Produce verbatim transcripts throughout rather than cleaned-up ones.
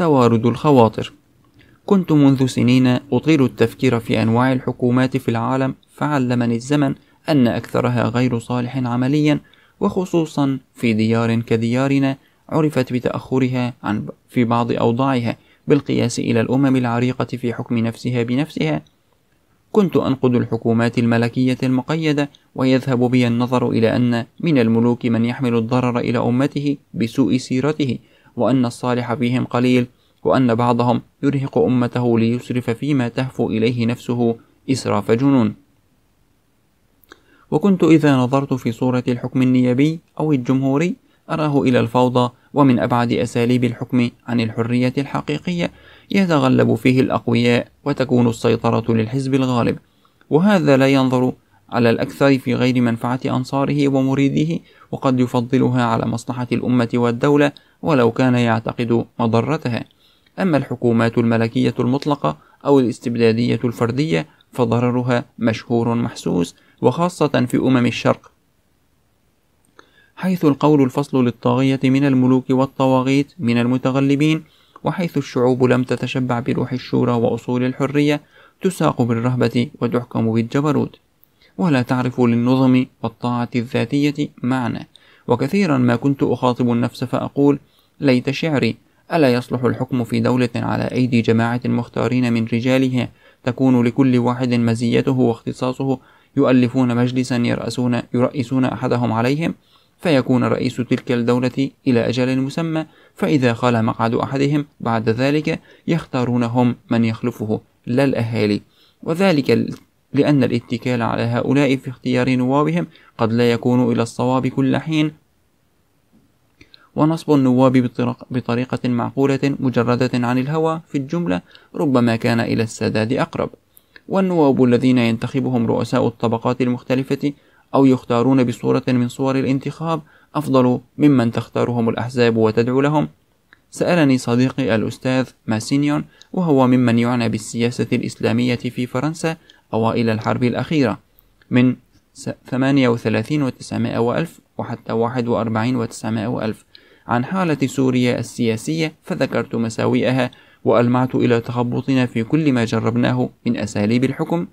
توارد الخواطر. كنت منذ سنين أطيل التفكير في أنواع الحكومات في العالم، فعلمني الزمن أن أكثرها غير صالح عمليا، وخصوصا في ديار كديارنا عرفت بتأخرها عن في بعض أوضاعها بالقياس إلى الأمم العريقة في حكم نفسها بنفسها. كنت أنقد الحكومات الملكية المقيدة، ويذهب بي النظر إلى أن من الملوك من يحمل الضرر إلى أمته بسوء سيرته، وأن الصالح فيهم قليل، وأن بعضهم يرهق أمته ليسرف فيما تهفو إليه نفسه إسراف جنون. وكنت إذا نظرت في صورة الحكم النيابي أو الجمهوري أراه إلى الفوضى، ومن أبعد أساليب الحكم عن الحرية الحقيقية، يتغلب فيه الأقوياء وتكون السيطرة للحزب الغالب، وهذا لا ينظر على الأكثر في غير منفعة أنصاره ومريديه، وقد يفضلها على مصلحة الأمة والدولة ولو كان يعتقد مضرتها. أما الحكومات الملكية المطلقة أو الاستبدادية الفردية فضررها مشهور محسوس، وخاصة في أمم الشرق، حيث القول الفصل للطاغية من الملوك والطواغيت من المتغلبين، وحيث الشعوب لم تتشبع بروح الشورى وأصول الحرية تساق بالرهبة وتحكم بالجبروت، ولا تعرف للنظم والطاعة الذاتية معنى. وكثيرا ما كنت أخاطب النفس فأقول: ليت شعري، ألا يصلح الحكم في دولة على أيدي جماعة مختارين من رجالها، تكون لكل واحد مزيته واختصاصه، يؤلفون مجلسا يرأسون, يرئيسون أحدهم عليهم، فيكون رئيس تلك الدولة إلى أجل مسمى، فإذا خال مقعد أحدهم بعد ذلك يختارونهم من يخلفه لا الأهالي، وذلك لأن الاتكال على هؤلاء في اختيار نوابهم قد لا يكون إلى الصواب كل حين، ونصب النواب بطريقة معقولة مجردة عن الهوى في الجملة ربما كان إلى السداد أقرب. والنواب الذين ينتخبهم رؤساء الطبقات المختلفة أو يختارون بصورة من صور الانتخاب أفضل ممن تختارهم الأحزاب وتدعو لهم. سألني صديقي الأستاذ ماسينيون، وهو ممن يعنى بالسياسة الإسلامية في فرنسا أوائل الحرب الأخيرة من ثمانية وثلاثين وتسعمائة وألف وحتى واحد وأربعين وتسعمائة وألف، عن حالة سوريا السياسية، فذكرت مساوئها وألمعت إلى تخبطنا في كل ما جربناه من أساليب الحكم،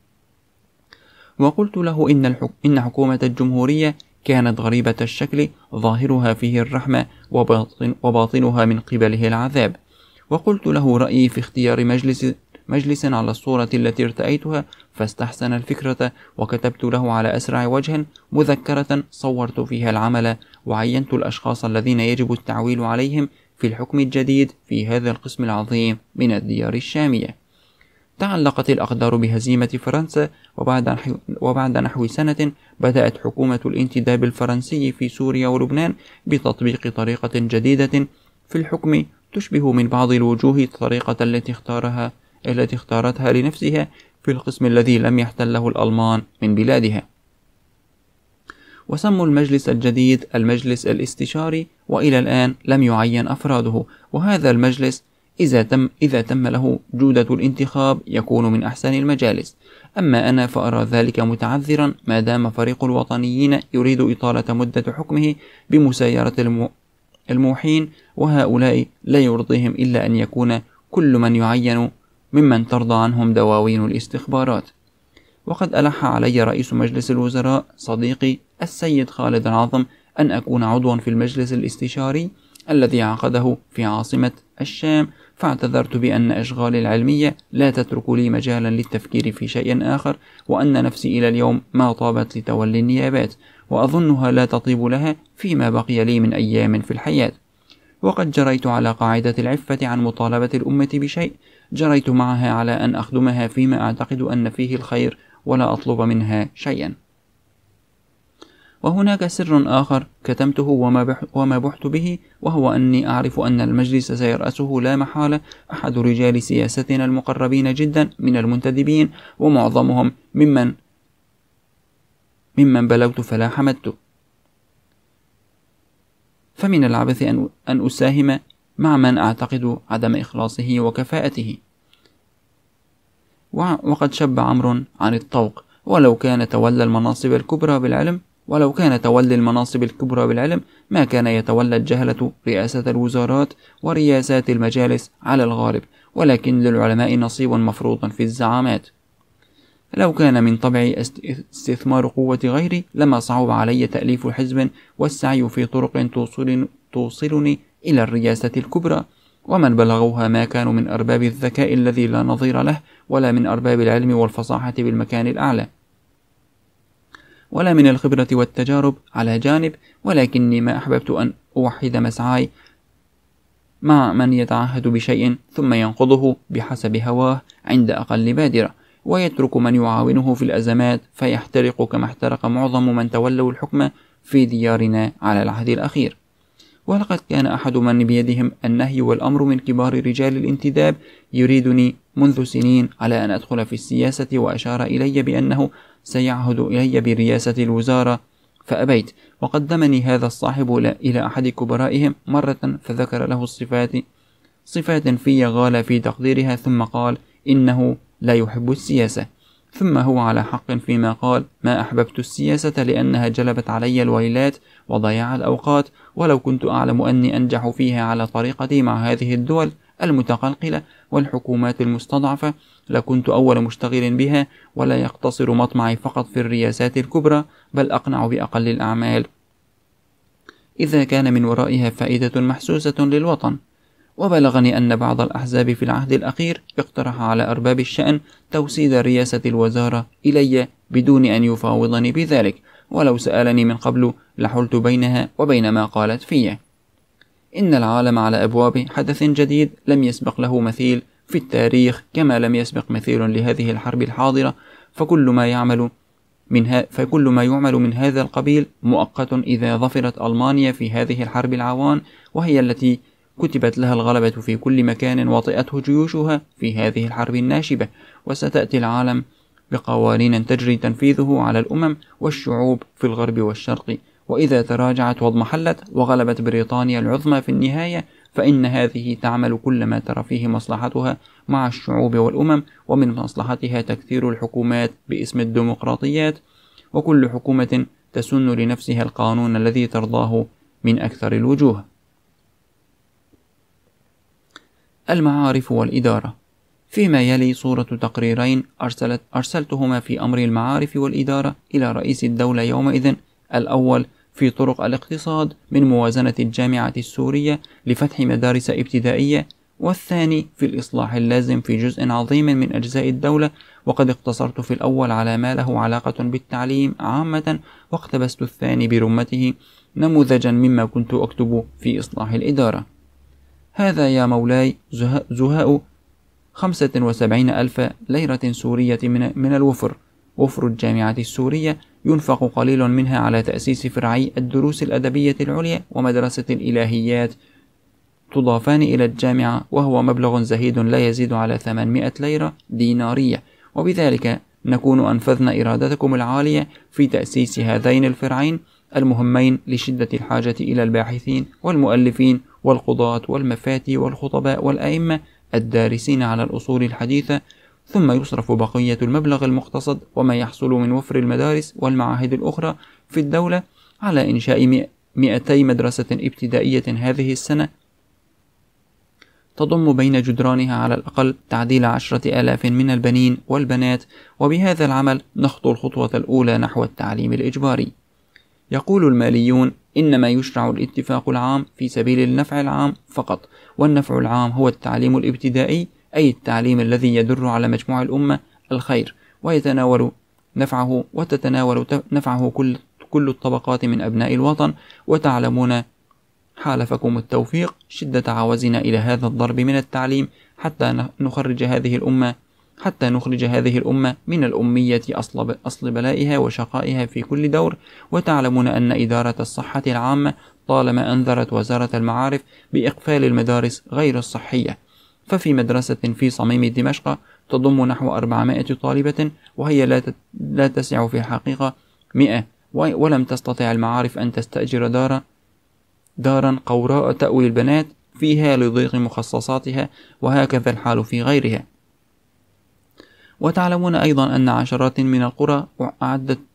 وقلت له إن, الحك... إن حكومة الجمهورية كانت غريبة الشكل، ظاهرها فيه الرحمة وباطن... وباطنها من قبله العذاب. وقلت له رأيي في اختيار مجلس مجلس على الصورة التي ارتأيتها، فاستحسن الفكرة، وكتبت له على أسرع وجه مذكرة صورت فيها العمل، وعينت الأشخاص الذين يجب التعويل عليهم في الحكم الجديد في هذا القسم العظيم من الديار الشامية. تعلقت الأقدار بهزيمة فرنسا، وبعد نحو, وبعد نحو سنة بدأت حكومة الانتداب الفرنسي في سوريا ولبنان بتطبيق طريقة جديدة في الحكم تشبه من بعض الوجوه الطريقة التي اختارها التي اختارتها لنفسها في القسم الذي لم يحتله الألمان من بلادها. وسموا المجلس الجديد المجلس الاستشاري، وإلى الآن لم يعين أفراده، وهذا المجلس إذا تم, إذا تم له جودة الانتخاب يكون من أحسن المجالس. أما أنا فأرى ذلك متعذرا ما دام فريق الوطنيين يريد إطالة مدة حكمه بمسايرة الموحين، وهؤلاء لا يرضيهم إلا أن يكون كل من يعين ممن ترضى عنهم دواوين الاستخبارات. وقد ألح علي رئيس مجلس الوزراء صديقي السيد خالد العظم أن أكون عضوا في المجلس الاستشاري الذي عقده في عاصمة الشام، فاعتذرت بأن أشغالي العلمية لا تترك لي مجالا للتفكير في شيء آخر، وأن نفسي إلى اليوم ما طابت لتولي النيابات، وأظنها لا تطيب لها فيما بقي لي من أيام في الحياة. وقد جريت على قاعدة العفة عن مطالبة الأمة بشيء، جريت معها على أن أخدمها فيما أعتقد أن فيه الخير ولا أطلب منها شيئا. وهناك سر آخر كتمته وما بحت به، وهو أني أعرف أن المجلس سيرأسه لا محالة أحد رجال سياستنا المقربين جدا من المنتدبين، ومعظمهم ممن ممن بلغت فلا حمدت، فمن العبث أن أساهم مع من أعتقد عدم إخلاصه وكفاءته. وقد شب عمرو عن الطوق، ولو كان تولى المناصب الكبرى بالعلم ولو كان تولي المناصب الكبرى بالعلم ما كان يتولى الجهلة رئاسة الوزارات ورياسات المجالس على الغالب، ولكن للعلماء نصيب مفروض في الزعامات. لو كان من طبعي استثمار قوة غيري لما صعب علي تأليف حزب والسعي في طرق توصلني, توصلني إلى الرئاسة الكبرى، ومن بلغوها ما كانوا من أرباب الذكاء الذي لا نظير له، ولا من أرباب العلم والفصاحة بالمكان الأعلى، ولا من الخبرة والتجارب على جانب، ولكني ما أحببت أن أوحد مسعاي مع من يتعهد بشيء ثم ينقضه بحسب هواه عند أقل بادرة، ويترك من يعاونه في الأزمات فيحترق كما احترق معظم من تولوا الحكم في ديارنا على العهد الأخير. ولقد كان أحد من بيدهم النهي والأمر من كبار رجال الانتداب يريدني منذ سنين على أن أدخل في السياسة، وأشار إلي بأنه سيعهد إلي برئاسة الوزارة فأبيت، وقدمني هذا الصاحب إلى أحد كبرائهم مرة فذكر له الصفات صفات في غال في تقديرها، ثم قال إنه لا يحب السياسة، ثم هو على حق فيما قال: ما أحببت السياسة لأنها جلبت علي الويلات وضياع الأوقات، ولو كنت أعلم أني أنجح فيها على طريقتي مع هذه الدول المتقلقلة والحكومات المستضعفة لكنت أول مشتغل بها، ولا يقتصر مطمعي فقط في الرياسات الكبرى، بل أقنع بأقل الأعمال إذا كان من ورائها فائدة محسوسة للوطن. وبلغني أن بعض الأحزاب في العهد الأخير اقترح على أرباب الشأن توسيد رئاسة الوزارة إلي بدون أن يفاوضني بذلك، ولو سألني من قبل لحلت بينها وبين ما قالت فيه. إن العالم على أبواب حدث جديد لم يسبق له مثيل في التاريخ، كما لم يسبق مثيل لهذه الحرب الحاضرة، فكل ما يعمل من فكل ما يعمل من هذا القبيل مؤقت إذا ظفرت ألمانيا في هذه الحرب العوان، وهي التي كتبت لها الغلبة في كل مكان وطئته جيوشها في هذه الحرب الناشبة، وستأتي العالم بقوانين تجري تنفيذه على الأمم والشعوب في الغرب والشرق، وإذا تراجعت واضمحلت وغلبت بريطانيا العظمى في النهاية فإن هذه تعمل كل ما ترى فيه مصلحتها مع الشعوب والأمم، ومن مصلحتها تكثير الحكومات باسم الديمقراطيات، وكل حكومة تسن لنفسها القانون الذي ترضاه من أكثر الوجوه. المعارف والإدارة. فيما يلي صورة تقريرين أرسلت أرسلتهما في أمر المعارف والإدارة إلى رئيس الدولة يومئذ، الأول في طرق الاقتصاد من موازنة الجامعة السورية لفتح مدارس ابتدائية، والثاني في الإصلاح اللازم في جزء عظيم من أجزاء الدولة، وقد اقتصرت في الأول على ما له علاقة بالتعليم عامة، واقتبست الثاني برمته نموذجا مما كنت أكتب في إصلاح الإدارة. هذا يا مولاي زهاء خمسة وسبعين ألف ليرة سورية من, من الوفر، وفر الجامعة السورية، ينفق قليل منها على تأسيس فرعي الدروس الأدبية العليا ومدرسة الإلهيات تضافان إلى الجامعة، وهو مبلغ زهيد لا يزيد على ثمانمائة ليرة دينارية، وبذلك نكون أنفذنا إرادتكم العالية في تأسيس هذين الفرعين المهمين لشدة الحاجة إلى الباحثين والمؤلفين والقضاة والمفاتي والخطباء والأئمة الدارسين على الأصول الحديثة، ثم يصرف بقية المبلغ المقتصد وما يحصل من وفر المدارس والمعاهد الأخرى في الدولة على إنشاء مئتي مدرسة ابتدائية هذه السنة، تضم بين جدرانها على الأقل تعديل عشرة آلاف من البنين والبنات، وبهذا العمل نخطو الخطوة الأولى نحو التعليم الإجباري. يقول الماليون: إنما يشرع الاتفاق العام في سبيل النفع العام فقط، والنفع العام هو التعليم الابتدائي، أي التعليم الذي يدر على مجموع الأمة الخير ويتناول نفعه وتتناول نفعه كل كل الطبقات من أبناء الوطن. وتعلمون حالفكم التوفيق شدة عوزنا إلى هذا الضرب من التعليم حتى نخرج هذه الأمة حتى نخرج هذه الأمة من الأمية أصل, أصل بلائها وشقائها في كل دور. وتعلمون أن إدارة الصحة العامة طالما أنذرت وزارة المعارف بإقفال المدارس غير الصحية، ففي مدرسة في صميم دمشق تضم نحو أربعمائة طالبة، وهي لا لا تسع في الحقيقة مئة، ولم تستطع المعارف أن تستأجر دارا دارا قوراء تأوي البنات فيها لضيق مخصصاتها، وهكذا الحال في غيرها. وتعلمون أيضا أن عشرات من القرى أعدت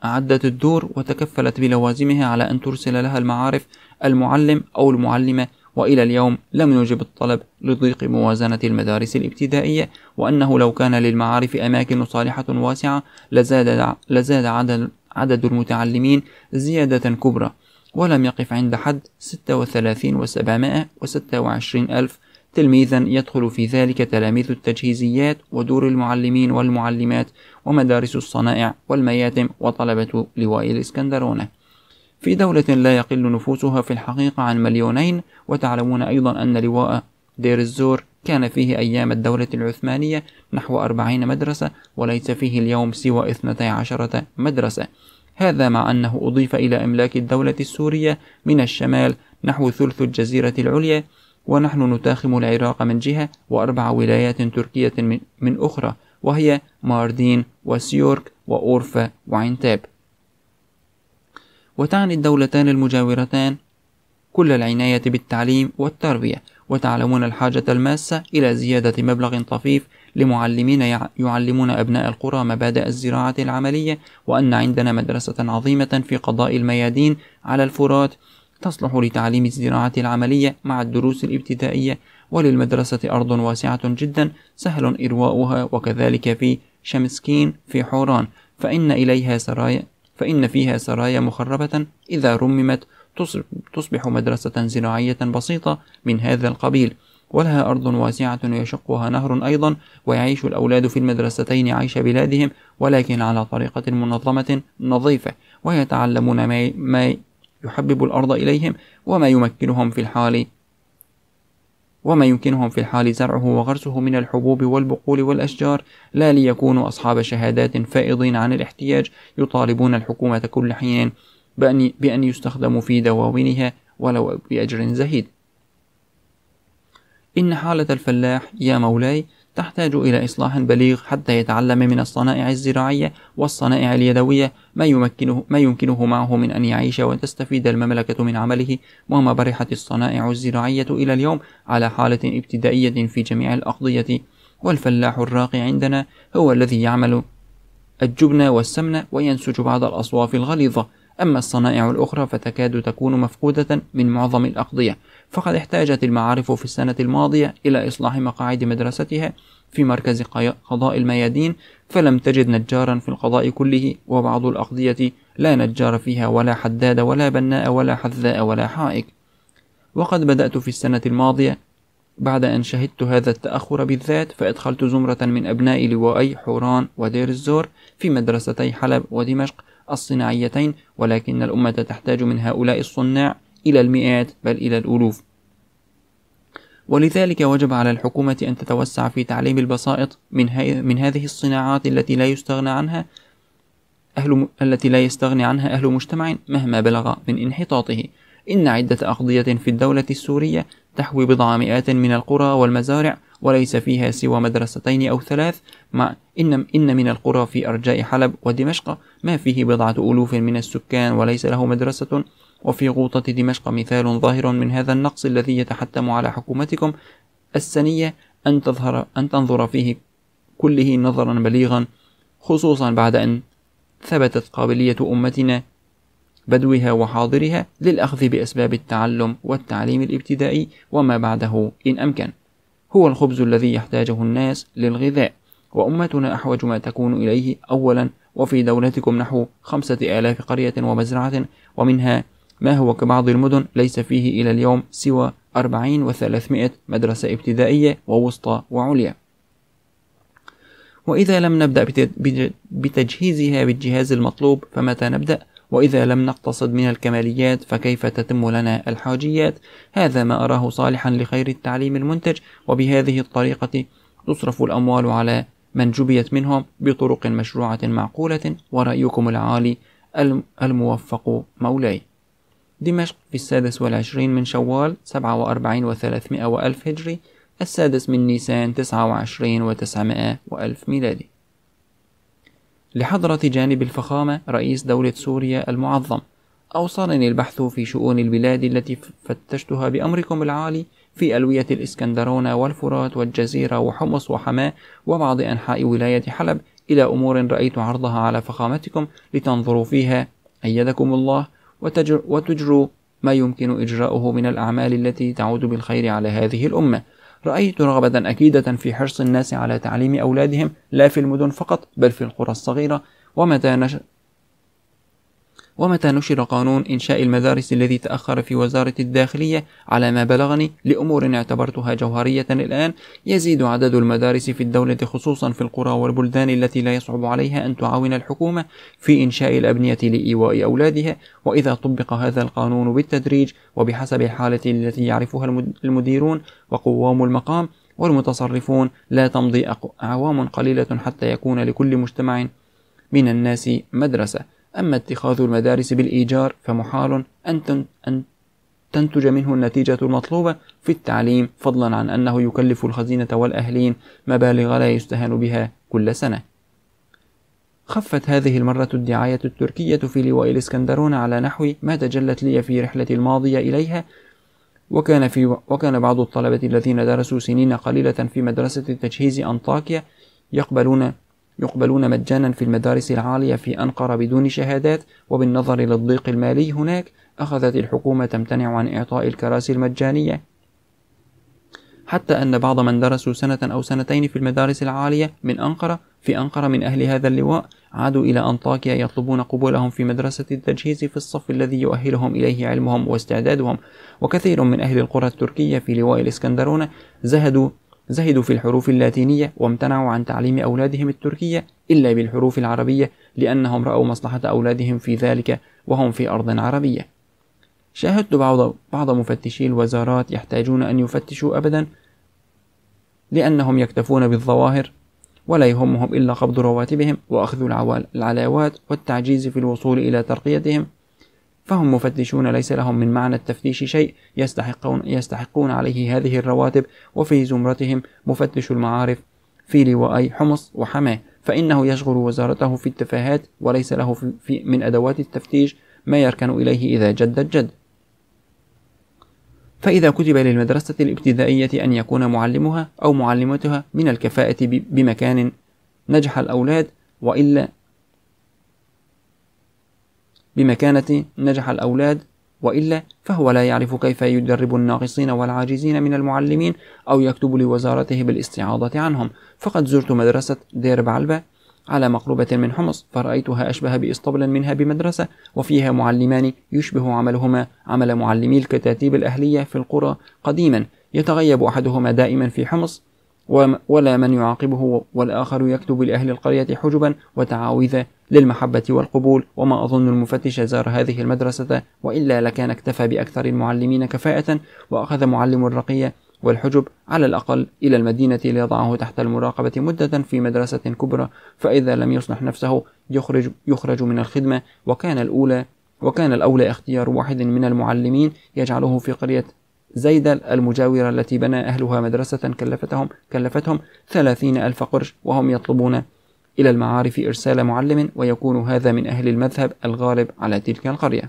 أعدت الدور وتكفلت بلوازمها على أن ترسل لها المعارف المعلم أو المعلمة، وإلى اليوم لم يجب الطلب لضيق موازنة المدارس الابتدائية، وأنه لو كان للمعارف أماكن صالحة واسعة لزاد, لزاد عدد, عدد المتعلمين زيادة كبرى، ولم يقف عند حد ستة وثلاثين وسبعمائة وستة وعشرين ألف تلميذا يدخل في ذلك تلاميذ التجهيزيات ودور المعلمين والمعلمات ومدارس الصنائع والمياتم وطلبة لواء الإسكندرونة، في دولة لا يقل نفوسها في الحقيقة عن مليونين. وتعلمون أيضا أن لواء دير الزور كان فيه أيام الدولة العثمانية نحو أربعين مدرسة، وليس فيه اليوم سوى اثنتي عشرة مدرسة، هذا مع أنه أضيف إلى إملاك الدولة السورية من الشمال نحو ثلث الجزيرة العليا، ونحن نتاخم العراق من جهة وأربع ولايات تركية من أخرى، وهي ماردين وسيورك وأورفا وعنتاب. وتعني الدولتان المجاورتان كل العناية بالتعليم والتربية، وتعلمون الحاجة الماسة إلى زيادة مبلغ طفيف لمعلمين يعلمون أبناء القرى مبادئ الزراعة العملية، وأن عندنا مدرسة عظيمة في قضاء الميادين على الفرات تصلح لتعليم الزراعة العملية مع الدروس الابتدائية، وللمدرسة أرض واسعة جدا سهل إرواؤها، وكذلك في شمسكين في حوران، فإن إليها سرايا فإن فيها سرايا مخربة إذا رممت تصبح مدرسة زراعية بسيطة من هذا القبيل، ولها أرض واسعة يشقها نهر أيضا، ويعيش الأولاد في المدرستين عيش بلادهم، ولكن على طريقة منظمة نظيفة، ويتعلمون ما, ما يحبب الأرض إليهم وما يمكنهم في الحال وما يمكنهم في الحال زرعه وغرسه من الحبوب والبقول والأشجار، لا ليكونوا أصحاب شهادات فائضين عن الاحتياج يطالبون الحكومة كل حين بأن, بأن يستخدموا في دواوينها ولو بأجر زهيد. إن حالة الفلاح يا مولاي تحتاج إلى إصلاح بليغ حتى يتعلم من الصنائع الزراعية والصنائع اليدوية ما يمكنه, ما يمكنه معه من أن يعيش وتستفيد المملكة من عمله. وما برحت الصنائع الزراعية إلى اليوم على حالة ابتدائية في جميع الأقضية، والفلاح الراقي عندنا هو الذي يعمل الجبن والسمن وينسج بعض الأصواف الغليظة، أما الصنائع الأخرى فتكاد تكون مفقودة من معظم الأقضية. فقد احتاجت المعارف في السنة الماضية إلى إصلاح مقاعد مدرستها في مركز قضاء الميادين، فلم تجد نجارا في القضاء كله، وبعض الأقضية لا نجار فيها ولا حداد ولا بناء ولا حذاء ولا حائك. وقد بدأت في السنة الماضية بعد أن شهدت هذا التأخر بالذات، فأدخلت زمرة من أبناء لواءي حوران ودير الزور في مدرستي حلب ودمشق الصناعيتين، ولكن الأمة تحتاج من هؤلاء الصناع إلى المئات بل إلى الألوف، ولذلك وجب على الحكومة أن تتوسع في تعليم البسائط من, من هذه الصناعات التي لا يستغنى عنها أهل التي لا يستغني عنها أهل مجتمع مهما بلغ من انحطاطه. إن عدة أقضية في الدولة السورية تحوي بضع مئات من القرى والمزارع، وليس فيها سوى مدرستين أو ثلاث، مع إن, إن من القرى في أرجاء حلب ودمشق ما فيه بضعة ألوف من السكان وليس له مدرسة. وفي غوطة دمشق مثال ظاهر من هذا النقص الذي يتحتم على حكومتكم السنية أن تظهر أن تنظر فيه كله نظرا بليغا، خصوصا بعد أن ثبتت قابلية أمتنا بدوها وحاضرها للأخذ بأسباب التعلم والتعليم الابتدائي وما بعده إن أمكن. هو الخبز الذي يحتاجه الناس للغذاء، وأمتنا أحوج ما تكون إليه أولا. وفي دولتكم نحو خمسة آلاف قرية ومزرعة، ومنها ما هو كبعض المدن ليس فيه إلى اليوم سوى أربعين وثلاثمائة مدرسة ابتدائية ووسطى وعليا. وإذا لم نبدأ بتجهيزها بالجهاز المطلوب فمتى نبدأ؟ وإذا لم نقتصد من الكماليات فكيف تتم لنا الحاجيات؟ هذا ما أراه صالحا لخير التعليم المنتج، وبهذه الطريقة تصرف الأموال على من جبيت منهم بطرق مشروعة معقولة. ورأيكم العالي الموفق مولاي. دمشق في السادس والعشرين من شوال سبعة وأربعين وثلاثمائة وألف هجري، السادس من نيسان تسعة وعشرين وتسعمائة وألف ميلادي. لحضرة جانب الفخامة رئيس دولة سوريا المعظم، أوصلني البحث في شؤون البلاد التي فتشتها بأمركم العالي في ألوية الإسكندرون والفرات والجزيرة وحمص وحماة وبعض أنحاء ولاية حلب إلى أمور رأيت عرضها على فخامتكم لتنظروا فيها أيدكم الله وتجروا ما يمكن إجراؤه من الأعمال التي تعود بالخير على هذه الأمة. رأيت رغبة أكيدة في حرص الناس على تعليم أولادهم لا في المدن فقط بل في القرى الصغيرة. ومتى نشر ومتى نشر قانون إنشاء المدارس الذي تأخر في وزارة الداخلية على ما بلغني لأمور اعتبرتها جوهرية الآن، يزيد عدد المدارس في الدولة خصوصا في القرى والبلدان التي لا يصعب عليها أن تعاون الحكومة في إنشاء الأبنية لإيواء أولادها. وإذا طبق هذا القانون بالتدريج وبحسب الحالة التي يعرفها المديرون وقوام المقام والمتصرفون، لا تمضي أعوام قليلة حتى يكون لكل مجتمع من الناس مدرسة. أما اتخاذ المدارس بالإيجار فمحال أن تنتج منه النتيجة المطلوبة في التعليم، فضلا عن أنه يكلف الخزينة والأهلين مبالغ لا يستهان بها كل سنة. خفت هذه المرة الدعاية التركية في لواء الإسكندرون على نحو ما تجلت لي في رحلتي الماضية إليها، وكان, في وكان بعض الطلبة الذين درسوا سنين قليلة في مدرسة تجهيز أنطاكيا يقبلون يقبلون مجانا في المدارس العالية في أنقرة بدون شهادات. وبالنظر للضيق المالي هناك أخذت الحكومة تمتنع عن إعطاء الكراسي المجانية، حتى أن بعض من درسوا سنة أو سنتين في المدارس العالية من أنقرة في أنقرة من أهل هذا اللواء عادوا إلى أنطاكيا يطلبون قبولهم في مدرسة التجهيز في الصف الذي يؤهلهم إليه علمهم واستعدادهم. وكثير من أهل القرى التركية في لواء الإسكندرون زهدوا زهدوا في الحروف اللاتينية وامتنعوا عن تعليم أولادهم التركية إلا بالحروف العربية لأنهم رأوا مصلحة أولادهم في ذلك وهم في أرض عربية. شاهدت بعض بعض مفتشي الوزارات يحتاجون أن يفتشوا أبدا لأنهم يكتفون بالظواهر ولا يهمهم إلا قبض رواتبهم وأخذ العلاوات والتعجيز في الوصول إلى ترقيتهم، فهم مفتشون ليس لهم من معنى التفتيش شيء يستحقون, يستحقون عليه هذه الرواتب. وفي زمرتهم مفتش المعارف في لواءي حمص وحماه، فإنه يشغل وزارته في التفاهات وليس له في من أدوات التفتيش ما يركن إليه إذا جد الجد. فإذا كتب للمدرسة الابتدائية أن يكون معلمها أو معلمتها من الكفاءة بمكان نجح الأولاد وإلا بمكانة نجح الأولاد وإلا فهو لا يعرف كيف يدرب الناقصين والعاجزين من المعلمين أو يكتب لوزارته بالاستعاضة عنهم. فقد زرت مدرسة دير بعلبة على مقربة من حمص فرأيتها أشبه بإسطبل منها بمدرسة، وفيها معلمان يشبه عملهما عمل معلمي الكتاتيب الأهلية في القرى قديما، يتغيب أحدهما دائما في حمص ولا من يعاقبه، والآخر يكتب لأهل القرية حجبا وتعاويذا للمحبة والقبول. وما أظن المفتش زار هذه المدرسة وإلا لكان اكتفى بأكثر المعلمين كفاءة وأخذ معلم الرقية والحجب على الأقل إلى المدينة ليضعه تحت المراقبة مدة في مدرسة كبرى، فإذا لم يصلح نفسه يخرج, يخرج من الخدمة. وكان الأولى وكان الأولى اختيار واحد من المعلمين يجعله في قرية زيدل المجاورة التي بنى أهلها مدرسة كلفتهم كلفتهم ثلاثين ألف قرش، وهم يطلبون إلى المعارف إرسال معلم، ويكون هذا من أهل المذهب الغالب على تلك القرية.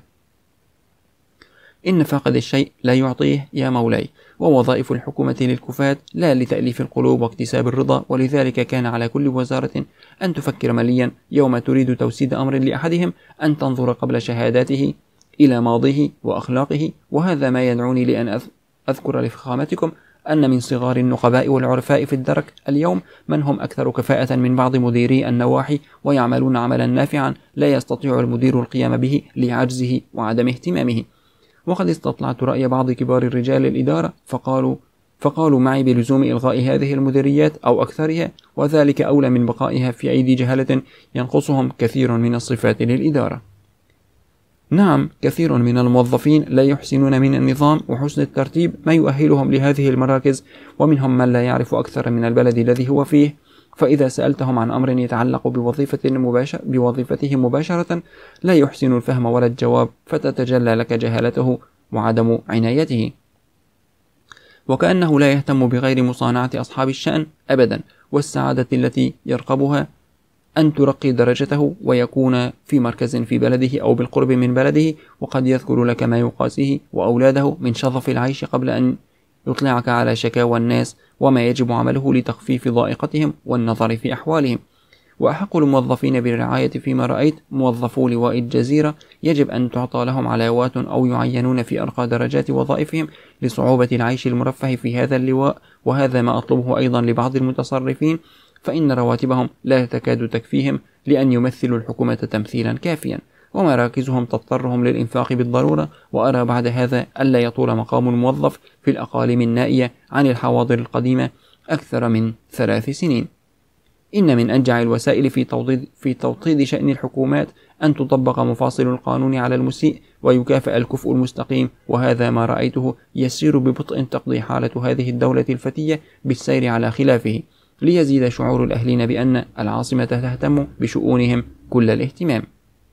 إن فاقد الشيء لا يعطيه يا مولاي، ووظائف الحكومة للكفاة لا لتأليف القلوب واكتساب الرضا، ولذلك كان على كل وزارة أن تفكر مليا يوم تريد توسيد أمر لأحدهم أن تنظر قبل شهاداته إلى ماضيه وأخلاقه. وهذا ما يدعوني لأن أذكر لفخامتكم أن من صغار النقباء والعرفاء في الدرك اليوم من هم أكثر كفاءة من بعض مديري النواحي ويعملون عملا نافعا لا يستطيع المدير القيام به لعجزه وعدم اهتمامه. وقد استطلعت رأي بعض كبار الرجال الإدارة فقالوا فقالوا معي بلزوم إلغاء هذه المديريات أو أكثرها، وذلك أولى من بقائها في أيدي جهلة ينقصهم كثير من الصفات للإدارة. نعم، كثير من الموظفين لا يحسنون من النظام وحسن الترتيب ما يؤهلهم لهذه المراكز، ومنهم من لا يعرف أكثر من البلد الذي هو فيه، فإذا سألتهم عن أمر يتعلق بوظيفة مباشر بوظيفته مباشرة لا يحسن الفهم ولا الجواب، فتتجلى لك جهالته وعدم عنايته، وكأنه لا يهتم بغير مصانعة أصحاب الشأن أبدا، والسعادة التي يرقبها أن ترقي درجته ويكون في مركز في بلده أو بالقرب من بلده، وقد يذكر لك ما يقاسيه وأولاده من شظف العيش قبل أن يطلعك على شكاوى الناس وما يجب عمله لتخفيف ضائقتهم والنظر في أحوالهم. وأحق الموظفين بالرعاية فيما رأيت موظفو لواء الجزيرة، يجب أن تعطى لهم علاوات أو يعينون في أرقى درجات وظائفهم لصعوبة العيش المرفه في هذا اللواء، وهذا ما أطلبه أيضا لبعض المتصرفين، فإن رواتبهم لا تكاد تكفيهم لأن يمثلوا الحكومة تمثيلا كافيا، ومراكزهم تضطرهم للإنفاق بالضرورة. وأرى بعد هذا ألا يطول مقام الموظف في الأقاليم النائية عن الحواضر القديمة أكثر من ثلاث سنين. إن من أنجع الوسائل في توطيد, في توطيد شأن الحكومات أن تطبق مفاصل القانون على المسيء ويكافئ الكفء المستقيم، وهذا ما رأيته يسير ببطء تقضي حالة هذه الدولة الفتية بالسير على خلافه، ليزيد شعور الأهلين بأن العاصمة تهتم بشؤونهم كل الاهتمام.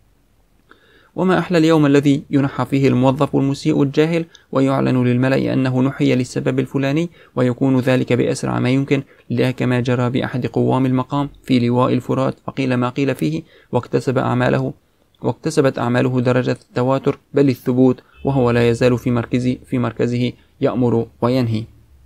وما أحلى اليوم الذي ينحى فيه الموظف المسيء الجاهل ويعلن للملأ أنه نحي للسبب الفلاني، ويكون ذلك بأسرع ما يمكن، لا كما جرى بأحد قوام المقام في لواء الفرات فقيل ما قيل فيه، واكتسب أعماله واكتسبت أعماله درجة التواتر بل الثبوت، وهو لا يزال في مركزه, في مركزه يأمر وينهي.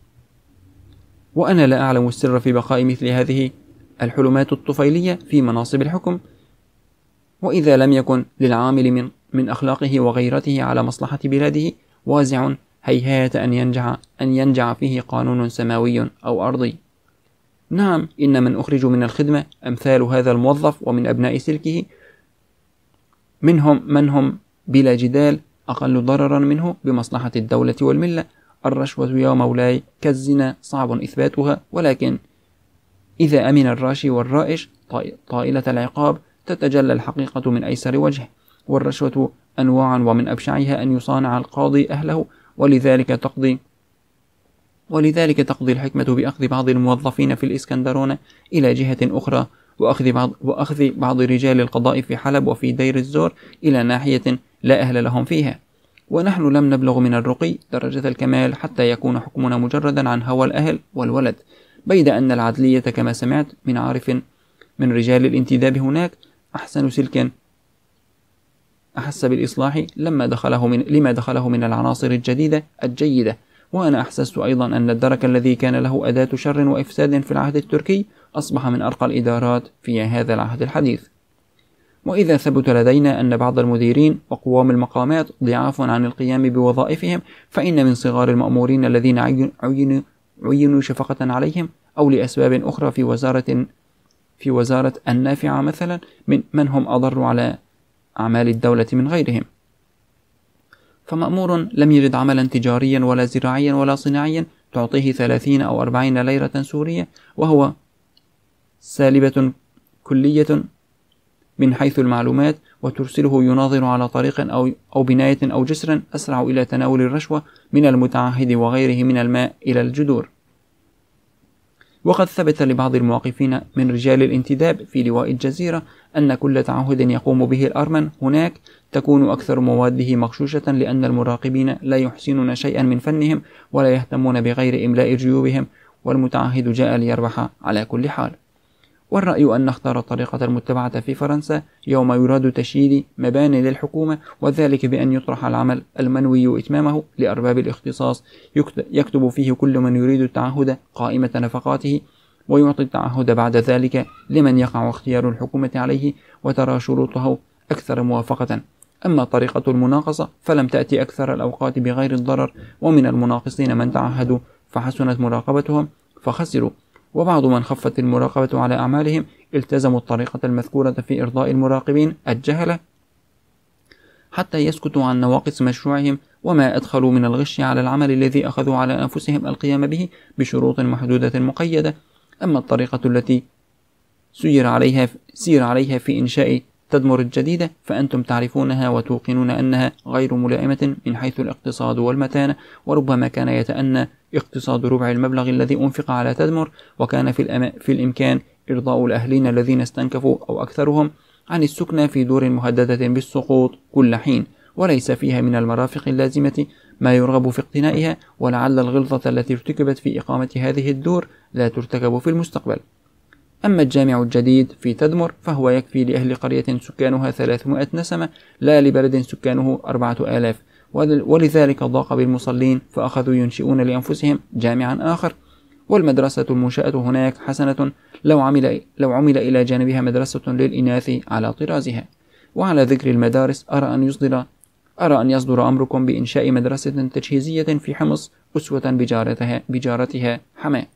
وأنا لا أعلم السر في بقاء مثل هذه الحلمات الطفيلية في مناصب الحكم، وإذا لم يكن للعامل من, من أخلاقه وغيرته على مصلحة بلاده وازع، هيهات أن ينجع, أن ينجع فيه قانون سماوي أو أرضي. نعم، إن من أخرج من الخدمة أمثال هذا الموظف ومن أبناء سلكه منهم من هم بلا جدال أقل ضررا منه بمصلحة الدولة والملة. الرشوة يا مولاي كالزنا صعب إثباتها، ولكن إذا أمن الراشي والرائش طائلة العقاب تتجلى الحقيقة من أيسر وجه. والرشوة أنواع، ومن أبشعها أن يصانع القاضي أهله، ولذلك تقضي ولذلك تقضي الحكمة بأخذ بعض الموظفين في الإسكندرون إلى جهة أخرى، وأخذ بعض, وأخذ بعض رجال القضاء في حلب وفي دير الزور إلى ناحية لا أهل لهم فيها. ونحن لم نبلغ من الرقي درجة الكمال حتى يكون حكمنا مجردا عن هوى الأهل والولد، بيد أن العدلية كما سمعت من عارف من رجال الانتداب هناك أحسن سلك أحس بالإصلاح لما دخله من لما دخله من العناصر الجديدة الجيدة. وأنا أحسست أيضا أن الدرك الذي كان له أداة شر وإفساد في العهد التركي أصبح من أرقى الإدارات في هذا العهد الحديث. وإذا ثبت لدينا أن بعض المديرين وقوام المقامات ضعاف عن القيام بوظائفهم، فإن من صغار المأمورين الذين عينوا عينوا شفقة عليهم أو لأسباب أخرى في وزارة في وزارة النافعة مثلا من من هم أضر على أعمال الدولة من غيرهم. فمأمور لم يجد عملا تجاريا ولا زراعيا ولا صناعيا تعطيه ثلاثين أو أربعين ليرة سورية، وهو سالبة كلية من حيث المعلومات، وترسله يناظر على طريق أو, أو بناية أو جسر أسرع إلى تناول الرشوة من المتعهد وغيره من الماء إلى الجذور. وقد ثبت لبعض المواقفين من رجال الانتداب في لواء الجزيرة أن كل تعهد يقوم به الأرمن هناك تكون أكثر مواده مغشوشة، لأن المراقبين لا يحسنون شيئا من فنهم ولا يهتمون بغير إملاء جيوبهم، والمتعهد جاء ليربح على كل حال. والرأي أن نختار الطريقة المتبعة في فرنسا يوم يراد تشييد مباني للحكومة، وذلك بأن يطرح العمل المنوي إتمامه لأرباب الاختصاص، يكتب فيه كل من يريد التعهد قائمة نفقاته، ويعطي التعهد بعد ذلك لمن يقع اختيار الحكومة عليه، وترى شروطه أكثر موافقة. أما طريقة المناقصة فلم تأتي أكثر الأوقات بغير الضرر، ومن المناقصين من تعهدوا فحسنت مراقبتهم فخسروا، وبعض من خفت المراقبة على أعمالهم التزموا الطريقة المذكورة في إرضاء المراقبين الجهلة حتى يسكتوا عن نواقص مشروعهم، وما أدخلوا من الغش على العمل الذي أخذوا على أنفسهم القيام به بشروط محدودة مقيدة. أما الطريقة التي سير عليها سير عليها في إنشاء تدمر الجديدة فأنتم تعرفونها وتوقنون أنها غير ملائمة من حيث الاقتصاد والمتانة، وربما كان يتأنى اقتصاد ربع المبلغ الذي أنفق على تدمر، وكان في, الأم... في الإمكان إرضاء الأهلين الذين استنكفوا أو أكثرهم عن السكنى في دور مهددة بالسقوط كل حين، وليس فيها من المرافق اللازمة ما يرغب في اقتنائها، ولعل الغلظة التي ارتكبت في إقامة هذه الدور لا ترتكب في المستقبل. أما الجامع الجديد في تدمر فهو يكفي لأهل قرية سكانها ثلاثمائة نسمة، لا لبلد سكانه أربعة آلاف، ولذلك ضاق بالمصلين فأخذوا ينشئون لأنفسهم جامعا آخر، والمدرسة المنشأة هناك حسنة لو عمل, لو عمل إلى جانبها مدرسة للإناث على طرازها. وعلى ذكر المدارس أرى أن يصدر أرى أن يصدر أمركم بإنشاء مدرسة تجهيزية في حمص أسوة بجارتها, بجارتها حماة.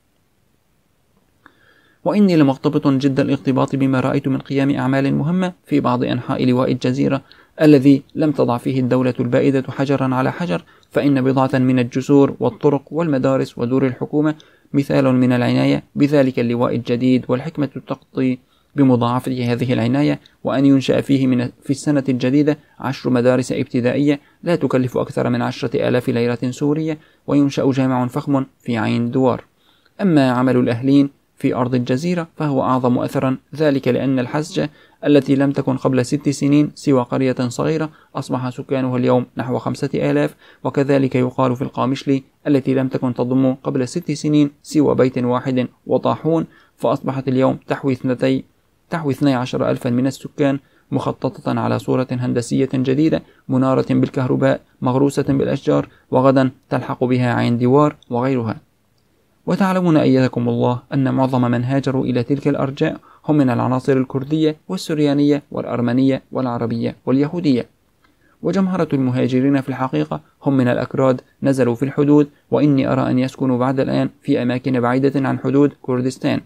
وإني لمغتبط جدا الاغتباط بما رأيت من قيام أعمال مهمة في بعض أنحاء لواء الجزيرة الذي لم تضع فيه الدولة البائدة حجرا على حجر، فإن بضعة من الجسور والطرق والمدارس ودور الحكومة مثال من العناية بذلك اللواء الجديد، والحكمة تقضي بمضاعفة هذه العناية، وأن ينشأ فيه من في السنة الجديدة عشر مدارس ابتدائية لا تكلف أكثر من عشرة آلاف ليرة سورية، وينشأ جامع فخم في عين دوار. أما عمل الأهلين في أرض الجزيرة فهو أعظم أثرا، ذلك لأن الحسجة التي لم تكن قبل ست سنين سوى قرية صغيرة أصبح سكانها اليوم نحو خمسة آلاف، وكذلك يقال في القامشلي التي لم تكن تضم قبل ست سنين سوى بيت واحد وطاحون، فأصبحت اليوم تحوي اثنتي تحوي اثني عشر ألفا من السكان، مخططة على صورة هندسية جديدة منارة بالكهرباء مغروسة بالأشجار، وغدا تلحق بها عين دوار وغيرها. وتعلمون أيدكم الله أن معظم من هاجروا إلى تلك الأرجاء هم من العناصر الكردية والسريانية والأرمنية والعربية واليهودية، وجمهرة المهاجرين في الحقيقة هم من الأكراد نزلوا في الحدود، وإني أرى أن يسكنوا بعد الآن في أماكن بعيدة عن حدود كردستان،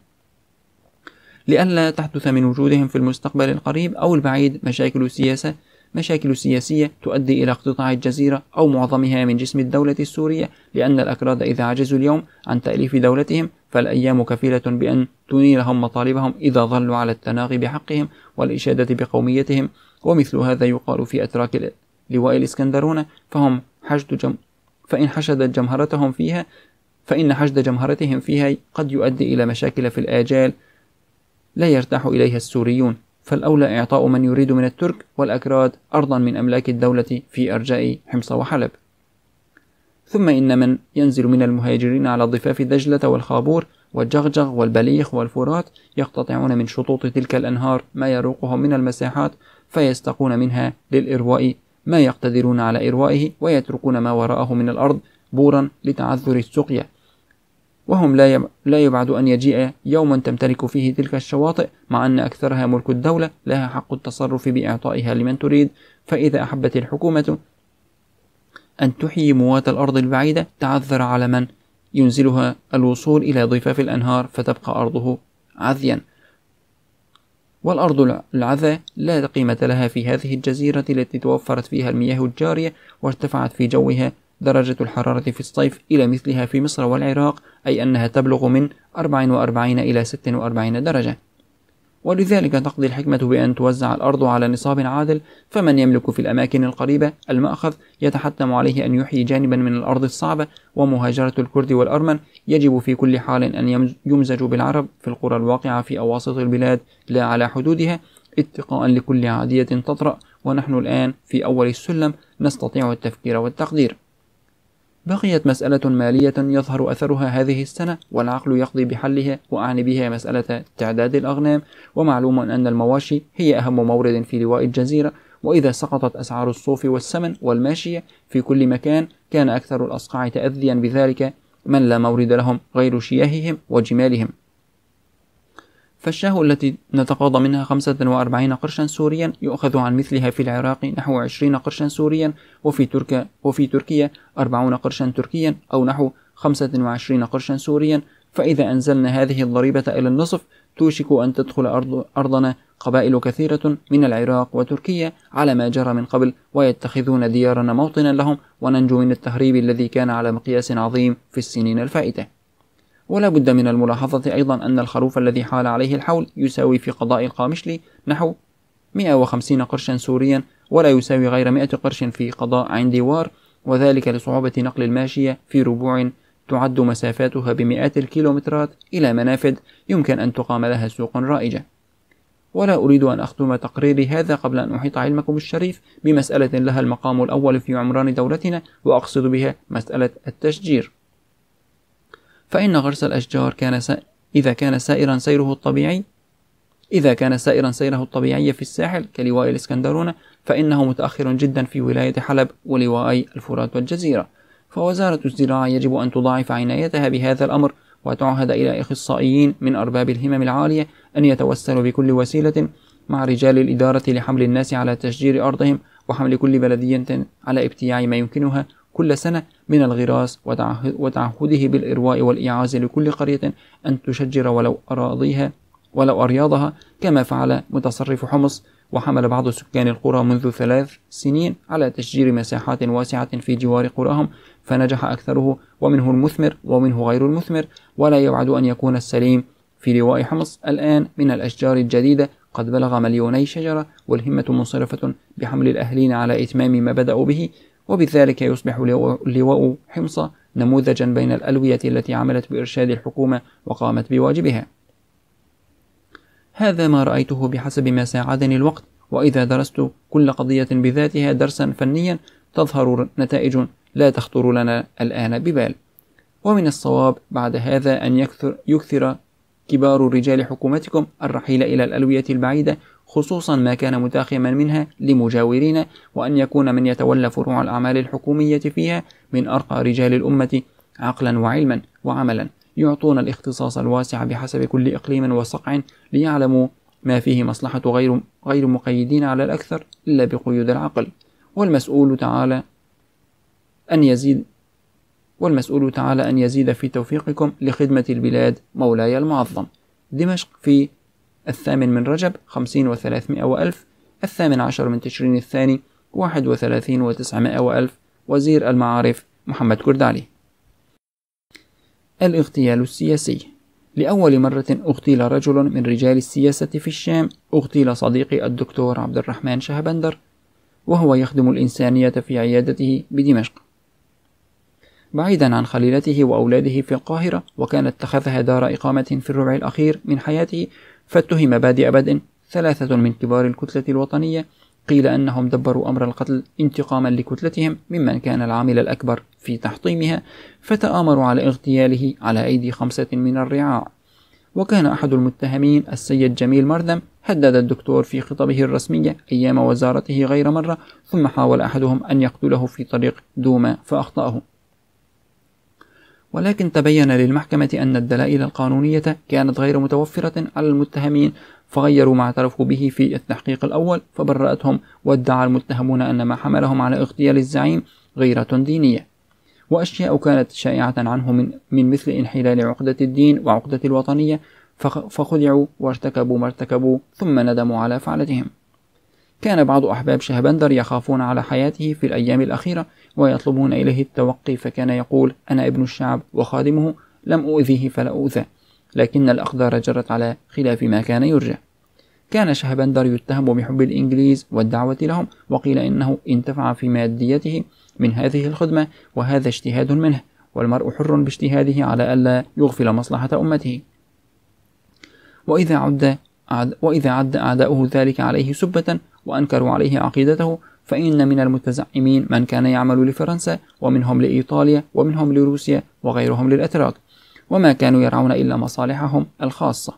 لئلا تحدث من وجودهم في المستقبل القريب أو البعيد مشاكل سياسة مشاكل سياسية تؤدي إلى اقتطاع الجزيرة أو معظمها من جسم الدولة السورية، لأن الأكراد إذا عجزوا اليوم عن تأليف دولتهم فالأيام كفيلة بأن تنيلهم مطالبهم إذا ظلوا على التناغي بحقهم والإشادة بقوميتهم. ومثل هذا يقال في أتراك لواء الإسكندرون، فهم حشد جم فإن حشدت جمهرتهم فيها فإن حشد جمهرتهم فيها قد يؤدي إلى مشاكل في الآجال لا يرتاح إليها السوريون، فالأولى إعطاء من يريد من الترك والأكراد أرضا من أملاك الدولة في أرجاء حمص وحلب. ثم إن من ينزل من المهاجرين على ضفاف دجلة والخابور والجغجغ والبليخ والفرات يقتطعون من شطوط تلك الأنهار ما يروقهم من المساحات، فيستقون منها للإرواء ما يقتدرون على إروائه، ويتركون ما وراءه من الأرض بورا لتعذر السقيا، وهم لا يبعد أن يجيء يوم تمتلك فيه تلك الشواطئ مع أن أكثرها ملك الدولة لها حق التصرف بإعطائها لمن تريد. فإذا أحبت الحكومة أن تحيي موات الأرض البعيدة تعذر على من ينزلها الوصول إلى ضفاف الأنهار، فتبقى أرضه عذيا. والأرض العذا لا قيمة لها في هذه الجزيرة التي توفرت فيها المياه الجارية وارتفعت في جوها درجة الحرارة في الصيف إلى مثلها في مصر والعراق، أي أنها تبلغ من أربع وأربعين إلى ست وأربعين درجة. ولذلك تقضي الحكمة بأن توزع الأرض على نصاب عادل، فمن يملك في الأماكن القريبة المأخذ يتحتم عليه أن يحيي جانبا من الأرض الصعبة. ومهاجرة الكرد والأرمن يجب في كل حال أن يمزجوا بالعرب في القرى الواقعة في أواسط البلاد لا على حدودها، اتقاء لكل عادية تطرأ، ونحن الآن في أول السلم نستطيع التفكير والتقدير. بقيت مسألة مالية يظهر أثرها هذه السنة والعقل يقضي بحلها، وأعني بها مسألة تعداد الأغنام. ومعلوم أن المواشي هي أهم مورد في لواء الجزيرة، وإذا سقطت أسعار الصوف والسمن والماشية في كل مكان كان أكثر الأصقاع تأذيا بذلك من لا مورد لهم غير شياههم وجمالهم. فالشاه التي نتقاضى منها خمسة وأربعين قرشا سوريا يؤخذ عن مثلها في العراق نحو عشرين قرشا سوريا، وفي تركيا وفي تركيا أربعين قرشا تركيا أو نحو خمسة وعشرين قرشا سوريا. فإذا أنزلنا هذه الضريبة إلى النصف توشك أن تدخل أرض أرضنا قبائل كثيرة من العراق وتركيا على ما جرى من قبل، ويتخذون ديارنا موطنا لهم، وننجو من التهريب الذي كان على مقياس عظيم في السنين الفائتة. ولا بد من الملاحظة أيضا أن الخروف الذي حال عليه الحول يساوي في قضاء القامشلي نحو مئة وخمسين قرشا سوريا، ولا يساوي غير مئة قرش في قضاء عين دوار، وذلك لصعوبة نقل الماشية في ربوع تعد مسافاتها بمئات الكيلومترات إلى منافذ يمكن أن تقام لها سوق رائجة. ولا أريد أن أختم تقريري هذا قبل أن أحيط علمكم الشريف بمسألة لها المقام الأول في عمران دولتنا، وأقصد بها مسألة التشجير. فإن غرس الأشجار كان س... إذا كان سائرا سيره الطبيعي إذا كان سائرا سيره الطبيعي في الساحل كلواء الإسكندرون، فإنه متأخر جدا في ولاية حلب ولواءي الفرات والجزيرة. فوزارة الزراعة يجب أن تضاعف عنايتها بهذا الأمر، وتعهد إلى أخصائيين من أرباب الهمم العالية أن يتوسلوا بكل وسيلة مع رجال الإدارة لحمل الناس على تشجير أرضهم، وحمل كل بلدية على ابتياع ما يمكنها كل سنة من الغراس، وتعهده بالإرواء والإعاز لكل قرية أن تشجر ولو أراضيها ولو أرياضها، كما فعل متصرف حمص. وحمل بعض سكان القرى منذ ثلاث سنين على تشجير مساحات واسعة في جوار قراهم، فنجح أكثره، ومنه المثمر ومنه غير المثمر، ولا يبعد أن يكون السليم في لواء حمص الآن من الأشجار الجديدة قد بلغ مليوني شجرة، والهمة منصرفة بحمل الأهلين على إتمام ما بدأوا به، وبذلك يصبح لواء حمص نموذجا بين الألوية التي عملت بإرشاد الحكومة وقامت بواجبها. هذا ما رأيته بحسب ما ساعدني الوقت، وإذا درست كل قضية بذاتها درسا فنيا تظهر نتائج لا تخطر لنا الآن ببال. ومن الصواب بعد هذا أن يكثر, يكثر كبار رجال حكومتكم الرحيل إلى الألوية البعيدة، خصوصا ما كان متاخما منها لمجاورين، وأن يكون من يتولى فروع الأعمال الحكومية فيها من أرقى رجال الأمة عقلا وعلما وعملا، يعطون الاختصاص الواسع بحسب كل إقليم وصقع، ليعلموا ما فيه مصلحة غير غير مقيدين على الأكثر إلا بقيود العقل. والمسؤول تعالى أن يزيد والمسؤول تعالى أن يزيد في توفيقكم لخدمة البلاد مولاي المعظم. دمشق في الثامن من رجب خمسين وثلاثمائة وألف، الثامن عشر من تشرين الثاني واحد وثلاثين وتسعمائة وألف. وزير المعارف محمد كردالي. الاغتيال السياسي. لأول مرة اغتيل رجل من رجال السياسة في الشام. اغتيل صديقي الدكتور عبد الرحمن شهبندر وهو يخدم الإنسانية في عيادته بدمشق، بعيدا عن خليلته وأولاده في القاهرة، وكان اتخذها دار إقامة في الربع الأخير من حياته. فاتهم بادئ بدء ثلاثة من كبار الكتلة الوطنية، قيل أنهم دبروا أمر القتل انتقاما لكتلتهم ممن كان العامل الأكبر في تحطيمها، فتآمروا على اغتياله على أيدي خمسة من الرعاع. وكان أحد المتهمين السيد جميل مردم هدد الدكتور في خطبه الرسمية أيام وزارته غير مرة، ثم حاول أحدهم أن يقتله في طريق دوما فأخطأه، ولكن تبين للمحكمة أن الدلائل القانونية كانت غير متوفرة على المتهمين، فغيروا ما اعترفوا به في التحقيق الأول فبرأتهم، وادعى المتهمون أن ما حملهم على اغتيال الزعيم غيرة دينية، وأشياء كانت شائعة عنه من, من مثل انحلال عقدة الدين وعقدة الوطنية، فخدعوا وارتكبوا ما ارتكبوا ثم ندموا على فعلتهم. كان بعض أحباب شهبندر يخافون على حياته في الأيام الأخيرة ويطلبون إليه التوقي، فكان يقول: أنا ابن الشعب وخادمه، لم أؤذيه فلا أؤذى، لكن الأقدار جرت على خلاف ما كان يرجى. كان شهبندر يتهم بحب الإنجليز والدعوة لهم، وقيل إنه انتفع في ماديته من هذه الخدمة، وهذا اجتهاد منه، والمرء حر باجتهاده على ألا يغفل مصلحة أمته. وإذا عد وإذا عد أعداؤه ذلك عليه سبة وأنكروا عليه عقيدته، فإن من المتزعمين من كان يعمل لفرنسا، ومنهم لإيطاليا، ومنهم لروسيا، وغيرهم للأتراك، وما كانوا يرعون إلا مصالحهم الخاصة،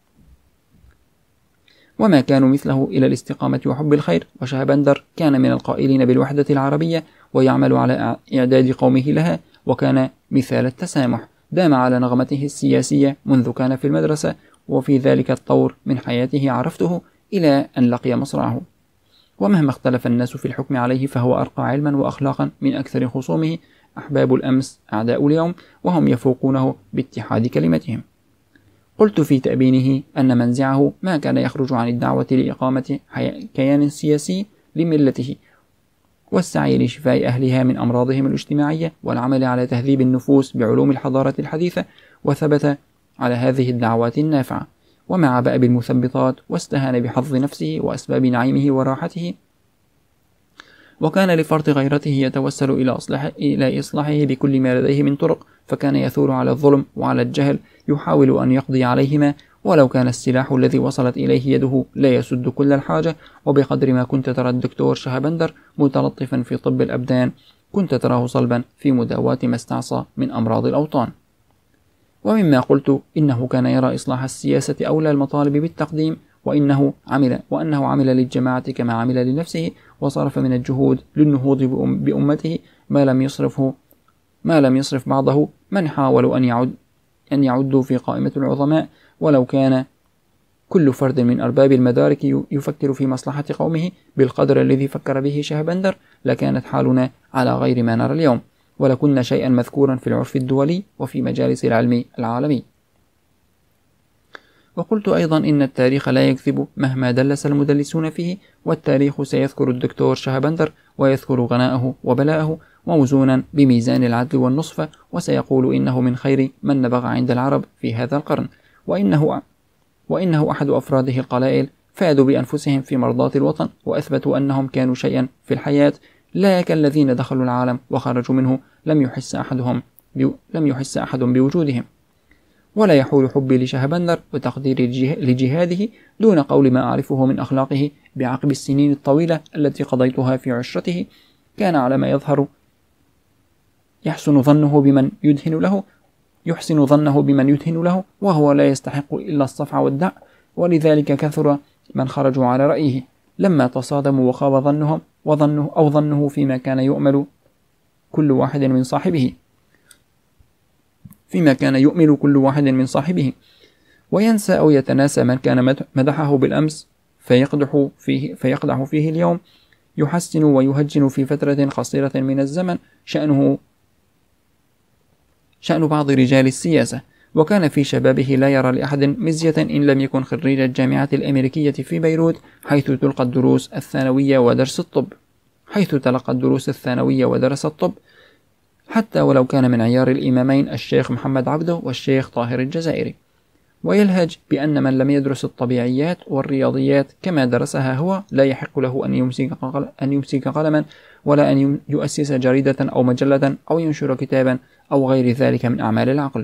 وما كانوا مثله إلى الاستقامة وحب الخير. وشهبندر كان من القائلين بالوحدة العربية ويعمل على إعداد قومه لها، وكان مثال التسامح، دام على نغمته السياسية منذ كان في المدرسة، وفي ذلك الطور من حياته عرفته إلى أن لقي مصرعه. ومهما اختلف الناس في الحكم عليه فهو أرقى علما وأخلاقا من أكثر خصومه، أحباب الأمس أعداء اليوم، وهم يفوقونه باتحاد كلمتهم. قلت في تأبينه أن منزعه ما كان يخرج عن الدعوة لإقامة كيان سياسي لملته، والسعي لشفاء أهلها من أمراضهم الاجتماعية، والعمل على تهذيب النفوس بعلوم الحضارة الحديثة، وثبت على هذه الدعوات النافعة، وما عبأ بالمثبطات واستهان بحظ نفسه وأسباب نعيمه وراحته، وكان لفرط غيرته يتوسل إلى إصلاحه, إلى إصلاحه بكل ما لديه من طرق، فكان يثور على الظلم وعلى الجهل، يحاول أن يقضي عليهما، ولو كان السلاح الذي وصلت إليه يده لا يسد كل الحاجة. وبقدر ما كنت ترى الدكتور شهبندر متلطفا في طب الأبدان، كنت تراه صلبا في مداواة ما استعصى من أمراض الأوطان. ومما قلت إنه كان يرى إصلاح السياسة أولى المطالب بالتقديم، وإنه عمل وأنه عمل للجماعة كما عمل لنفسه، وصرف من الجهود للنهوض بأمته ما لم يصرفه ما لم يصرف بعضه من حاولوا أن يعد أن يعدوا في قائمة العظماء، ولو كان كل فرد من أرباب المدارك يفكر في مصلحة قومه بالقدر الذي فكر به شهبندر لكانت حالنا على غير ما نرى اليوم، ولكنا شيئا مذكورا في العرف الدولي وفي مجالس العلم العالمي. وقلت أيضا إن التاريخ لا يكذب مهما دلس المدلسون فيه، والتاريخ سيذكر الدكتور شهبندر ويذكر غناءه وبلاءه موزونا بميزان العدل والنصف، وسيقول إنه من خير من نبغ عند العرب في هذا القرن، وإنه وإنه أحد أفراده القلائل فادوا بأنفسهم في مرضاة الوطن، وأثبتوا أنهم كانوا شيئا في الحياة لا كالذين دخلوا العالم وخرجوا منه لم يحس أحدهم بي... لم يحس أحد بوجودهم. ولا يحول حبي لشهبندر وتقديري لجهاده دون قول ما أعرفه من أخلاقه بعقب السنين الطويلة التي قضيتها في عشرته. كان على ما يظهر يحسن ظنه بمن يدهن له يحسن ظنه بمن يدهن له وهو لا يستحق إلا الصفع والدع، ولذلك كثر من خرجوا على رأيه لما تصادموا وخاب ظنهم وظنه أو ظنه فيما كان يؤمل كل واحد من صاحبه فيما كان يؤمل كل واحد من صاحبه وينسى أو يتناسى من كان مدحه بالأمس فيقدح فيه, فيقدح فيه اليوم، يحسن ويهجن في فترة قصيرة من الزمن شأنه شأن بعض رجال السياسة. وكان في شبابه لا يرى لأحد مزية إن لم يكن خريج الجامعة الأمريكية في بيروت حيث تلقى الدروس الثانوية ودرس الطب حيث تلقى الدروس الثانوية ودرس الطب حتى ولو كان من عيار الإمامين الشيخ محمد عبده والشيخ طاهر الجزائري. ويلهج بأن من لم يدرس الطبيعيات والرياضيات كما درسها هو لا يحق له أن يمسك أن يمسك قلما ولا أن يؤسس جريدة أو مجلة أو ينشر كتابا أو غير ذلك من أعمال العقل.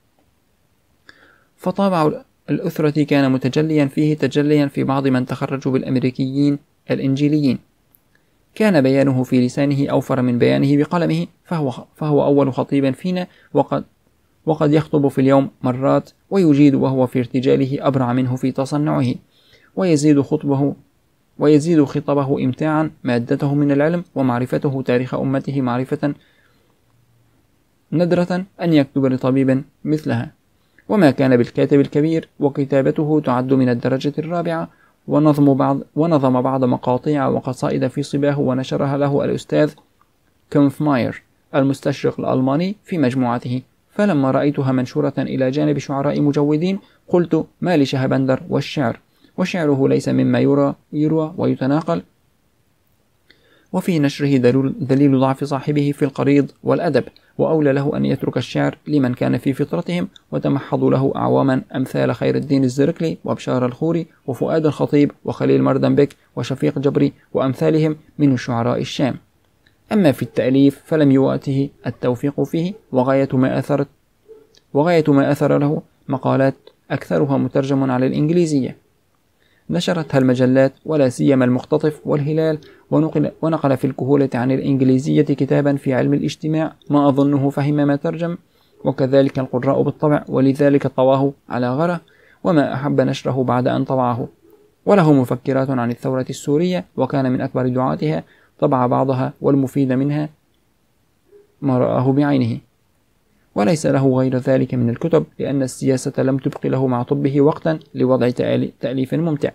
فطابع الأثرة كان متجليا فيه تجليا في بعض من تخرجوا بالأمريكيين الإنجيليين. كان بيانه في لسانه أوفر من بيانه بقلمه، فهو, فهو أول خطيب فينا، وقد, وقد يخطب في اليوم مرات ويجيد وهو في ارتجاله أبرع منه في تصنعه، ويزيد خطبه ويزيد خطبه إمتاعا مادته من العلم ومعرفته تاريخ أمته معرفة ندرة أن يكتب لطبيب مثلها. وما كان بالكاتب الكبير وكتابته تعد من الدرجة الرابعة، ونظم بعض, ونظم بعض مقاطع وقصائد في صباه ونشرها له الأستاذ كونفماير المستشرق الألماني في مجموعته. فلما رأيتها منشورة إلى جانب شعراء مجودين قلت ما لشهبندر والشعر، وشعره ليس مما يرى, يروى ويتناقل، وفي نشره دليل ضعف صاحبه في القريض والأدب، وأولى له أن يترك الشعر لمن كان في فطرتهم، وتمحضوا له أعواما أمثال خير الدين الزركلي وبشار الخوري وفؤاد الخطيب وخليل مردنبك وشفيق جبري وأمثالهم من شعراء الشام. أما في التأليف فلم يواته التوفيق فيه، وغاية ما أثرت وغاية ما أثر له مقالات أكثرها مترجم على الإنجليزية نشرتها المجلات ولا سيما المختطف والهلال، ونقل, ونقل في الكهولة عن الإنجليزية كتابا في علم الاجتماع ما أظنه فهم ما ترجم، وكذلك القراء بالطبع، ولذلك طواه على غره وما أحب نشره بعد أن طبعه. وله مفكرات عن الثورة السورية وكان من أكبر دعاتها، طبع بعضها والمفيد منها ما رآه بعينه، وليس له غير ذلك من الكتب لأن السياسة لم تبق له مع طبه وقتا لوضع تأليف ممتع.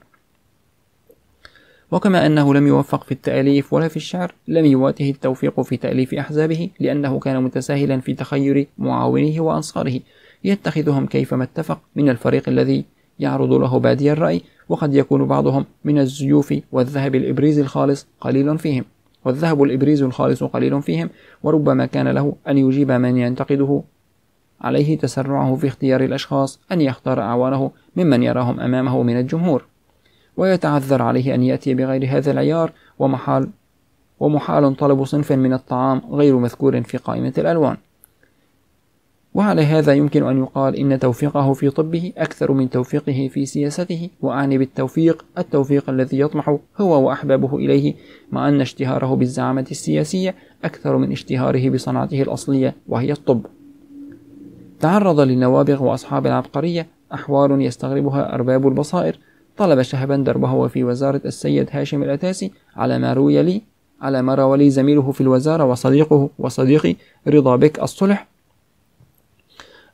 وكما أنه لم يوفق في التأليف ولا في الشعر، لم يواته التوفيق في تأليف أحزابه لأنه كان متساهلا في تخير معاونيه وأنصاره يتخذهم كيفما اتفق من الفريق الذي يعرض له بادي الرأي، وقد يكون بعضهم من الزيوف والذهب الإبريز الخالص قليل فيهم والذهب الإبريز الخالص قليل فيهم وربما كان له أن يجيب من ينتقده عليه تسرعه في اختيار الأشخاص أن يختار أعوانه ممن يراهم أمامه من الجمهور، ويتعذر عليه أن يأتي بغير هذا العيار، ومحال, ومحال طلب صنف من الطعام غير مذكور في قائمة الألوان. وعلى هذا يمكن أن يقال إن توفيقه في طبه أكثر من توفيقه في سياسته، وأعني بالتوفيق التوفيق الذي يطمح هو وأحبابه إليه، مع أن اشتهاره بالزعامة السياسية أكثر من اشتهاره بصنعته الأصلية وهي الطب. تعرض للنوابغ وأصحاب العبقرية أحوال يستغربها أرباب البصائر. طلب شهبندر وهو في وزارة السيد هاشم الأتاسي على ما روي لي على ما روى لي زميله في الوزارة وصديقه وصديقي رضا بك الصلح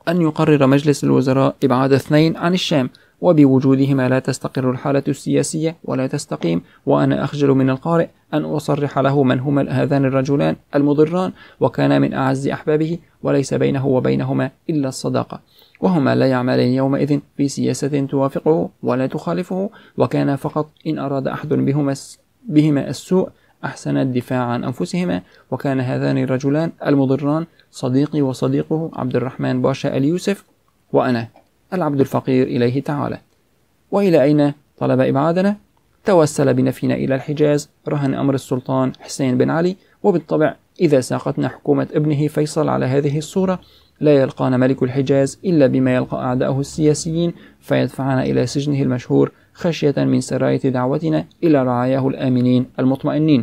أن يقرر مجلس الوزراء إبعاد اثنين عن الشام، وبوجودهما لا تستقر الحالة السياسية ولا تستقيم، وأنا أخجل من القارئ أن أصرح له من هما هذان الرجلان المضران، وكانا من أعز أحبابه وليس بينه وبينهما إلا الصداقة، وهما لا يعملان يومئذ في سياسة توافقه ولا تخالفه، وكان فقط إن أراد أحد بهما بهما السوء أحسن الدفاع عن أنفسهما. وكان هذان الرجلان المضران صديقي وصديقه عبد الرحمن باشا اليوسف، وأنا العبد الفقير إليه تعالى. وإلى أين طلب إبعادنا؟ توسل بنفينا إلى الحجاز رهن أمر السلطان حسين بن علي، وبالطبع إذا ساقتنا حكومة ابنه فيصل على هذه الصورة لا يلقانا ملك الحجاز إلا بما يلقى أعداؤه السياسيين، فيدفعنا إلى سجنه المشهور خشية من سراية دعوتنا إلى رعاياه الآمنين المطمئنين.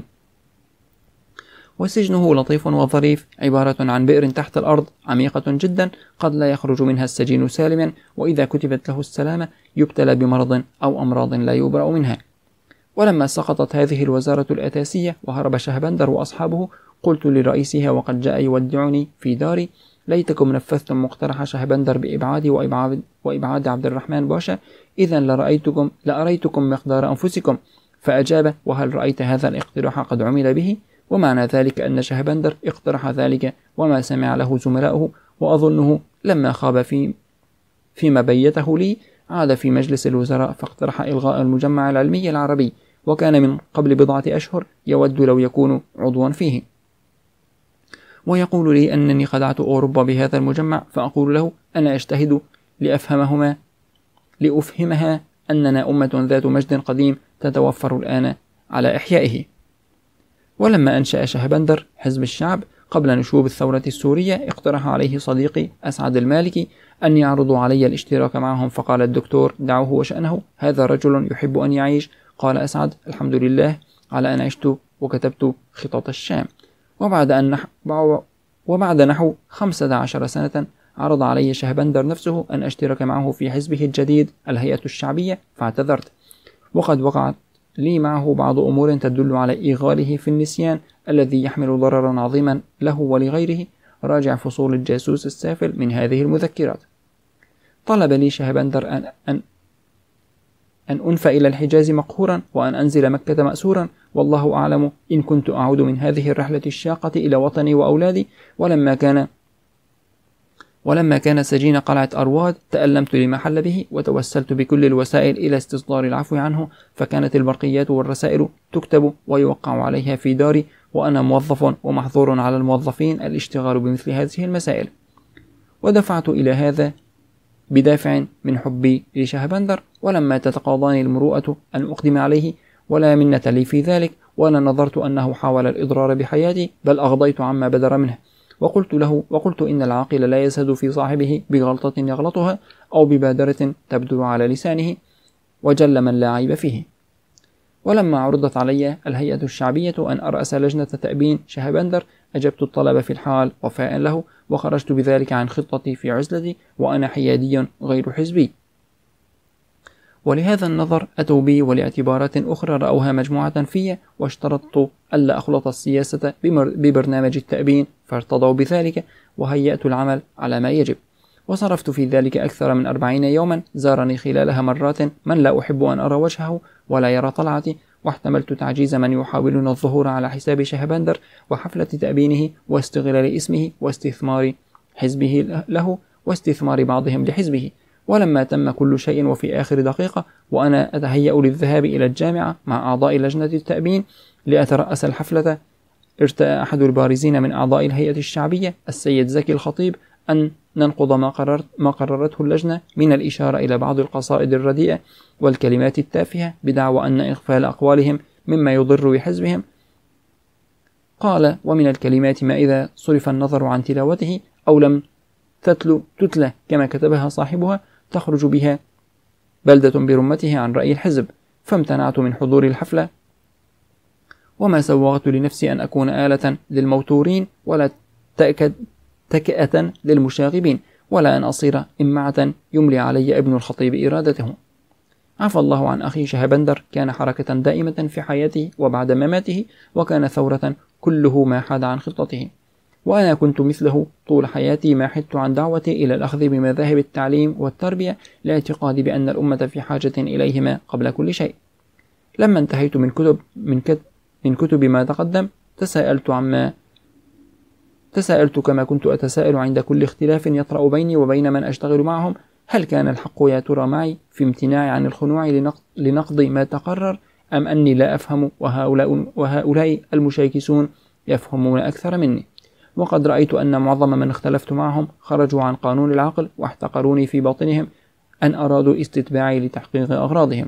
وسجنه لطيف وظريف، عبارة عن بئر تحت الأرض عميقة جدا قد لا يخرج منها السجين سالما، وإذا كتبت له السلامة يبتلى بمرض أو أمراض لا يبرأ منها. ولما سقطت هذه الوزارة الأساسية وهرب شهبندر وأصحابه، قلت لرئيسها وقد جاء يودعني في داري: ليتكم نفذتم مقترح شهبندر بإبعادي وإبعاد, وإبعاد عبد الرحمن باشا، إذا لرأيتكم, لأريتكم مقدار أنفسكم. فأجاب: وهل رأيت هذا الاقتراح قد عمل به؟ ومعنى ذلك أن شهبندر اقترح ذلك وما سمع له زملاؤه، وأظنه لما خاب في فيما بيته لي عاد في مجلس الوزراء فاقترح إلغاء المجمع العلمي العربي، وكان من قبل بضعة أشهر يود لو يكون عضوا فيه، ويقول لي أنني خدعت أوروبا بهذا المجمع، فأقول له: أنا أجتهد لأفهمهما لأفهمها أننا أمة ذات مجد قديم تتوفر الآن على إحيائه. ولما أنشأ شهبندر حزب الشعب قبل نشوب الثورة السورية، اقترح عليه صديقي أسعد المالكي أن يعرضوا علي الاشتراك معهم، فقال الدكتور: دعوه وشأنه، هذا رجل يحب أن يعيش. قال أسعد: الحمد لله على أن عشت وكتبت خطط الشام. وبعد, أن نح... وبعد نحو خمسة عشر سنة عرض علي شهبندر نفسه أن أشترك معه في حزبه الجديد الهيئة الشعبية، فاعتذرت، وقد وقعت لي معه بعض أمور تدل على إيغاله في النسيان الذي يحمل ضررا عظيما له ولغيره. راجع فصول الجاسوس السافل من هذه المذكرات. طلب لي شهبندر أن, أن, أن أنفى إلى الحجاز مقهورا، وأن أنزل مكة مأسورا، والله أعلم إن كنت أعود من هذه الرحلة الشاقة إلى وطني وأولادي. ولما كان ولما كان سجين قلعة أرواد تألمت لما حل به، وتوسلت بكل الوسائل إلى استصدار العفو عنه، فكانت البرقيات والرسائل تكتب ويوقع عليها في داري، وأنا موظف ومحظور على الموظفين الاشتغال بمثل هذه المسائل. ودفعت إلى هذا بدافع من حبي لشهبندر، ولما تتقاضاني المروءة أن أقدم عليه، ولا منة لي في ذلك، وأنا نظرت أنه حاول الإضرار بحياتي، بل أغضيت عما بدر منه، وقلت له وقلت إن العاقل لا يزهد في صاحبه بغلطة يغلطها أو ببادرة تبدو على لسانه، وجل من لا عيب فيه. ولما عرضت علي الهيئة الشعبية أن أرأس لجنة تأبين شهبندر، أجبت الطلب في الحال وفاء له، وخرجت بذلك عن خطتي في عزلتي، وأنا حيادي غير حزبي. ولهذا النظر أتوا بي ولاعتبارات أخرى رأوها مجموعة في، واشترطت ألا أخلط السياسة ببرنامج التأبين، فارتضوا بذلك، وهيأت العمل على ما يجب. وصرفت في ذلك أكثر من أربعين يوما، زارني خلالها مرات من لا أحب أن أرى وجهه ولا يرى طلعتي، واحتملت تعجيز من يحاولون الظهور على حساب شهبندر وحفلة تأبينه واستغلال اسمه واستثمار حزبه له واستثمار بعضهم لحزبه. ولما تم كل شيء وفي آخر دقيقة وأنا أتهيأ للذهاب إلى الجامعة مع أعضاء لجنة التأبين لأترأس الحفلة، ارتأى أحد البارزين من أعضاء الهيئة الشعبية السيد زكي الخطيب أن ننقض ما, قررت ما قررته اللجنة من الإشارة إلى بعض القصائد الرديئة والكلمات التافهة، بدعوى أن إغفال أقوالهم مما يضر بحزبهم. قال: ومن الكلمات ما إذا صرف النظر عن تلاوته أو لم تتلو تتلى كما كتبها صاحبها تخرج بها بلدة برمته عن رأي الحزب، فامتنعت من حضور الحفلة، وما سوغت لنفسي أن أكون آلة للموتورين ولا تأكد تكئة للمشاغبين، ولا أن أصير إمعة يملي علي ابن الخطيب إرادته. عفى الله عن أخي شهبندر، كان حركة دائمة في حياته وبعد مماته، وكان ثورة كله ما حاد عن خطته. وأنا كنت مثله طول حياتي ما حدت عن دعوتي إلى الأخذ بمذاهب التعليم والتربية لاعتقادي بأن الأمة في حاجة إليهما قبل كل شيء. لما انتهيت من كتب من كتب من كتب ما تقدم تساءلت عما تساءلت كما كنت أتساءل عند كل اختلاف يطرأ بيني وبين من أشتغل معهم: هل كان الحق يا ترى معي في امتناعي عن الخنوع لنقض ما تقرر، أم أني لا أفهم وهؤلاء, وهؤلاء المشاكسون يفهمون أكثر مني؟ وقد رأيت أن معظم من اختلفت معهم خرجوا عن قانون العقل واحتقروني في باطنهم أن أرادوا استتباعي لتحقيق أغراضهم.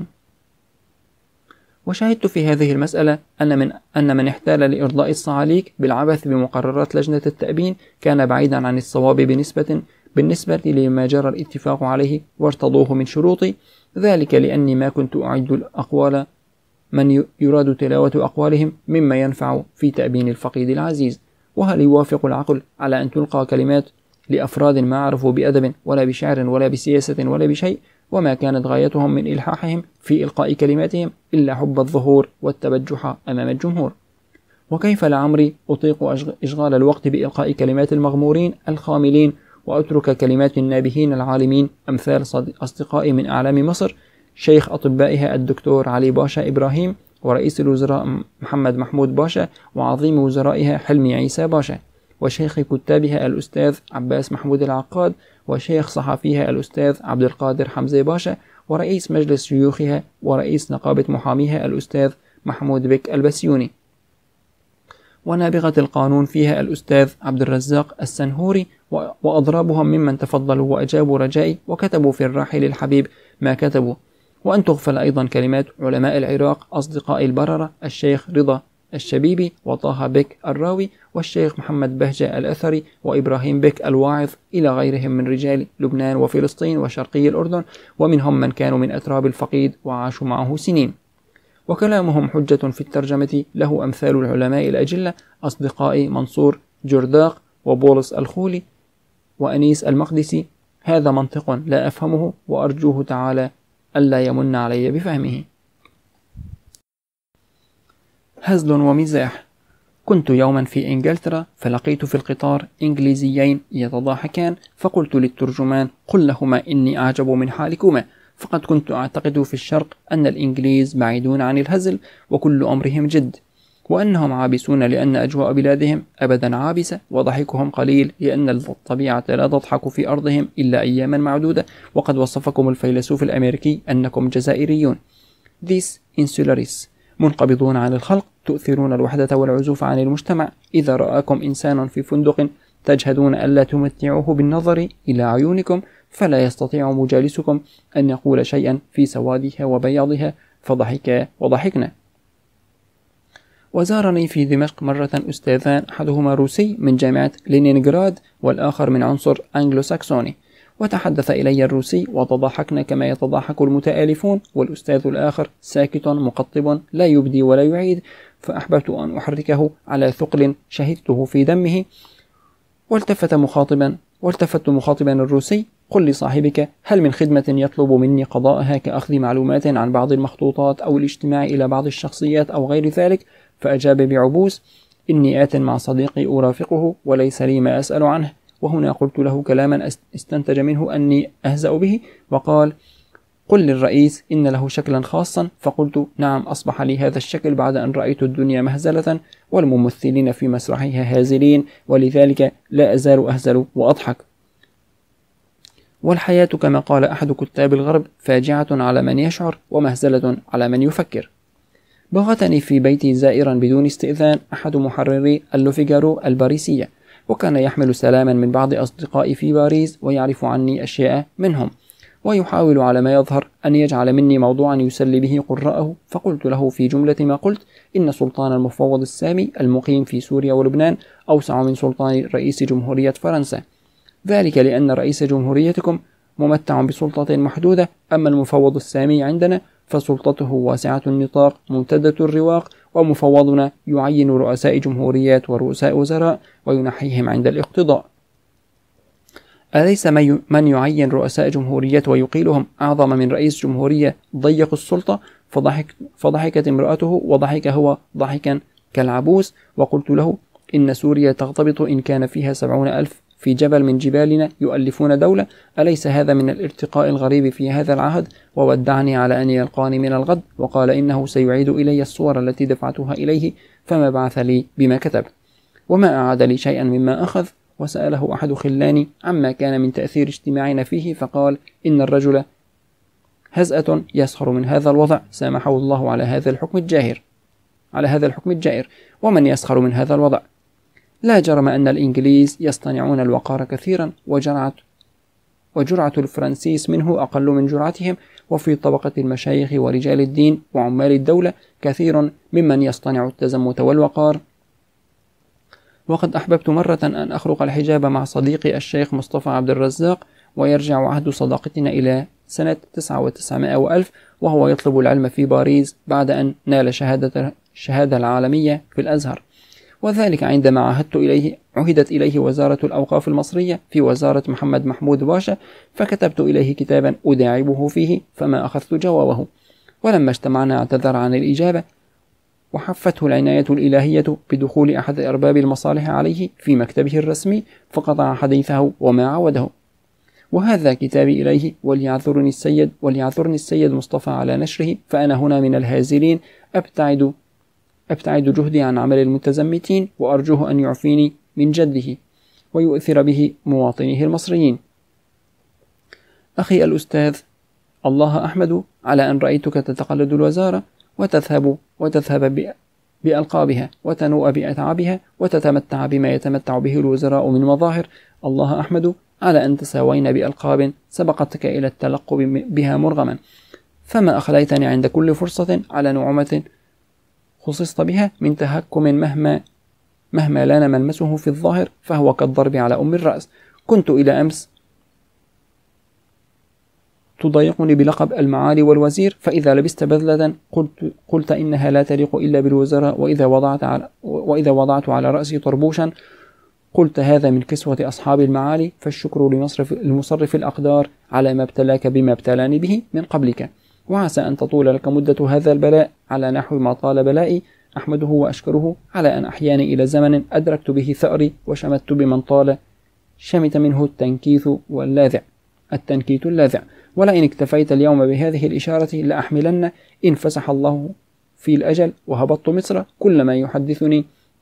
وشاهدت في هذه المسألة أن من, أن من احتال لإرضاء الصعاليك بالعبث بمقررات لجنة التأبين كان بعيدا عن الصواب بنسبة بالنسبة لما جرى الاتفاق عليه وارتضوه من شروطي، ذلك لأني ما كنت أعد الأقوال من يراد تلاوة أقوالهم مما ينفع في تأبين الفقيد العزيز. وهل يوافق العقل على أن تلقى كلمات لأفراد ما عرفوا بأدب ولا بشعر ولا بسياسة ولا بشيء، وما كانت غايتهم من إلحاحهم في إلقاء كلماتهم إلا حب الظهور والتبجح أمام الجمهور؟ وكيف لعمري أطيق إشغال الوقت بإلقاء كلمات المغمورين الخاملين وأترك كلمات النابهين العالمين أمثال أصدقائي من أعلام مصر، شيخ أطبائها الدكتور علي باشا إبراهيم، ورئيس الوزراء محمد محمود باشا، وعظيم وزرائها حلمي عيسى باشا، وشيخ كتابها الأستاذ عباس محمود العقاد، وشيخ صحفيها الأستاذ عبد القادر حمزة باشا، ورئيس مجلس شيوخها ورئيس نقابة محاميها الأستاذ محمود بك البسيوني، ونابغة القانون فيها الأستاذ عبد الرزاق السنهوري، وأضرابهم ممن تفضلوا وأجابوا رجائي وكتبوا في الراحل الحبيب ما كتبوا. وأن تغفل أيضا كلمات علماء العراق أصدقاء البررة الشيخ رضا الشبيبي وطه بك الراوي والشيخ محمد بهجة الأثري وإبراهيم بك الواعظ إلى غيرهم من رجال لبنان وفلسطين وشرقي الأردن، ومنهم من كانوا من أتراب الفقيد وعاشوا معه سنين. وكلامهم حجة في الترجمة له أمثال العلماء الأجلة أصدقائي منصور جرداق وبولس الخولي وأنيس المقدسي. هذا منطق لا أفهمه، وأرجوه تعالى ألا يمن علي بفهمه. هزل ومزاح. كنت يوما في إنجلترا فلقيت في القطار إنجليزيين يتضاحكان، فقلت للترجمان: قل لهما إني أعجب من حالكما، فقد كنت أعتقد في الشرق أن الإنجليز بعيدون عن الهزل وكل أمرهم جد، وأنهم عابسون لأن أجواء بلادهم أبدا عابسة، وضحكهم قليل لأن الطبيعة لا تضحك في أرضهم إلا أياما معدودة، وقد وصفكم الفيلسوف الأمريكي أنكم جزائريون These insularis منقبضون عن الخلق، تؤثرون الوحدة والعزوف عن المجتمع. إذا رآكم إنسان في فندق تجهدون ألا تمتعوه بالنظر إلى عيونكم، فلا يستطيع مجالسكم أن يقول شيئا في سوادها وبياضها، فضحكا وضحكنا. وزارني في دمشق مرة أستاذان، أحدهما روسي من جامعة لينينغراد والآخر من عنصر أنجلو ساكسوني، وتحدث إلي الروسي وتضاحكنا كما يتضاحك المتآلفون، والأستاذ الآخر ساكت مقطب لا يبدي ولا يعيد، فأحببت أن أحركه على ثقل شهدته في دمه. والتفت مخاطبا والتفت مخاطبا الروسي: قل لصاحبك هل من خدمة يطلب مني قضاءها كأخذ معلومات عن بعض المخطوطات أو الاجتماع إلى بعض الشخصيات أو غير ذلك؟ فأجاب بعبوس: إني آت مع صديقي أرافقه وليس لي ما أسأل عنه. وهنا قلت له كلاما استنتج منه أني أهزأ به، وقال: قل للرئيس إن له شكلا خاصا. فقلت: نعم، أصبح لي هذا الشكل بعد أن رأيت الدنيا مهزلة والممثلين في مسرحها هازلين، ولذلك لا أزال أهزل وأضحك. والحياة كما قال أحد كتاب الغرب فاجعة على من يشعر ومهزلة على من يفكر. بغتني في بيتي زائرا بدون استئذان أحد محرري اللوفيغارو الباريسية، وكان يحمل سلاما من بعض أصدقائي في باريس ويعرف عني أشياء منهم، ويحاول على ما يظهر أن يجعل مني موضوعا يسلي به قراءه. فقلت له في جملة ما قلت: إن سلطان المفوض السامي المقيم في سوريا ولبنان أوسع من سلطان رئيس جمهورية فرنسا، ذلك لأن رئيس جمهوريتكم ممتع بسلطة محدودة، أما المفوض السامي عندنا فسلطته واسعة النطاق ممتدة الرواق، ومفوضنا يعين رؤساء جمهوريات ورؤساء وزراء وينحيهم عند الاقتضاء. أليس من يعين رؤساء جمهوريات ويقيلهم أعظم من رئيس جمهورية ضيق السلطة؟ فضحك فضحكت امرأته وضحك هو ضحكا كالعبوس، وقلت له: إن سوريا تغتبط إن كان فيها سبعون ألف في جبل من جبالنا يؤلفون دولة، أليس هذا من الارتقاء الغريب في هذا العهد؟ وودعني على أن يلقاني من الغد، وقال إنه سيعيد إلي الصور التي دفعتها إليه، فما بعث لي بما كتب وما أعاد لي شيئا مما أخذ. وسأله أحد خلاني عما كان من تأثير اجتماعنا فيه، فقال إن الرجل هزأة يسخر من هذا الوضع سامحه الله على هذا الحكم الجاهر على هذا الحكم الجائر، ومن يسخر من هذا الوضع؟ لا جرم أن الإنجليز يصطنعون الوقار كثيرا، وجرعة وجرعة الفرنسيس منه أقل من جرعتهم، وفي طبقة المشايخ ورجال الدين وعمال الدولة كثير ممن يصطنع التزمت والوقار. وقد أحببت مرة أن أخرق الحجاب مع صديقي الشيخ مصطفى عبد الرزاق، ويرجع عهد صداقتنا إلى سنة تسعة وتسعمائة وألف، وهو يطلب العلم في باريس بعد أن نال شهادة الشهادة العالمية في الأزهر، وذلك عندما عهدت إليه عهدت إليه وزارة الأوقاف المصرية في وزارة محمد محمود باشا، فكتبت إليه كتابا أداعبه فيه، فما أخذت جوابه. ولما اجتمعنا اعتذر عن الإجابة، وحفته العناية الإلهية بدخول أحد أرباب المصالح عليه في مكتبه الرسمي، فقطع حديثه وما عوده. وهذا كتابي إليه، وليعذرني السيد وليعذرني السيد مصطفى على نشره، فأنا هنا من الهازلين، أبتعد أبتعد جهدي عن عمل المتزمتين، وأرجوه أن يعفيني من جده ويؤثر به مواطنيه المصريين. أخي الأستاذ، الله أحمد على أن رأيتك تتقلد الوزارة وتذهب وتذهب بألقابها وتنوء بأتعابها وتتمتع بما يتمتع به الوزراء من مظاهر. الله أحمد على أن تساوين بألقاب سبقتك إلى التلقب بها مرغما، فما أخليتني عند كل فرصة على نعمة خصصت بها من تهكم مهما مهما لان ملمسه في الظاهر فهو كالضرب على أم الرأس. كنت إلى أمس تضايقني بلقب المعالي والوزير، فإذا لبست بذلة قلت, قلت إنها لا تليق إلا بالوزراء، وإذا وضعت على, وإذا وضعت على رأسي طربوشا قلت هذا من كسوة أصحاب المعالي، فالشكر لمصرف لمصرف الأقدار على ما ابتلاك بما ابتلاني به من قبلك، وعسى أن تطول لك مدة هذا البلاء على نحو ما طال بلائي. أحمده وأشكره على أن أحياني إلى زمن أدركت به ثأري، وشمت بمن طال شمت منه التنكيث واللاذع التنكيت اللاذع. ولئن اكتفيت اليوم بهذه الإشارة لأحملن إن فسح الله في الأجل وهبطت مصر كلما يحدثني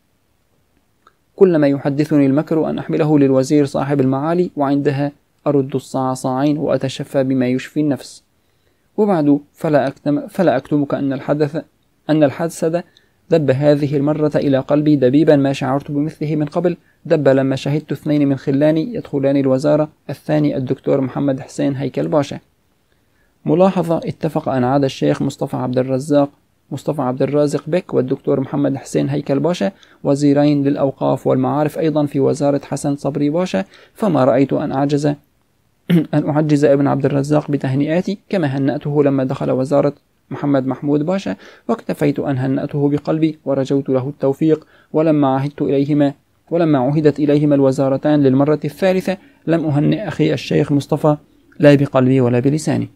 كلما يحدثني المكر أن أحمله للوزير صاحب المعالي، وعندها أرد الصاع صاعين وأتشفى بما يشفي النفس. وبعد فلا أكتم فلا أكتمك أن الحدث أن الحسد دب هذه المرة إلى قلبي دبيبا ما شعرت بمثله من قبل. دب لما شهدت اثنين من خلاني يدخلان الوزارة، الثاني الدكتور محمد حسين هيكل باشا. ملاحظة: اتفق أن عاد الشيخ مصطفى عبد الرزاق مصطفى عبد الرازق بك والدكتور محمد حسين هيكل باشا وزيرين للأوقاف والمعارف أيضا في وزارة حسن صبري باشا، فما رأيت أن أعجز أن أعجز ابن عبد الرزاق بتهنئاتي كما هنأته لما دخل وزارة محمد محمود باشا، واكتفيت أن هنأته بقلبي ورجوت له التوفيق. ولما عهدت إليهما ولما عهدت إليهما الوزارتان للمرة الثالثة لم أهنئ أخي الشيخ مصطفى لا بقلبي ولا بلساني،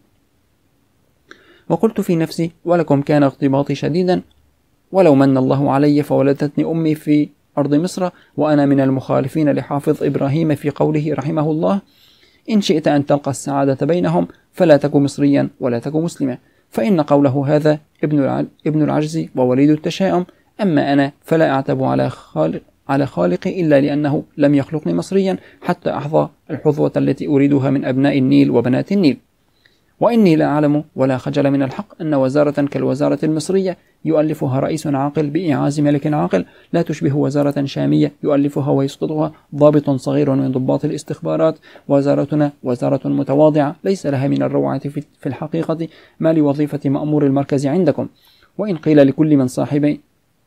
وقلت في نفسي: ولكم كان اغتباطي شديدا، ولو من الله علي فولدتني أمي في أرض مصر وأنا من المخالفين لحافظ إبراهيم في قوله رحمه الله: إن شئت أن تلقى السعادة بينهم فلا تك مصريا ولا تك مسلما، فإن قوله هذا ابن العجز ووليد التشاؤم. أما أنا فلا أعتب على خالق على خالقي إلا لأنه لم يخلقني مصريا حتى أحظى الحظوة التي أريدها من أبناء النيل وبنات النيل. وإني لا أعلم ولا خجل من الحق أن وزارة كالوزارة المصرية يؤلفها رئيس عاقل بإعاز ملك عاقل لا تشبه وزارة شامية يؤلفها ويسقطها ضابط صغير من ضباط الاستخبارات. وزارتنا وزارة متواضعة ليس لها من الروعة في الحقيقة ما لوظيفة مأمور المركز عندكم. وإن قيل لكل من صاحبي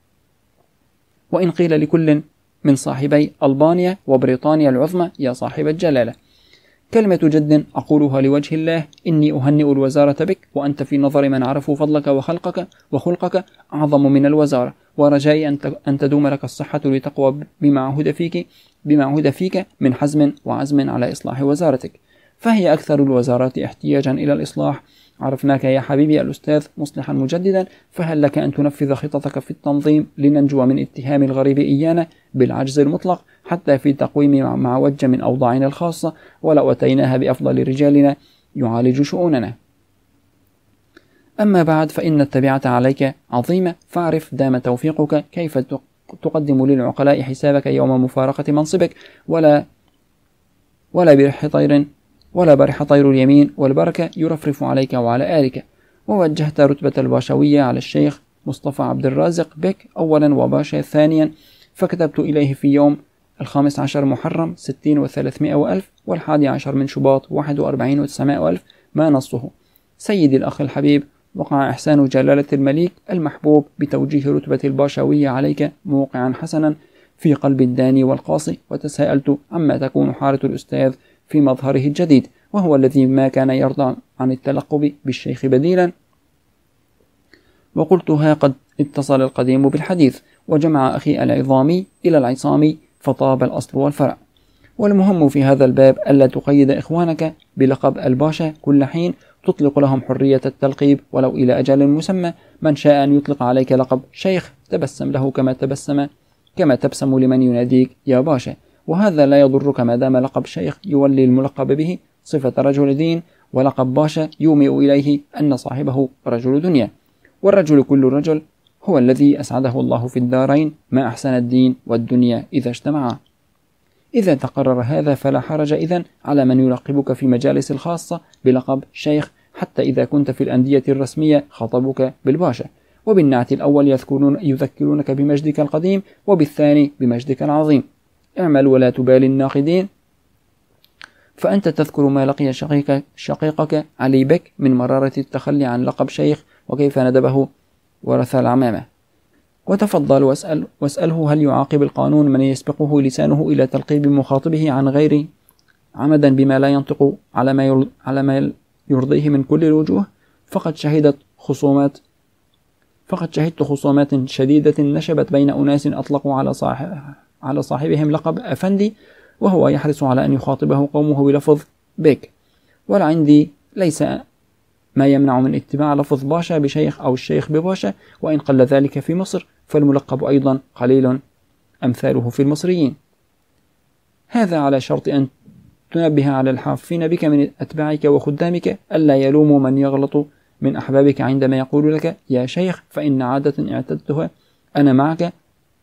وإن قيل لكل من صاحبي ألبانيا وبريطانيا العظمى يا صاحب الجلالة. كلمة جد أقولها لوجه الله: إني أهنئ الوزارة بك، وأنت في نظر من عرفوا فضلك وخلقك وخلقك أعظم من الوزارة، ورجائي أن تدوم لك الصحة لتقوى بما عهد فيك بما عهد فيك من حزم وعزم على إصلاح وزارتك. فهي أكثر الوزارات احتياجا إلى الإصلاح. عرفناك يا حبيبي الأستاذ مصلحا مجددا، فهل لك أن تنفذ خططك في التنظيم لننجو من اتهام الغريب إيانا بالعجز المطلق حتى في تقويم مع وجه من أوضاعنا الخاصة، ولو أتيناها بأفضل رجالنا يعالج شؤوننا. أما بعد، فإن التبعة عليك عظيمة، فاعرف دام توفيقك كيف تقدم للعقلاء حسابك يوم مفارقة منصبك، ولا ولا برح طير ولا برح طير اليمين والبركة يرفرف عليك وعلى آلك. ووجهت رتبة الباشوية على الشيخ مصطفى عبد الرازق بك أولا وباشا ثانيا، فكتبت إليه في يوم الخامس عشر محرم ستين وثلاثمائة وألف والحادي عشر من شباط واحد وأربعين وتسعمائة ألف ما نصه: سيدي الأخ الحبيب، وقع إحسان جلالة المليك المحبوب بتوجيه رتبة الباشوية عليك موقعا حسنا في قلب الداني والقاصي، وتساءلت عما تكون حالة الأستاذ في مظهره الجديد، وهو الذي ما كان يرضى عن التلقب بالشيخ بديلا. وقلت ها قد اتصل القديم بالحديث، وجمع أخي العظامي إلى العصامي، فطاب الأصل والفرع. والمهم في هذا الباب ألا تقيد إخوانك بلقب الباشا كل حين، تطلق لهم حرية التلقيب ولو إلى أجل مسمى. من شاء أن يطلق عليك لقب شيخ تبسم له كما تبسم كما تبسم لمن يناديك يا باشا، وهذا لا يضرك ما دام لقب شيخ يولي الملقب به صفة رجل دين، ولقب باشا يومئ إليه أن صاحبه رجل دنيا. والرجل كل رجل هو الذي أسعده الله في الدارين، ما أحسن الدين والدنيا إذا اجتمعا. إذا تقرر هذا فلا حرج إذن على من يلقبك في مجالس الخاصة بلقب شيخ، حتى إذا كنت في الأندية الرسمية خطبك بالباشا. وبالنعت الأول يذكرون يذكرونك بمجدك القديم، وبالثاني بمجدك العظيم. اعمل ولا تبالي الناقدين، فأنت تذكر ما لقي شقيقك, شقيقك علي بك من مرارة التخلي عن لقب شيخ، وكيف ندبه ورث العمامة. وتفضل واسأل واسأله هل يعاقب القانون من يسبقه لسانه إلى تلقيب مخاطبه عن غير عمدا بما لا ينطق على ما على ما يرضيه من كل الوجوه. فقد شهدت خصومات فقد شهدت خصومات شديدة نشبت بين أناس أطلقوا على صاحب على صاحبهم لقب أفندي، وهو يحرص على أن يخاطبه قومه بلفظ بك. ولعندي ليس ما يمنع من اتباع لفظ باشا بشيخ أو الشيخ بباشا، وإن قل ذلك في مصر فالملقب أيضا قليل أمثاله في المصريين. هذا على شرط أن تنبه على الحافين بك من أتباعك وخدامك ألا يلوموا من يغلط من أحبابك عندما يقول لك يا شيخ، فإن عادة اعتدتها أنا معك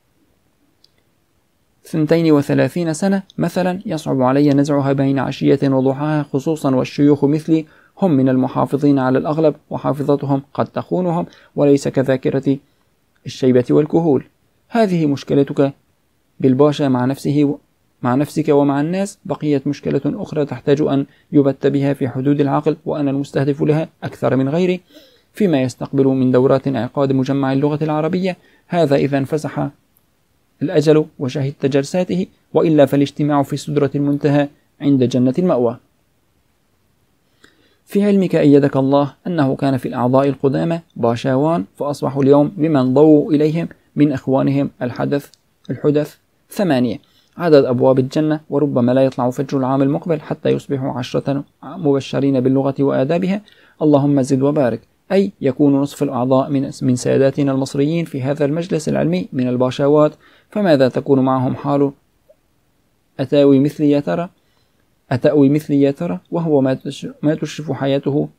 ثنتين وثلاثين سنة مثلا، يصعب علي نزعها بين عشية وضحاها، خصوصا والشيوخ مثلي هم من المحافظين على الأغلب، وحافظتهم قد تخونهم وليس كذاكرة الشيبة والكهول. هذه مشكلتك بالباشا مع نفسه مع نفسك ومع الناس. بقيت مشكلة أخرى تحتاج أن يبت بها في حدود العقل، وأنا المستهدف لها أكثر من غيري فيما يستقبل من دورات انعقاد مجمع اللغة العربية، هذا إذا انفسح الأجل وشهدت جلساته، وإلا فالاجتماع في سدرة المنتهى عند جنة المأوى. في علمك أيدك الله أنه كان في الأعضاء القدامى باشاوان، فأصبحوا اليوم بمن ضووا إليهم من إخوانهم الحدث الحدث ثمانية، عدد أبواب الجنة، وربما لا يطلع فجر العام المقبل حتى يصبحوا عشرة مبشرين باللغة وآدابها. اللهم زد وبارك. أي يكون نصف الأعضاء من من ساداتنا المصريين في هذا المجلس العلمي من الباشاوات، فماذا تكون معهم حال أتاوي مثلي يا ترى أتأوي مثلي يا ترى وهو ما ما تشرف حياته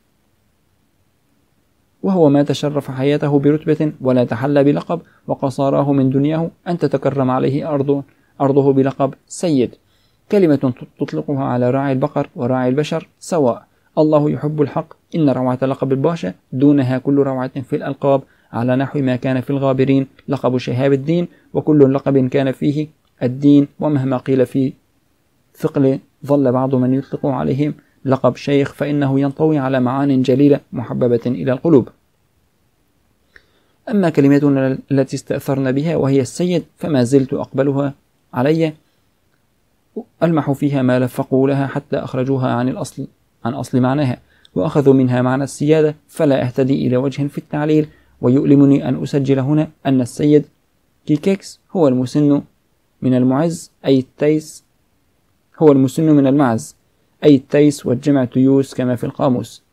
وهو ما تشرف حياته برتبة ولا تحلى بلقب، وقصاراه من دنياه أن تتكرم عليه أرض أرضه بلقب سيد. كلمة تطلقها على راعي البقر وراعي البشر سواء. الله يحب الحق، إن روعة لقب الباشا دونها كل روعة في الألقاب، على نحو ما كان في الغابرين لقب شهاب الدين، وكل لقب كان فيه الدين. ومهما قيل في ثقل ظل بعض من يطلق عليهم لقب شيخ، فإنه ينطوي على معان جليلة محببة إلى القلوب. أما كلمتنا التي استأثرنا بها وهي السيد، فما زلت أقبلها علي، ألمح فيها ما لفقوا لها حتى أخرجوها عن الأصل عن أصل معناها، وأخذوا منها معنى السيادة، فلا أهتدي إلى وجه في التعليل. ويؤلمني أن أسجل هنا أن السيد كيكيكس هو المسن من المعز، أي التيس هو المسن من المعز، أي التيس والجمع تيوس كما في القاموس.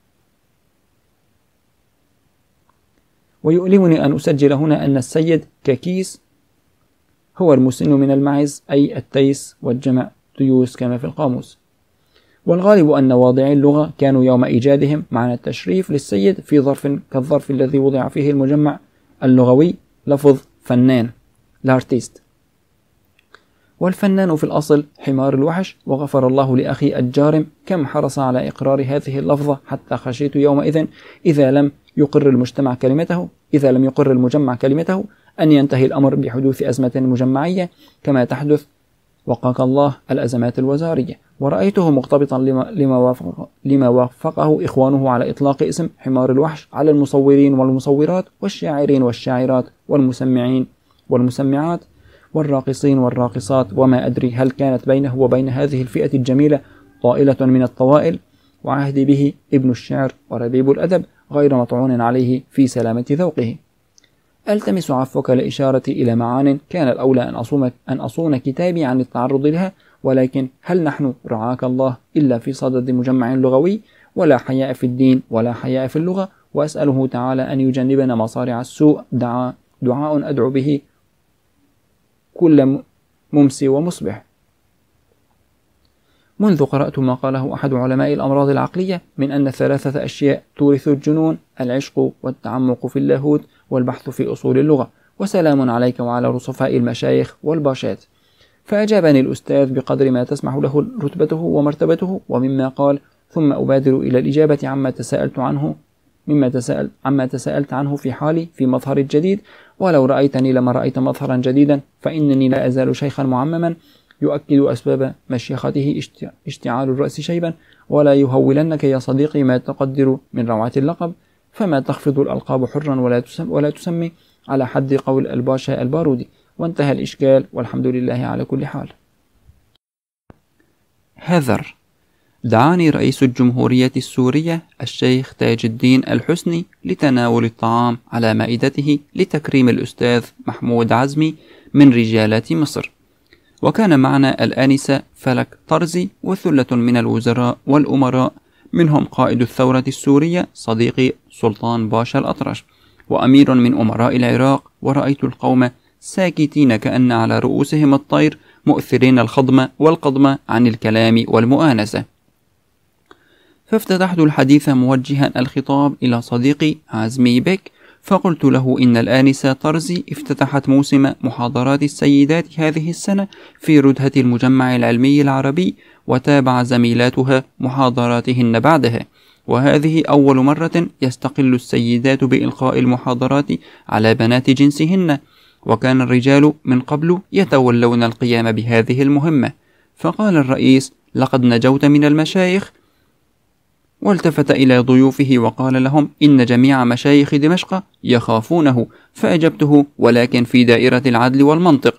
ويؤلمني أن أسجل هنا أن السيد ككيس هو المسن من المعز، أي التيس والجمع تيوس كما في القاموس. والغالب أن واضعي اللغة كانوا يوم إيجادهم معنى التشريف للسيد في ظرف كالظرف الذي وضع فيه المجمع اللغوي لفظ فنان الارتيست. والفنان في الأصل حمار الوحش، وغفر الله لأخي الجارم كم حرص على إقرار هذه اللفظة حتى خشيت يومئذ إذا لم يقر المجتمع كلمته إذا لم يقر المجمع كلمته أن ينتهي الأمر بحدوث أزمة مجمعية كما تحدث وقاك الله الأزمات الوزارية. ورأيته مقتبطا لما, لما, وافق لما وافقه إخوانه على إطلاق اسم حمار الوحش على المصورين والمصورات والشاعرين والشاعرات والمسمعين والمسمعات والراقصين والراقصات، وما أدري هل كانت بينه وبين هذه الفئة الجميلة طائلة من الطوائل. وعهدي به ابن الشعر وربيب الأدب غير مطعون عليه في سلامة ذوقه. ألتمس عفوك لإشارتي إلى معان كان الأولى أن أصون, أن أصون كتابي عن التعرض لها، ولكن هل نحن رعاك الله إلا في صدد مجمع لغوي؟ ولا حياء في الدين ولا حياء في اللغة. وأسأله تعالى أن يجنبنا مصارع السوء دعاء, دعاء أدعو به كل ممسي ومصبح. منذ قرأت ما قاله أحد علماء الأمراض العقلية من أن ثلاثة أشياء تورث الجنون: العشق والتعمق في اللاهوت والبحث في أصول اللغة. وسلام عليك وعلى رصفاء المشايخ والباشات. فأجابني الأستاذ بقدر ما تسمح له رتبته ومرتبته ومما قال، ثم أبادر إلى الإجابة عما تساءلت عنه مما تساءل عما تساءلت عنه في حالي في مظهر الجديد. ولو رأيتني لما رأيت مظهرا جديدا، فإنني لا أزال شيخا معمما يؤكد أسباب مشيخته اشتعال الرأس شيبا. ولا يهولنك يا صديقي ما تقدر من روعة اللقب، فما تخفض الألقاب حرا ولا تسمي, ولا تسمي على حد قول الباشا البارودي. وانتهى الإشكال، والحمد لله على كل حال. هذر: دعاني رئيس الجمهورية السورية الشيخ تاج الدين الحسني لتناول الطعام على مائدته لتكريم الأستاذ محمود عزمي من رجالات مصر. وكان معنا الآنسة فلك طرزي وثلة من الوزراء والأمراء، منهم قائد الثورة السورية صديقي سلطان باشا الأطرش، وأمير من أمراء العراق. ورأيت القوم ساكتين كأن على رؤوسهم الطير، مؤثرين الخضم والقضم عن الكلام والمؤانسة. فافتتحت الحديث موجها الخطاب إلى صديقي عزمي بك، فقلت له إن الآنسة طرزي افتتحت موسم محاضرات السيدات هذه السنة في ردهة المجمع العلمي العربي، وتابع زميلاتها محاضراتهن بعدها، وهذه أول مرة يستقل السيدات بإلقاء المحاضرات على بنات جنسهن، وكان الرجال من قبل يتولون القيام بهذه المهمة. فقال الرئيس: لقد نجوت من المشايخ. والتفت إلى ضيوفه وقال لهم: إن جميع مشايخ دمشق يخافونه. فأجبته: ولكن في دائرة العدل والمنطق،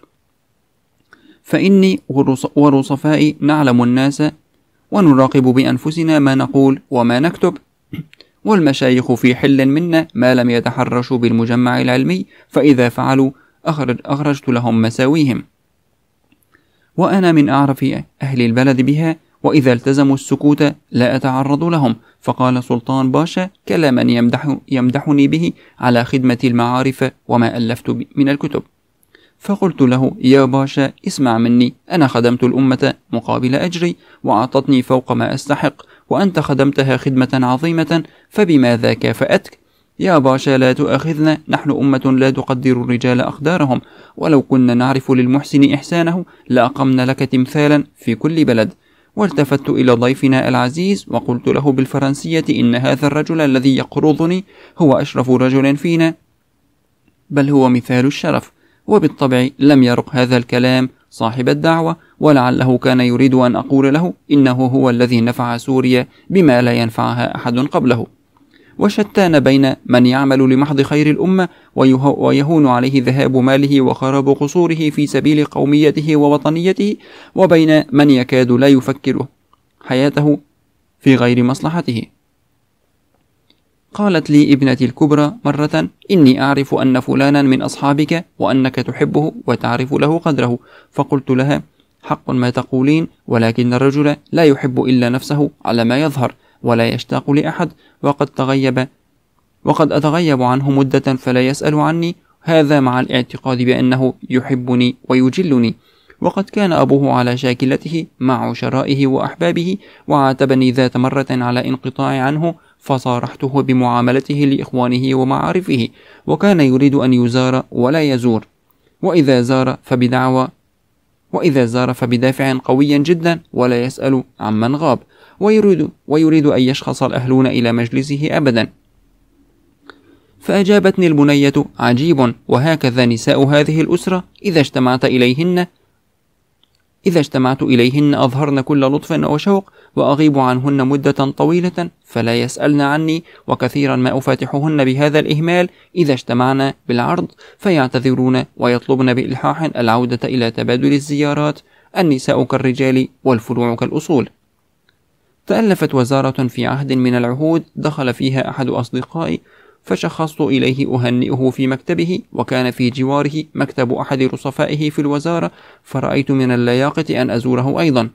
فإني ورصفائي نعلم الناس ونراقب بأنفسنا ما نقول وما نكتب، والمشايخ في حل منا ما لم يتحرشوا بالمجمع العلمي، فإذا فعلوا أخرج أخرجت لهم مساويهم، وأنا من أعرف أهل البلد بها، وإذا التزموا السكوت لا أتعرض لهم. فقال سلطان باشا كلاما يمدح يمدحني به على خدمة المعارف وما ألفت من الكتب. فقلت له: يا باشا اسمع مني، أنا خدمت الأمة مقابل أجري، وأعطتني فوق ما أستحق، وأنت خدمتها خدمة عظيمة، فبماذا كافأتك؟ يا باشا لا تؤاخذنا، نحن أمة لا تقدر الرجال أقدارهم، ولو كنا نعرف للمحسن إحسانه لأقمنا لك تمثالا في كل بلد. والتفت إلى ضيفنا العزيز وقلت له بالفرنسية: إن هذا الرجل الذي يقرضني هو أشرف رجل فينا، بل هو مثال الشرف. وبالطبع لم يرق هذا الكلام صاحب الدعوة، ولعله كان يريد أن أقول له إنه هو الذي نفع سوريا بما لا ينفعها أحد قبله. وشتان بين من يعمل لمحض خير الأمة ويهون عليه ذهاب ماله وخراب قصوره في سبيل قوميته ووطنيته، وبين من يكاد لا يفكر حياته في غير مصلحته. قالت لي ابنتي الكبرى مرة: إني أعرف أن فلانا من أصحابك وأنك تحبه وتعرف له قدره. فقلت لها: حق ما تقولين، ولكن الرجل لا يحب إلا نفسه على ما يظهر، ولا يشتاق لأحد، وقد تغيب وقد أتغيب عنه مدة فلا يسأل عني، هذا مع الاعتقاد بأنه يحبني ويجلني. وقد كان أبوه على شاكلته مع عشرائه وأحبابه، وعاتبني ذات مرة على انقطاع عنه، فصارحته بمعاملته لإخوانه ومعارفه، وكان يريد أن يزار ولا يزور، وإذا زار فبدعوى وإذا زار فبدافع قوي جدا، ولا يسأل عمن غاب، ويريد, ويريد أن يشخص الأهلون إلى مجلسه أبدا. فأجابتني البنية: عجيب، وهكذا نساء هذه الأسرة إذا اجتمعت إليهن إذا اجتمعت إليهن أظهرن كل لطف وشوق، وأغيب عنهن مدة طويلة فلا يسألن عني، وكثيرا ما أفاتحهن بهذا الإهمال إذا اجتمعنا بالعرض، فيعتذرون ويطلبن بإلحاح العودة إلى تبادل الزيارات. النساء كالرجال والفروع كالأصول. تألفت وزارة في عهد من العهود دخل فيها أحد أصدقائي، فشخصت إليه أهنئه في مكتبه، وكان في جواره مكتب أحد رصفائه في الوزارة، فرأيت من اللياقة أن أزوره أيضا،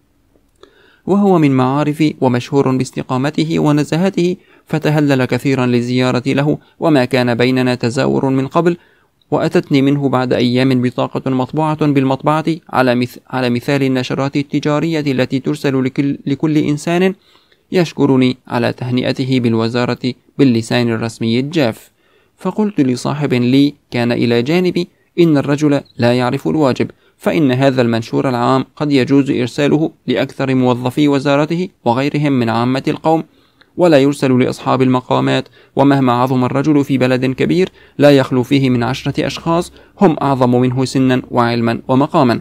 وهو من معارفي ومشهور باستقامته ونزاهته، فتهلل كثيرا لزيارتي له، وما كان بيننا تزاور من قبل. وأتتني منه بعد أيام بطاقة مطبوعة بالمطبعة على, مث... على مثال النشرات التجارية التي ترسل لكل, لكل إنسان، يشكرني على تهنئته بالوزارة باللسان الرسمي الجاف. فقلت لصاحب لي كان إلى جانبي: إن الرجل لا يعرف الواجب، فإن هذا المنشور العام قد يجوز إرساله لأكثر موظفي وزارته وغيرهم من عامة القوم، ولا يرسل لأصحاب المقامات، ومهما عظم الرجل في بلد كبير لا يخلو فيه من عشرة أشخاص هم أعظم منه سنا وعلما ومقاما،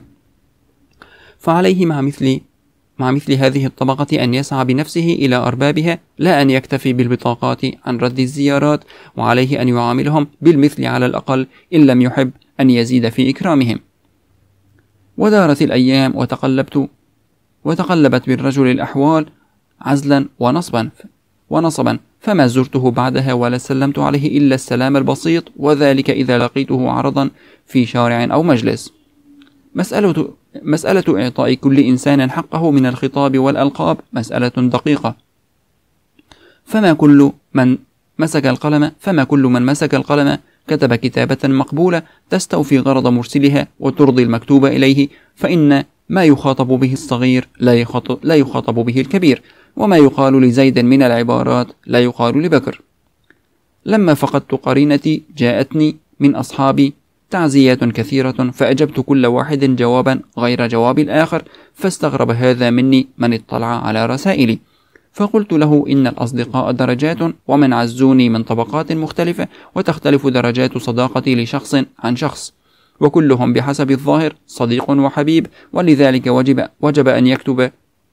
فعليه مع مثل مع مثل هذه الطبقة أن يسعى بنفسه إلى أربابها، لا أن يكتفي بالبطاقات عن رد الزيارات، وعليه أن يعاملهم بالمثل على الأقل إن لم يحب أن يزيد في إكرامهم. ودارت الأيام وتقلبت وتقلبت بالرجل الأحوال عزلا ونصبا ونصبا فما زرته بعدها ولا سلمت عليه إلا السلام البسيط، وذلك إذا لقيته عرضا في شارع أو مجلس. مسألة, مسألة إعطاء كل إنسان حقه من الخطاب والألقاب مسألة دقيقة، فما كل من مسك القلم فما كل من مسك القلم كتب كتابة مقبولة تستوفي غرض مرسلها وترضي المكتوب إليه، فإن ما يخاطب به الصغير لا يخاطب, لا يخاطب به الكبير، وما يقال لزيد من العبارات لا يقال لبكر. لما فقدت قرينتي جاءتني من أصحابي تعزيات كثيرة، فأجبت كل واحد جوابا غير جواب الآخر، فاستغرب هذا مني من اطلع على رسائلي، فقلت له: إن الأصدقاء درجات، ومن عزوني من طبقات مختلفة، وتختلف درجات صداقتي لشخص عن شخص، وكلهم بحسب الظاهر صديق وحبيب، ولذلك وجب, وجب أن يكتب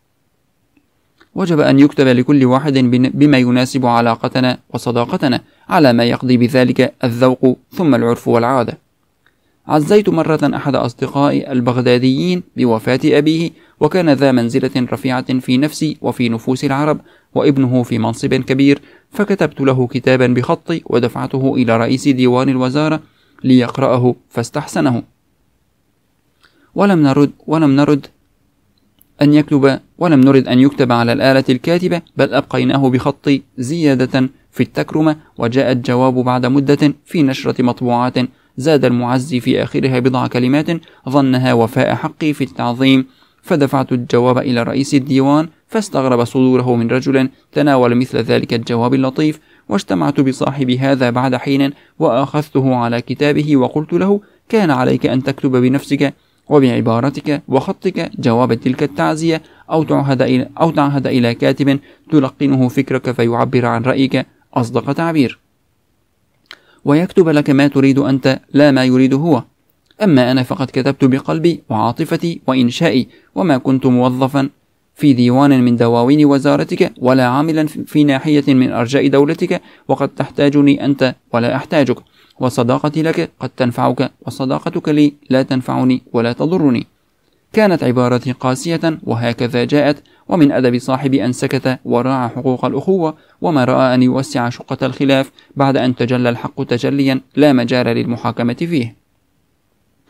وجب أن يكتب لكل واحد بما يناسب علاقتنا وصداقتنا، على ما يقضي بذلك الذوق ثم العرف والعادة. عزيت مرة أحد أصدقائي البغداديين بوفاة أبيه، وكان ذا منزلة رفيعة في نفسي وفي نفوس العرب، وابنه في منصب كبير، فكتبت له كتابا بخطي ودفعته إلى رئيس ديوان الوزارة ليقرأه فاستحسنه، ولم نرد ولم نرد أن يكتب ولم نرد أن يكتب على الآلة الكاتبة، بل أبقيناه بخطي زيادة في التكرمة. وجاء الجواب بعد مدة في نشرة مطبوعات، زاد المعزي في آخرها بضع كلمات ظنها وفاء حقي في التعظيم، فدفعت الجواب إلى رئيس الديوان، فاستغرب صدوره من رجل تناول مثل ذلك الجواب اللطيف. واجتمعت بصاحب هذا بعد حين وأخذته على كتابه، وقلت له: كان عليك أن تكتب بنفسك وبعبارتك وخطك جواب تلك التعزية، أو تعهد إلى, أو تعهد إلى كاتب تلقنه فكرك فيعبر عن رأيك أصدق تعبير، ويكتب لك ما تريد أنت لا ما يريد هو. أما أنا فقد كتبت بقلبي وعاطفتي وإنشائي، وما كنت موظفا في ديوان من دواوين وزارتك، ولا عاملا في ناحية من أرجاء دولتك، وقد تحتاجني أنت ولا أحتاجك، وصداقتي لك قد تنفعك، وصداقتك لي لا تنفعني ولا تضرني. كانت عبارتي قاسية، وهكذا جاءت، ومن أدب صاحبي أن سكت وراعى حقوق الأخوة، وما رأى أن يوسع شقة الخلاف بعد أن تجلى الحق تجليا لا مجال للمحاكمة فيه.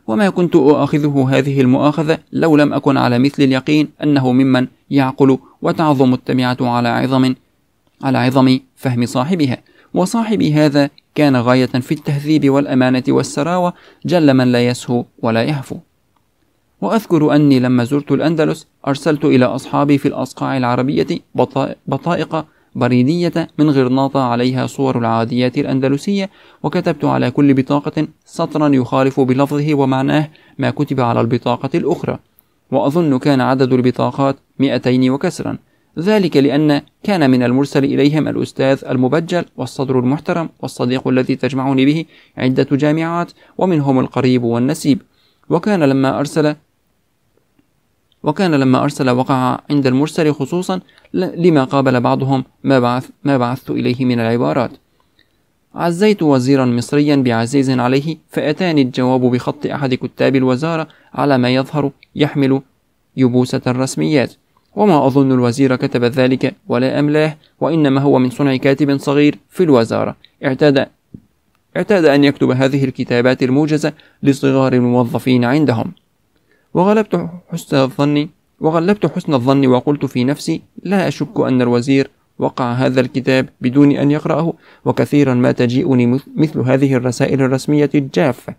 وما كنت أؤاخذه هذه المؤاخذة لو لم أكن على مثل اليقين أنه ممن يعقل وتعظم التبعة على عظم على عظم فهم صاحبها. وصاحبي هذا كان غاية في التهذيب والأمانة والسراوة، جل من لا يسهو ولا يهفو. وأذكر أني لما زرت الأندلس أرسلت إلى أصحابي في الأصقاع العربية بطائق بريدية من غرناطة عليها صور العاديات الأندلسية، وكتبت على كل بطاقة سطرا يخالف بلفظه ومعناه ما كتب على البطاقة الأخرى، وأظن كان عدد البطاقات مئتين وكسرا، ذلك لأن كان من المرسل إليهم الأستاذ المبجل والصدر المحترم والصديق الذي تجمعني به عدة جامعات، ومنهم القريب والنسيب. وكان لما أرسل وكان لما أرسل وقع عند المرسل خصوصا لما قابل بعضهم ما, بعث ما بعثت إليه من العبارات. عزيت وزيرا مصريا بعزيز عليه، فأتاني الجواب بخط أحد كتاب الوزارة على ما يظهر يحمل يبوسة الرسميات، وما أظن الوزير كتب ذلك ولا أملاه، وإنما هو من صنع كاتب صغير في الوزارة اعتاد اعتاد أن يكتب هذه الكتابات الموجزة لصغار الموظفين عندهم. وغلبت حسن الظن وغلبت حسن الظن وقلت في نفسي: لا أشك أن الوزير وقع هذا الكتاب بدون أن يقرأه، وكثيرا ما تجيئني مثل هذه الرسائل الرسمية الجافة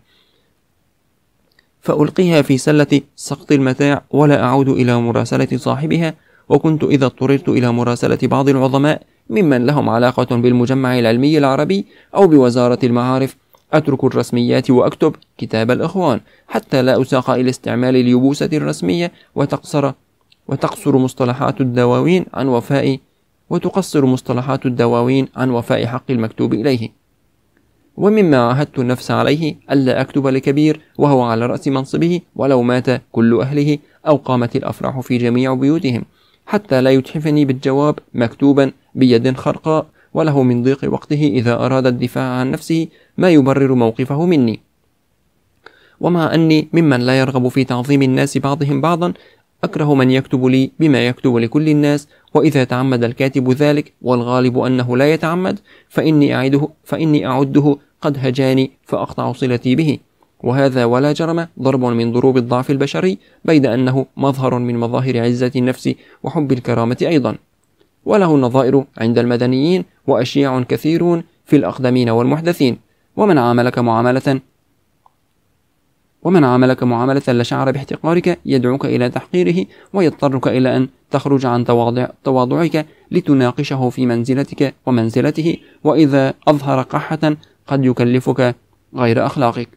فألقيها في سلة سقط المتاع ولا أعود إلى مراسلة صاحبها. وكنت إذا اضطررت إلى مراسلة بعض العظماء ممن لهم علاقة بالمجمع العلمي العربي أو بوزارة المعارف أترك الرسميات وأكتب كتاب الإخوان، حتى لا أساق إلى استعمال اليبوسة الرسمية وتقصر وتقصر مصطلحات الدواوين عن وفاء وتقصر مصطلحات الدواوين عن وفاء حق المكتوب إليه. ومما عاهدت النفس عليه ألا أكتب لكبير وهو على رأس منصبه ولو مات كل أهله أو قامت الأفراح في جميع بيوتهم، حتى لا يتحفني بالجواب مكتوبا بيد خرقاء، وله من ضيق وقته إذا أراد الدفاع عن نفسه ما يبرر موقفه مني. ومع أني ممن لا يرغب في تعظيم الناس بعضهم بعضا، أكره من يكتب لي بما يكتب لكل الناس، وإذا تعمد الكاتب ذلك والغالب أنه لا يتعمد فإني أعده فإني أعده قد هجاني فأقطع صلتي به، وهذا ولا جرم ضرب من ضروب الضعف البشري، بيد أنه مظهر من مظاهر عزة النفس وحب الكرامة أيضا، وله نظائر عند المدنيين وأشياع كثيرون في الأقدمين والمحدثين. ومن عاملك معاملة ومن عاملك معاملة لشعر باحتقارك يدعوك إلى تحقيره ويضطرك إلى أن تخرج عن تواضع تواضعك لتناقشه في منزلتك ومنزلته، وإذا أظهر قحة قد يكلفك غير أخلاقك.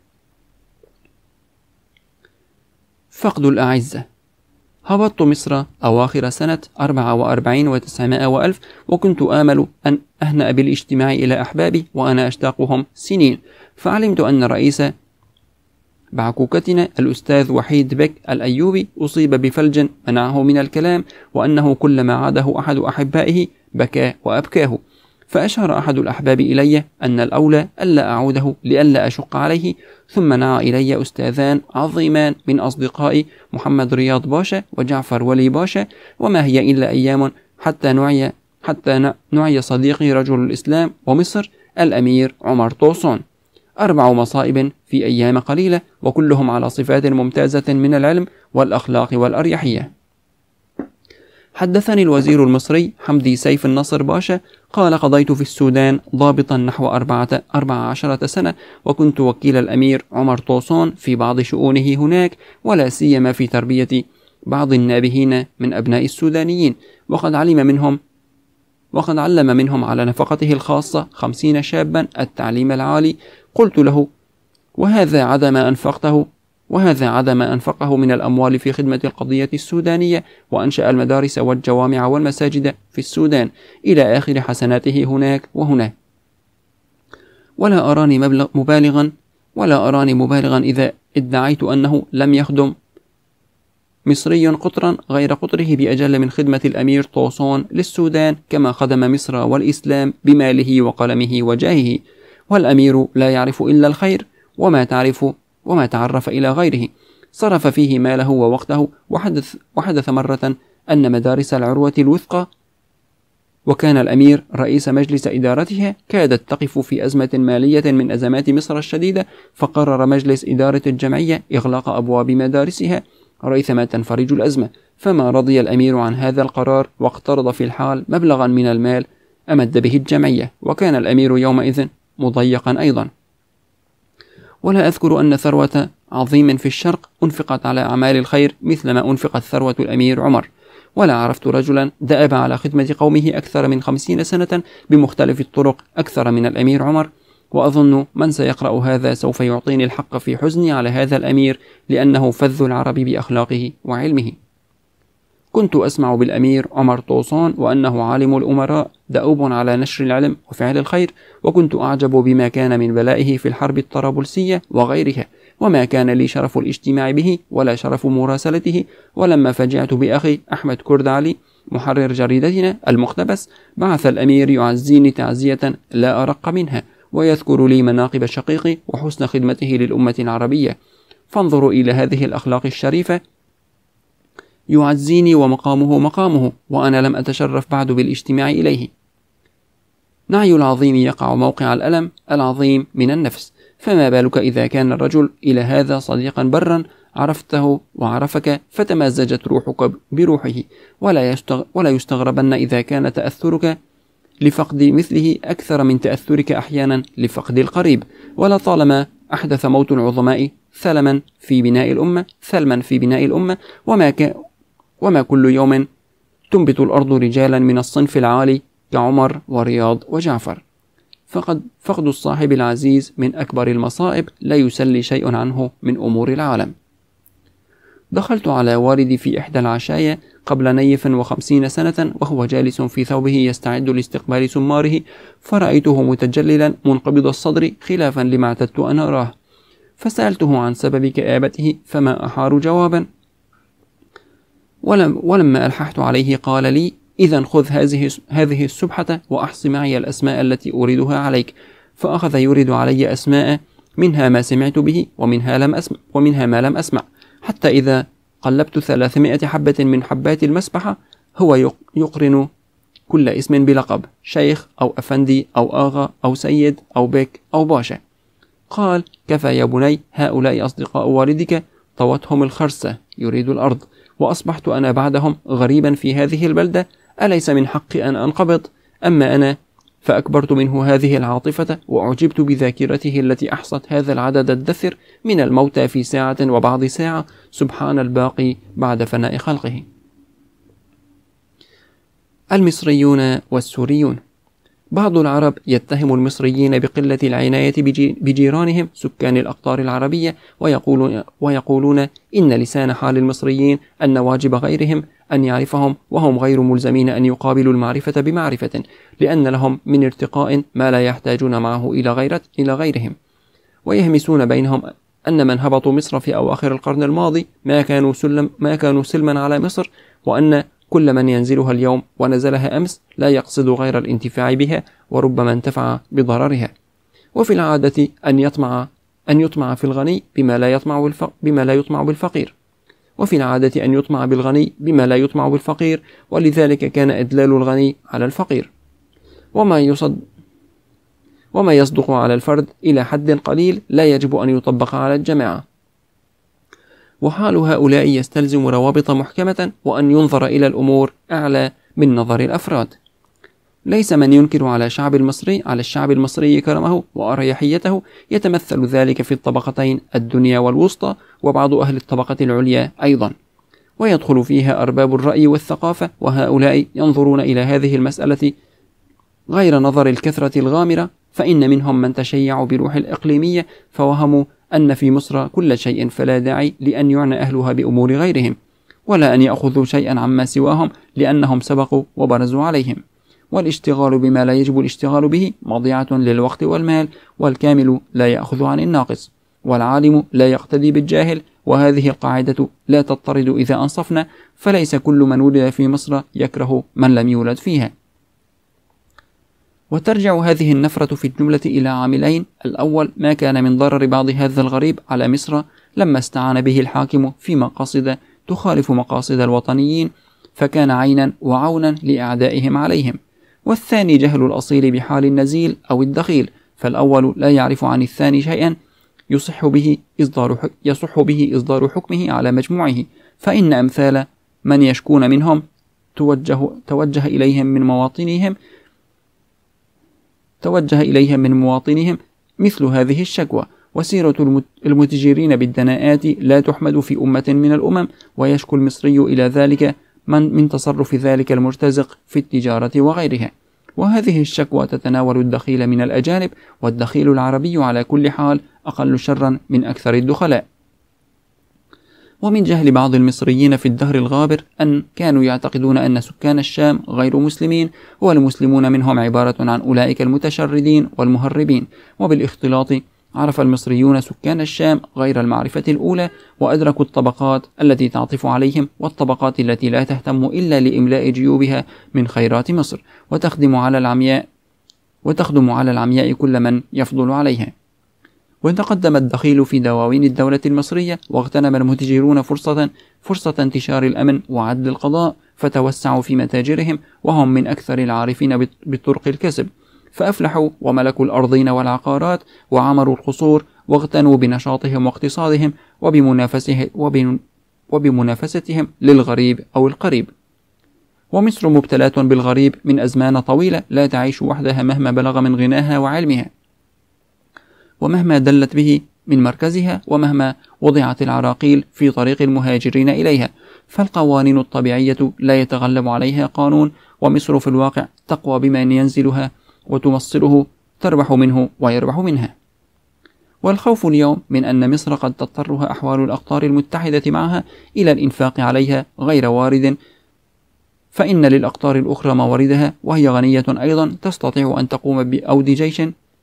فقد الأعزة. هبطت مصر أواخر سنة أربعة وأربعين وتسعمائة وألف، وكنت آمل أن أهنأ بالاجتماع إلى أحبابي وأنا أشتاقهم سنين، فعلمت أن رئيس بعكوكتنا الأستاذ وحيد بك الأيوبي أصيب بفلج منعه من الكلام، وأنه كلما عاده أحد أحبائه بكى وأبكاه. فأشار أحد الأحباب إلي أن الأولى ألا أعوده لئلا أشق عليه، ثم نعى إلي أستاذان عظيمان من أصدقائي محمد رياض باشا وجعفر ولي باشا، وما هي إلا أيام حتى نعي حتى نعي صديقي رجل الإسلام ومصر الأمير عمر طوسون. أربع مصائب في أيام قليلة، وكلهم على صفات ممتازة من العلم والأخلاق والأريحية. حدثني الوزير المصري حمدي سيف النصر باشا قال: قضيت في السودان ضابطا نحو أربعة أربع عشرة سنة، وكنت وكيل الأمير عمر طوسون في بعض شؤونه هناك، ولا سيما في تربية بعض النابهين من أبناء السودانيين، وقد علم منهم وقد علم منهم على نفقته الخاصة خمسين شابا التعليم العالي. قلت له: وهذا عدم أنفقته وهذا عدم أنفقه من الأموال في خدمة القضية السودانية، وأنشأ المدارس والجوامع والمساجد في السودان إلى آخر حسناته هناك وهنا. ولا أراني مبالغا ولا أراني مبالغا إذا ادعيت أنه لم يخدم مصري قطرا غير قطره بأجل من خدمة الأمير طوسون للسودان، كما خدم مصر والإسلام بماله وقلمه وجاهه. والأمير لا يعرف إلا الخير، وما تعرف وما تعرف إلى غيره صرف فيه ماله ووقته. وحدث, وحدث مرة أن مدارس العروة الوثقى وكان الأمير رئيس مجلس إدارتها، كادت تقف في أزمة مالية من أزمات مصر الشديدة، فقرر مجلس إدارة الجمعية إغلاق أبواب مدارسها ريثما تنفرج الأزمة، فما رضي الأمير عن هذا القرار واقترض في الحال مبلغا من المال أمد به الجمعية، وكان الأمير يومئذ مضيقا أيضا. ولا أذكر أن ثروة عظيم في الشرق أنفقت على أعمال الخير مثلما أنفقت ثروة الأمير عمر، ولا عرفت رجلا دأب على خدمة قومه أكثر من خمسين سنة بمختلف الطرق أكثر من الأمير عمر. وأظن من سيقرأ هذا سوف يعطيني الحق في حزني على هذا الأمير، لأنه فذ العرب بأخلاقه وعلمه. كنت أسمع بالأمير عمر طوسان وأنه عالم الأمراء دؤوب على نشر العلم وفعل الخير، وكنت أعجب بما كان من بلائه في الحرب الطرابلسية وغيرها، وما كان لي شرف الاجتماع به ولا شرف مراسلته. ولما فجعت بأخي أحمد كرد علي محرر جريدتنا المقتبس، بعث الأمير يعزيني تعزية لا أرق منها، ويذكر لي مناقب شقيقي وحسن خدمته للأمة العربية. فانظروا إلى هذه الأخلاق الشريفة، يعزيني ومقامه مقامه، وأنا لم أتشرف بعد بالاجتماع إليه. نعي العظيم يقع موقع الألم العظيم من النفس، فما بالك إذا كان الرجل إلى هذا صديقا برا عرفته وعرفك فتمازجت روحك بروحه. ولا, يستغ... ولا يستغربن إذا كان تأثرك لفقد مثله أكثر من تأثرك أحيانا لفقد القريب. ولطالما أحدث موت العظماء ثلما في بناء الأمة ثلما في بناء الأمة وما, ك... وما كل يوم تنبت الأرض رجالا من الصنف العالي كعمر ورياض وجعفر. فقد فقد الصاحب العزيز من أكبر المصائب، لا يسلي شيء عنه من أمور العالم. دخلت على والدي في إحدى العشايا قبل نيف وخمسين سنة وهو جالس في ثوبه يستعد لاستقبال سماره، فرأيته متجللا منقبض الصدر خلافا لما اعتدت أن أراه، فسألته عن سبب كآبته فما أحار جوابا، ولم ولما ألححت عليه قال لي: إذا خذ هذه هذه السبحة وأحص معي الأسماء التي أريدها عليك. فأخذ يريد علي أسماء منها ما سمعت به ومنها لم أسمع ومنها ما لم أسمع، حتى إذا قلبت ثلاثمائة حبة من حبات المسبحة هو يقرن كل اسم بلقب: شيخ أو أفندي أو آغا أو سيد أو بك أو باشا. قال: كفى يا بني، هؤلاء أصدقاء والدك طوتهم الخرسة يريد الأرض، وأصبحت أنا بعدهم غريبا في هذه البلدة، أليس من حقي أن أنقبض؟ أما أنا فأكبرت منه هذه العاطفة، وأعجبت بذاكرته التي أحصت هذا العدد الدثر من الموتى في ساعة وبعض ساعة، سبحان الباقي بعد فناء خلقه. المصريون والسوريون. بعض العرب يتهم المصريين بقلة العناية بجيرانهم سكان الأقطار العربية، ويقولون, ويقولون إن لسان حال المصريين أن واجب غيرهم أن يعرفهم، وهم غير ملزمين أن يقابلوا المعرفة بمعرفة، لأن لهم من ارتقاء ما لا يحتاجون معه إلى, غيرت إلى غيرهم. ويهمسون بينهم أن من هبطوا مصر في أواخر القرن الماضي ما كانوا, سلم ما كانوا سلما على مصر، وأن كل من ينزلها اليوم ونزلها أمس لا يقصد غير الانتفاع بها، وربما انتفع بضررها. وفي العادة أن يطمع أن يطمع في الغني بما لا يطمع بالفقير بما لا يطمع بالفقير وفي العادة أن يطمع بالغني بما لا يطمع بالفقير، ولذلك كان إدلال الغني على الفقير، وما يصد وما يصدق على الفرد إلى حد قليل لا يجب أن يطبق على الجماعة. وحال هؤلاء يستلزم روابط محكمة، وأن ينظر إلى الأمور أعلى من نظر الأفراد. ليس من ينكر على الشعب المصري على الشعب المصري كرمه وأريحيته، يتمثل ذلك في الطبقتين الدنيا والوسطى، وبعض أهل الطبقة العليا أيضا، ويدخل فيها أرباب الرأي والثقافة، وهؤلاء ينظرون إلى هذه المسألة غير نظر الكثرة الغامرة، فإن منهم من تشيع بروح الإقليمية فوهموا أن في مصر كل شيء، فلا داعي لأن يعنى أهلها بأمور غيرهم، ولا أن يأخذوا شيئا عما سواهم لأنهم سبقوا وبرزوا عليهم. والاشتغال بما لا يجب الاشتغال به مضيعة للوقت والمال، والكامل لا يأخذ عن الناقص، والعالم لا يقتدي بالجاهل، وهذه القاعدة لا تضطرد إذا أنصفنا، فليس كل من ولد في مصر يكره من لم يولد فيها. وترجع هذه النفرة في الجملة إلى عاملين: الأول ما كان من ضرر بعض هذا الغريب على مصر لما استعان به الحاكم في مقاصد تخالف مقاصد الوطنيين، فكان عينا وعونا لأعدائهم عليهم، والثاني جهل الأصيل بحال النزيل أو الدخيل، فالأول لا يعرف عن الثاني شيئا يصح به إصدار يصح به إصدار حكمه على مجموعه، فإن أمثال من يشكون منهم توجه توجه إليهم من مواطنهم توجه إليهم من مواطنهم مثل هذه الشكوى. وسيرة المتجرين بالدناءات لا تحمد في أمة من الأمم، ويشكو المصري إلى ذلك من من تصرف ذلك المرتزق في التجارة وغيرها. وهذه الشكوى تتناول الدخيل من الأجانب، والدخيل العربي على كل حال أقل شرا من أكثر الدخلاء. ومن جهل بعض المصريين في الدهر الغابر أن كانوا يعتقدون أن سكان الشام غير مسلمين، والمسلمون منهم عبارة عن أولئك المتشردين والمهربين. وبالاختلاط عرف المصريون سكان الشام غير المعرفة الأولى، وأدركوا الطبقات التي تعطف عليهم والطبقات التي لا تهتم إلا لإملاء جيوبها من خيرات مصر، وتخدم على العمياء وتخدم على العمياء كل من يفضل عليها. وتقدم الدخيل في دواوين الدولة المصرية، واغتنم المتجرون فرصة فرصة انتشار الأمن وعدل القضاء، فتوسعوا في متاجرهم، وهم من أكثر العارفين بطرق الكسب، فأفلحوا وملكوا الأرضين والعقارات، وعمروا القصور، واغتنوا بنشاطهم واقتصادهم وبمنافسه وبمنافستهم للغريب أو القريب. ومصر مبتلاة بالغريب من أزمان طويلة، لا تعيش وحدها مهما بلغ من غناها وعلمها، ومهما دلت به من مركزها، ومهما وضعت العراقيل في طريق المهاجرين إليها، فالقوانين الطبيعية لا يتغلب عليها قانون، ومصر في الواقع تقوى بمن ينزلها وتمصره، تربح منه ويربح منها. والخوف اليوم من أن مصر قد تضطرها أحوال الأقطار المتحدة معها إلى الإنفاق عليها غير وارد، فإن للأقطار الأخرى مواردها، وهي غنية أيضا، تستطيع أن تقوم بأود جيش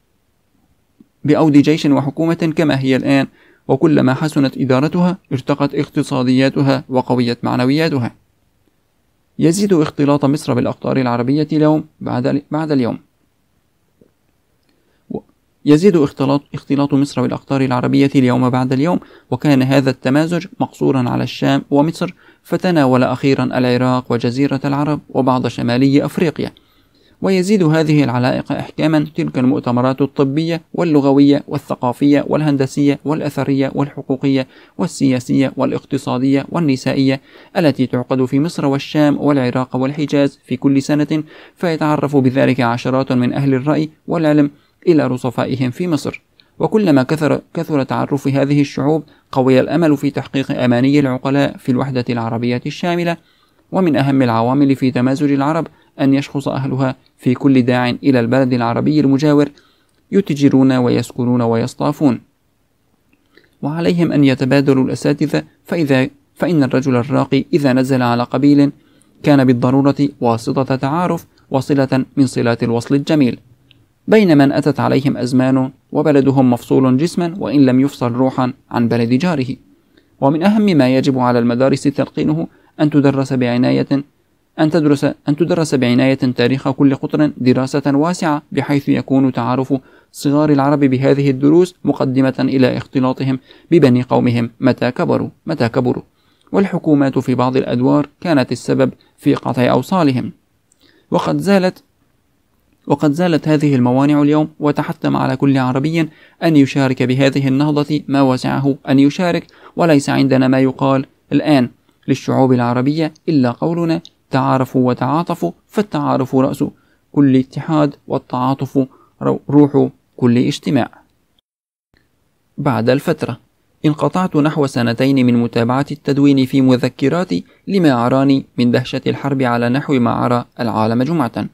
بأود جيش وحكومة كما هي الآن، وكلما حسنت إدارتها ارتقت اقتصادياتها وقويت معنوياتها. يزيد اختلاط مصر بالأقطار العربية اليوم بعد بعد اليوم يزيد اختلاط اختلاط مصر بالأقطار العربية اليوم بعد اليوم، وكان هذا التمازج مقصورا على الشام ومصر، فتناول أخيرا العراق وجزيرة العرب وبعض شمالي أفريقيا. ويزيد هذه العلائق إحكاما تلك المؤتمرات الطبية واللغوية والثقافية والهندسية والأثرية والحقوقية والسياسية والاقتصادية والنسائية التي تعقد في مصر والشام والعراق والحجاز في كل سنة، فيتعرف بذلك عشرات من أهل الرأي والعلم إلى رصفائهم في مصر. وكلما كثر, كثر تعرف هذه الشعوب قوي الأمل في تحقيق أماني العقلاء في الوحدة العربية الشاملة. ومن أهم العوامل في تمازج العرب أن يشخص أهلها في كل داع إلى البلد العربي المجاور يتجرون ويسكنون ويصطافون، وعليهم أن يتبادلوا الأساتذة، فإذا فإن الرجل الراقي إذا نزل على قبيل كان بالضرورة واسطة تعارف وصلة من صلات الوصل الجميل، بين من أتت عليهم أزمان وبلدهم مفصول جسما وإن لم يفصل روحا عن بلد جاره. ومن أهم ما يجب على المدارس تلقينه أن تدرس بعناية أن تدرس أن تدرس بعناية تاريخ كل قطر دراسة واسعة، بحيث يكون تعارف صغار العرب بهذه الدروس مقدمة إلى اختلاطهم ببني قومهم متى كبروا متى كبروا والحكومات في بعض الأدوار كانت السبب في قطع أوصالهم. وقد زالت وقد زالت هذه الموانع اليوم، وتحتم على كل عربي أن يشارك بهذه النهضة ما وسعه أن يشارك، وليس عندنا ما يقال الآن للشعوب العربية إلا قولنا تعارفوا وتعاطفوا، فالتعارف رأس كل اتحاد، والتعاطف روح كل اجتماع. بعد الفترة انقطعت نحو سنتين من متابعة التدوين في مذكراتي، لما أراني من دهشة الحرب على نحو ما أرى العالم جمعة.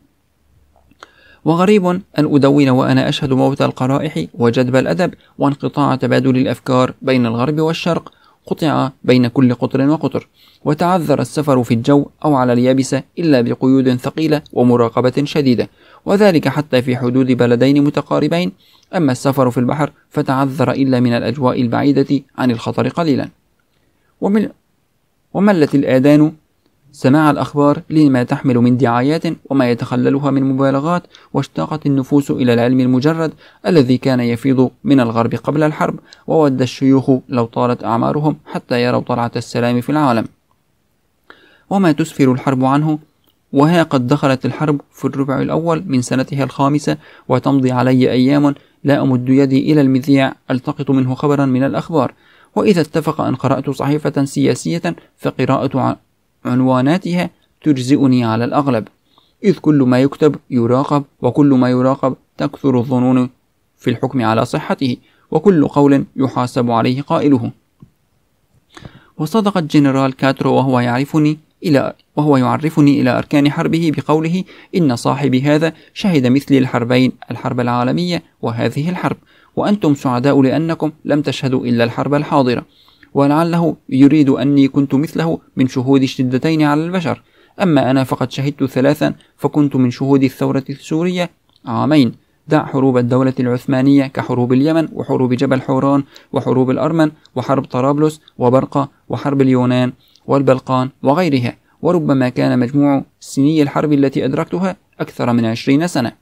وغريب أن أدون وأنا أشهد موت القرائح وجدب الأدب وانقطاع تبادل الأفكار بين الغرب والشرق، قطع بين كل قطر وقطر، وتعذر السفر في الجو أو على اليابسة إلا بقيود ثقيلة ومراقبة شديدة، وذلك حتى في حدود بلدين متقاربين. أما السفر في البحر فتعذر إلا من الأجواء البعيدة عن الخطر قليلا. ومن وملت الآذان سماع الأخبار لما تحمل من دعايات وما يتخللها من مبالغات، واشتاقت النفوس إلى العلم المجرد الذي كان يفيض من الغرب قبل الحرب، وود الشيوخ لو طالت أعمارهم حتى يروا طلعة السلام في العالم. وما تسفر الحرب عنه وها قد دخلت الحرب في الربع الأول من سنتها الخامسة، وتمضي علي أيام لا أمد يدي إلى المذياع ألتقط منه خبرا من الأخبار، وإذا اتفق أن قرأت صحيفة سياسية فقراءة عنواناتها تجزئني على الأغلب، إذ كل ما يكتب يراقب، وكل ما يراقب تكثر الظنون في الحكم على صحته، وكل قول يحاسب عليه قائله. وصدق الجنرال كاترو وهو يعرفني إلى وهو يعرفني إلى أركان حربه بقوله: إن صاحبي هذا شهد مثلي الحربين، الحرب العالمية وهذه الحرب، وأنتم سعداء لأنكم لم تشهدوا إلا الحرب الحاضرة. ولعله يريد أني كنت مثله من شهود الشدتين على البشر، أما أنا فقد شهدت ثلاثا، فكنت من شهود الثورة السورية عامين. دع حروب الدولة العثمانية كحروب اليمن وحروب جبل حوران وحروب الأرمن وحرب طرابلس وبرقة وحرب اليونان والبلقان وغيرها، وربما كان مجموع سني الحرب التي أدركتها أكثر من عشرين سنة.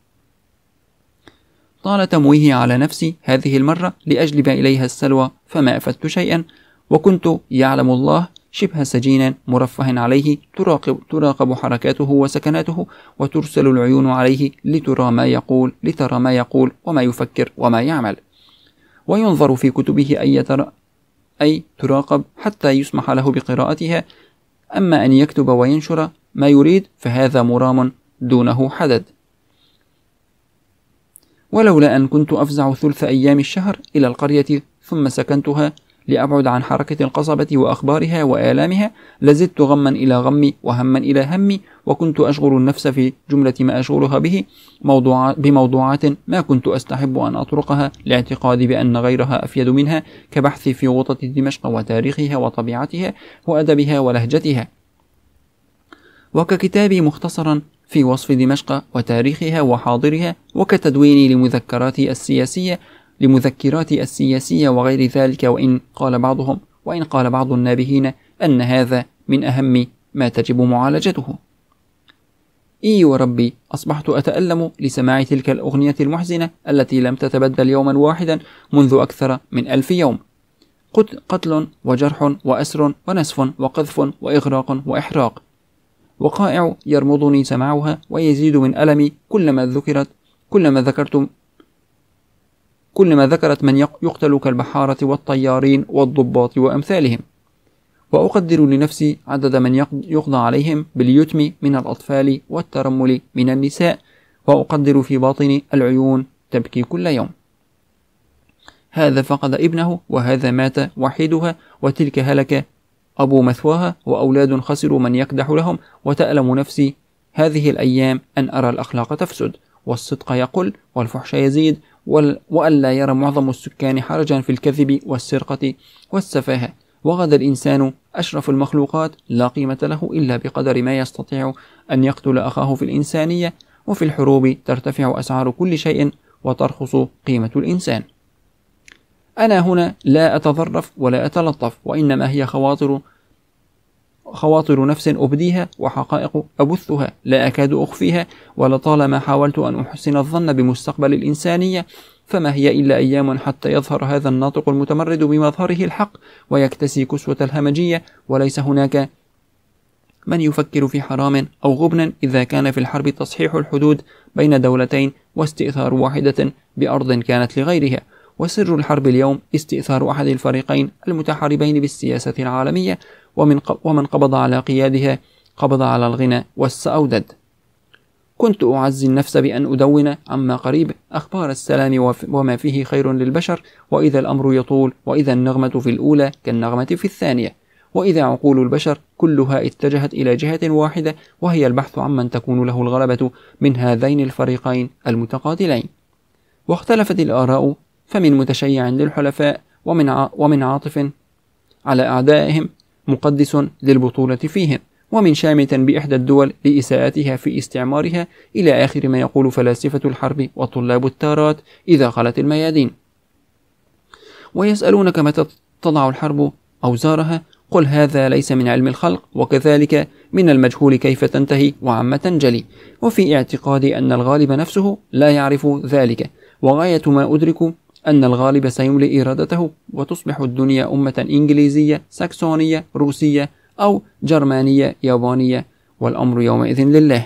طال تمويه على نفسي هذه المرة لأجلب إليها السلوى، فما أفدت شيئا، وكنت يعلم الله شبه سجين مرفه عليه، تراقب, تراقب حركاته وسكناته، وترسل العيون عليه لترى ما يقول لترى ما يقول وما يفكر وما يعمل، وينظر في كتبه أي, ترى أي تراقب حتى يسمح له بقراءتها. أما أن يكتب وينشر ما يريد فهذا مرام دونه حدد. ولولا أن كنت أفزع ثلث أيام الشهر إلى القرية ثم سكنتها لأبعد عن حركة القصبة وأخبارها وآلامها، لزدت غما إلى غمي وهما إلى همي، وكنت أشغل النفس في جملة ما أشغلها به موضوع بموضوعات ما كنت أستحب أن أطرقها لاعتقادي بأن غيرها أفيد منها، كبحثي في غوطة دمشق وتاريخها وطبيعتها وأدبها ولهجتها، وككتابي مختصرا في وصف دمشق وتاريخها وحاضرها، وكتدويني لمذكراتي السياسية لمذكراتي السياسية وغير ذلك. وإن قال بعضهم وإن قال بعض النابهين أن هذا من أهم ما تجب معالجته. إي وربي، أصبحت أتألم لسماع تلك الأغنية المحزنة التي لم تتبدل يوما واحدا منذ أكثر من ألف يوم. قتل وجرح وأسر ونسف وقذف وإغراق وإحراق، وقائع يرمضني سماعها ويزيد من ألمي كلما ذكرت كلما ذكرت كلما ذكرت من يقتل كالبحارة والطيارين والضباط وأمثالهم. وأقدر لنفسي عدد من يقضى عليهم باليتم من الأطفال والترمل من النساء، وأقدر في باطن العيون تبكي كل يوم. هذا فقد ابنه، وهذا مات وحيدها، وتلك هلك أبو مثواها، وأولاد خسروا من يكدح لهم. وتألم نفسي هذه الأيام أن أرى الأخلاق تفسد، والصدق يقل، والفحش يزيد، وألا يرى معظم السكان حرجا في الكذب والسرقة والسفاهة. وغدا الإنسان أشرف المخلوقات لا قيمة له إلا بقدر ما يستطيع أن يقتل أخاه في الإنسانية، وفي الحروب ترتفع أسعار كل شيء وترخص قيمة الإنسان. أنا هنا لا أتظرف ولا أتلطف، وإنما هي خواطر خواطر نفس أبديها وحقائق أبثها لا أكاد أخفيها. ولطالما حاولت أن أحسن الظن بمستقبل الإنسانية، فما هي إلا أيام حتى يظهر هذا الناطق المتمرد بمظهره الحق ويكتسي كسوة الهمجية، وليس هناك من يفكر في حرام أو غبن إذا كان في الحرب تصحيح الحدود بين دولتين واستئثار واحدة بأرض كانت لغيرها. وسر الحرب اليوم استئثار أحد الفريقين المتحاربين بالسياسة العالمية، ومن ومن قبض على قيادها قبض على الغنى والسأودد. كنت أعزي النفس بأن أدون عما قريب أخبار السلام وما فيه خير للبشر، وإذا الأمر يطول، وإذا النغمة في الأولى كالنغمة في الثانية، وإذا عقول البشر كلها اتجهت إلى جهة واحدة، وهي البحث عمن تكون له الغلبة من هذين الفريقين المتقاتلين. واختلفت الآراء، فمن متشيع للحلفاء ومن ومن عاطف على أعدائهم مقدس للبطولة فيهم، ومن شامت بإحدى الدول لإساءتها في استعمارها، إلى آخر ما يقول فلاسفة الحرب وطلاب التارات إذا خلت الميادين. ويسألونك متى تضع الحرب أوزارها، قل هذا ليس من علم الخلق، وكذلك من المجهول كيف تنتهي وعما تنجلي. وفي اعتقادي أن الغالب نفسه لا يعرف ذلك، وغاية ما أدرك أن الغالب سيملئ إرادته، وتصبح الدنيا أمة إنجليزية ساكسونية روسية أو جرمانية يابانية، والأمر يومئذ لله.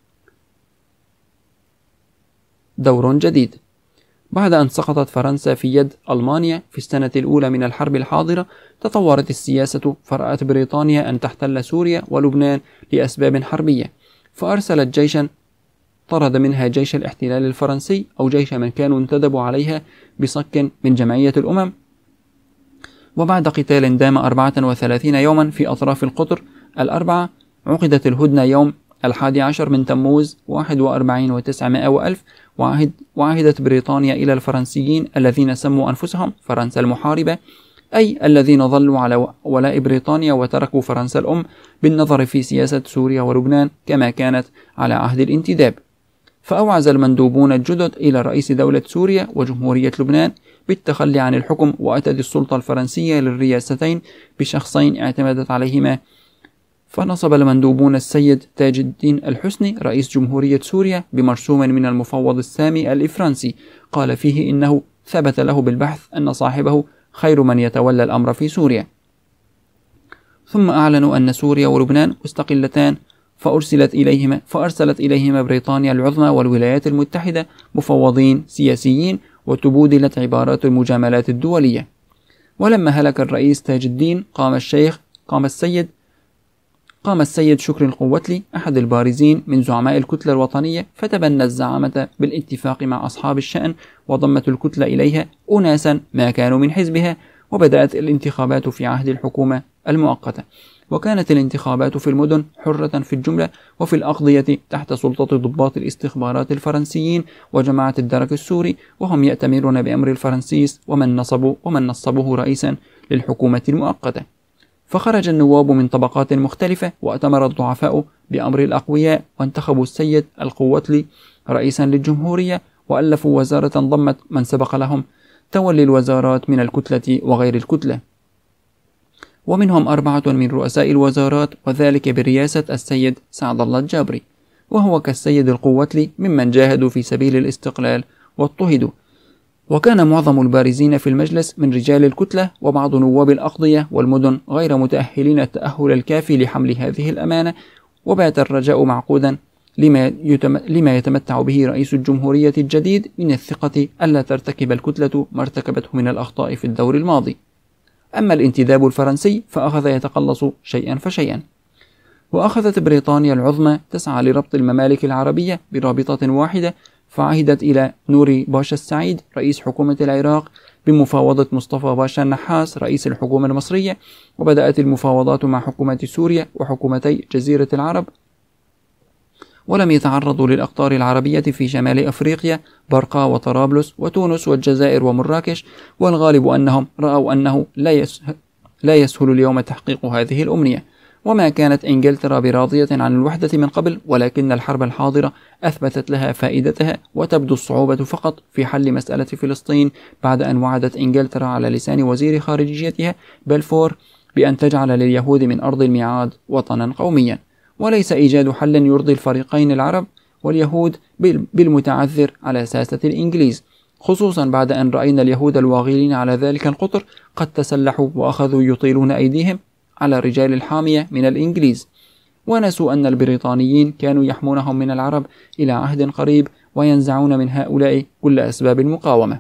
دور جديد. بعد أن سقطت فرنسا في يد ألمانيا في السنة الأولى من الحرب الحاضرة، تطورت السياسة فرأت بريطانيا أن تحتل سوريا ولبنان لأسباب حربية، فأرسلت جيشا طرد منها جيش الاحتلال الفرنسي أو جيش من كانوا انتدبوا عليها بصك من جمعية الأمم. وبعد قتال دام أربعة وثلاثين يوما في أطراف القطر الأربعة، عقدت الهدنة يوم الحادي عشر من تموز واحد وأربعين وتسعمائة وألف، وعهد وعهدت بريطانيا إلى الفرنسيين الذين سموا أنفسهم فرنسا المحاربة، أي الذين ظلوا على ولاء بريطانيا وتركوا فرنسا الأم بالنظر في سياسة سوريا ولبنان كما كانت على عهد الانتداب. فأوعز المندوبون الجدد إلى رئيس دولة سوريا وجمهورية لبنان بالتخلي عن الحكم، وأتت السلطة الفرنسية للرياستين بشخصين اعتمدت عليهما. فنصب المندوبون السيد تاج الدين الحسني رئيس جمهورية سوريا بمرسوم من المفوض السامي الإفرنسي قال فيه إنه ثبت له بالبحث أن صاحبه خير من يتولى الأمر في سوريا. ثم أعلنوا أن سوريا ولبنان مستقلتان، فأرسلت إليهما فأرسلت إليهما بريطانيا العظمى والولايات المتحدة مفوضين سياسيين، وتبودلت عبارات المجاملات الدولية. ولما هلك الرئيس تاج الدين قام الشيخ قام السيد قام السيد شكري القوتلي أحد البارزين من زعماء الكتلة الوطنية، فتبنى الزعامة بالاتفاق مع أصحاب الشأن، وضمت الكتلة إليها أناسا ما كانوا من حزبها، وبدأت الانتخابات في عهد الحكومة المؤقتة. وكانت الانتخابات في المدن حرة في الجملة، وفي الأقضية تحت سلطة ضباط الاستخبارات الفرنسيين وجماعة الدرك السوري، وهم يأتمرون بأمر الفرنسيس ومن نصبوا ومن نصبوه رئيسا للحكومة المؤقتة. فخرج النواب من طبقات مختلفة، وأتمر الضعفاء بأمر الأقوياء، وانتخبوا السيد القوتلي رئيسا للجمهورية، وألفوا وزارة ضمت من سبق لهم تولي الوزارات من الكتلة وغير الكتلة، ومنهم أربعة من رؤساء الوزارات، وذلك برئاسة السيد سعد الله الجابري، وهو كالسيد القوتلي ممن جاهدوا في سبيل الاستقلال واضطهدوا. وكان معظم البارزين في المجلس من رجال الكتلة، وبعض نواب الأقضية والمدن غير متأهلين التأهل الكافي لحمل هذه الأمانة. وبات الرجاء معقودا لما, يتم... لما يتمتع به رئيس الجمهورية الجديد من الثقة ألا ترتكب الكتلة ما ارتكبته من الأخطاء في الدور الماضي. أما الانتداب الفرنسي فأخذ يتقلص شيئا فشيئا. وأخذت بريطانيا العظمى تسعى لربط الممالك العربية برابطة واحدة، فعهدت إلى نوري باشا السعيد رئيس حكومة العراق بمفاوضة مصطفى باشا النحاس رئيس الحكومة المصرية. وبدأت المفاوضات مع حكومة سوريا وحكومتي جزيرة العرب، ولم يتعرضوا للأقطار العربية في شمال أفريقيا برقا وطرابلس وتونس والجزائر ومراكش، والغالب أنهم رأوا أنه لا يسهل اليوم تحقيق هذه الأمنية. وما كانت إنجلترا براضية عن الوحدة من قبل، ولكن الحرب الحاضرة أثبتت لها فائدتها، وتبدو الصعوبة فقط في حل مسألة فلسطين، بعد أن وعدت إنجلترا على لسان وزير خارجيتها بلفور بأن تجعل لليهود من أرض الميعاد وطنا قوميا، وليس إيجاد حل يرضي الفريقين العرب واليهود بالمتعذر على ساسة الإنجليز، خصوصا بعد أن رأينا اليهود الواغلين على ذلك القطر قد تسلحوا وأخذوا يطيلون أيديهم على رجال الحامية من الإنجليز، ونسوا أن البريطانيين كانوا يحمونهم من العرب إلى عهد قريب، وينزعون من هؤلاء كل أسباب المقاومة.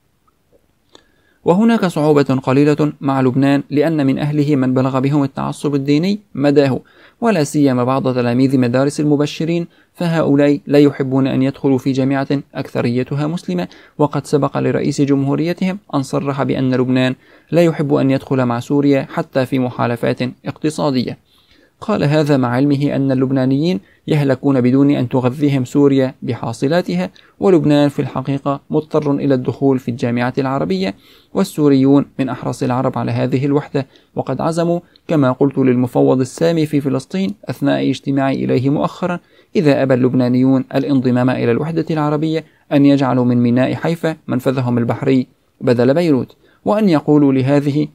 وهناك صعوبة قليلة مع لبنان، لأن من أهله من بلغ بهم التعصب الديني مداه، ولا سيما بعض تلاميذ مدارس المبشرين، فهؤلاء لا يحبون أن يدخلوا في جامعة أكثريتها مسلمة، وقد سبق لرئيس جمهوريتهم أن صرح بأن لبنان لا يحب أن يدخل مع سوريا حتى في محالفات اقتصادية. قال هذا مع علمه أن اللبنانيين يهلكون بدون أن تغذيهم سوريا بحاصلاتها، ولبنان في الحقيقة مضطر إلى الدخول في الجامعة العربية، والسوريون من أحرص العرب على هذه الوحدة، وقد عزموا كما قلت للمفوض السامي في فلسطين أثناء اجتماعي إليه مؤخرا: إذا أبى اللبنانيون الانضمام إلى الوحدة العربية أن يجعلوا من ميناء حيفا منفذهم البحري بدل بيروت، وأن يقولوا لهذه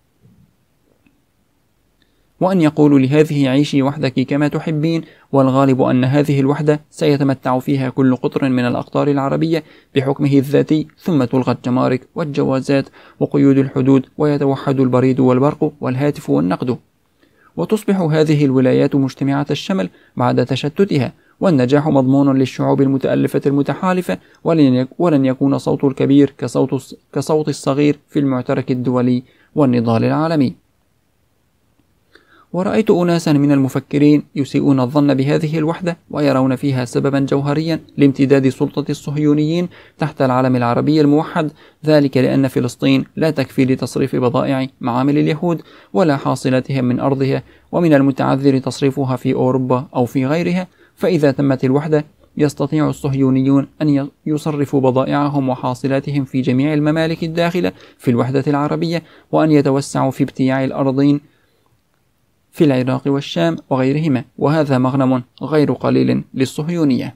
وأن يقولوا لهذه عيشي وحدك كما تحبين، والغالب أن هذه الوحدة سيتمتع فيها كل قطر من الأقطار العربية بحكمه الذاتي، ثم تلغى الجمارك والجوازات وقيود الحدود، ويتوحد البريد والبرق والهاتف والنقد. وتصبح هذه الولايات مجتمعة الشمل بعد تشتتها، والنجاح مضمون للشعوب المتألفة المتحالفة، ولن يكون صوت الكبير كصوت, كصوت الصغير في المعترك الدولي والنضال العالمي. ورأيت أناسا من المفكرين يسيئون الظن بهذه الوحدة، ويرون فيها سببا جوهريا لامتداد سلطة الصهيونيين تحت العلم العربي الموحد، ذلك لأن فلسطين لا تكفي لتصريف بضائع معامل اليهود ولا حاصلتهم من أرضها، ومن المتعذر تصريفها في أوروبا أو في غيرها، فإذا تمت الوحدة يستطيع الصهيونيون أن يصرفوا بضائعهم وحاصلاتهم في جميع الممالك الداخلة في الوحدة العربية، وأن يتوسعوا في ابتياع الأرضين في العراق والشام وغيرهما، وهذا مغنم غير قليل للصهيونية.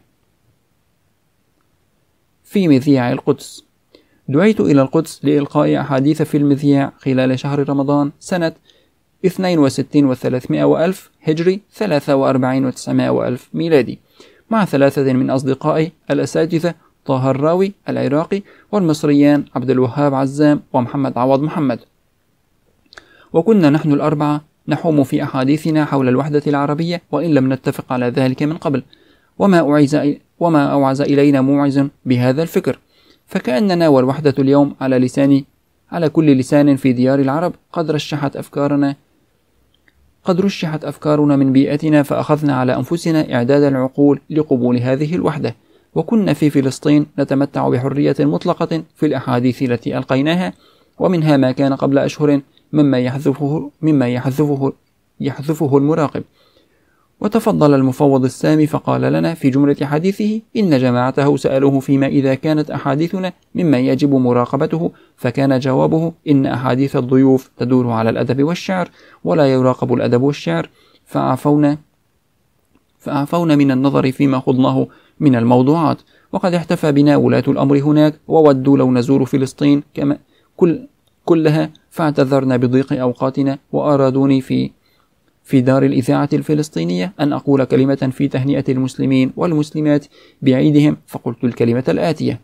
في مذياع القدس. دعيت إلى القدس لإلقاء أحاديث في المذياع خلال شهر رمضان سنة اثنين وستين وثلاثمائة وألف هجري ثلاثة وأربعين وتسعمائة وألف ميلادي، مع ثلاثة من أصدقائي الأساتذة طه الراوي العراقي، والمصريان عبد الوهاب عزام ومحمد عوض محمد. وكنا نحن الأربعة نحوم في أحاديثنا حول الوحدة العربية، وإن لم نتفق على ذلك من قبل، وما أوعز, وما أوعز إلينا موعز بهذا الفكر، فكأننا والوحدة اليوم على لسان على كل لسان في ديار العرب قد رشحت أفكارنا قد رشحت أفكارنا من بيئتنا، فأخذنا على أنفسنا إعداد العقول لقبول هذه الوحدة، وكنا في فلسطين نتمتع بحرية مطلقة في الأحاديث التي ألقيناها، ومنها ما كان قبل أشهر مما يحذفه مما يحذفه يحذفه المراقب. وتفضل المفوض السامي فقال لنا في جملة حديثه إن جماعته سألوه فيما إذا كانت أحاديثنا مما يجب مراقبته، فكان جوابه إن أحاديث الضيوف تدور على الأدب والشعر ولا يراقب الأدب والشعر، فعفونا فعفونا من النظر فيما خضناه من الموضوعات، وقد احتفى بنا ولاة الأمر هناك وودوا لو نزور فلسطين كما كل كلها، فاعتذرنا بضيق أوقاتنا، وأرادوني في في دار الإذاعة الفلسطينية أن أقول كلمة في تهنئة المسلمين والمسلمات بعيدهم، فقلت الكلمة الآتية: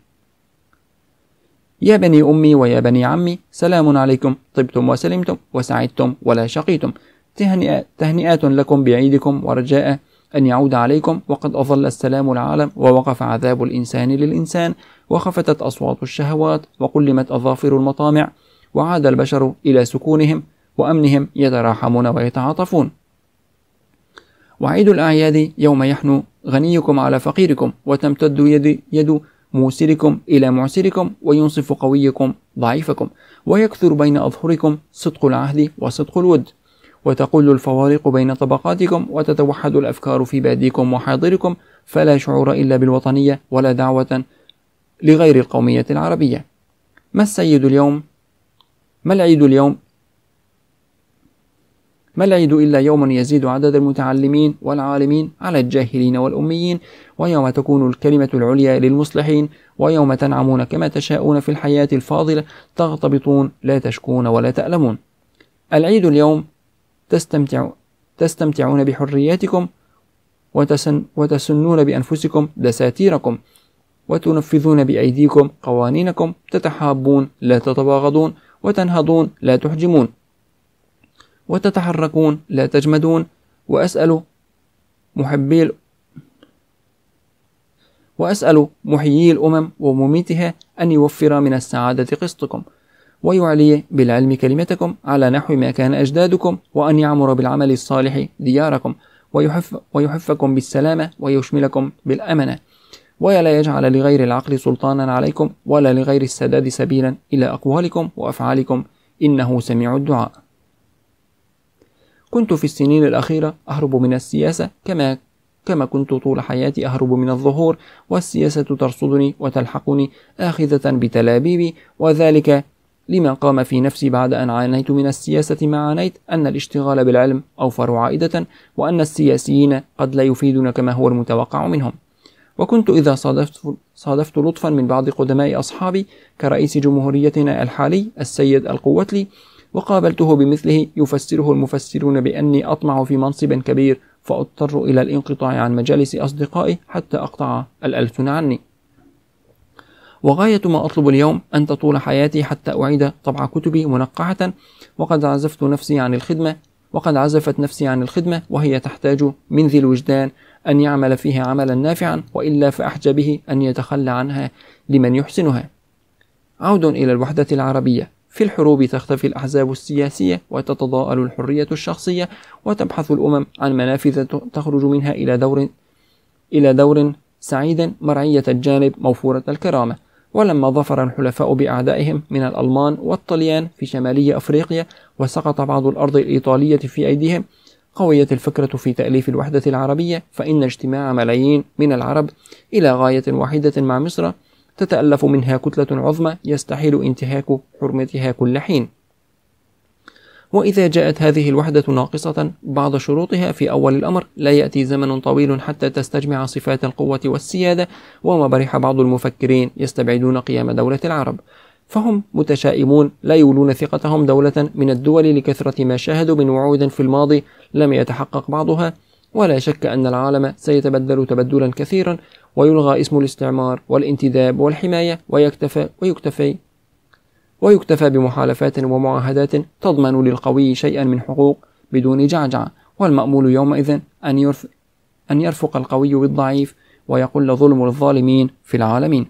يا بني أمي ويا بني عمي، سلام عليكم، طبتم وسلمتم وسعدتم ولا شقيتم، تهنئات لكم بعيدكم، ورجاء أن يعود عليكم، وقد أظل السلام العالم، ووقف عذاب الإنسان للإنسان، وخفتت أصوات الشهوات، وقلمت أظافر المطامع، وعاد البشر إلى سكونهم وأمنهم، يتراحمون ويتعاطفون. وعيد الأعياد يوم يحنو غنيكم على فقيركم، وتمتد يد, يد موسركم إلى معسركم، وينصف قويكم ضعيفكم، ويكثر بين أظهركم صدق العهد وصدق الود، وتقل الفوارق بين طبقاتكم، وتتوحد الأفكار في باديكم وحاضركم، فلا شعور إلا بالوطنية ولا دعوة لغير القومية العربية. ما السيد اليوم ما العيد اليوم ما العيد إلا يوم يزيد عدد المتعلمين والعالمين على الجاهلين والأميين، ويوم تكون الكلمة العليا للمصلحين، ويوم تنعمون كما تشاءون في الحياة الفاضلة، تغتبطون لا تشكون ولا تألمون. العيد اليوم تستمتع تستمتعون بحرياتكم، وتسن وتسنون بأنفسكم دساتيركم، وتنفذون بأيديكم قوانينكم، تتحابون لا تتباغضون، وتنهضون لا تحجمون، وتتحركون لا تجمدون. وأسأل محبي وأسأل محيي الأمم ومميتها أن يوفر من السعادة قسطكم، ويعلي بالعلم كلمتكم على نحو ما كان أجدادكم، وأن يعمر بالعمل الصالح دياركم، ويحف ويحفكم بالسلامة، ويشملكم بالأمنة، ولا يجعل لغير العقل سلطانا عليكم، ولا لغير السداد سبيلا إلى أقوالكم وأفعالكم، إنه سميع الدعاء. كنت في السنين الأخيرة أهرب من السياسة كما كما كنت طول حياتي أهرب من الظهور، والسياسة ترصدني وتلحقني آخذة بتلابيبي، وذلك لما قام في نفسي بعد أن عانيت من السياسة ما عانيت، أن الاشتغال بالعلم أوفر عائدة، وأن السياسيين قد لا يفيدون كما هو المتوقع منهم. وكنت إذا صادفت, صادفت لطفا من بعض قدماء أصحابي كرئيس جمهوريتنا الحالي السيد القوتلي، وقابلته بمثله، يفسره المفسرون بأني أطمع في منصب كبير، فأضطر إلى الانقطاع عن مجالس أصدقائي حتى أقطع الألسن عني. وغاية ما أطلب اليوم أن تطول حياتي حتى أعيد طبع كتبي منقعة، وقد عزفت نفسي عن الخدمة وقد عزفت نفسي عن الخدمة، وهي تحتاج من ذي الوجدان أن يعمل فيها عملا نافعا، وإلا فأحجى به أن يتخلى عنها لمن يحسنها. عود إلى الوحدة العربية. في الحروب تختفي الأحزاب السياسية وتتضاءل الحرية الشخصية، وتبحث الأمم عن منافذ تخرج منها إلى دور إلى دور سعيد مرعية الجانب موفورة الكرامة. ولما ظفر الحلفاء بأعدائهم من الألمان والطليان في شمالي أفريقيا، وسقط بعض الأرض الإيطالية في أيديهم، قويت الفكرة في تأليف الوحدة العربية، فإن اجتماع ملايين من العرب إلى غاية واحدة مع مصر تتألف منها كتلة عظمى يستحيل انتهاك حرمتها كل حين. وإذا جاءت هذه الوحدة ناقصة بعض شروطها في أول الأمر، لا يأتي زمن طويل حتى تستجمع صفات القوة والسيادة، وما برح بعض المفكرين يستبعدون قيام دولة العرب، فهم متشائمون لا يولون ثقتهم دولة من الدول لكثرة ما شاهدوا من وعود في الماضي لم يتحقق بعضها. ولا شك أن العالم سيتبدل تبدلا كثيرا، ويلغى اسم الاستعمار والانتداب والحماية، ويكتفى ويكتفي ويكتفى بمحالفات ومعاهدات تضمن للقوي شيئا من حقوق بدون جعجعة. والمأمول يومئذ أن يرف أن يرفق القوي بالضعيف، ويقل ظلم الظالمين في العالمين.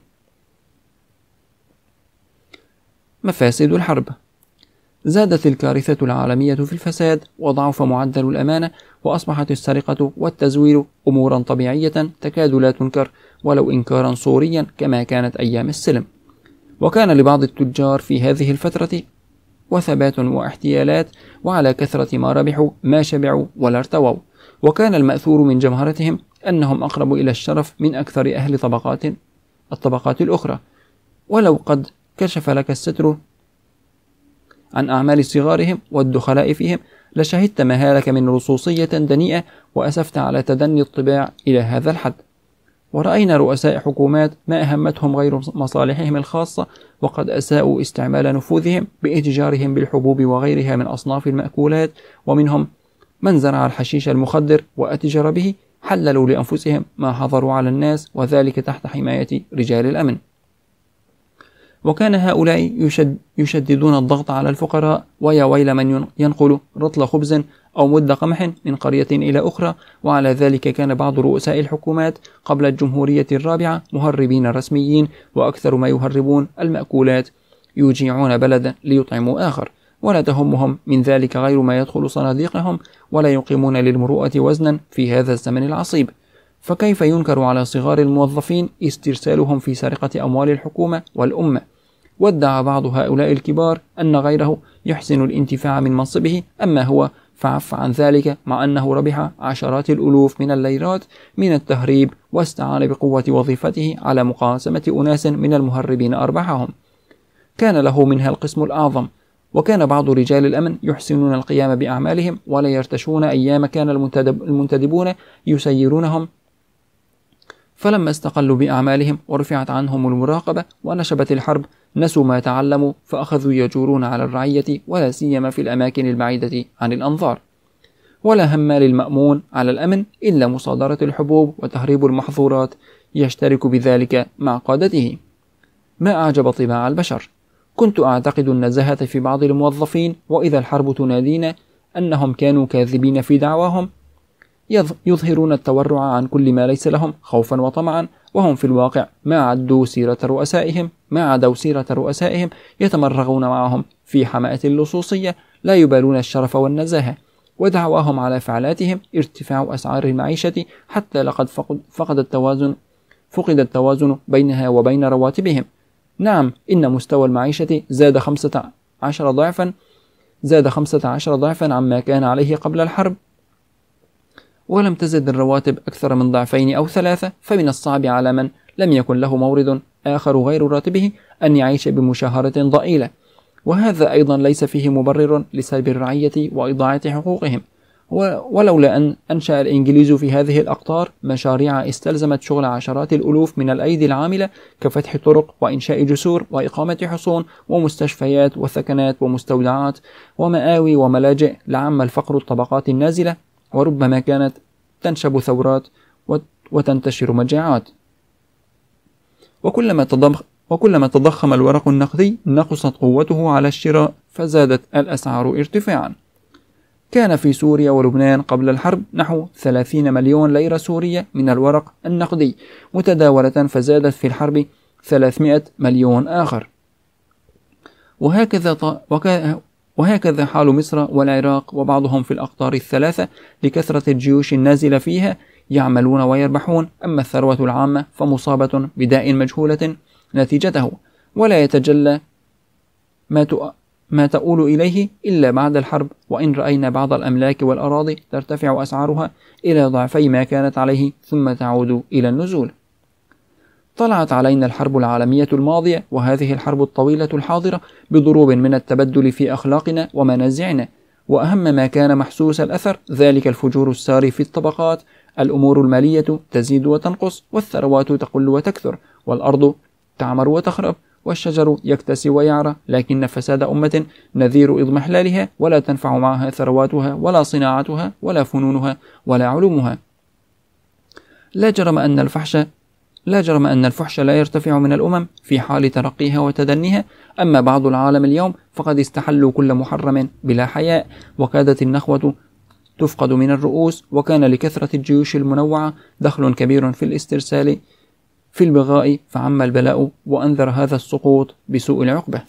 مفاسد الحرب. زادت الكارثة العالمية في الفساد، وضعف معدل الأمانة، وأصبحت السرقة والتزوير أمورا طبيعية تكاد لا تنكر ولو إنكارا صوريا كما كانت أيام السلم. وكان لبعض التجار في هذه الفترة وثبات واحتيالات، وعلى كثرة ما ربحوا ما شبعوا ولا ارتووا، وكان المأثور من جمهرتهم أنهم أقرب إلى الشرف من أكثر أهل طبقات الطبقات الأخرى. ولو قد كشف لك الستر عن أعمال صغارهم والدخلاء فيهم، لشهدت ما هالك من رصوصية دنيئة، وأسفت على تدني الطباع إلى هذا الحد. ورأينا رؤساء حكومات ما أهمتهم غير مصالحهم الخاصة، وقد أساءوا استعمال نفوذهم بإتجارهم بالحبوب وغيرها من أصناف المأكولات، ومنهم من زرع الحشيش المخدر وأتجر به، حللوا لأنفسهم ما حظروا على الناس، وذلك تحت حماية رجال الأمن. وكان هؤلاء يشد يشددون الضغط على الفقراء، ويا ويل من ينقل رطل خبز أو مد قمح من قرية إلى أخرى. وعلى ذلك كان بعض رؤساء الحكومات قبل الجمهورية الرابعة مهربين رسميين، وأكثر ما يهربون المأكولات، يجيعون بلدا ليطعموا آخر، ولا تهمهم من ذلك غير ما يدخل صناديقهم، ولا يقيمون للمروءة وزنا في هذا الزمن العصيب. فكيف ينكر على صغار الموظفين استرسالهم في سرقة أموال الحكومة والأمة؟ وادعى بعض هؤلاء الكبار أن غيره يحسن الانتفاع من منصبه، أما هو فعف عن ذلك، مع أنه ربح عشرات الألوف من الليرات من التهريب، واستعان بقوة وظيفته على مقاسمة أناس من المهربين أرباحهم، كان له منها القسم الأعظم. وكان بعض رجال الأمن يحسنون القيام بأعمالهم، ولا يرتشون أيام كان المنتدب المنتدبون يسيرونهم. فلما استقلوا بأعمالهم ورفعت عنهم المراقبة ونشبت الحرب، نسوا ما تعلموا، فأخذوا يجورون على الرعية، ولا سيما في الأماكن البعيدة عن الأنظار. ولا هم للمأمون على الأمن إلا مصادرة الحبوب وتهريب المحظورات، يشترك بذلك مع قادته. ما أعجب طباع البشر. كنت أعتقد النزاهة في بعض الموظفين، وإذا الحرب تنادينا أنهم كانوا كاذبين في دعواهم، يظهرون التورع عن كل ما ليس لهم خوفا وطمعا، وهم في الواقع ما عدوا سيرة رؤسائهم ما عدوا سيرة رؤسائهم يتمرغون معهم في حماة اللصوصية، لا يبالون الشرف والنزاهة. ودعواهم على فعلاتهم ارتفاع أسعار المعيشة، حتى لقد فقد, فقد التوازن فقد التوازن بينها وبين رواتبهم. نعم، إن مستوى المعيشة زاد خمسة عشر ضعفا زاد خمسة عشر ضعفا عما كان عليه قبل الحرب، ولم تزد الرواتب أكثر من ضعفين أو ثلاثة. فمن الصعب على من لم يكن له مورد آخر غير راتبه أن يعيش بمشاهرة ضئيلة، وهذا أيضا ليس فيه مبرر لسلب الرعية وإضاعة حقوقهم. ولولا أن أنشأ الإنجليز في هذه الأقطار مشاريع استلزمت شغل عشرات الألوف من الأيدي العاملة، كفتح طرق وإنشاء جسور وإقامة حصون ومستشفيات وثكنات ومستودعات ومآوي وملاجئ، لعم الفقر الطبقات النازلة، وربما كانت تنشب ثورات وتنتشر مجاعات. وكلما تضخم وكلما تضخم الورق النقدي نقصت قوته على الشراء، فزادت الأسعار ارتفاعا. كان في سوريا ولبنان قبل الحرب نحو ثلاثين مليون ليرة سورية من الورق النقدي متداولة، فزادت في الحرب ثلاثمائة مليون آخر. وهكذا, ط... وك... وهكذا حال مصر والعراق وبعضهم في الأقطار الثلاثة لكثرة الجيوش النازلة فيها، يعملون ويربحون، أما الثروة العامة فمصابة بداء مجهولة نتيجته، ولا يتجلى ما, تؤ... ما تؤول إليه إلا بعد الحرب. وإن رأينا بعض الأملاك والأراضي ترتفع أسعارها إلى ضعفي ما كانت عليه ثم تعود إلى النزول. طلعت علينا الحرب العالمية الماضية وهذه الحرب الطويلة الحاضرة بضروب من التبدل في أخلاقنا ومنازعنا، وأهم ما كان محسوس الأثر ذلك الفجور الساري في الطبقات. الأمور المالية تزيد وتنقص، والثروات تقل وتكثر، والأرض تعمر وتخرب، والشجر يكتسي ويعرى، لكن فساد أمة نذير إضمحلالها، ولا تنفع معها ثرواتها ولا صناعتها ولا فنونها ولا علومها. لا جرم أن الفحش لا جرم أن الفحش لا يرتفع من الأمم في حال ترقيها وتدنيها، أما بعض العالم اليوم فقد استحلوا كل محرم بلا حياء، وكادت النخوة تفقد من الرؤوس، وكان لكثرة الجيوش المنوعة دخل كبير في الاسترسال في البغاء، فعم البلاء وأنذر هذا السقوط بسوء العقبة.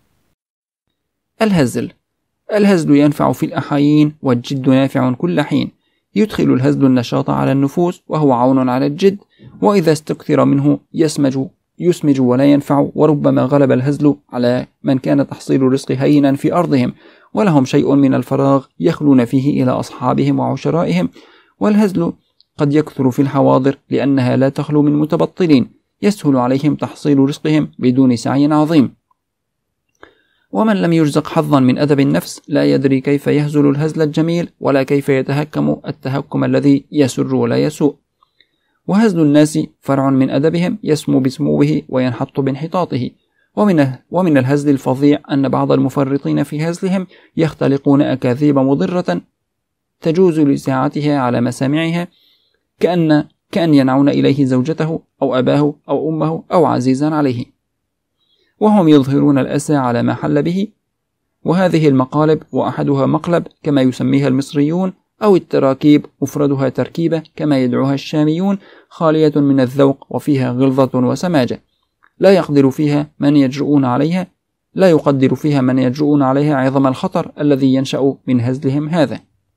الهزل الهزل ينفع في الأحايين، والجد نافع كل حين. يدخل الهزل النشاط على النفوس، وهو عون على الجد، وإذا استكثر منه يسمج يسمج ولا ينفع. وربما غلب الهزل على من كان تحصيل الرزق هينا في أرضهم، ولهم شيء من الفراغ يخلون فيه إلى أصحابهم وعشرائهم. والهزل قد يكثر في الحواضر، لأنها لا تخلو من متبطلين يسهل عليهم تحصيل رزقهم بدون سعي عظيم. ومن لم يرزق حظا من أدب النفس لا يدري كيف يهزل الهزل الجميل، ولا كيف يتهكم التهكم الذي يسر ولا يسوء. وهزل الناس فرع من أدبهم يسمو بسموه وينحط بانحطاطه. ومن ومن الهزل الفظيع أن بعض المفرطين في هزلهم يختلقون أكاذيب مضرة تجوز لساعتها على مسامعها، كأن كأن ينعون إليه زوجته أو أباه أو أمه أو عزيزا عليه، وهم يظهرون الأسى على ما حل به. وهذه المقالب وأحدها مقلب كما يسميها المصريون، أو التراكيب مفردها تركيبة كما يدعوها الشاميون، خالية من الذوق وفيها غلظة وسماجة، لا يقدر فيها من يجرؤون عليها لا يقدر فيها من يجرؤون عليها عظم الخطر الذي ينشأ من هزلهم هذا.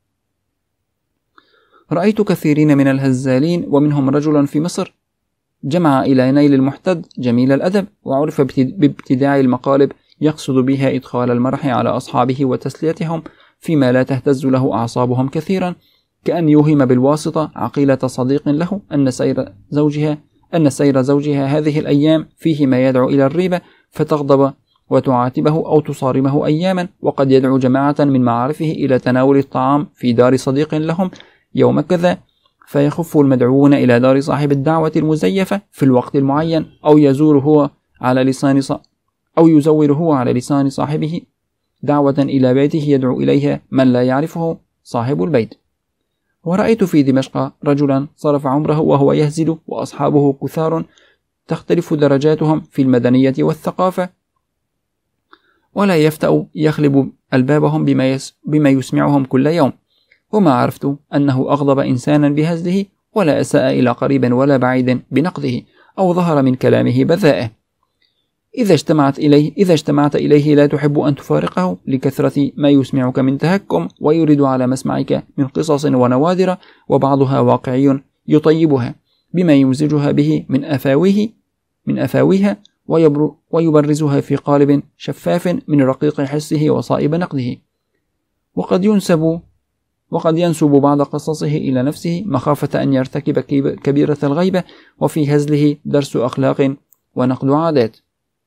رأيت كثيرين من الهزالين، ومنهم رجلا في مصر جمع إلى نيل المحتد جميل الأدب، وعرف بابتداع المقالب يقصد بها إدخال المرح على أصحابه وتسليتهم فيما لا تهتز له أعصابهم كثيرا، كأن يوهم بالواسطة عقيلة صديق له أن سير زوجها أن سير زوجها هذه الأيام فيه ما يدعو إلى الريبة، فتغضب وتعاتبه أو تصارمه أياما. وقد يدعو جماعة من معارفه إلى تناول الطعام في دار صديق لهم يوم كذا، فيخف المدعوون إلى دار صاحب الدعوة المزيفة في الوقت المعين، أو يزور هو على لسان ص... أو يزور هو على لسان صاحبه دعوة إلى بيته يدعو إليها من لا يعرفه صاحب البيت. ورأيت في دمشق رجلا صرف عمره وهو يهزل، وأصحابه كثار تختلف درجاتهم في المدنية والثقافة، ولا يفتأ يخلب ألبابهم بما, يس... بما يسمعهم كل يوم. وما عرفت أنه أغضب إنسانا بهزله، ولا أساء إلى قريب ولا بعيد بنقده، أو ظهر من كلامه بذائه. إذا اجتمعت إليه إذا اجتمعت إليه لا تحب أن تفارقه لكثرة ما يسمعك من تهكم، ويرد على مسمعك من قصص ونوادر، وبعضها واقعي يطيبها بما يمزجها به من أفاويه من أفاويها ويبرزها في قالب شفاف من رقيق حسه وصائب نقده. وقد ينسب وقد ينسب بعض قصصه إلى نفسه مخافة أن يرتكب كبيرة الغيبة، وفي هزله درس أخلاق ونقد عادات.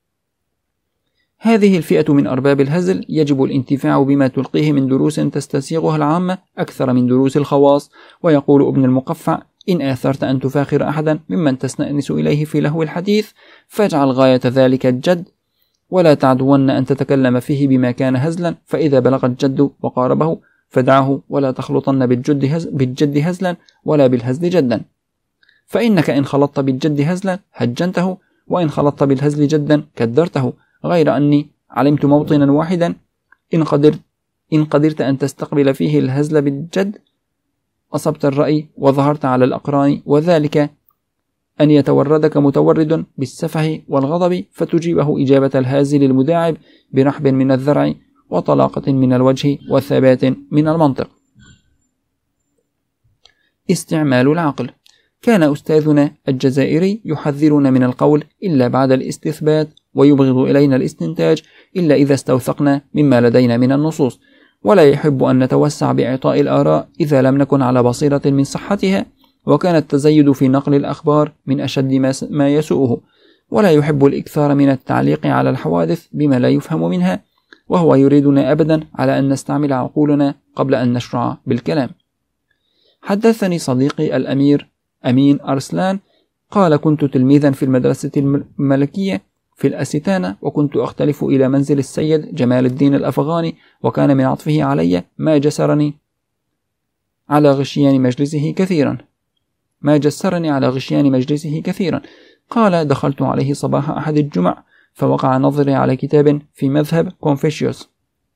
هذه الفئة من أرباب الهزل يجب الانتفاع بما تلقيه من دروس تستسيغها العامة أكثر من دروس الخواص. ويقول ابن المقفع: إن آثرت أن تفاخر أحدا ممن تستأنس إليه في لهو الحديث، فاجعل غاية ذلك الجد، ولا تعدون أن تتكلم فيه بما كان هزلا، فإذا بلغ الجد وقاربه فدعه، ولا تخلطن بالجد, هز بالجد هزلا ولا بالهزل جدا، فإنك إن خلطت بالجد هزلا هجنته، وإن خلطت بالهزل جدا كدرته. غير أني علمت موطنا واحدا إن قدرت إن قدرت أن تستقبل فيه الهزل بالجد أصبت الرأي وظهرت على الأقران، وذلك أن يتوردك متورد بالسفه والغضب فتجيبه إجابة الهازل المداعب برحب من الذرع وطلاقة من الوجه وثبات من المنطق. استعمال العقل. كان أستاذنا الجزائري يحذرنا من القول إلا بعد الاستثبات، ويبغض إلينا الاستنتاج إلا إذا استوثقنا مما لدينا من النصوص، ولا يحب أن نتوسع بإعطاء الآراء إذا لم نكن على بصيرة من صحتها، وكان التزيد في نقل الأخبار من أشد ما يسوءه، ولا يحب الإكثار من التعليق على الحوادث بما لا يفهم منها، وهو يريدنا أبدا على أن نستعمل عقولنا قبل أن نشرع بالكلام. حدثني صديقي الأمير أمين أرسلان قال: كنت تلميذا في المدرسة الملكية في الأستانة، وكنت أختلف إلى منزل السيد جمال الدين الأفغاني، وكان من عطفه علي ما جسرني على غشيان مجلسه كثيرا ما جسرني على غشيان مجلسه كثيرا قال: دخلت عليه صباح أحد الجمع، فوقع نظري على كتاب في مذهب كونفوشيوس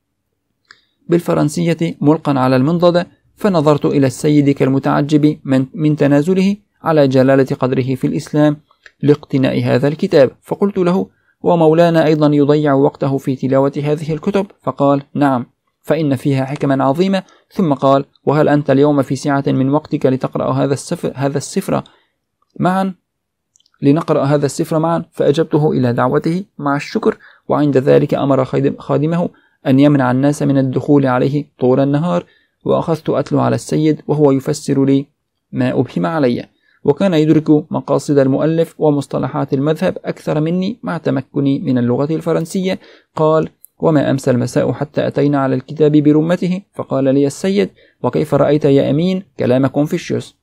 بالفرنسية ملقا على المنضدة، فنظرت إلى السيد كالمتعجب من, من تنازله على جلالة قدره في الإسلام لاقتناء هذا الكتاب، فقلت له: ومولانا أيضا يضيع وقته في تلاوة هذه الكتب؟ فقال: نعم، فإن فيها حكما عظيمة. ثم قال: وهل أنت اليوم في سعة من وقتك لتقرأ هذا السفر هذا السفر معا لنقرأ هذا السفر معا؟ فأجبته إلى دعوته مع الشكر، وعند ذلك أمر خادمه أن يمنع الناس من الدخول عليه طول النهار، وأخذت أتلو على السيد وهو يفسر لي ما أبهم علي، وكان يدرك مقاصد المؤلف ومصطلحات المذهب أكثر مني مع تمكني من اللغة الفرنسية. قال: وما أمسى المساء حتى أتينا على الكتاب برمته، فقال لي السيد: وكيف رأيت يا أمين كلام كونفوشيوس؟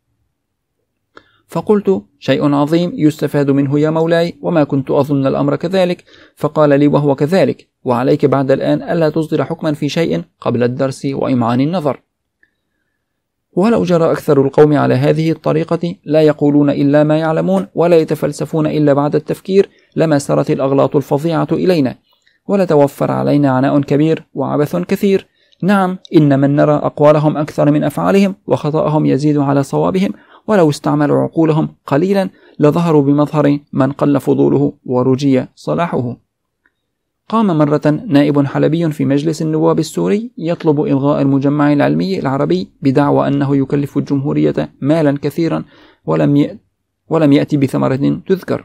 فقلت: شيء عظيم يستفاد منه يا مولاي، وما كنت أظن الأمر كذلك. فقال لي: وهو كذلك، وعليك بعد الآن ألا تصدر حكما في شيء قبل الدرس وإمعان النظر. ولو جرى أكثر القوم على هذه الطريقة لا يقولون إلا ما يعلمون ولا يتفلسفون إلا بعد التفكير لما سرت الأغلاط الفظيعة إلينا، ولتوفر علينا عناء كبير وعبث كثير. نعم، إن من نرى أقوالهم أكثر من أفعالهم، وخطأهم يزيد على صوابهم، ولو استعملوا عقولهم قليلا لظهروا بمظهر من قل فضوله ورجي صلاحه. قام مرة نائب حلبي في مجلس النواب السوري يطلب إلغاء المجمع العلمي العربي بدعوى أنه يكلف الجمهورية مالا كثيرا ولم ولم يأتي بثمرة تذكر،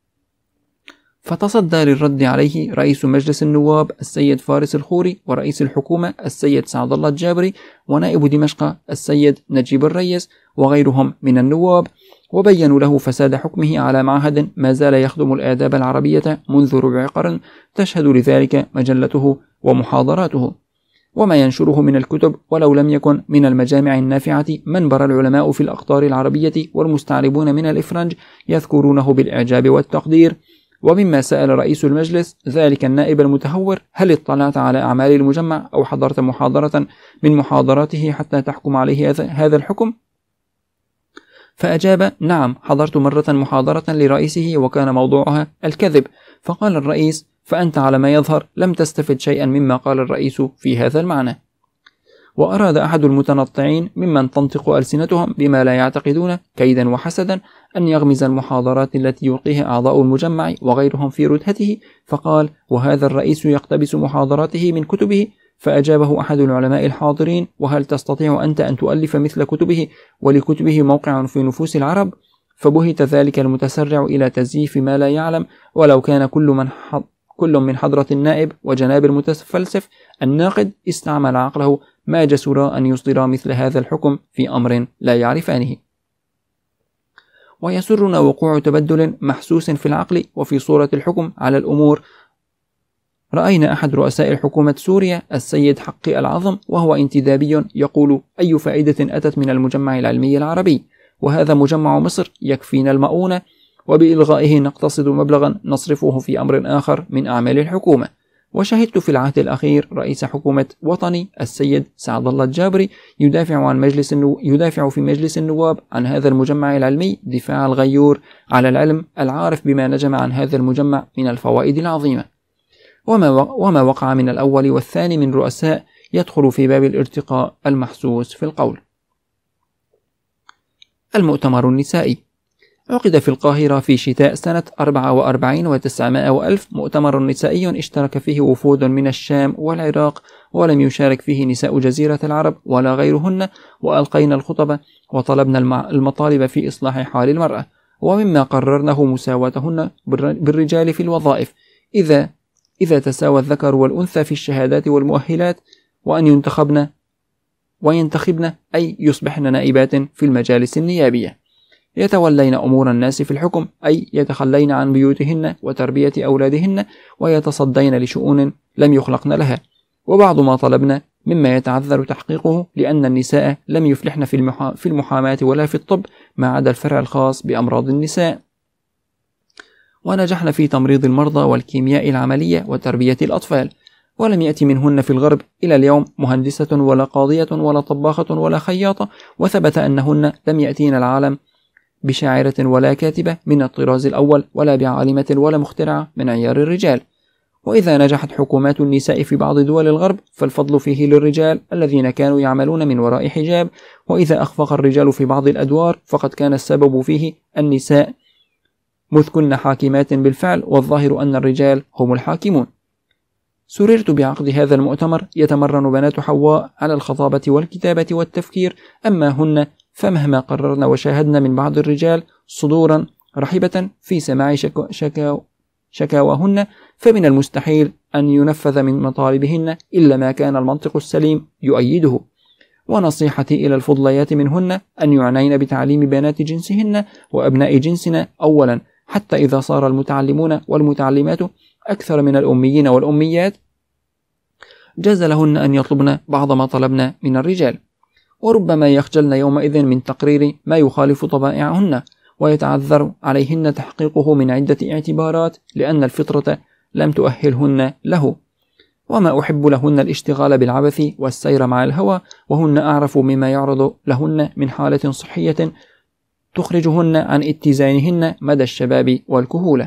فتصدى للرد عليه رئيس مجلس النواب السيد فارس الخوري، ورئيس الحكومة السيد سعد الله الجابري، ونائب دمشق السيد نجيب الريس، وغيرهم من النواب، وبينوا له فساد حكمه على معهد ما زال يخدم الآداب العربية منذ ربع قرن، تشهد لذلك مجلته ومحاضراته وما ينشره من الكتب، ولو لم يكن من المجامع النافعة منبر العلماء في الأقطار العربية والمستعربون من الإفرنج يذكرونه بالإعجاب والتقدير. ومما سأل رئيس المجلس ذلك النائب المتهور: هل اطلعت على أعمال المجمع أو حضرت محاضرة من محاضراته حتى تحكم عليه هذا الحكم؟ فأجاب: نعم، حضرت مرة محاضرة لرئيسه وكان موضوعها الكذب. فقال الرئيس: فأنت على ما يظهر لم تستفد شيئا مما قال الرئيس في هذا المعنى. وأراد أحد المتنطعين ممن تنطق ألسنتهم بما لا يعتقدون كيدا وحسدا أن يغمز المحاضرات التي يلقيها أعضاء المجمع وغيرهم في ردهته، فقال: وهذا الرئيس يقتبس محاضراته من كتبه. فأجابه أحد العلماء الحاضرين: وهل تستطيع أنت أن تؤلف مثل كتبه ولكتبه موقع في نفوس العرب؟ فبهت ذلك المتسرع إلى تزييف ما لا يعلم، ولو كان كل من حض كل من حضرة النائب وجناب المتفلسف الناقد استعمل عقله ما جسر أن يصدر مثل هذا الحكم في أمر لا يعرفانه. ويسرنا وقوع تبدل محسوس في العقل وفي صورة الحكم على الأمور. رأينا أحد رؤساء الحكومة سوريا السيد حقي العظم وهو انتدابي يقول: أي فائدة أتت من المجمع العلمي العربي؟ وهذا مجمع مصر يكفينا المؤونة، وبإلغائه نقتصد مبلغا نصرفه في أمر آخر من أعمال الحكومة. وشهدت في العهد الأخير رئيس حكومة وطني السيد سعد الله الجابري يدافع عن مجلس النو... يدافع في مجلس النواب عن هذا المجمع العلمي دفاع الغيور على العلم العارف بما نجم عن هذا المجمع من الفوائد العظيمة. وما, و... وما وقع من الأول والثاني من رؤساء يدخل في باب الارتقاء المحسوس في القول. المؤتمر النسائي عقد في القاهرة في شتاء سنة أربعة وأربعين وتسعمائة وألف مؤتمر نسائي اشترك فيه وفود من الشام والعراق، ولم يشارك فيه نساء جزيرة العرب ولا غيرهن، وألقينا الخطب وطلبنا المطالب في إصلاح حال المرأة، ومما قررناه مساواتهن بالرجال في الوظائف إذا إذا تساوى الذكر والأنثى في الشهادات والمؤهلات، وأن ينتخبن وينتخبن أي يصبحن نائبات في المجالس النيابية، يتولين أمور الناس في الحكم، أي يتخلين عن بيوتهن وتربية أولادهن، ويتصدين لشؤون لم يخلقن لها. وبعض ما طلبنا مما يتعذر تحقيقه لأن النساء لم يفلحن في, المحا... في المحاماة ولا في الطب ما عدا الفرع الخاص بأمراض النساء، ونجحن في تمريض المرضى والكيمياء العملية وتربية الأطفال، ولم يأتي منهن في الغرب إلى اليوم مهندسة ولا قاضية ولا طباخة ولا خياطة، وثبت أنهن لم يأتين العالم بشاعرة ولا كاتبة من الطراز الأول، ولا بعالمة ولا مخترعة من عيار الرجال. وإذا نجحت حكومات النساء في بعض دول الغرب فالفضل فيه للرجال الذين كانوا يعملون من وراء حجاب، وإذا أخفق الرجال في بعض الأدوار فقد كان السبب فيه النساء، مذ كن حاكمات بالفعل، والظاهر أن الرجال هم الحاكمون. سررت بعقد هذا المؤتمر يتمرن بنات حواء على الخطابة والكتابة والتفكير، أما هن فمهما قررنا وشاهدنا من بعض الرجال صدورا رحبة في سماع شكو شكاو شكاواهن، فمن المستحيل أن ينفذ من مطالبهن إلا ما كان المنطق السليم يؤيده. ونصيحتي إلى الفضليات منهن أن يعنين بتعليم بنات جنسهن وأبناء جنسنا أولا، حتى إذا صار المتعلمون والمتعلمات أكثر من الأميين والأميات جاز لهن أن يطلبن بعض ما طلبنا من الرجال، وربما يخجلن يومئذ من تقرير ما يخالف طبائعهن، ويتعذر عليهن تحقيقه من عدة اعتبارات، لأن الفطرة لم تؤهلهن له. وما أحب لهن الاشتغال بالعبث والسير مع الهوى، وهن أعرف مما يعرض لهن من حالة صحية تخرجهن عن اتزانهن مدى الشباب والكهولة.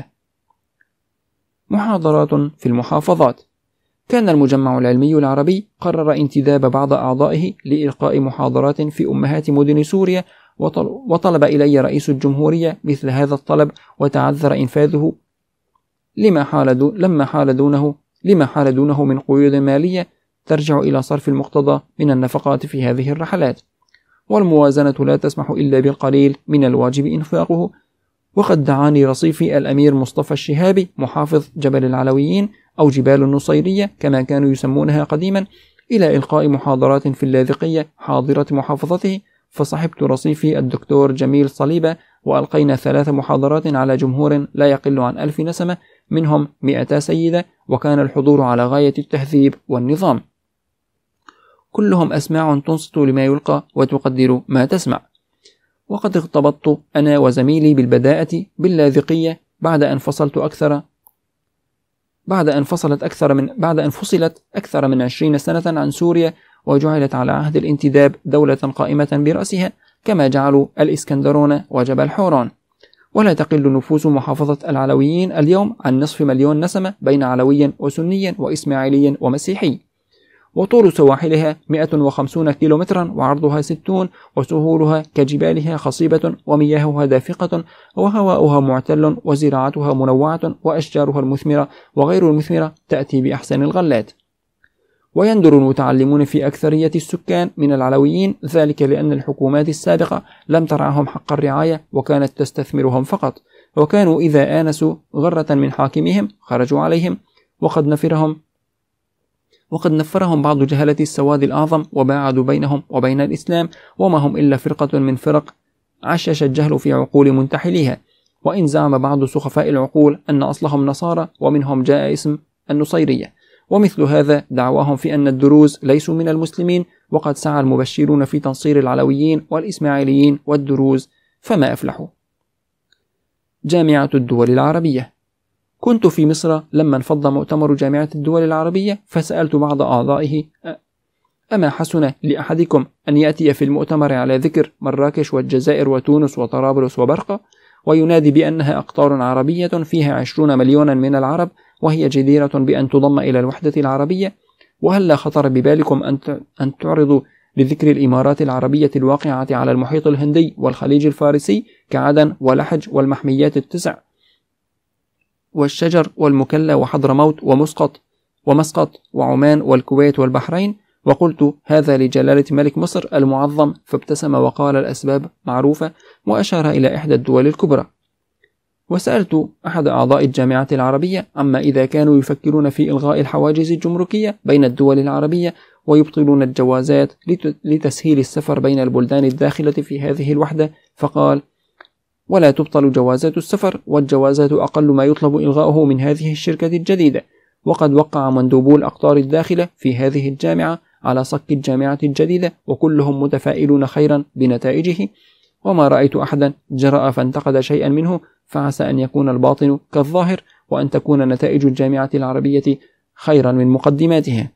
محاضرات في المحافظات. كان المجمع العلمي العربي قرر انتداب بعض أعضائه لإلقاء محاضرات في أمهات مدن سوريا، وطلب إلي رئيس الجمهورية مثل هذا الطلب، وتعذر إنفاذه لما حال دو لما حال دونه لما حال دونه من قيود مالية ترجع إلى صرف المقتضى من النفقات في هذه الرحلات، والموازنة لا تسمح إلا بالقليل من الواجب إنفاقه. وقد دعاني رصيفي الأمير مصطفى الشهابي محافظ جبل العلويين أو جبال النصيرية كما كانوا يسمونها قديما إلى إلقاء محاضرات في اللاذقية حاضرة محافظته، فصحبت رصيفي الدكتور جميل صليبة، وألقينا ثلاث محاضرات على جمهور لا يقل عن ألف نسمة، منهم مئتا سيدة، وكان الحضور على غاية التهذيب والنظام. كلهم أسماع تنصت لما يلقى وتقدر ما تسمع. وقد اغتبطت أنا وزميلي بالبداءة باللاذقية بعد أن فصلت أكثر بعد أن فصلت أكثر من بعد أن فصلت أكثر من عشرين سنة عن سوريا، وجعلت على عهد الانتداب دولة قائمة برأسها، كما جعلوا الإسكندرون وجبل حوران. ولا تقل نفوس محافظة العلويين اليوم عن نصف مليون نسمة بين علوي وسني وإسماعيلي ومسيحي، وطول سواحلها مئة وخمسون كيلومترا، وعرضها ستون، وسهولها كجبالها خصيبة، ومياهها دافقة، وهواؤها معتل، وزراعتها منوعة، وأشجارها المثمرة وغير المثمرة تأتي بأحسن الغلات. ويندر المتعلمون في أكثرية السكان من العلويين، ذلك لأن الحكومات السابقة لم ترعهم حق الرعاية، وكانت تستثمرهم فقط، وكانوا إذا آنسوا غرة من حاكمهم خرجوا عليهم، وقد نفرهم وقد نفرهم بعض جهلة السواد الأعظم، وباعدوا بينهم وبين الإسلام، وما هم إلا فرقة من فرق عشش الجهل في عقول منتحليها. وإن زعم بعض سخفاء العقول أن أصلهم نصارى، ومنهم جاء اسم النصيرية، ومثل هذا دعواهم في أن الدروز ليسوا من المسلمين، وقد سعى المبشرون في تنصير العلويين والإسماعيليين والدروز فما أفلحوا. جامعة الدول العربية. كنت في مصر لما انفض مؤتمر جامعة الدول العربية، فسألت بعض أعضائه: أما حسن لأحدكم أن يأتي في المؤتمر على ذكر مراكش والجزائر وتونس وطرابلس وبرقة، وينادي بأنها أقطار عربية فيها عشرون مليونا من العرب، وهي جديرة بأن تضم إلى الوحدة العربية؟ وهل لا خطر ببالكم أن تعرضوا لذكر الإمارات العربية الواقعة على المحيط الهندي والخليج الفارسي كعدن ولحج والمحميات التسع والشجر والمكلا وحضرموت ومسقط ومسقط وعمان والكويت والبحرين؟ وقلت هذا لجلالة ملك مصر المعظم، فابتسم وقال الأسباب معروفة، وأشار إلى إحدى الدول الكبرى. وسألت أحد أعضاء الجامعة العربية عما إذا كانوا يفكرون في إلغاء الحواجز الجمركية بين الدول العربية ويبطلون الجوازات لتسهيل السفر بين البلدان الداخلة في هذه الوحدة، فقال: ولا تبطل جوازات السفر، والجوازات أقل ما يطلب إلغاؤه من هذه الشركة الجديدة. وقد وقع مندوبو الأقطار الداخلة في هذه الجامعة على صك الجامعة الجديدة، وكلهم متفائلون خيرا بنتائجه، وما رأيت أحدا جرأ فانتقد شيئا منه، فعسى أن يكون الباطن كالظاهر، وأن تكون نتائج الجامعة العربية خيرا من مقدماتها.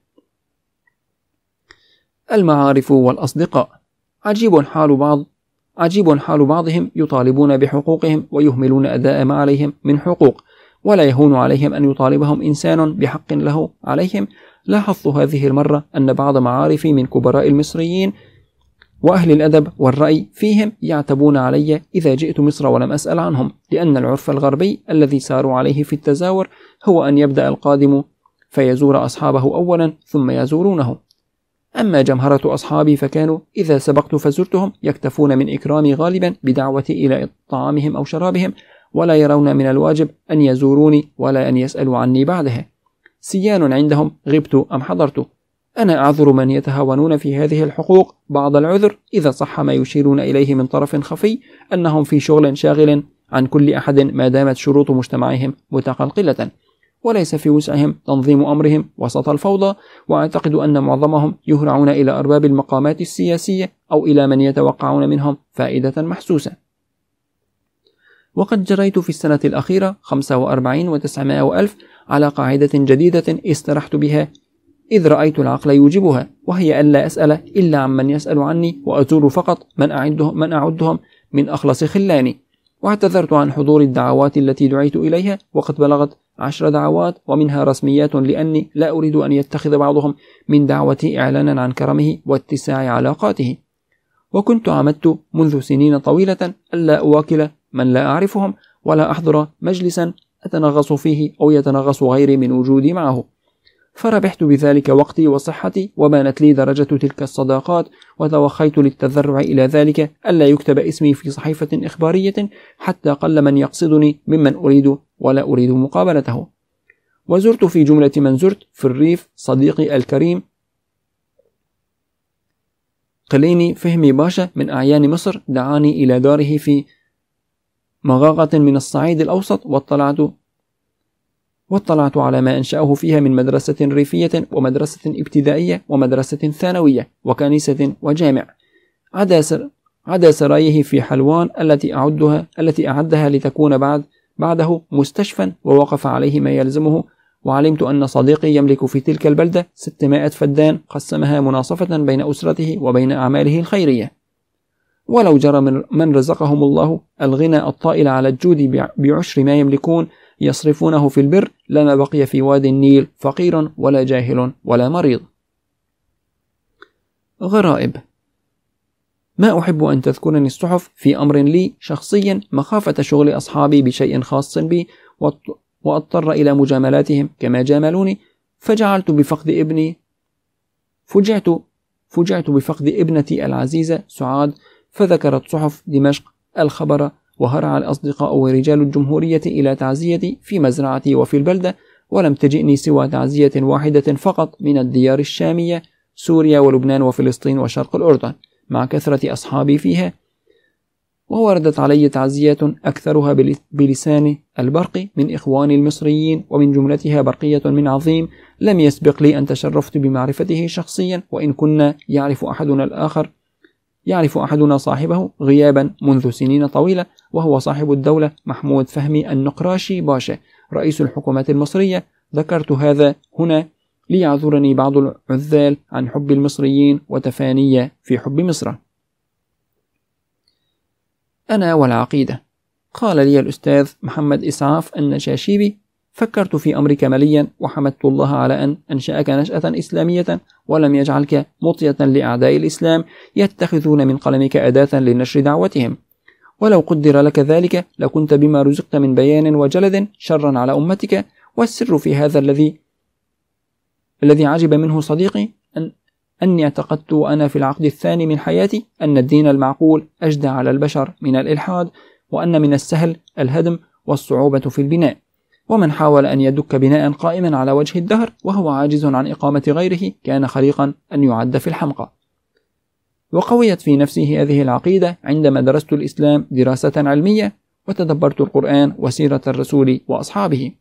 المعارف والأصدقاء. عجيب حال بعض عجيب حال بعضهم يطالبون بحقوقهم ويهملون أداء ما عليهم من حقوق، ولا يهون عليهم أن يطالبهم إنسان بحق له عليهم. لاحظت هذه المرة أن بعض معارفي من كبراء المصريين وأهل الأدب والرأي فيهم يعتبون علي إذا جئت مصر ولم أسأل عنهم، لأن العرف الغربي الذي ساروا عليه في التزاور هو أن يبدأ القادم فيزور أصحابه أولا ثم يزورونه. أما جمهرة أصحابي فكانوا إذا سبقت فزرتهم يكتفون من إكرامي غالبا بدعوتي إلى طعامهم أو شرابهم، ولا يرون من الواجب أن يزوروني ولا أن يسألوا عني بعدها. سيان عندهم غبت أم حضرت. أنا أعذر من يتهاونون في هذه الحقوق بعض العذر إذا صح ما يشيرون إليه من طرف خفي أنهم في شغل شاغل عن كل أحد ما دامت شروط مجتمعهم متقلقلة، وليس في وسعهم تنظيم أمرهم وسط الفوضى. وأعتقد أن معظمهم يهرعون إلى أرباب المقامات السياسية أو إلى من يتوقعون منهم فائدة محسوسة. وقد جريت في السنة الأخيرة خمسة وأربعين وتسعمائة وألف على قاعدة جديدة استرحت بها إذ رأيت العقل يوجبها، وهي ألا أسأل إلا عمن يسأل عني، وأزور فقط من أعدهم, من أعدهم من أخلص خلاني. واعتذرت عن حضور الدعوات التي دعيت إليها، وقد بلغت عشر دعوات ومنها رسميات، لأني لا أريد أن يتخذ بعضهم من دعوتي إعلانا عن كرمه واتساع علاقاته. وكنت عمدت منذ سنين طويلة ألا أواكل من لا أعرفهم، ولا أحضر مجلسا أتنغص فيه أو يتنغص غيري من وجودي معه، فربحت بذلك وقتي وصحتي، وبانت لي درجة تلك الصداقات، وتوخيت للتذرع إلى ذلك ألا يكتب اسمي في صحيفة إخبارية حتى قل من يقصدني ممن أريد ولا أريد مقابلته. وزرت في جملة من زرت في الريف صديقي الكريم قليني فهمي باشا من أعيان مصر، دعاني إلى داره في مغاغة من الصعيد الأوسط، واطلعت واطلعت على ما أنشأه فيها من مدرسة ريفية ومدرسة ابتدائية ومدرسة ثانوية وكنيسة وجامع، عدا سر عدا سرايه في حلوان التي أعدها التي أعدها لتكون بعد بعده مستشفى، ووقف عليه ما يلزمه. وعلمت أن صديقي يملك في تلك البلدة ستمائة فدان قسمها مناصفة بين أسرته وبين أعماله الخيرية. ولو جرى من رزقهم الله الغنى الطائل على الجود بعشر ما يملكون يصرفونه في البر، لما بقي في وادي النيل فقير ولا جاهل ولا مريض. غرائب. ما أحب أن تذكرني الصحف في أمر لي شخصيا مخافة شغل أصحابي بشيء خاص بي وأضطر إلى مجاملاتهم كما جاملوني، فجعلت بفقد ابني فجعت فجعت بفقد ابنتي العزيزة سعاد، فذكرت صحف دمشق الخبر، وهرع الأصدقاء ورجال الجمهورية إلى تعزيتي في مزرعتي وفي البلدة، ولم تجئني سوى تعزية واحدة فقط من الديار الشامية سوريا ولبنان وفلسطين وشرق الأردن، مع كثرة أصحابي فيها. ووردت علي تعزيات أكثرها بلسان البرق من إخواني المصريين، ومن جملتها برقية من عظيم لم يسبق لي أن تشرفت بمعرفته شخصيا، وإن كنا يعرف أحدنا الآخر يعرف أحدنا صاحبه غيابا منذ سنين طويلة، وهو صاحب الدولة محمود فهمي النقراشي باشا رئيس الحكومة المصرية. ذكرت هذا هنا ليعذرني بعض العذال عن حب المصريين وتفاني في حب مصر. أنا والعقيدة. قال لي الأستاذ محمد إسعاف النشاشيبي فكرت في أمرك مليا، وحمدت الله على أن أنشأك نشأة إسلامية ولم يجعلك مطية لأعداء الإسلام يتخذون من قلمك أداة لنشر دعوتهم. ولو قدر لك ذلك لكنت بما رزقت من بيان وجلد شرا على أمتك. والسر في هذا الذي الذي عجب منه صديقي أن أني اعتقدت وأنا في العقد الثاني من حياتي أن الدين المعقول أجدى على البشر من الإلحاد، وأن من السهل الهدم والصعوبة في البناء. ومن حاول أن يدك بناء قائما على وجه الدهر وهو عاجز عن إقامة غيره كان خليقا أن يعد في الحمقى. وقويت في نفسي هذه العقيدة عندما درست الإسلام دراسة علمية وتدبرت القرآن وسيرة الرسول وأصحابه،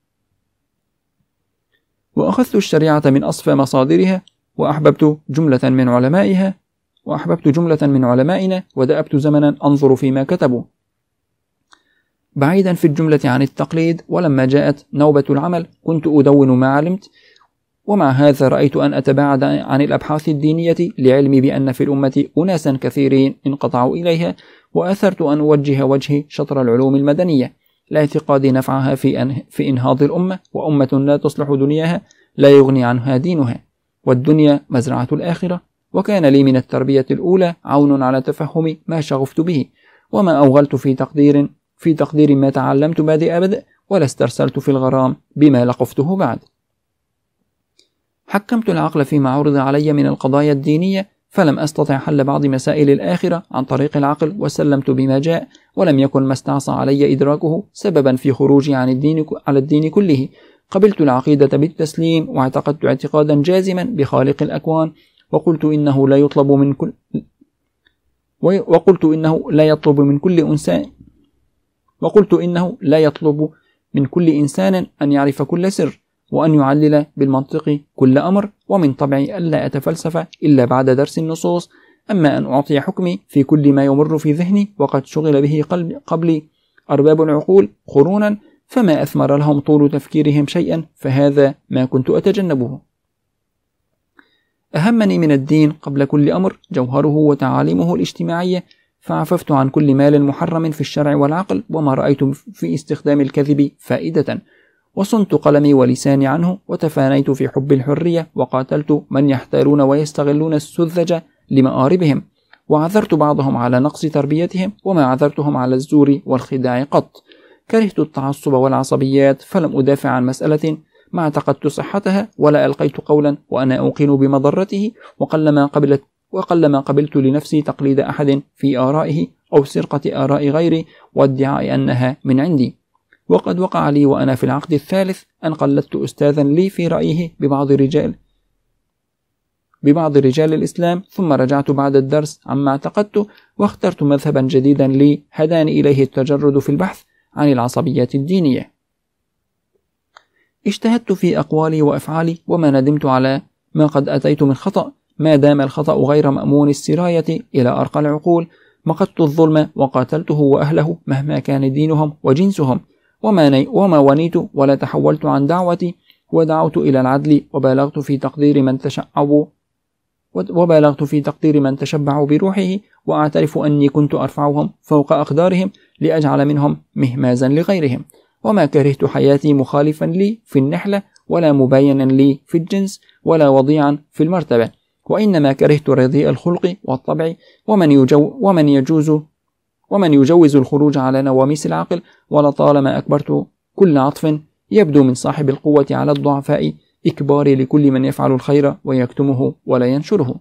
وأخذت الشريعة من أصفى مصادرها، وأحببت جملة من علمائها وأحببت جملة من علمائنا ودأبت زمنا أنظر فيما كتبوا، بعيدا في الجملة عن التقليد. ولما جاءت نوبة العمل كنت أدون ما علمت، ومع هذا رأيت أن أتباعد عن الأبحاث الدينية لعلمي بأن في الأمة أناسا كثيرين انقطعوا إليها، وأثرت أن أوجه وجهي شطر العلوم المدنية لاعتقادي نفعها في, أن في إنهاض الأمة، وأمة لا تصلح دنياها لا يغني عنها دينها، والدنيا مزرعة الآخرة. وكان لي من التربية الأولى عون على تفهم ما شغفت به، وما أوغلت في تقدير في تقدير ما تعلمت بادئ بدء، ولا استرسلت في الغرام بما لقفته بعد. حكمت العقل فيما عرض علي من القضايا الدينية، فلم أستطع حل بعض مسائل الآخرة عن طريق العقل، وسلمت بما جاء، ولم يكن ما استعصى علي إدراكه سببا في خروجي عن الدين على الدين كله. قبلت العقيدة بالتسليم، واعتقدت اعتقادا جازما بخالق الأكوان، وقلت إنه لا يطلب من كل وقلت إنه لا يطلب من كل إنسان وقلت إنه لا يطلب من كل إنسان أن يعرف كل سر، وأن يعلل بالمنطق كل أمر، ومن طبعي ألا أتفلسف إلا بعد درس النصوص. أما أن أعطي حكمي في كل ما يمر في ذهني وقد شغل به قلبي قبلي أرباب العقول قرونا، فما أثمر لهم طول تفكيرهم شيئا، فهذا ما كنت أتجنبه. أهمني من الدين قبل كل أمر جوهره وتعاليمه الاجتماعية، فعففت عن كل مال محرم في الشرع والعقل، وما رأيت في استخدام الكذب فائدة، وصنت قلمي ولساني عنه، وتفانيت في حب الحرية، وقاتلت من يحتالون ويستغلون السذج لمآربهم، وعذرت بعضهم على نقص تربيتهم، وما عذرتهم على الزور والخداع قط. كرهت التعصب والعصبيات، فلم أدافع عن مسألة ما اعتقدت صحتها، ولا ألقيت قولا وأنا أوقن بمضرته، وقلما قبلت وقلما قبلت لنفسي تقليد أحد في آرائه أو سرقة آراء غيري وادعاء أنها من عندي. وقد وقع لي وأنا في العقد الثالث أن قلدت أستاذا لي في رأيه ببعض رجال ببعض رجال الإسلام، ثم رجعت بعد الدرس عما اعتقدت، واخترت مذهبا جديدا لي هداني إليه التجرد في البحث عن العصبيات الدينية. اجتهدت في أقوالي وأفعالي، وما ندمت على ما قد أتيت من خطأ، ما دام الخطأ غير مأمون السراية إلى أرقى العقول. مقدت الظلم وقاتلته وأهله مهما كان دينهم وجنسهم، وما, وما ونيت ولا تحولت عن دعوتي، ودعوت إلى العدل، وبالغت في تقدير من تشعبوا وبالغت في تقدير من تشبعوا بروحه، وأعترف أني كنت أرفعهم فوق أقدارهم لأجعل منهم مهمازا لغيرهم. وما كرهت حياتي مخالفا لي في النحلة، ولا مباينا لي في الجنس، ولا وضيعا في المرتبة، وإنما كرهت رديء الخلق والطبع، ومن, يجو ومن يجوز ومن يجوز الخروج على نواميس العقل. ولطالما أكبرت كل عطف يبدو من صاحب القوة على الضعفاء إكباري لكل من يفعل الخير ويكتمه ولا ينشره.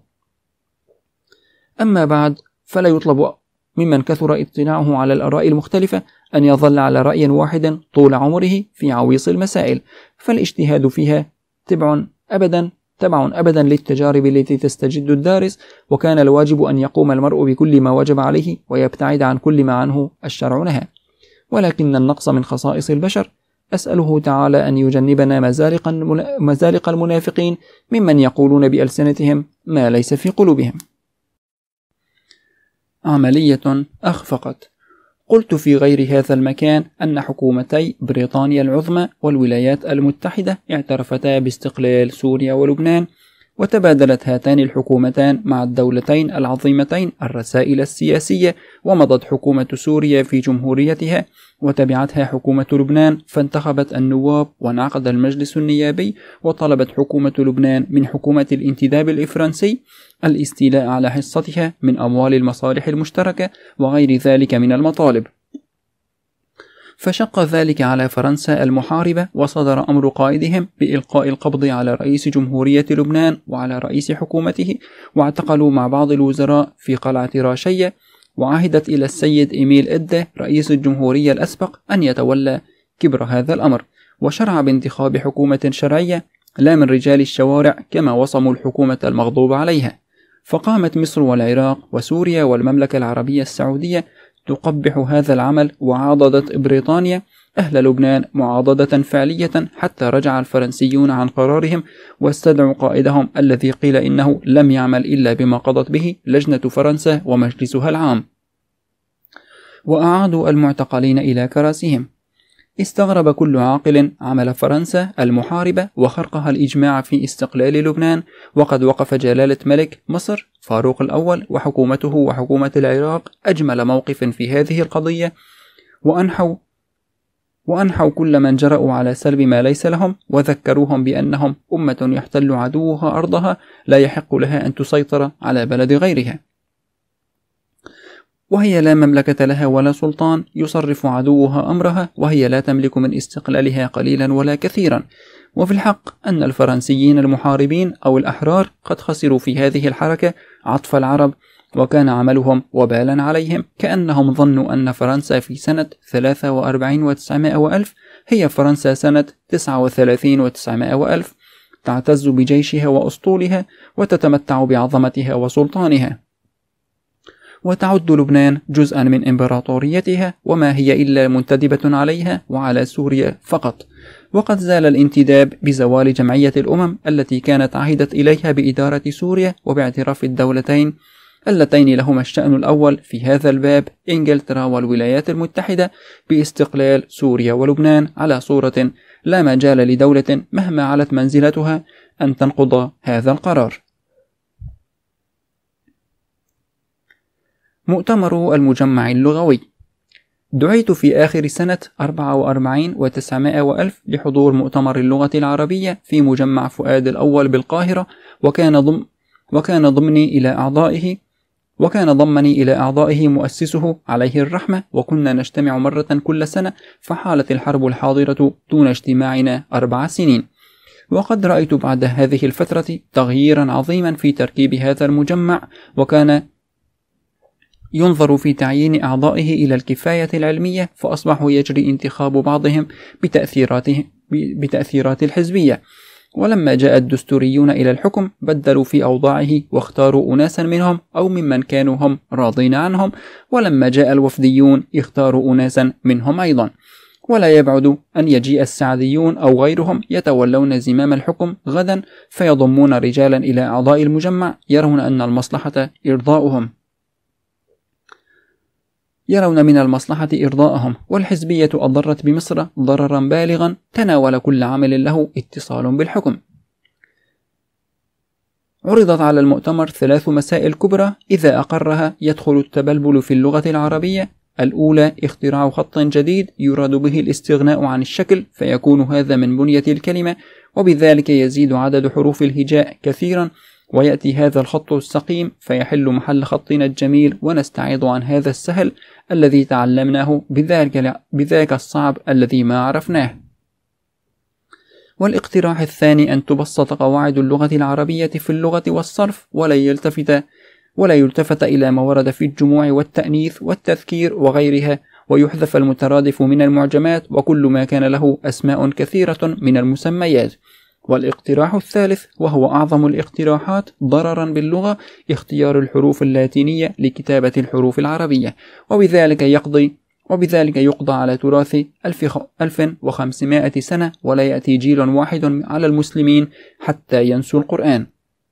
أما بعد، فلا يطلب ممن كثر اطلاعه على الآراء المختلفة أن يظل على رأي واحد طول عمره في عويص المسائل، فالاجتهاد فيها تبع أبدا تبع أبدا للتجارب التي تستجد الدارس، وكان الواجب أن يقوم المرء بكل ما وجب عليه ويبتعد عن كل ما عنه الشرع نهى. ولكن النقص من خصائص البشر. أسأله تعالى أن يجنبنا مزالق المنافقين ممن يقولون بألسنتهم ما ليس في قلوبهم. عملية أخفقت. قلت في غير هذا المكان أن حكومتي بريطانيا العظمى والولايات المتحدة اعترفتا باستقلال سوريا ولبنان، وتبادلت هاتان الحكومتان مع الدولتين العظيمتين الرسائل السياسية، ومضت حكومة سوريا في جمهوريتها وتبعتها حكومة لبنان، فانتخبت النواب وانعقد المجلس النيابي، وطلبت حكومة لبنان من حكومة الانتداب الفرنسي الاستيلاء على حصتها من أموال المصالح المشتركة وغير ذلك من المطالب. فشق ذلك على فرنسا المحاربة، وصدر أمر قائدهم بإلقاء القبض على رئيس جمهورية لبنان وعلى رئيس حكومته، واعتقلوا مع بعض الوزراء في قلعة راشية، وعهدت إلى السيد إيميل إدة رئيس الجمهورية الأسبق أن يتولى كبر هذا الأمر، وشرع بانتخاب حكومة شرعية لا من رجال الشوارع كما وصموا الحكومة المغضوب عليها. فقامت مصر والعراق وسوريا والمملكة العربية السعودية تقبح هذا العمل، وعاضدت بريطانيا أهل لبنان معاضدة فعلية حتى رجع الفرنسيون عن قرارهم، واستدعوا قائدهم الذي قيل إنه لم يعمل إلا بما قضت به لجنة فرنسا ومجلسها العام، وأعادوا المعتقلين إلى كراسيهم. استغرب كل عاقل عمل فرنسا المحاربة وخرقها الإجماع في استقلال لبنان، وقد وقف جلالة ملك مصر فاروق الأول وحكومته وحكومة العراق أجمل موقف في هذه القضية، وأنحوا وأنحوا كل من جرأوا على سلب ما ليس لهم، وذكروهم بأنهم أمة يحتل عدوها أرضها لا يحق لها أن تسيطر على بلد غيرها، وهي لا مملكة لها ولا سلطان يصرف عدوها أمرها، وهي لا تملك من استقلالها قليلا ولا كثيرا. وفي الحق أن الفرنسيين المحاربين أو الأحرار قد خسروا في هذه الحركة عطف العرب، وكان عملهم وبالا عليهم، كأنهم ظنوا أن فرنسا في سنة ثلاثة وأربعين وتسعمائة وألف هي فرنسا سنة تسعة وثلاثين وتسعمائة وألف، تعتز بجيشها وأسطولها وتتمتع بعظمتها وسلطانها، وتعد لبنان جزءا من إمبراطوريتها، وما هي إلا منتدبة عليها وعلى سوريا فقط. وقد زال الانتداب بزوال جمعية الأمم التي كانت عهدت إليها بإدارة سوريا وباعتراف الدولتين اللتين لهما الشأن الأول في هذا الباب، إنجلترا والولايات المتحدة، باستقلال سوريا ولبنان على صورة لا مجال لدولة مهما علت منزلتها أن تنقض هذا القرار. مؤتمر المجمع اللغوي. دعيت في آخر سنة أربعة وأربعين وتسعمائة وألف لحضور مؤتمر اللغة العربية في مجمع فؤاد الأول بالقاهرة، وكان ضم وكان ضمني إلى أعضائه وكان ضمني إلى أعضائه مؤسسه عليه الرحمة، وكنا نجتمع مرة كل سنة، فحالت الحرب الحاضرة دون اجتماعنا أربع سنين. وقد رأيت بعد هذه الفترة تغييرا عظيما في تركيب هذا المجمع، وكان ينظر في تعيين أعضائه إلى الكفاية العلمية، فأصبحوا يجري انتخاب بعضهم بتأثيراته بتأثيرات الحزبية. ولما جاء الدستوريون إلى الحكم بدلوا في أوضاعه واختاروا أناسا منهم أو ممن كانوا هم راضين عنهم، ولما جاء الوفديون اختاروا أناسا منهم أيضا. ولا يبعد أن يجيء السعديون أو غيرهم يتولون زمام الحكم غدا، فيضمون رجالا إلى أعضاء المجمع يرون أن المصلحة إرضاؤهم يرون من المصلحة إرضاءهم، والحزبية أضرت بمصر ضررا بالغا تناول كل عامل له اتصال بالحكم. عرضت على المؤتمر ثلاث مسائل كبرى إذا أقرها يدخل التبلبل في اللغة العربية. الأولى اختراع خط جديد يراد به الاستغناء عن الشكل، فيكون هذا من بنية الكلمة، وبذلك يزيد عدد حروف الهجاء كثيرا، ويأتي هذا الخط السقيم فيحل محل خطنا الجميل، ونستعيض عن هذا السهل الذي تعلمناه بذاك, بذاك الصعب الذي ما عرفناه. والاقتراح الثاني أن تبسط قواعد اللغة العربية في اللغة والصرف، ولا يلتفت ولا يلتفت إلى ما ورد في الجموع والتأنيث والتذكير وغيرها، ويحذف المترادف من المعجمات وكل ما كان له أسماء كثيرة من المسميات. والاقتراح الثالث وهو أعظم الاقتراحات ضررا باللغة اختيار الحروف اللاتينية لكتابة الحروف العربية، وبذلك يقضي وبذلك يقضى على تراث ألف وخمسمائة سنة، ولا يأتي جيل واحد على المسلمين حتى ينسوا القرآن.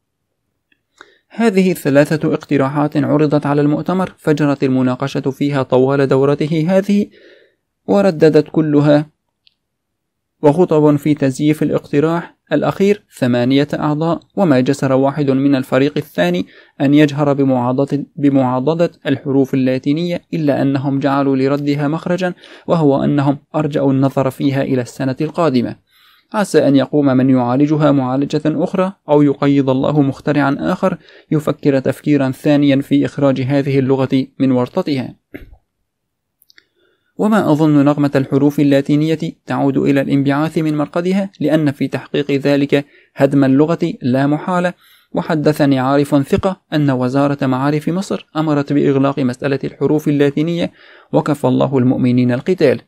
هذه ثلاثة اقتراحات عرضت على المؤتمر، فجرت المناقشة فيها طوال دورته هذه، ورددت كلها وخطب في تزييف الاقتراح الأخير ثمانية أعضاء، وما جسر واحد من الفريق الثاني أن يجهر بمعاضدة, بمعاضدة الحروف اللاتينية، إلا أنهم جعلوا لردها مخرجا، وهو أنهم أرجعوا النظر فيها إلى السنة القادمة، عسى أن يقوم من يعالجها معالجة أخرى، أو يقيض الله مخترعا آخر يفكر تفكيرا ثانيا في إخراج هذه اللغة من ورطتها. وما أظن نغمة الحروف اللاتينية تعود إلى الانبعاث من مرقدها، لأن في تحقيق ذلك هدم اللغة لا محالة. وحدثني عارف ثقة أن وزارة معارف مصر أمرت بإغلاق مسألة الحروف اللاتينية، وكفى الله المؤمنين القتال.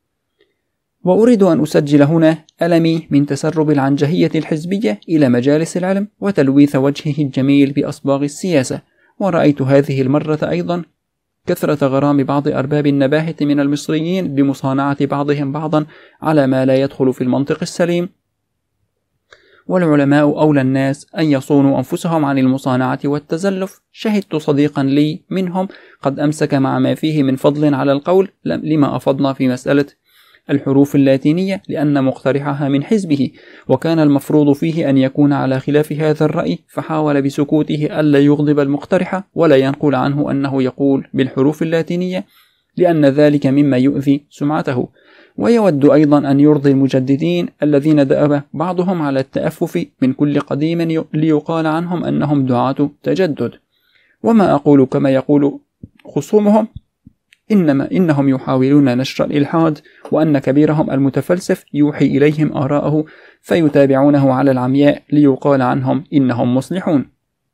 وأريد أن أسجل هنا ألمي من تسرب العنجهية الحزبية إلى مجالس العلم وتلويث وجهه الجميل بأصباغ السياسة. ورأيت هذه المرة أيضا كثرة غرام بعض أرباب النباهة من المصريين بمصانعة بعضهم بعضا على ما لا يدخل في المنطق السليم، والعلماء أولى الناس أن يصونوا أنفسهم عن المصانعة والتزلف. شهدت صديقا لي منهم قد أمسك مع ما فيه من فضل على القول لما أفضنا في مسألة الحروف اللاتينية، لأن مقترحها من حزبه، وكان المفروض فيه أن يكون على خلاف هذا الرأي، فحاول بسكوته ألا يغضب المقترح ولا ينقل عنه أنه يقول بالحروف اللاتينية، لأن ذلك مما يؤذي سمعته. ويود أيضا أن يرضي المجددين الذين دأب بعضهم على التأفف من كل قديم ليقال عنهم أنهم دعاة تجدد. وما أقول كما يقول خصومهم، إنما إنهم يحاولون نشر الإلحاد، وأن كبيرهم المتفلسف يوحي إليهم آراءه فيتابعونه على العمياء ليقال عنهم إنهم مصلحون.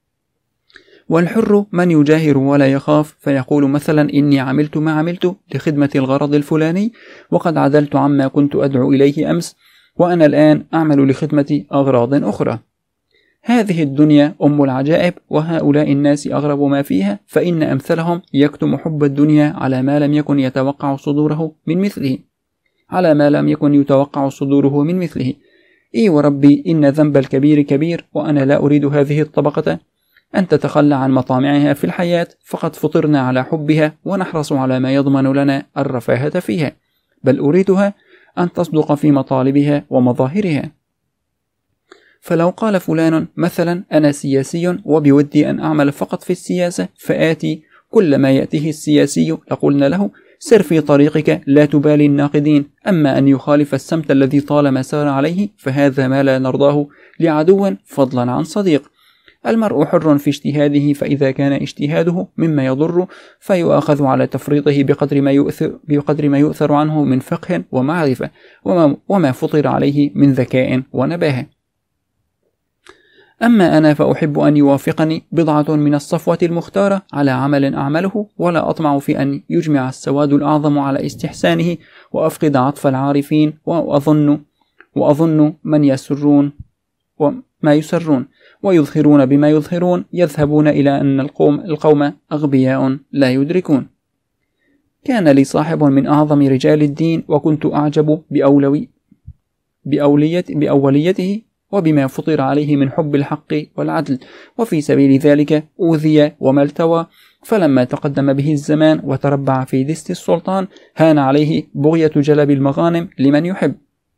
والحر من يجاهر ولا يخاف، فيقول مثلا إني عملت ما عملت لخدمة الغرض الفلاني، وقد عدلت عما كنت أدعو إليه أمس، وأنا الآن أعمل لخدمة أغراض أخرى. هذه الدنيا أم العجائب، وهؤلاء الناس أغرب ما فيها، فإن أمثلهم يكتم حب الدنيا على ما لم يكن يتوقع صدوره من مثله على ما لم يكن يتوقع صدوره من مثله. إي وربي إن ذنب الكبير كبير، وأنا لا أريد هذه الطبقة أن تتخلى عن مطامعها في الحياة، فقد فطرنا على حبها ونحرص على ما يضمن لنا الرفاهة فيها، بل أريدها أن تصدق في مطالبها ومظاهرها. فلو قال فلان مثلا أنا سياسي وبودي أن أعمل فقط في السياسة، فآتي كل ما يأتيه السياسي لقلنا له سر في طريقك لا تبالي الناقدين، أما أن يخالف السمت الذي طالما سار عليه فهذا ما لا نرضاه لعدو فضلا عن صديق. المرء حر في اجتهاده، فإذا كان اجتهاده مما يضر فيؤاخذ على تفريطه بقدر ما يؤثر, بقدر ما يؤثر عنه من فقه ومعرفة، وما, وما فطر عليه من ذكاء ونباهة. أما أنا فأحب أن يوافقني بضعة من الصفوة المختارة على عمل أعمله، ولا أطمع في أن يجمع السواد الأعظم على استحسانه وأفقد عطف العارفين، وأظن وأظن من يسرون وما يسرون ويظهرون بما يظهرون يذهبون إلى أن القوم, القوم أغبياء لا يدركون. كان لي صاحب من أعظم رجال الدين، وكنت أعجب بأولوي بأولية بأوليته وبما فطر عليه من حب الحق والعدل، وفي سبيل ذلك أوذي وما التوى، فلما تقدم به الزمان وتربع في دست السلطان هان عليه بغية جلب المغانم لمن يحب،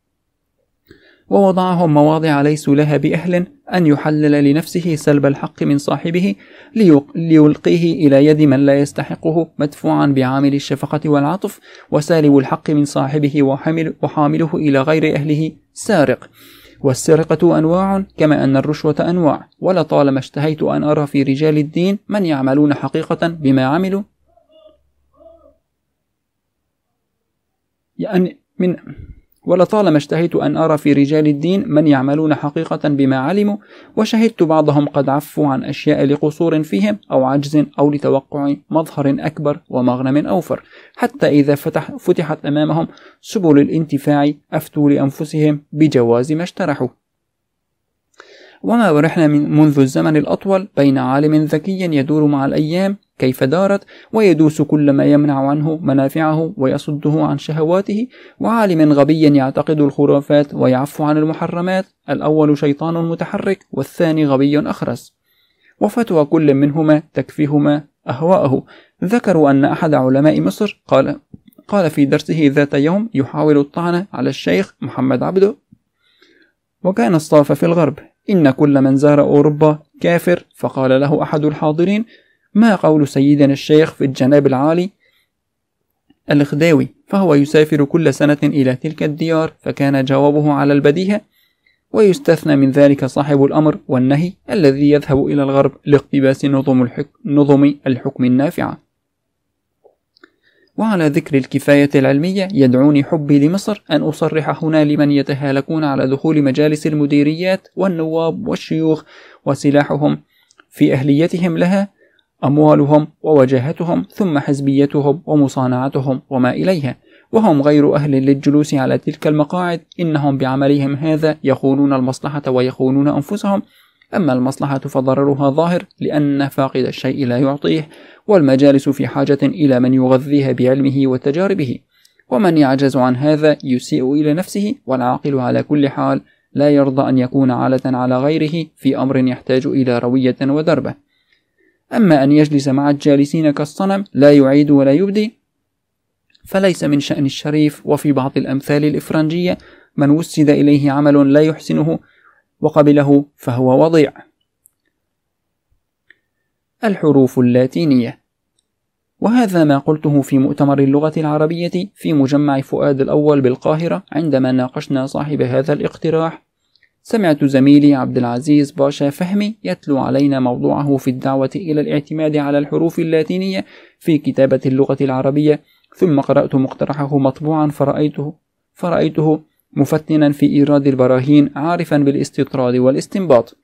ووضعهم مواضع ليسوا لها بأهل أن يحلل لنفسه سلب الحق من صاحبه ليلقيه إلى يد من لا يستحقه، مدفوعا بعامل الشفقة والعطف، وسالب الحق من صاحبه وحامله إلى غير أهله سارق. والسرقة أنواع كما أن الرشوة أنواع، ولطالما اشتهيت أن أرى في رجال الدين من يعملون حقيقة بما عملوا يعني من ولطالما اشتهيت أن أرى في رجال الدين من يعملون حقيقة بما علموا، وشهدت بعضهم قد عفوا عن أشياء لقصور فيهم أو عجز أو لتوقع مظهر أكبر ومغنم أوفر، حتى إذا فتح فتحت أمامهم سبل الانتفاع أفتوا لأنفسهم بجواز ما اشترحوا. وما ورحنا من منذ الزمن الأطول بين عالم ذكي يدور مع الأيام كيف دارت ويدوس كل ما يمنع عنه منافعه ويصده عن شهواته، وعالم غبي يعتقد الخرافات ويعفو عن المحرمات، الأول شيطان متحرك والثاني غبي أخرس، وفتوى كل منهما تكفيهما أهواءه. ذكروا أن أحد علماء مصر قال قال في درسه ذات يوم يحاول الطعن على الشيخ محمد عبده وكان الصاف في الغرب: إن كل من زار أوروبا كافر. فقال له أحد الحاضرين: ما قول سيدنا الشيخ في الجناب العالي الخديوي، فهو يسافر كل سنة إلى تلك الديار؟ فكان جوابه على البديهة: ويستثنى من ذلك صاحب الأمر والنهي الذي يذهب إلى الغرب لاقتباس نظم الحكم, نظم الحكم النافعة. وعلى ذكر الكفاية العلمية يدعوني حبي لمصر أن أصرح هنا لمن يتهالكون على دخول مجالس المديريات والنواب والشيوخ وسلاحهم في أهليتهم لها أموالهم ووجاهتهم ثم حزبيتهم ومصانعتهم وما إليها، وهم غير أهل للجلوس على تلك المقاعد. إنهم بعملهم هذا يخونون المصلحة ويخونون أنفسهم. أما المصلحة فضررها ظاهر، لأن فاقد الشيء لا يعطيه، والمجالس في حاجة إلى من يغذيها بعلمه وتجاربه، ومن يعجز عن هذا يسيء إلى نفسه. والعاقل على كل حال لا يرضى أن يكون عالة على غيره في أمر يحتاج إلى روية ودربة. أما أن يجلس مع الجالسين كالصنم لا يعيد ولا يبدي فليس من شأن الشريف. وفي بعض الأمثال الإفرنجية: من وسد إليه عمل لا يحسنه وقبله فهو وضيع. الحروف اللاتينية. وهذا ما قلته في مؤتمر اللغة العربية في مجمع فؤاد الأول بالقاهرة عندما ناقشنا صاحب هذا الاقتراح. سمعت زميلي عبد العزيز باشا فهمي يتلو علينا موضوعه في الدعوة إلى الاعتماد على الحروف اللاتينية في كتابة اللغة العربية، ثم قرأت مقترحه مطبوعا فرأيته, فرأيته مفتنا في إيراد البراهين عارفا بالاستطراد والاستنباط.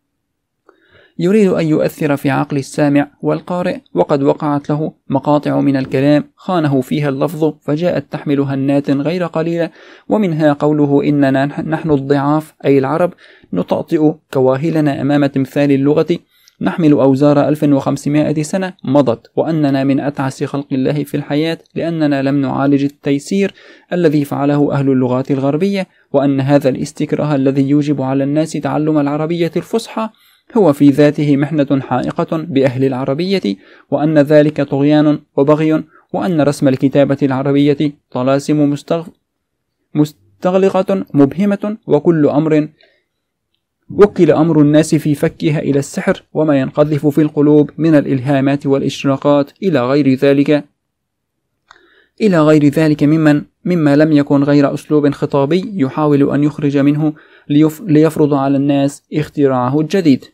يريد أن يؤثر في عقل السامع والقارئ، وقد وقعت له مقاطع من الكلام خانه فيها اللفظ فجاءت تحمل هنات غير قليلة، ومنها قوله: إننا نحن الضعاف أي العرب نطأطئ كواهلنا أمام تمثال اللغة، نحمل أوزار ألف وخمسمائة سنة مضت، وأننا من أتعس خلق الله في الحياة لأننا لم نعالج التيسير الذي فعله أهل اللغات الغربية، وأن هذا الاستكراه الذي يوجب على الناس تعلم العربية الفصحى هو في ذاته محنة حائقة بأهل العربية، وأن ذلك طغيان وبغي، وأن رسم الكتابة العربية طلاسم مستغ... مستغلقة مبهمة، وكل أمر وكل أمر الناس في فكها إلى السحر وما ينقذف في القلوب من الإلهامات والإشراقات إلى غير ذلك إلى غير ذلك ممن مما لم يكن غير أسلوب خطابي يحاول أن يخرج منه ليف... ليفرض على الناس اختراعه الجديد.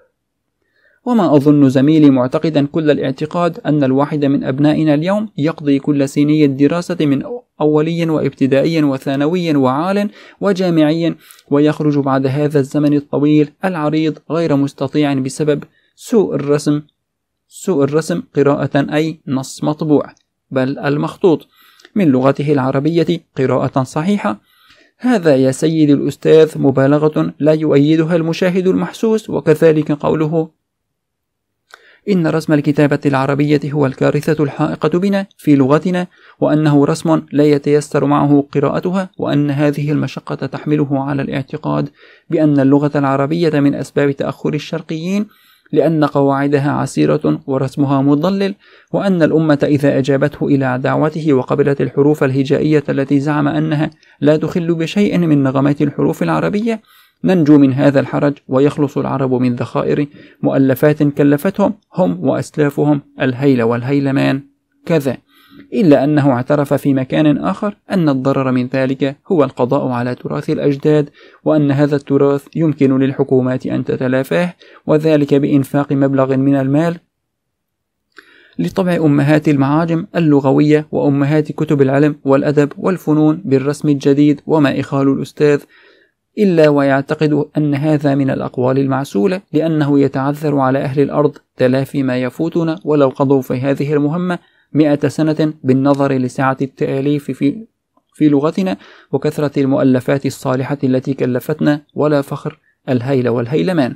وما أظن زميلي معتقدا كل الاعتقاد أن الواحد من أبنائنا اليوم يقضي كل سني الدراسة من أولي وابتدائي وثانوي وعال وجامعي، ويخرج بعد هذا الزمن الطويل العريض غير مستطيع بسبب سوء الرسم سوء الرسم قراءة أي نص مطبوع، بل المخطوط من لغته العربية قراءة صحيحة. هذا يا سيدي الأستاذ مبالغة لا يؤيدها المشاهد المحسوس. وكذلك قوله إن رسم الكتابة العربية هو الكارثة الحائقة بنا في لغتنا، وأنه رسم لا يتيسر معه قراءتها، وأن هذه المشقة تحمله على الاعتقاد بأن اللغة العربية من أسباب تأخر الشرقيين لأن قواعدها عسيرة ورسمها مضلل، وأن الأمة إذا أجابته إلى دعوته وقبلت الحروف الهجائية التي زعم أنها لا تخل بشيء من نغمات الحروف العربية ننجو من هذا الحرج، ويخلص العرب من ذخائر مؤلفات كلفتهم هم وأسلافهم الهيل والهيلمان كذا. إلا أنه اعترف في مكان آخر أن الضرر من ذلك هو القضاء على تراث الأجداد، وأن هذا التراث يمكن للحكومات أن تتلافاه، وذلك بإنفاق مبلغ من المال لطبع أمهات المعاجم اللغوية وأمهات كتب العلم والأدب والفنون بالرسم الجديد. وما إخال الأستاذ إلا ويعتقد أن هذا من الأقوال المعسولة، لأنه يتعذر على أهل الأرض تلافي ما يفوتنا ولو قضوا في هذه المهمة مئة سنة، بالنظر لسعة التآليف في, في لغتنا وكثرة المؤلفات الصالحة التي كلفتنا، ولا فخر الهيل والهيلمان.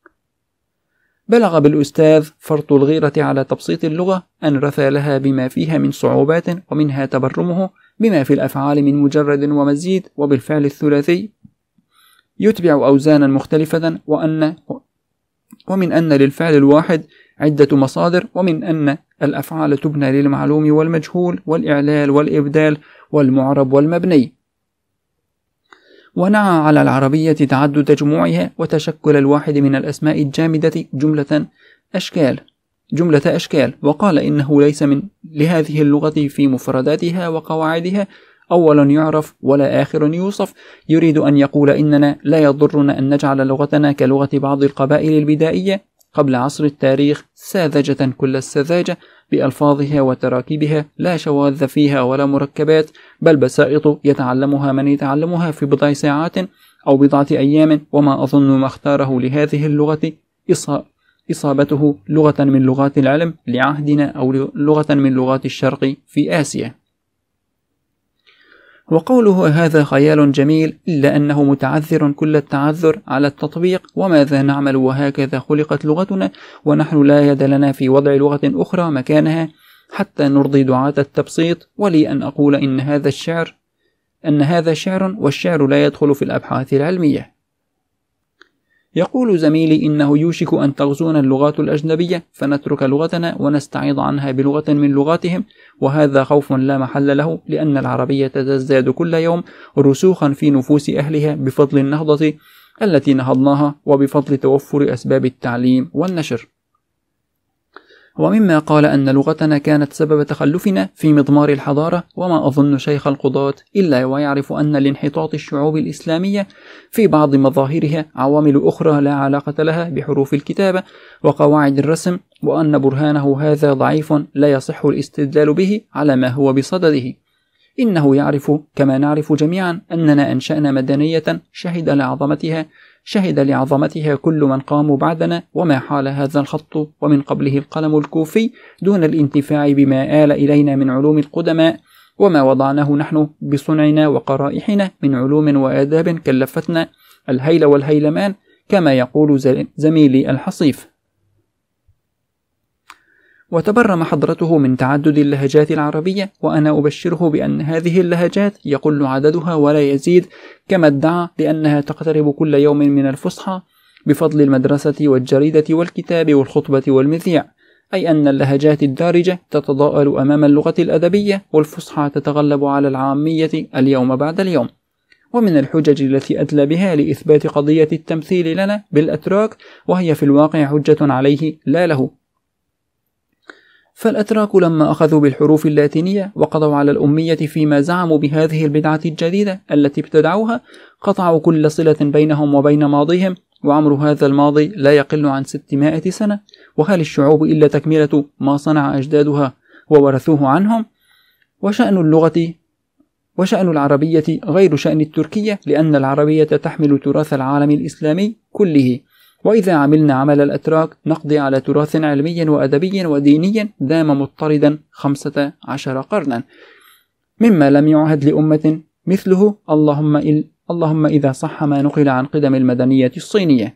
بلغ بالأستاذ فرط الغيرة على تبسيط اللغة أن رثى لها بما فيها من صعوبات، ومنها تبرمه بما في الأفعال من مجرد ومزيد، وبالفعل الثلاثي يتبع أوزانا مختلفة، وأن ومن أن للفعل الواحد عدة مصادر، ومن أن الأفعال تبنى للمعلوم والمجهول والإعلال والإبدال والمعرب والمبني. ونعى على العربية تعدد جموعها وتشكل الواحد من الأسماء الجامدة جملة أشكال جملة أشكال وقال إنه ليس من لهذه اللغة في مفرداتها وقواعدها أول يعرف ولا آخر يوصف. يريد أن يقول إننا لا يضرنا أن نجعل لغتنا كلغة بعض القبائل البدائية قبل عصر التاريخ ساذجة كل السذاجة بألفاظها وتراكيبها، لا شواذ فيها ولا مركبات، بل بسائط يتعلمها من يتعلمها في بضع ساعات أو بضعة أيام. وما أظن ما اختاره لهذه اللغة إصابته لغة من لغات العلم لعهدنا أو لغة من لغات الشرق في آسيا. وقوله هذا خيال جميل، إلا أنه متعذر كل التعذر على التطبيق. وماذا نعمل وهكذا خلقت لغتنا ونحن لا يد لنا في وضع لغة أخرى مكانها حتى نرضي دعاة التبسيط. ولي أن أقول إن هذا الشعر أن هذا شعر، والشعر لا يدخل في الأبحاث العلمية. يقول زميلي إنه يوشك أن تغزونا اللغات الأجنبية فنترك لغتنا ونستعيض عنها بلغة من لغاتهم، وهذا خوف لا محل له، لأن العربية تزداد كل يوم رسوخا في نفوس أهلها بفضل النهضة التي نهضناها وبفضل توفر أسباب التعليم والنشر. ومما قال أن لغتنا كانت سبب تخلفنا في مضمار الحضارة. وما أظن شيخ القضاة إلا ويعرف أن لانحطاط الشعوب الإسلامية في بعض مظاهرها عوامل أخرى لا علاقة لها بحروف الكتابة وقواعد الرسم، وأن برهانه هذا ضعيف لا يصح الاستدلال به على ما هو بصدده. إنه يعرف كما نعرف جميعا أننا أنشأنا مدنية شهد لعظمتها شهد لعظمتها كل من قاموا بعدنا، وما حال هذا الخط ومن قبله القلم الكوفي دون الانتفاع بما آل إلينا من علوم القدماء، وما وضعناه نحن بصنعنا وقرائحنا من علوم وآداب كلفتنا الهيل والهيلمان كما يقول زميلي الحصيف. وتبرم حضرته من تعدد اللهجات العربية، وأنا أبشره بأن هذه اللهجات يقل عددها ولا يزيد كما ادعى، لأنها تقترب كل يوم من الفصحى بفضل المدرسة والجريدة والكتاب والخطبة والمذياع، أي أن اللهجات الدارجة تتضاءل أمام اللغة الأدبية، والفصحى تتغلب على العامية اليوم بعد اليوم. ومن الحجج التي أدلى بها لإثبات قضية التمثيل لنا بالأتراك، وهي في الواقع حجة عليه لا له. فالأتراك لما أخذوا بالحروف اللاتينية وقضوا على الأمية فيما زعموا بهذه البدعة الجديدة التي ابتدعوها، قطعوا كل صلة بينهم وبين ماضيهم، وعمر هذا الماضي لا يقل عن ستمائة سنة. وهل الشعوب إلا تكملة ما صنع أجدادها وورثوه عنهم؟ وشأن اللغة وشأن العربية غير شأن التركية، لأن العربية تحمل تراث العالم الإسلامي كله، وإذا عملنا عمل الأتراك نقضي على تراث علمي وأدبي وديني دام مضطردا خمسة عشر قرنا، مما لم يعهد لأمة مثله، اللهم, إل اللهم إذا صح ما نقل عن قدم المدنية الصينية.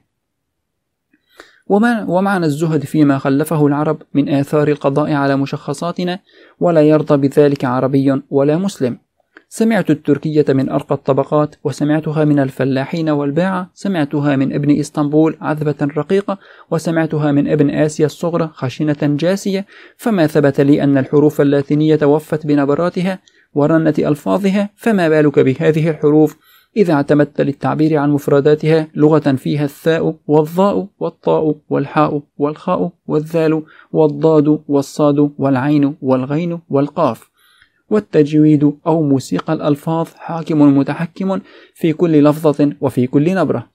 ومعنى الزهد فيما خلفه العرب من آثار القضاء على مشخصاتنا، ولا يرضى بذلك عربي ولا مسلم. سمعت التركية من أرقى الطبقات، وسمعتها من الفلاحين والباعة، سمعتها من ابن إسطنبول عذبة رقيقة، وسمعتها من ابن آسيا الصغرى خشنة جاسية، فما ثبت لي أن الحروف اللاتينية وفت بنبراتها ورنة ألفاظها، فما بالك بهذه الحروف إذا اعتمدت للتعبير عن مفرداتها لغة فيها الثاء والظاء والطاء والحاء والخاء والذال والضاد والصاد والعين والغين والقاف، والتجويد أو موسيقى الألفاظ حاكم متحكم في كل لفظة وفي كل نبرة.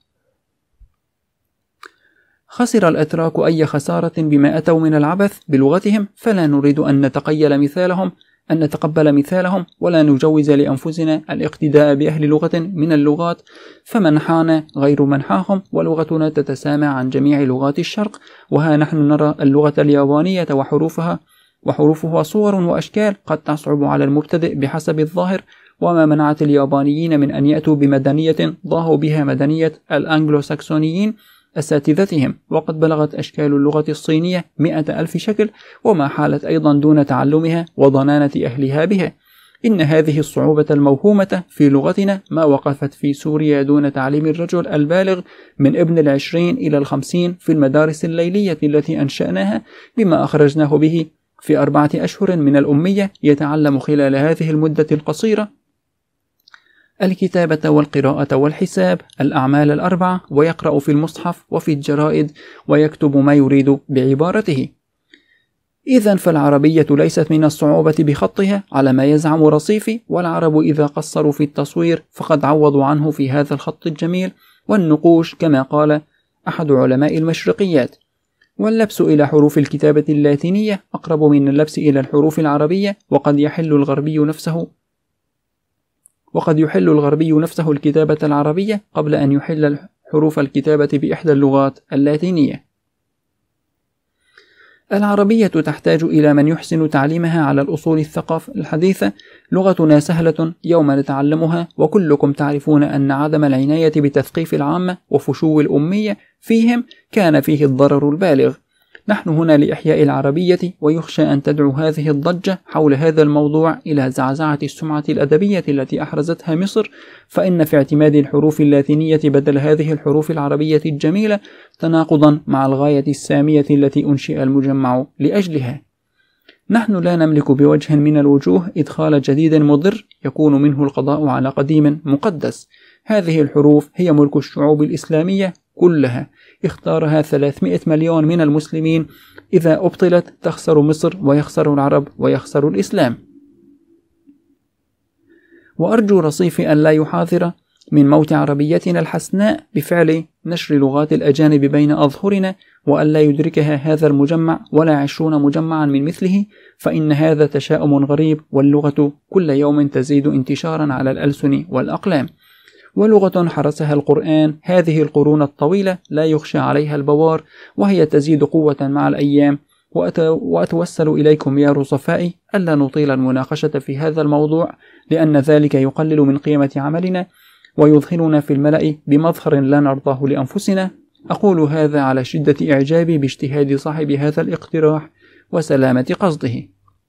خسر الأتراك أي خسارة بما أتوا من العبث بلغتهم، فلا نريد أن نتقيل مثالهم أن نتقبل مثالهم، ولا نجوز لأنفسنا الاقتداء بأهل لغة من اللغات، فمنحانا غير منحاهم، ولغتنا تتسامع عن جميع لغات الشرق. وها نحن نرى اللغة اليابانية وحروفها وحروفها صور وأشكال قد تصعب على المبتدئ بحسب الظاهر، وما منعت اليابانيين من أن يأتوا بمدنية ضاهوا بها مدنية الأنجلو ساكسونيين أساتذتهم، وقد بلغت أشكال اللغة الصينية مئة ألف شكل، وما حالت أيضا دون تعلمها وضنانة أهلها بها. إن هذه الصعوبة الموهومة في لغتنا ما وقفت في سوريا دون تعليم الرجل البالغ من ابن العشرين إلى الخمسين في المدارس الليلية التي أنشأناها، بما أخرجناه به في أربعة أشهر من الأمية، يتعلم خلال هذه المدة القصيرة الكتابة والقراءة والحساب، الأعمال الأربعة، ويقرأ في المصحف وفي الجرائد ويكتب ما يريد بعبارته. إذن فالعربية ليست من الصعوبة بخطها على ما يزعم رصيفي، والعرب إذا قصروا في التصوير فقد عوضوا عنه في هذا الخط الجميل والنقوش كما قال أحد علماء المشرقيات. واللبس إلى حروف الكتابة اللاتينية أقرب من اللبس إلى الحروف العربية، وقد يحل الغربي نفسه وقد يحل الغربي نفسه الكتابة العربية قبل أن يحل حروف الكتابة بإحدى اللغات اللاتينية. العربية تحتاج إلى من يحسن تعليمها على الأصول الثقافة الحديثة. لغتنا سهلة يوم نتعلمها، وكلكم تعرفون أن عدم العناية بتثقيف العامة وفشو الأمية فيهم كان فيه الضرر البالغ. نحن هنا لإحياء العربية، ويخشى أن تدعو هذه الضجة حول هذا الموضوع إلى زعزعة السمعة الأدبية التي أحرزتها مصر، فإن في اعتماد الحروف اللاتينية بدل هذه الحروف العربية الجميلة تناقضا مع الغاية السامية التي أنشئ المجمع لأجلها. نحن لا نملك بوجه من الوجوه إدخال جديد مضر يكون منه القضاء على قديم مقدس. هذه الحروف هي ملك الشعوب الإسلامية كلها، اختارها ثلاثمائة مليون من المسلمين. إذا أبطلت تخسر مصر ويخسر العرب ويخسر الإسلام. وأرجو رصيفي أن لا يحاذر من موت عربيتنا الحسناء بفعل نشر لغات الأجانب بين أظهرنا، وأن لا يدركها هذا المجمع ولا عشرون مجمعا من مثله، فإن هذا تشاؤم غريب، واللغة كل يوم تزيد انتشارا على الألسن والأقلام. ولغة حرسها القرآن هذه القرون الطويلة لا يخشى عليها البوار، وهي تزيد قوة مع الأيام. وأتوسل إليكم يا رصفائي ألا نطيل المناقشة في هذا الموضوع، لأن ذلك يقلل من قيمة عملنا ويظهرنا في الملأ بمظهر لا نرضاه لأنفسنا. أقول هذا على شدة إعجابي باجتهاد صاحب هذا الاقتراح وسلامة قصده.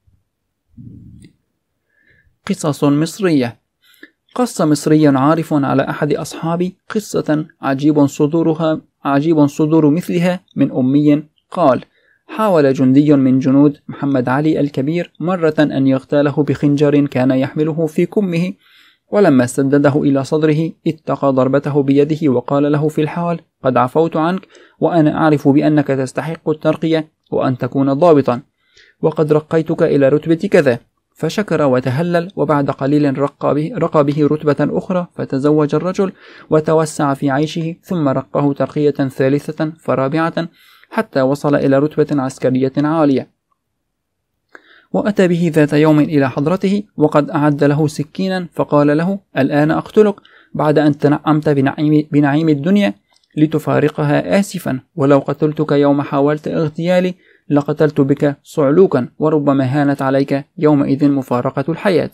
قصص مصرية. قص مصري عارف على أحد أصحابي قصة عجيب صدورها عجيب صدور مثلها من أمي. قال: حاول جندي من جنود محمد علي الكبير مرة أن يغتاله بخنجر كان يحمله في كمه، ولما سدده إلى صدره اتقى ضربته بيده وقال له في الحال: قد عفوت عنك، وأنا أعرف بأنك تستحق الترقية وأن تكون ضابطا، وقد رقيتك إلى رتبة كذا. فشكر وتهلل، وبعد قليل رقى به, رقى به رتبة أخرى، فتزوج الرجل وتوسع في عيشه، ثم رقاه ترقية ثالثة فرابعة حتى وصل إلى رتبة عسكرية عالية. وأتى به ذات يوم إلى حضرته وقد أعد له سكينا، فقال له: الآن أقتلك بعد أن تنعمت بنعيم, بنعيم الدنيا لتفارقها آسفا، ولو قتلتك يوم حاولت اغتيالي لقتلت بك صعلوكا، وربما هانت عليك يومئذ مفارقة الحياة.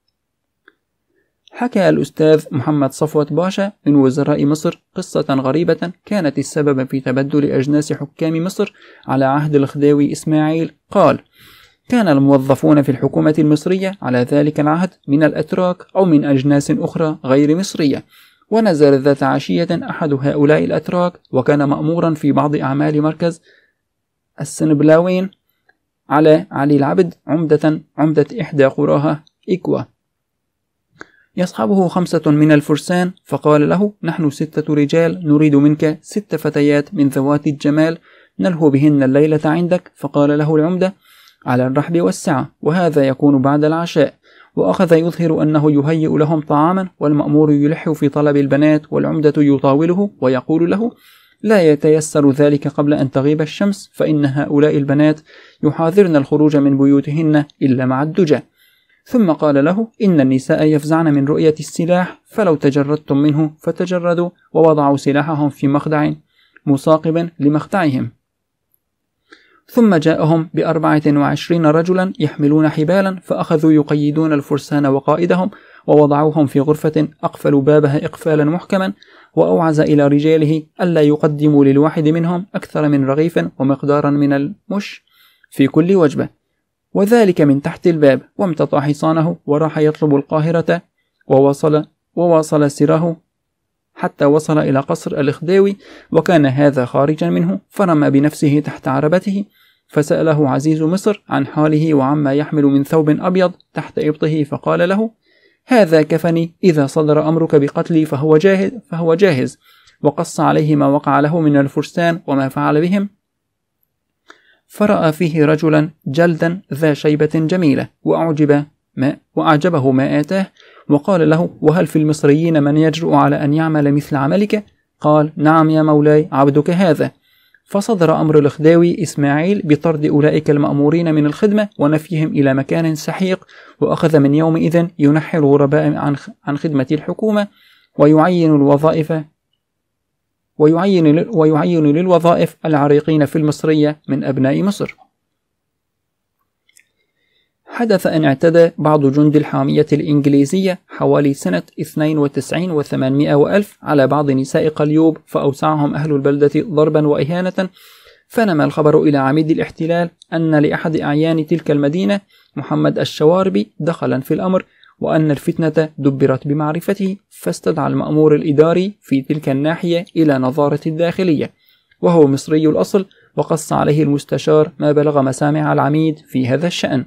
حكى الأستاذ محمد صفوت باشا من وزراء مصر قصة غريبة كانت السبب في تبدل أجناس حكام مصر على عهد الخديوي إسماعيل. قال: كان الموظفون في الحكومة المصرية على ذلك العهد من الأتراك أو من أجناس أخرى غير مصرية، ونزل ذات عشية أحد هؤلاء الأتراك، وكان مأمورا في بعض أعمال مركز السنبلاوين على علي العبد عمدة عمدة إحدى قراها إكوا. يصحبه خمسة من الفرسان، فقال له: نحن ستة رجال نريد منك ست فتيات من ذوات الجمال نلهو بهن الليلة عندك. فقال له العمدة: على الرحب والسعة، وهذا يكون بعد العشاء. وأخذ يظهر أنه يهيئ لهم طعاما، والمأمور يلح في طلب البنات، والعمدة يطاوله ويقول له: لا يتيسر ذلك قبل أن تغيب الشمس، فإن هؤلاء البنات يحاذرن الخروج من بيوتهن إلا مع الدجى. ثم قال له: إن النساء يفزعن من رؤية السلاح، فلو تجردتم منه فتجردوا، ووضعوا سلاحهم في مخدع مصاقبا لمخدعهم. ثم جاءهم بأربعة وعشرين رجلا يحملون حبالا، فأخذوا يقيدون الفرسان وقائدهم، ووضعوهم في غرفة أقفلوا بابها إقفالا محكما، وأوعز إلى رجاله ألا يقدموا للواحد منهم أكثر من رغيف ومقدارا من المش في كل وجبة، وذلك من تحت الباب. وامتطى حصانه وراح يطلب القاهرة، ووصل, وواصل سيره حتى وصل إلى قصر الخديوي، وكان هذا خارجا منه، فرمى بنفسه تحت عربته، فسأله عزيز مصر عن حاله وعما يحمل من ثوب أبيض تحت إبطه، فقال له: هذا كفني، إذا صدر أمرك بقتلي فهو جاهز, فهو جاهز. وقص عليه ما وقع له من الفرسان وما فعل بهم، فرأى فيه رجلا جلدا ذا شيبة جميلة، وأعجب ما وأعجبه ما آتاه، وقال له: وهل في المصريين من يجرؤ على أن يعمل مثل عملك؟ قال: نعم يا مولاي، عبدك هذا. فصدر أمر الخداوي إسماعيل بطرد أولئك المأمورين من الخدمة ونفيهم إلى مكان سحيق، وأخذ من يومئذ ينحي الغرباء عن خدمة الحكومة، ويعين الوظائف ويعين ويعين للوظائف العريقين في المصرية من أبناء مصر. حدث أن اعتدى بعض جند الحامية الإنجليزية حوالي سنة اثنين وتسعين وثمانمائة وألف على بعض نساء قليوب، فأوسعهم أهل البلدة ضربا وإهانة. فنما الخبر إلى عميد الاحتلال أن لأحد أعيان تلك المدينة محمد الشواربي دخلا في الأمر، وأن الفتنة دبرت بمعرفته، فاستدعى المأمور الإداري في تلك الناحية إلى نظارة الداخلية، وهو مصري الأصل، وقص عليه المستشار ما بلغ مسامع العميد في هذا الشأن.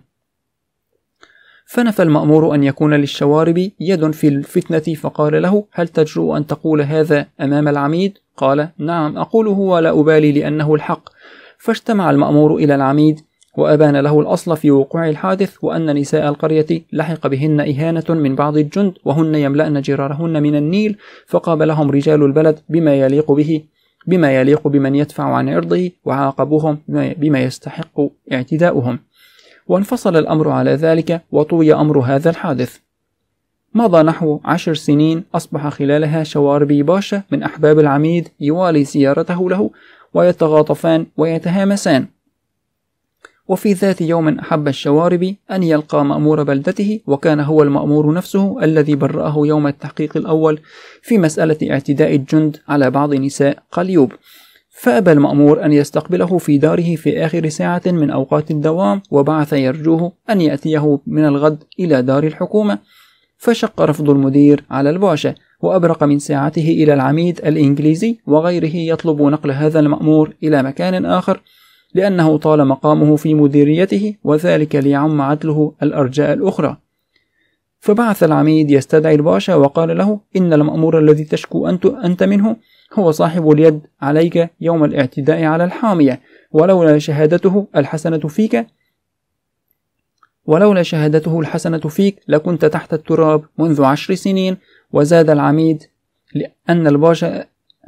فنفى المأمور أن يكون للشواربي يد في الفتنة، فقال له: هل تجرؤ أن تقول هذا أمام العميد؟ قال: نعم أقوله ولا أبالي لأنه الحق. فاجتمع المأمور إلى العميد وأبان له الأصل في وقوع الحادث، وأن نساء القرية لحق بهن إهانة من بعض الجند، وهن يملأن جرارهن من النيل، فقابلهم رجال البلد بما يليق به بما يليق بمن يدفع عن عرضه، وعاقبوهم بما يستحق اعتداؤهم. وانفصل الأمر على ذلك، وطوي أمر هذا الحادث. مضى نحو عشر سنين، أصبح خلالها شواربي باشا من أحباب العميد يوالي زيارته له، ويتغاطفان ويتهامسان. وفي ذات يوم أحب الشواربي أن يلقى مأمور بلدته، وكان هو المأمور نفسه الذي برأه يوم التحقيق الأول في مسألة اعتداء الجند على بعض نساء قليوب. فأبى المأمور أن يستقبله في داره في آخر ساعة من أوقات الدوام، وبعث يرجوه أن يأتيه من الغد إلى دار الحكومة. فشق رفض المدير على الباشا، وأبرق من ساعته إلى العميد الإنجليزي وغيره يطلب نقل هذا المأمور إلى مكان آخر، لأنه طال مقامه في مديريته، وذلك ليعم عدله الأرجاء الأخرى. فبعث العميد يستدعي الباشا، وقال له: إن المأمور الذي تشكو أنت, أنت منه هو صاحب اليد عليك يوم الاعتداء على الحامية، ولولا شهادته الحسنة فيك ولولا شهادته الحسنة فيك لكنت تحت التراب منذ عشر سنين. وزاد العميد لأن الباشا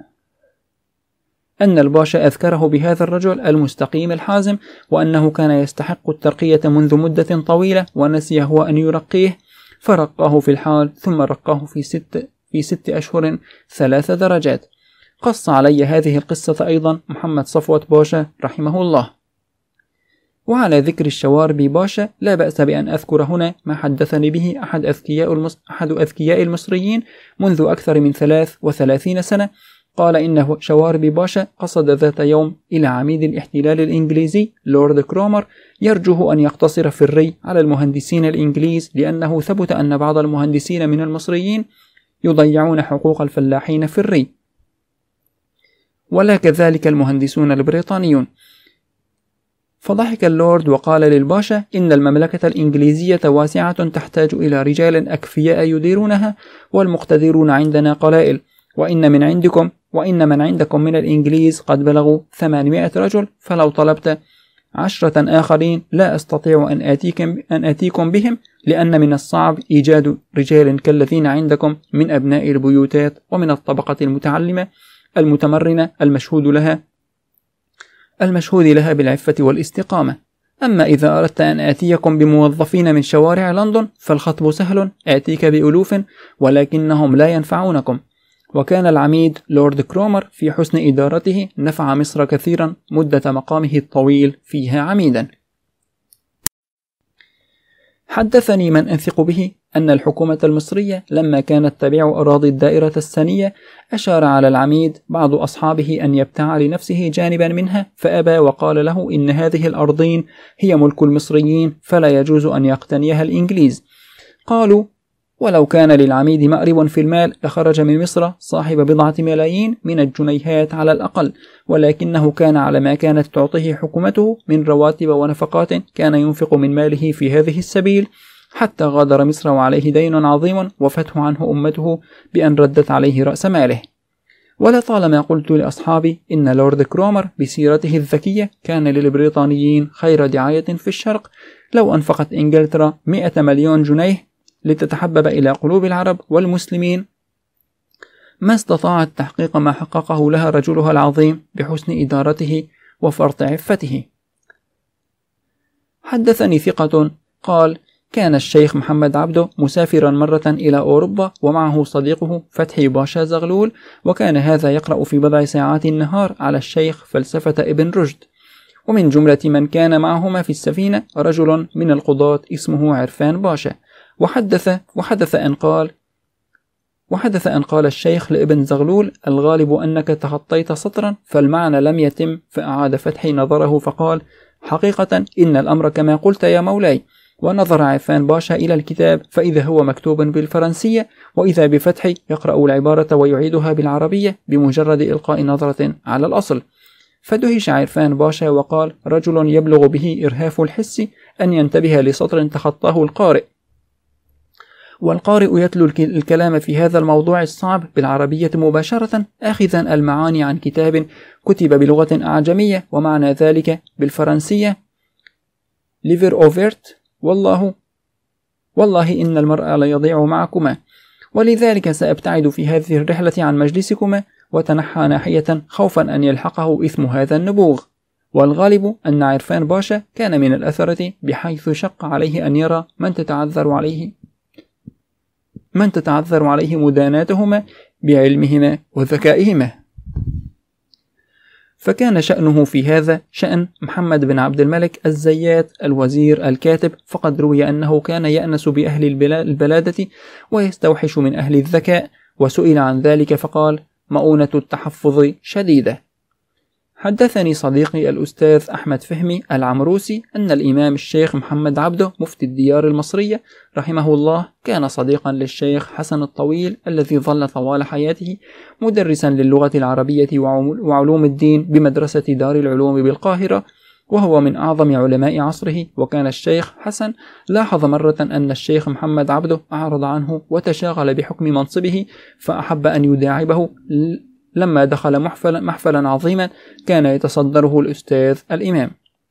أن الباشا أذكره بهذا الرجل المستقيم الحازم، وأنه كان يستحق الترقية منذ مدة طويلة، ونسي هو أن يرقيه، فرقاه في الحال، ثم رقاه في ست في ست أشهر ثلاث درجات. قص علي هذه القصة أيضا محمد صفوة باشا رحمه الله. وعلى ذكر الشواربي باشا لا بأس بأن أذكر هنا ما حدثني به أحد أذكياء المص... أحد أذكياء المصريين منذ أكثر من ثلاث وثلاثين سنة. قال إنه شواربي باشا قصد ذات يوم إلى عميد الاحتلال الإنجليزي لورد كرومر، يرجوه أن يقتصر في الري على المهندسين الإنجليز، لأنه ثبت أن بعض المهندسين من المصريين يضيعون حقوق الفلاحين في الري، ولا كذلك المهندسون البريطانيون. فضحك اللورد وقال للباشا: إن المملكة الإنجليزية واسعة تحتاج إلى رجال أكفياء يديرونها، والمقتدرون عندنا قلائل، وإن من عندكم وإن من عندكم من الإنجليز قد بلغوا ثمانمائة رجل، فلو طلبت عشرة آخرين لا أستطيع أن آتيكم, أن آتيكم بهم، لأن من الصعب إيجاد رجال كالذين عندكم من أبناء البيوتات ومن الطبقة المتعلمة المتمرنة المشهود لها المشهود لها بالعفة والاستقامة. أما إذا أردت أن آتيكم بموظفين من شوارع لندن فالخطب سهل، آتيك بألوف ولكنهم لا ينفعونكم. وكان العميد لورد كرومر في حسن إدارته نفع مصر كثيرا مدة مقامه الطويل فيها عميدا. حدثني من أنثق به أن الحكومة المصرية لما كانت تبيع أراضي الدائرة الثانية أشار على العميد بعض أصحابه أن يبتاع لنفسه جانبا منها، فأبى وقال له: إن هذه الأرضين هي ملك المصريين، فلا يجوز أن يقتنيها الإنجليز. قالوا: ولو كان للعميد مأرب في المال لخرج من مصر صاحب بضعة ملايين من الجنيهات على الأقل، ولكنه كان على ما كانت تعطيه حكومته من رواتب ونفقات كان ينفق من ماله في هذه السبيل، حتى غادر مصر وعليه دين عظيم وفته عنه أمته بأن ردت عليه رأس ماله. ولطالما قلت لأصحابي إن لورد كرومر بسيرته الذكية كان للبريطانيين خير دعاية في الشرق لو أنفقت إنجلترا مئة مليون جنيه لتتحبب إلى قلوب العرب والمسلمين ما استطاعت تحقيق ما حققه لها رجلها العظيم بحسن إدارته وفرط عفته. حدثني ثقة قال: كان الشيخ محمد عبده مسافرا مرة إلى أوروبا ومعه صديقه فتحي باشا زغلول، وكان هذا يقرأ في بضع ساعات النهار على الشيخ فلسفة ابن رشد، ومن جملة من كان معهما في السفينة رجل من القضاة اسمه عرفان باشا. وحدث وحدث أن قال وحدث أن قال الشيخ لابن زغلول: الغالب أنك تخطيت سطرا، فالمعنى لم يتم. فأعاد فتحي نظره فقال: حقيقة إن الأمر كما قلت يا مولاي. ونظر عرفان باشا إلى الكتاب فإذا هو مكتوب بالفرنسية، وإذا بفتحي يقرأ العبارة ويعيدها بالعربية بمجرد إلقاء نظرة على الأصل. فدهش عرفان باشا وقال: رجل يبلغ به إرهاف الحس أن ينتبه لسطر تخطاه القارئ، والقارئ يتلو الكلام في هذا الموضوع الصعب بالعربية مباشرة، آخذا المعاني عن كتاب كتب بلغة أعجمية ومعنى ذلك بالفرنسية ليفر أوفرت. والله والله إن المرء لا يضيع معكما، ولذلك سأبتعد في هذه الرحلة عن مجلسكما وتنحى ناحية خوفا أن يلحقه إثم هذا النبوغ. والغالب أن عرفان باشا كان من الأثرة، بحيث شق عليه أن يرى من تتعذر عليه من تتعذر عليه مداناتهما بعلمهما وذكائهما. فكان شأنه في هذا شأن محمد بن عبد الملك الزيات الوزير الكاتب، فقد روي أنه كان يأنس بأهل البلادة ويستوحش من أهل الذكاء، وسئل عن ذلك فقال: مؤونة التحفظ شديدة. حدثني صديقي الأستاذ أحمد فهمي العمروسي أن الإمام الشيخ محمد عبده مفتي الديار المصرية رحمه الله كان صديقا للشيخ حسن الطويل، الذي ظل طوال حياته مدرسا للغة العربية وعلوم الدين بمدرسة دار العلوم بالقاهرة، وهو من أعظم علماء عصره. وكان الشيخ حسن لاحظ مرة أن الشيخ محمد عبده أعرض عنه وتشاغل بحكم منصبه، فأحب أن يداعبه. لما دخل محفلا, محفلا عظيما كان يتصدره الأستاذ الإمام،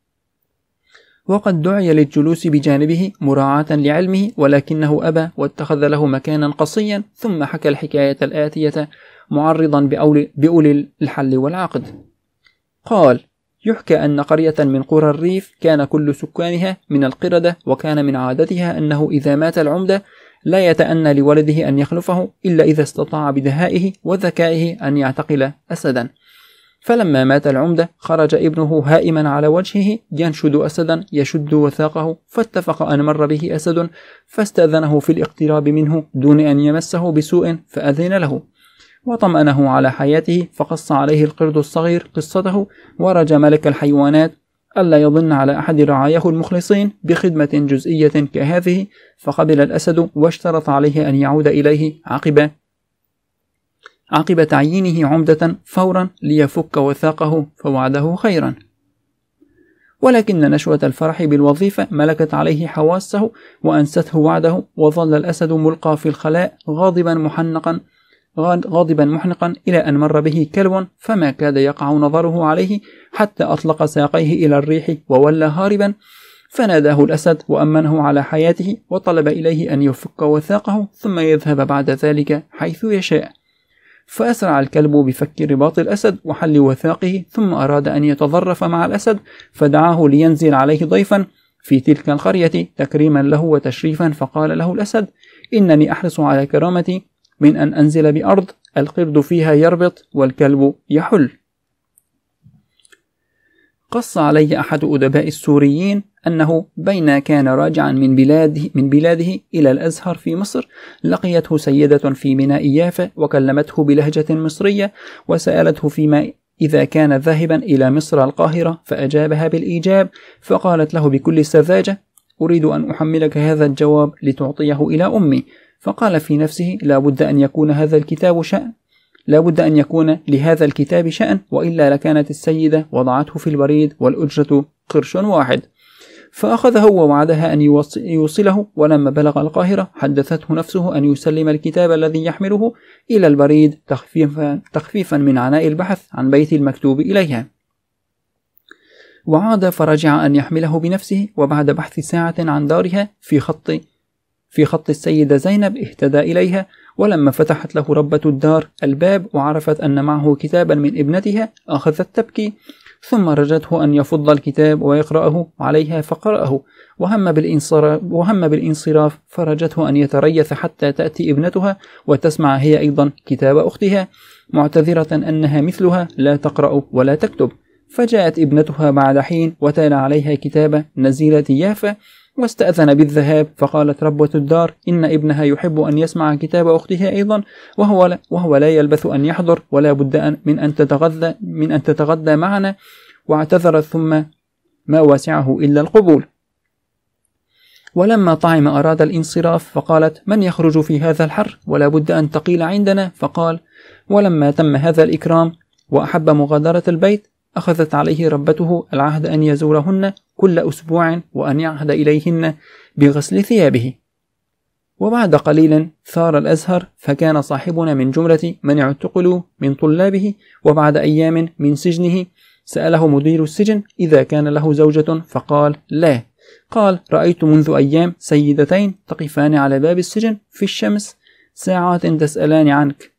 وقد دعي للجلوس بجانبه مراعاة لعلمه، ولكنه أبى واتخذ له مكانا قصيا. ثم حكى الحكاية الآتية معرضا بأولي الحل والعقد. قال: يحكى أن قرية من قرى الريف كان كل سكانها من القردة، وكان من عادتها أنه إذا مات العمدة لا يتأنى لولده أن يخلفه إلا إذا استطاع بدهائه وذكائه أن يعتقل أسدا. فلما مات العمدة خرج ابنه هائما على وجهه ينشد أسدا يشد وثاقه، فاتفق أن مر به أسد فاستأذنه في الاقتراب منه دون أن يمسه بسوء، فأذن له وطمأنه على حياته، فقص عليه القرد الصغير قصته، ورجى ملك الحيوانات ألا يظن على أحد رعايه المخلصين بخدمة جزئية كهذه، فقبل الأسد واشترط عليه أن يعود إليه عقب عقب تعيينه عمدة فورا ليفك وثاقه، فوعده خيرا. ولكن نشوة الفرح بالوظيفة ملكت عليه حواسه وأنسته وعده، وظل الأسد ملقى في الخلاء غاضبا محنقا غاضبا محنقا إلى أن مر به كلب، فما كاد يقع نظره عليه حتى أطلق ساقيه إلى الريح وولى هاربا. فناداه الأسد وأمنه على حياته، وطلب إليه أن يفك وثاقه ثم يذهب بعد ذلك حيث يشاء. فأسرع الكلب بفك رباط الأسد وحل وثاقه، ثم أراد أن يتظرف مع الأسد، فدعاه لينزل عليه ضيفا في تلك القرية تكريما له وتشريفا. فقال له الأسد: إنني أحرص على كرامتي من أن أنزل بأرض القرد فيها يربط والكلب يحل. قص علي أحد أدباء السوريين أنه بين كان راجعا من بلاده, من بلاده إلى الأزهر في مصر، لقيته سيدة في ميناء يافا وكلمته بلهجة مصرية، وسألته فيما إذا كان ذاهبا إلى مصر القاهرة، فأجابها بالإيجاب، فقالت له بكل سذاجة: أريد أن أحملك هذا الجواب لتعطيه إلى أمي. فقال في نفسه: لا بد أن يكون هذا الكتاب شأن لا بد أن يكون لهذا الكتاب شأن، وإلا لكانت السيدة وضعته في البريد والأجرة قرش واحد. فأخذه ووعدها أن يوصله، ولما بلغ القاهرة حدثته نفسه أن يسلم الكتاب الذي يحمله إلى البريد تخفيفا, تخفيفا من عناء البحث عن بيت المكتوب إليها. وعاد فرجع أن يحمله بنفسه، وبعد بحث ساعة عن دارها في خط في خط السيدة زينب اهتدى إليها، ولما فتحت له ربة الدار الباب وعرفت أن معه كتابا من ابنتها أخذت تبكي، ثم رجته أن يفض الكتاب ويقرأه عليها فقرأه، وهم بالانصراف, وهم بالانصراف فرجته أن يتريث حتى تأتي ابنتها وتسمع هي أيضا كتاب أختها، معتذرة أنها مثلها لا تقرأ ولا تكتب. فجاءت ابنتها بعد حين وتلا عليها كتاب نزيلة يافا، واستأذن بالذهاب، فقالت ربة الدار إن ابنها يحب أن يسمع كتاب أختها أيضا، وهو لا, وهو لا يلبث أن يحضر، ولا بد أن من أن تتغذى من أن تتغدى معنا. واعتذرت ثم ما وسعه إلا القبول. ولما طعم أراد الانصراف، فقالت من يخرج في هذا الحر، ولا بد أن تقيل عندنا. فقال ولما تم هذا الإكرام وأحب مغادرة البيت، أخذت عليه ربته العهد أن يزورهن كل أسبوع، وأن يعهد إليهن بغسل ثيابه. وبعد قليل ثار الأزهر، فكان صاحبنا من جملة من اعتقلوا من طلابه، وبعد أيام من سجنه سأله مدير السجن إذا كان له زوجة، فقال لا. قال رأيت منذ أيام سيدتين تقفان على باب السجن في الشمس ساعات تسألان عنك.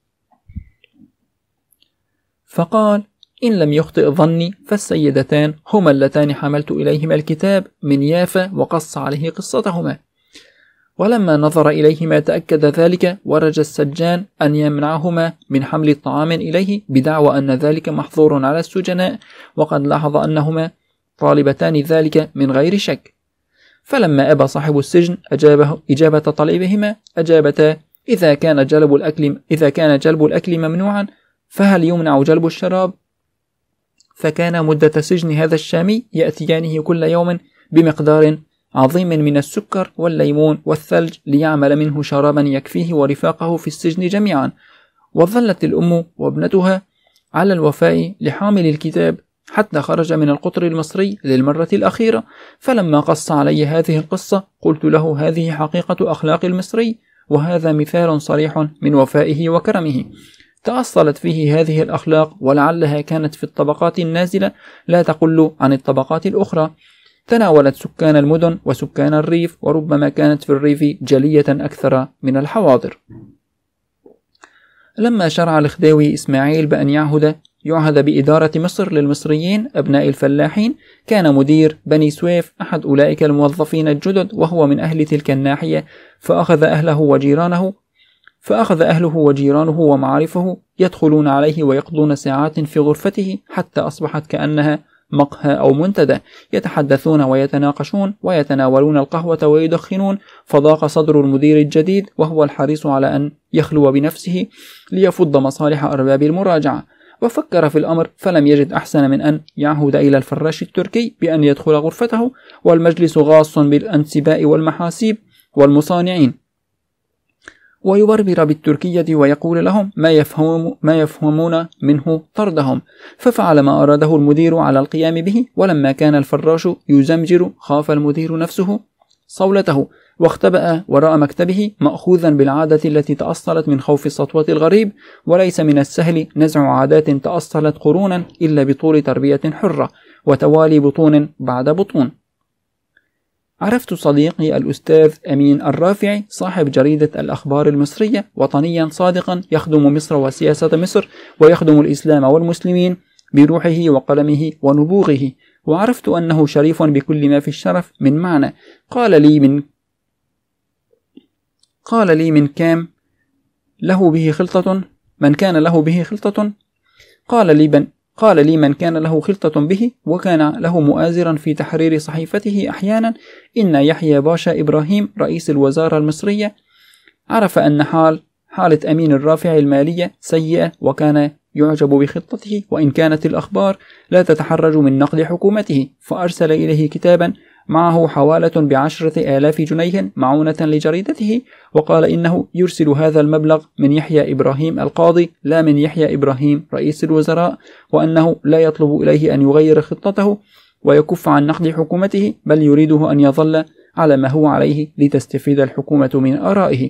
فقال إن لم يخطئ ظني فالسيدتان هما اللتان حملت إليهما الكتاب من يافا وقص عليه قصتهما. ولما نظر إليهما تأكد ذلك، ورجى السجان أن يمنعهما من حمل الطعام إليه بدعوى أن ذلك محظور على السجناء، وقد لاحظ أنهما طالبتان ذلك من غير شك. فلما أبى صاحب السجن أجابه إجابة طلبهما، أجابتا إذا كان جلب الأكل إذا كان جلب الأكل ممنوعا فهل يمنع جلب الشراب؟ فكان مدة سجن هذا الشامي يأتيانه كل يوم بمقدار عظيم من السكر والليمون والثلج ليعمل منه شرابا يكفيه ورفاقه في السجن جميعا. وظلت الأم وابنتها على الوفاء لحامل الكتاب حتى خرج من القطر المصري للمرة الأخيرة. فلما قص علي هذه القصة قلت له هذه حقيقة أخلاق المصري، وهذا مثال صريح من وفائه وكرمه. تأصلت فيه هذه الأخلاق، ولعلها كانت في الطبقات النازلة لا تقل عن الطبقات الأخرى. تناولت سكان المدن وسكان الريف، وربما كانت في الريف جلية أكثر من الحواضر. لما شرع الخديوي إسماعيل بأن يعهد يعهد بإدارة مصر للمصريين أبناء الفلاحين، كان مدير بني سويف أحد أولئك الموظفين الجدد، وهو من أهل تلك الناحية، فأخذ أهله وجيرانه فأخذ أهله وجيرانه ومعارفه يدخلون عليه ويقضون ساعات في غرفته، حتى أصبحت كأنها مقهى أو منتدى، يتحدثون ويتناقشون ويتناولون القهوة ويدخنون. فضاق صدر المدير الجديد، وهو الحريص على أن يخلو بنفسه ليفض مصالح أرباب المراجعة، وفكر في الأمر فلم يجد أحسن من أن يعهد إلى الفراش التركي بأن يدخل غرفته، والمجلس غاص بالأنسباء والمحاسيب والمصانعين، ويبربر بالتركية ويقول لهم ما يفهم ما يفهمون منه طردهم. ففعل ما أراده المدير على القيام به، ولما كان الفراش يزمجر خاف المدير نفسه صولته، واختبأ وراء مكتبه مأخوذا بالعادة التي تأصلت من خوف سطوة الغريب. وليس من السهل نزع عادات تأصلت قرونا إلا بطول تربية حرة وتوالي بطون بعد بطون. عرفت صديقي الأستاذ أمين الرافعي صاحب جريدة الأخبار المصرية وطنيا صادقا يخدم مصر وسياسة مصر، ويخدم الإسلام والمسلمين بروحه وقلمه ونبوغه، وعرفت أنه شريف بكل ما في الشرف من معنى. قال لي من قال لي من كام له به خلطة من كان له به خلطة قال لي بن قال لي من كان له خلطة به وكان له مؤازرا في تحرير صحيفته أحيانا، إن يحيى باشا إبراهيم رئيس الوزارة المصرية عرف أن حال حالة أمين الرافع المالية سيئة، وكان يعجب بخطته وإن كانت الأخبار لا تتحرج من نقد حكومته، فأرسل إليه كتابا معه حوالة بعشرة آلاف جنيه معونة لجريدته، وقال إنه يرسل هذا المبلغ من يحيى إبراهيم القاضي لا من يحيى إبراهيم رئيس الوزراء، وأنه لا يطلب إليه أن يغير خطته، ويكف عن نقد حكومته، بل يريده أن يظل على ما هو عليه لتستفيد الحكومة من آرائه.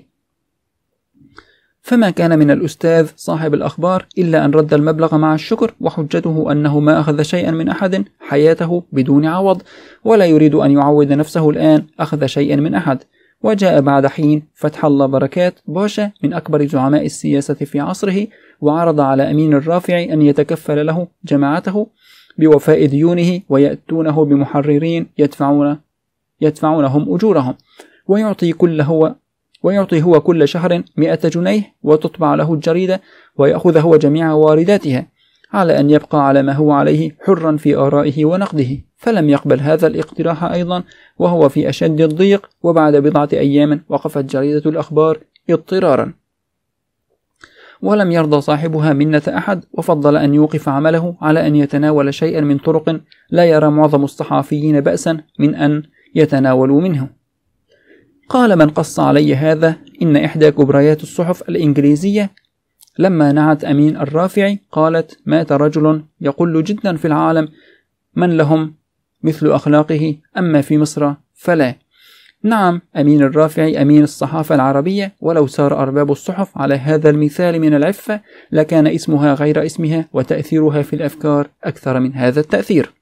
فما كان من الأستاذ صاحب الأخبار إلا أن رد المبلغ مع الشكر، وحجته أنه ما أخذ شيئا من أحد حياته بدون عوض، ولا يريد أن يعود نفسه الآن أخذ شيئا من أحد. وجاء بعد حين فتح الله بركات باشا من أكبر زعماء السياسة في عصره، وعرض على أمين الرافع أن يتكفل له جماعته بوفاء ديونه، ويأتونه بمحررين يدفعون يدفعونهم أجورهم، ويعطي كل هو ويعطي هو كل شهر مئة جنيه، وتطبع له الجريدة، ويأخذ هو جميع وارداتها، على أن يبقى على ما هو عليه حرا في آرائه ونقده. فلم يقبل هذا الاقتراح أيضا وهو في أشد الضيق، وبعد بضعة أيام وقفت جريدة الأخبار اضطرارا، ولم يرضى صاحبها منة أحد، وفضل أن يوقف عمله على أن يتناول شيئا من طرق لا يرى معظم الصحافيين بأسا من أن يتناولوا منه. قال من قص علي هذا إن إحدى كبريات الصحف الإنجليزية لما نعت أمين الرافع قالت: مات رجل يقل جدا في العالم من لهم مثل أخلاقه، أما في مصر فلا. نعم، أمين الرافع أمين الصحافة العربية، ولو سار أرباب الصحف على هذا المثال من العفة لكان اسمها غير اسمها، وتأثيرها في الأفكار أكثر من هذا التأثير.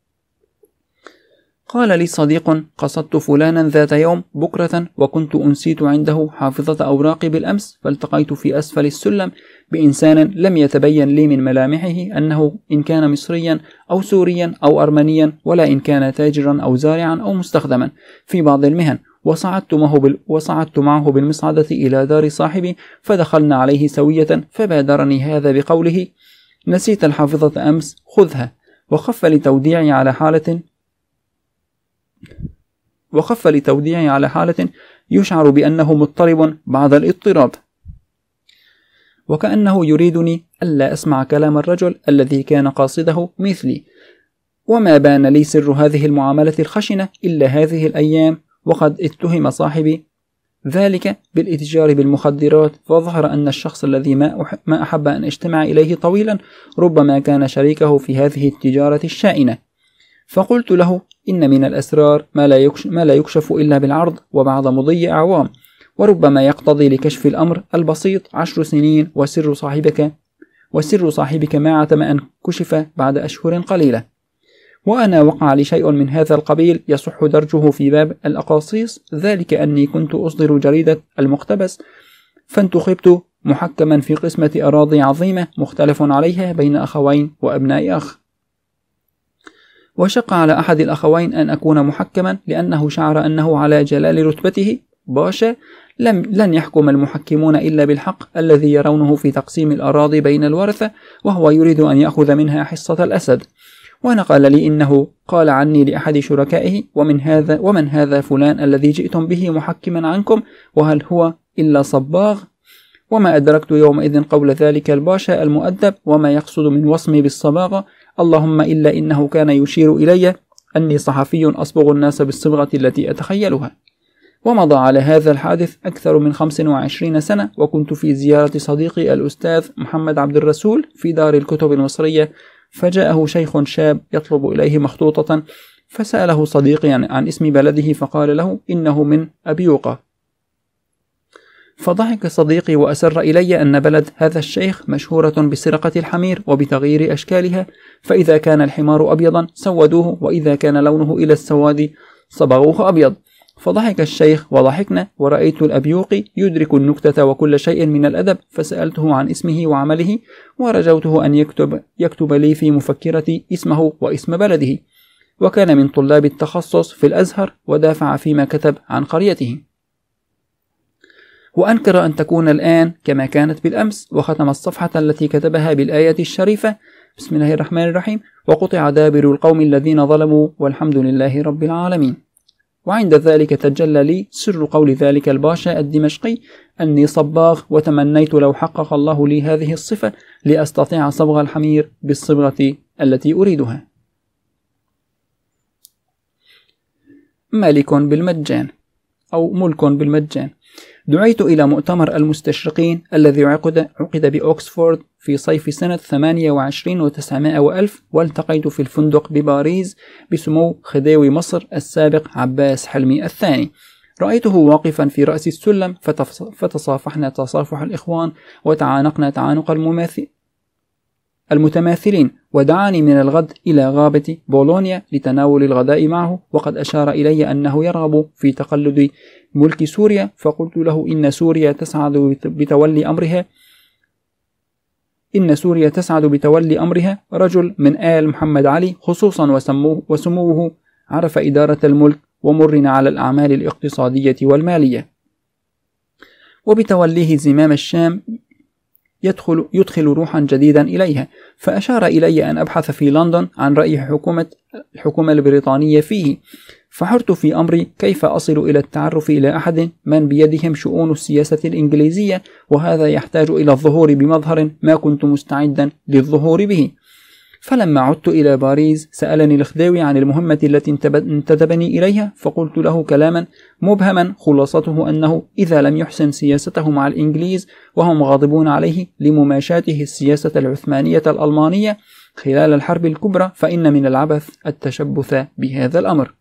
قال لي صديق: قصدت فلانا ذات يوم بكرة، وكنت أنسيت عنده حافظة أوراقي بالأمس، فالتقيت في أسفل السلم بإنسان لم يتبين لي من ملامحه أنه إن كان مصريا أو سوريا أو أرمنيا، ولا إن كان تاجرا أو زارعا أو مستخدما في بعض المهن، وصعدت معه, بال... وصعدت معه بالمصعدة إلى دار صاحبي، فدخلنا عليه سوية، فبادرني هذا بقوله: نسيت الحافظة أمس، خذها. وخف لتوديعي على حالة وخف لتوديعي على حالة يشعر بأنه مضطرب بعد الاضطراب، وكأنه يريدني ألا أسمع كلام الرجل الذي كان قاصده مثلي. وما بان لي سر هذه المعاملة الخشنة إلا هذه الأيام، وقد اتهم صاحبي ذلك بالاتجار بالمخدرات، فظهر أن الشخص الذي ما أحب أن اجتمع إليه طويلا ربما كان شريكه في هذه التجارة الشائنة. فقلت له: إن من الأسرار ما لا يكشف, ما لا يكشف إلا بالعرض وبعد مضي أعوام، وربما يقتضي لكشف الأمر البسيط عشر سنين، وسر صاحبك وسر صاحبك ما عتم أن كشف بعد أشهر قليلة. وأنا وقع لي شيء من هذا القبيل يصح درجه في باب الأقاصيص، ذلك أني كنت أصدر جريدة المقتبس، فانتخبت محكما في قسمة أراضي عظيمة مختلف عليها بين أخوين وأبناء أخ. وشق على أحد الأخوين أن أكون محكما، لأنه شعر أنه على جلال رتبته باشا لم لن يحكم المحكمون إلا بالحق الذي يرونه في تقسيم الأراضي بين الورثة، وهو يريد أن يأخذ منها حصة الأسد. ونقل لي إنه قال عني لأحد شركائه: ومن هذا ومن هذا فلان الذي جئتم به محكما عنكم، وهل هو إلا صباغ؟ وما أدركت يومئذ قول ذلك الباشا المؤدب وما يقصد من وصمي بالصباغة، اللهم إلا إنه كان يشير إلي أني صحفي أصبغ الناس بالصبغة التي أتخيلها. ومضى على هذا الحادث أكثر من خمس وعشرين سنة، وكنت في زيارة صديقي الأستاذ محمد عبد الرسول في دار الكتب المصرية، فجاءه شيخ شاب يطلب إليه مخطوطة، فسأله صديقي عن اسم بلده، فقال له إنه من أبيوقة. فضحك صديقي وأسر إلي أن بلد هذا الشيخ مشهورة بسرقة الحمير وبتغيير أشكالها، فإذا كان الحمار أبيضا سودوه، وإذا كان لونه إلى السواد صبغوه أبيض. فضحك الشيخ وضحكنا، ورأيت الأبيوقي يدرك النكتة وكل شيء من الأدب، فسألته عن اسمه وعمله، ورجوته أن يكتب, يكتب لي في مفكرتي اسمه واسم بلده، وكان من طلاب التخصص في الأزهر، ودافع فيما كتب عن قريته. وأنكر أن تكون الآن كما كانت بالأمس، وختم الصفحة التي كتبها بالآية الشريفة: بسم الله الرحمن الرحيم، وقطع دابر القوم الذين ظلموا والحمد لله رب العالمين. وعند ذلك تجلى لي سر قول ذلك الباشا الدمشقي أني صباغ، وتمنيت لو حقق الله لي هذه الصفة لأستطيع صبغ الحمير بالصبغة التي أريدها. مالك بالمجان. أو ملك بالمجان. دعيت إلى مؤتمر المستشرقين الذي عقد عقد بأوكسفورد في صيف سنة ثمانية وعشرين وتسعمائة وألف، والتقيت في الفندق بباريس بسمو خديوي مصر السابق عباس حلمي الثاني. رأيته واقفا في رأس السلم، فتصافحنا تصافح الإخوان وتعانقنا تعانق المماثل المتماثلين، ودعاني من الغد إلى غابة بولونيا لتناول الغداء معه، وقد أشار إلي أنه يرغب في تقلد ملك سوريا، فقلت له إن سوريا تسعد بتولي أمرها إن سوريا تسعد بتولي أمرها رجل من آل محمد علي خصوصا، وسموه وسموه عرف إدارة الملك ومرنا على الأعمال الاقتصادية والمالية، وبتوليه زمام الشام يدخل, يدخل روحا جديدا إليها. فأشار إلي أن أبحث في لندن عن رأي حكومة الحكومة البريطانية فيه، فحرت في أمري كيف أصل إلى التعرف إلى أحد من بيدهم شؤون السياسة الإنجليزية، وهذا يحتاج إلى الظهور بمظهر ما كنت مستعدا للظهور به. فلما عدت إلى باريس سألني الخديوي عن المهمة التي انتدبني إليها، فقلت له كلاما مبهما خلاصته أنه إذا لم يحسن سياسته مع الإنجليز وهم غاضبون عليه لمماشاته السياسة العثمانية الألمانية خلال الحرب الكبرى، فإن من العبث التشبث بهذا الأمر.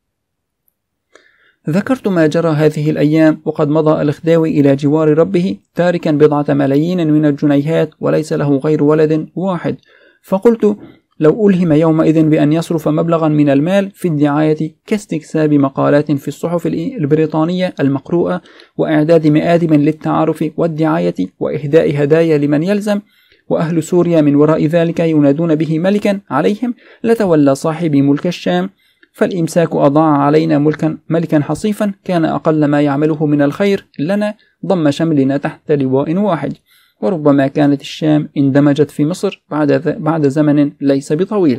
ذكرت ما جرى هذه الأيام، وقد مضى الخديوي إلى جوار ربه تاركا بضعة ملايين من الجنيهات وليس له غير ولد واحد. فقلت لو ألهم يومئذ بأن يصرف مبلغا من المال في الدعاية كاستكساب مقالات في الصحف البريطانية المقروءة وإعداد مآدم للتعارف والدعاية وإهداء هدايا لمن يلزم، وأهل سوريا من وراء ذلك ينادون به ملكا عليهم، لتولى صاحبي ملك الشام، فالإمساك أضاع علينا ملكا ملكا حصيفا كان أقل ما يعمله من الخير لنا ضم شملنا تحت لواء واحد، وربما كانت الشام اندمجت في مصر بعد بعد زمن ليس بطويل.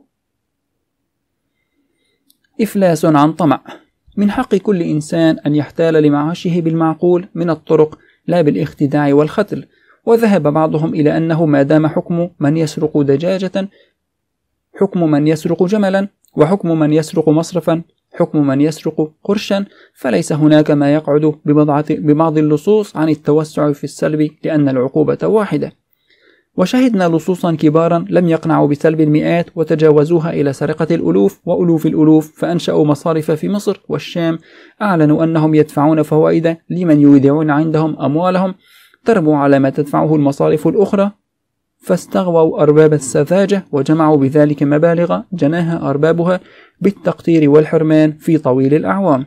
إفلاس عن طمع. من حق كل إنسان أن يحتال لمعاشه بالمعقول من الطرق لا بالاختداع والختل، وذهب بعضهم إلى أنه ما دام حكم من يسرق دجاجة حكم من يسرق جملا، وحكم من يسرق مصرفا حكم من يسرق قرشا، فليس هناك ما يقعد ببعض اللصوص عن التوسع في السلب لأن العقوبة واحدة. وشهدنا لصوصا كبارا لم يقنعوا بسلب المئات وتجاوزوها إلى سرقة الألوف وألوف الألوف، فأنشأوا مصارف في مصر والشام، أعلنوا أنهم يدفعون فوائد لمن يودعون عندهم أموالهم تربو على ما تدفعه المصارف الأخرى، فاستغووا أرباب السذاجة وجمعوا بذلك مبالغ جناها أربابها بالتقطير والحرمان في طويل الأعوام.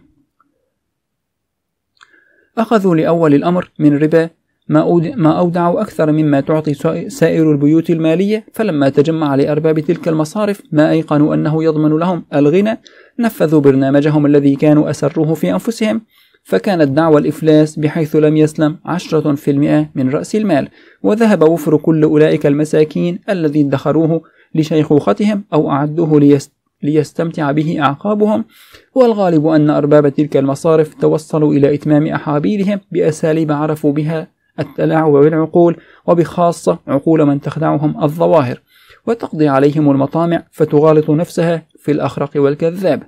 أخذوا لأول الأمر من ربا ما أودعوا أكثر مما تعطي سائر البيوت المالية، فلما تجمع لأرباب تلك المصارف ما أيقنوا أنه يضمن لهم الغنى نفذوا برنامجهم الذي كانوا أسروه في أنفسهم، فكانت دعوى الإفلاس بحيث لم يسلم عشرة في المئة من رأس المال، وذهب وفر كل أولئك المساكين الذي ادخروه لشيخوختهم أو أعدوه ليست ليستمتع به أعقابهم. والغالب أن أرباب تلك المصارف توصلوا إلى إتمام أحابيلهم بأساليب عرفوا بها التلاعب بالعقول، وبخاصة عقول من تخدعهم الظواهر وتقضي عليهم المطامع فتغالط نفسها في الأخرق والكذاب.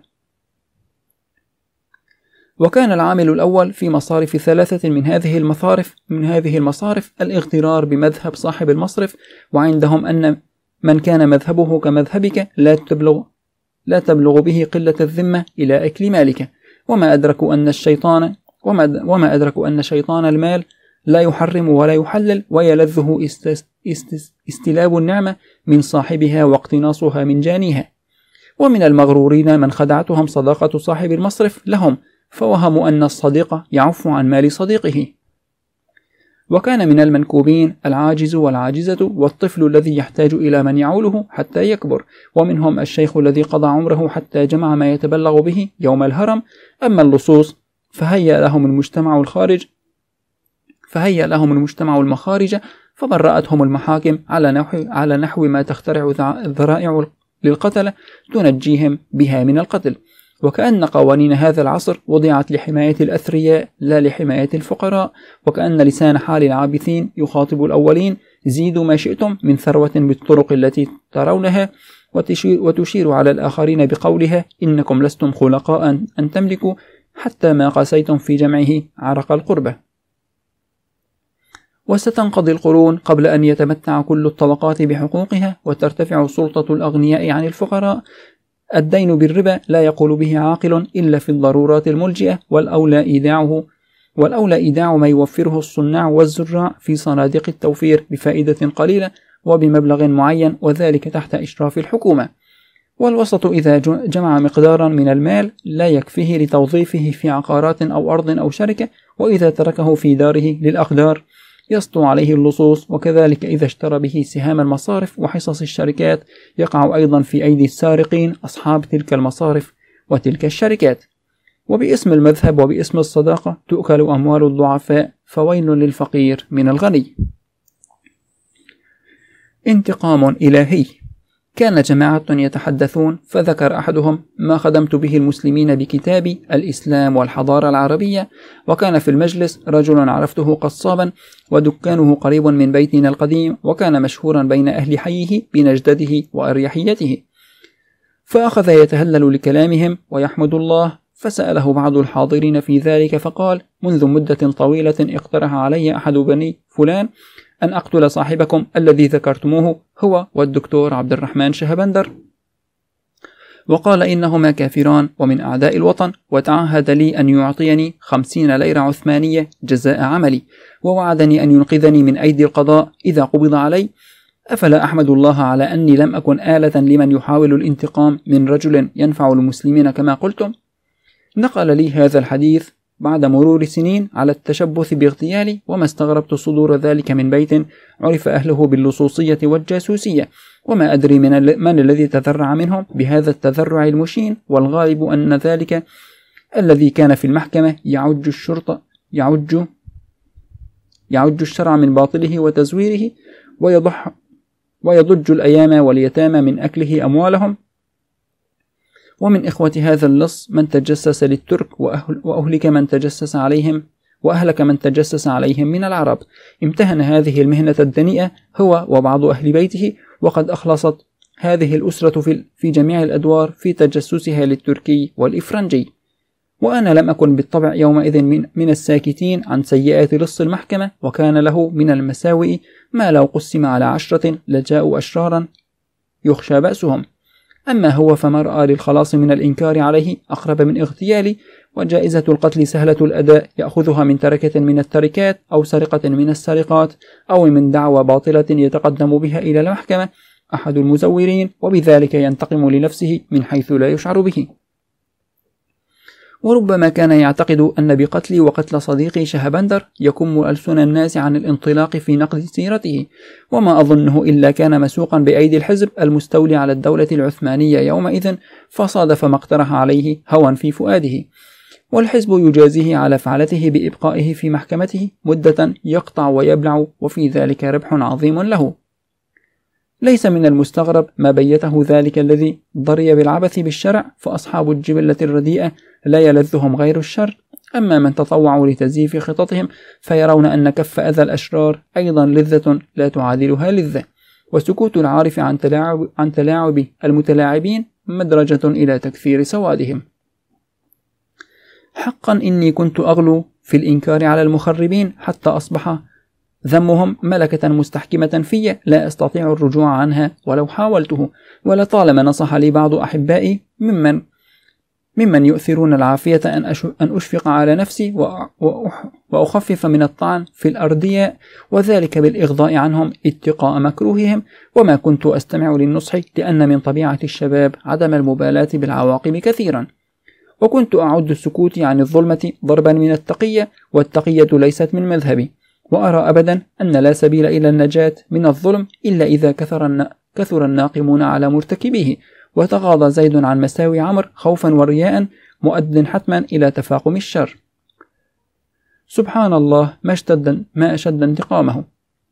وكان العامل الأول في مصارف ثلاثة من هذه المصارف من هذه المصارف الاغترار بمذهب صاحب المصرف، وعندهم أن من كان مذهبه كمذهبك لا تبلغ لا تبلغ به قلة الذمة إلى أكل مالك، وما أدركوا أن الشيطان وما, وما أدركوا أن شيطان المال لا يحرم ولا يحلل، ويلذه است است استلاب النعمة من صاحبها واقتناصها من جانيها. ومن المغرورين من خدعتهم صداقة صاحب المصرف لهم، فوهموا أن الصديق يعف عن مال صديقه. وكان من المنكوبين العاجز والعاجزة والطفل الذي يحتاج إلى من يعوله حتى يكبر، ومنهم الشيخ الذي قضى عمره حتى جمع ما يتبلغ به يوم الهرم. أما اللصوص فهيأ لهم المجتمع الخارج فهيأ لهم المجتمع المخارج فبرأتهم المحاكم على نحو على نحو ما تخترع الذرائع للقتلة تنجيهم بها من القتل. وكأن قوانين هذا العصر وضعت لحماية الأثرياء لا لحماية الفقراء، وكأن لسان حال العابثين يخاطب الأولين: زيدوا ما شئتم من ثروة بالطرق التي ترونها، وتشير, وتشير على الآخرين بقولها: إنكم لستم خلقاء أن تملكوا حتى ما قاسيتم في جمعه عرق القربة. وستنقضي القرون قبل أن يتمتع كل الطبقات بحقوقها وترتفع سلطة الأغنياء عن الفقراء. الدين بالربا لا يقول به عاقل إلا في الضرورات الملجئة، والأولى إيداعه والأولى إيداع ما يوفره الصناع والزراع في صناديق التوفير بفائدة قليلة وبمبلغ معين، وذلك تحت إشراف الحكومة. والوسط إذا جمع مقدارا من المال لا يكفيه لتوظيفه في عقارات أو أرض أو شركة، وإذا تركه في داره للأقدار يسطو عليه اللصوص، وكذلك إذا اشترى به سهام المصارف وحصص الشركات يقع أيضا في أيدي السارقين أصحاب تلك المصارف وتلك الشركات. وباسم المذهب وباسم الصداقة تؤكل أموال الضعفاء، فويل للفقير من الغني. انتقام إلهي. كان جماعة يتحدثون، فذكر أحدهم ما خدمت به المسلمين بكتابي الإسلام والحضارة العربية، وكان في المجلس رجل عرفته قصابا ودكانه قريب من بيتنا القديم، وكان مشهورا بين أهل حيه بنجدته وأريحيته، فأخذ يتهلل لكلامهم ويحمد الله. فسأله بعض الحاضرين في ذلك فقال: منذ مدة طويلة اقترح علي أحد بني فلان أن أقتل صاحبكم الذي ذكرتموه، هو والدكتور عبد الرحمن شهبندر، وقال إنهما كافران ومن أعداء الوطن، وتعهد لي أن يعطيني خمسين ليرة عثمانية جزاء عملي، ووعدني أن ينقذني من أيدي القضاء إذا قبض علي. أفلا أحمد الله على أني لم أكن آلة لمن يحاول الانتقام من رجل ينفع المسلمين كما قلتم؟ نقل لي هذا الحديث بعد مرور سنين على التشبث باغتيالي، وما استغربت صدور ذلك من بيت عرف أهله باللصوصية والجاسوسية، وما أدري من, من الذي تذرع منهم بهذا التذرع المشين، والغالب أن ذلك الذي كان في المحكمة يعج الشرطة يعج يعج الشرع من باطله وتزويره، ويضح ويضج الأيام واليتامى من أكله أموالهم. ومن إخوة هذا اللص من تجسس للترك، وأهل وأهلك من تجسس عليهم وأهلك من تجسس عليهم من العرب. امتهن هذه المهنة الدنيئة هو وبعض أهل بيته، وقد أخلصت هذه الأسرة في, في جميع الأدوار في تجسسها للتركي والإفرنجي. وأنا لم أكن بالطبع يومئذ من, من الساكتين عن سيئات لص المحكمة، وكان له من المساوئ ما لو قسم على عشرة لجاءوا أشرارا يخشى بأسهم. أما هو فما رأى للخلاص من الإنكار عليه أقرب من اغتيالي، وجائزة القتل سهلة الأداء يأخذها من تركة من التركات، أو سرقة من السرقات، أو من دعوى باطلة يتقدم بها إلى المحكمة أحد المزورين، وبذلك ينتقم لنفسه من حيث لا يشعر به. وربما كان يعتقد أن بقتلي وقتل صديقي شهبندر يكم ألسن الناس عن الانطلاق في نقد سيرته، وما أظنه إلا كان مسوقا بأيدي الحزب المستولي على الدولة العثمانية يومئذ، فصادف ما اقترح عليه هوى في فؤاده، والحزب يجازيه على فعلته بإبقائه في محكمته مدة يقطع ويبلع، وفي ذلك ربح عظيم له. ليس من المستغرب ما بيته ذلك الذي ضري بالعبث بالشرع، فأصحاب الجبلة الرديئة لا يلذهم غير الشر. أما من تطوعوا لتزييف خططهم فيرون أن كف أذى الأشرار أيضا لذة لا تعادلها لذة، وسكوت العارف عن تلاعب, عن تلاعب المتلاعبين مدرجة إلى تكثير سوادهم. حقا إني كنت أغلو في الإنكار على المخربين حتى أصبح ذمهم ملكة مستحكمة في لا أستطيع الرجوع عنها ولو حاولته. ولطالما نصح لي بعض أحبائي ممن ممن يؤثرون العافية أن أن أشفق على نفسي وأخفف من الطعن في الأردياء، وذلك بالإغضاء عنهم اتقاء مكروههم. وما كنت أستمع للنصح، لأن من طبيعة الشباب عدم المبالاة بالعواقب كثيرا، وكنت أعد السكوت عن الظلمة ضربا من التقية، والتقية ليست من مذهبي، وأرى أبدا أن لا سبيل إلى النجاة من الظلم إلا إذا كثر كثر الناقمون على مرتكبيه، وتغاضى زيد عن مساوي عمر خوفا ورياء، مؤد حتما إلى تفاقم الشر. سبحان الله ما اشتد ما أشد انتقامه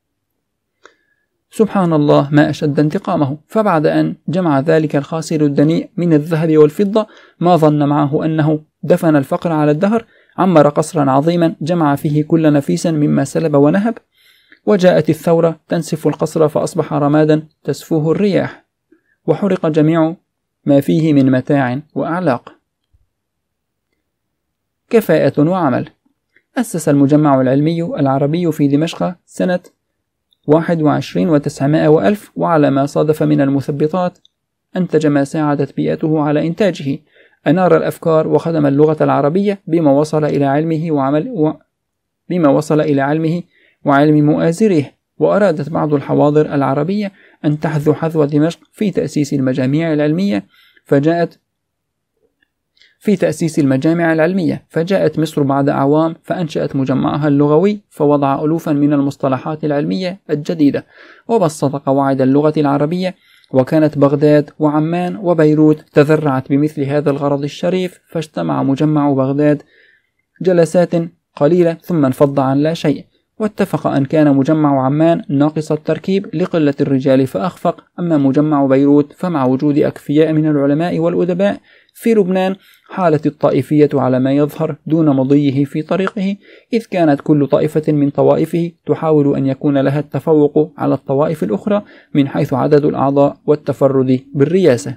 سبحان الله ما أشد انتقامه فبعد أن جمع ذلك الخاسر الدنيء من الذهب والفضة، ما ظن معه أنه دفن الفقر على الدهر، عمر قصرا عظيما جمع فيه كل نفيس مما سلب ونهب، وجاءت الثورة تنسف القصر فأصبح رمادا تسفوه الرياح، وحرق جميع ما فيه من متاع وأعلاق. كفاءة وعمل. أسس المجمع العلمي العربي في دمشق سنة واحد وعشرين وتسعمائة وألف، وعلى ما صادف من المثبطات أنتج ما ساعدت بيئته على إنتاجه، أنار الأفكار وخدم اللغة العربية بما وصل إلى علمه وعمل و... بما وصل إلى علمه وعلم مؤازره. وأرادت بعض الحواضر العربية أن تحذو حذو دمشق في تأسيس المجاميع العلمية، فجاءت في تأسيس المجامع العلمية فجاءت مصر بعد أعوام فأنشأت مجمعها اللغوي، فوضع ألوفا من المصطلحات العلمية الجديدة وبسط قواعد اللغة العربية. وكانت بغداد وعمان وبيروت تذرعت بمثل هذا الغرض الشريف، فاجتمع مجمع بغداد جلسات قليلة ثم انفض عن لا شيء. واتفق أن كان مجمع عمان ناقص التركيب لقلة الرجال فأخفق، أما مجمع بيروت فمع وجود أكفياء من العلماء والأدباء في لبنان حالت الطائفية على ما يظهر دون مضيه في طريقه، إذ كانت كل طائفة من طوائفه تحاول أن يكون لها التفوق على الطوائف الأخرى من حيث عدد الأعضاء والتفرد بالرياسة.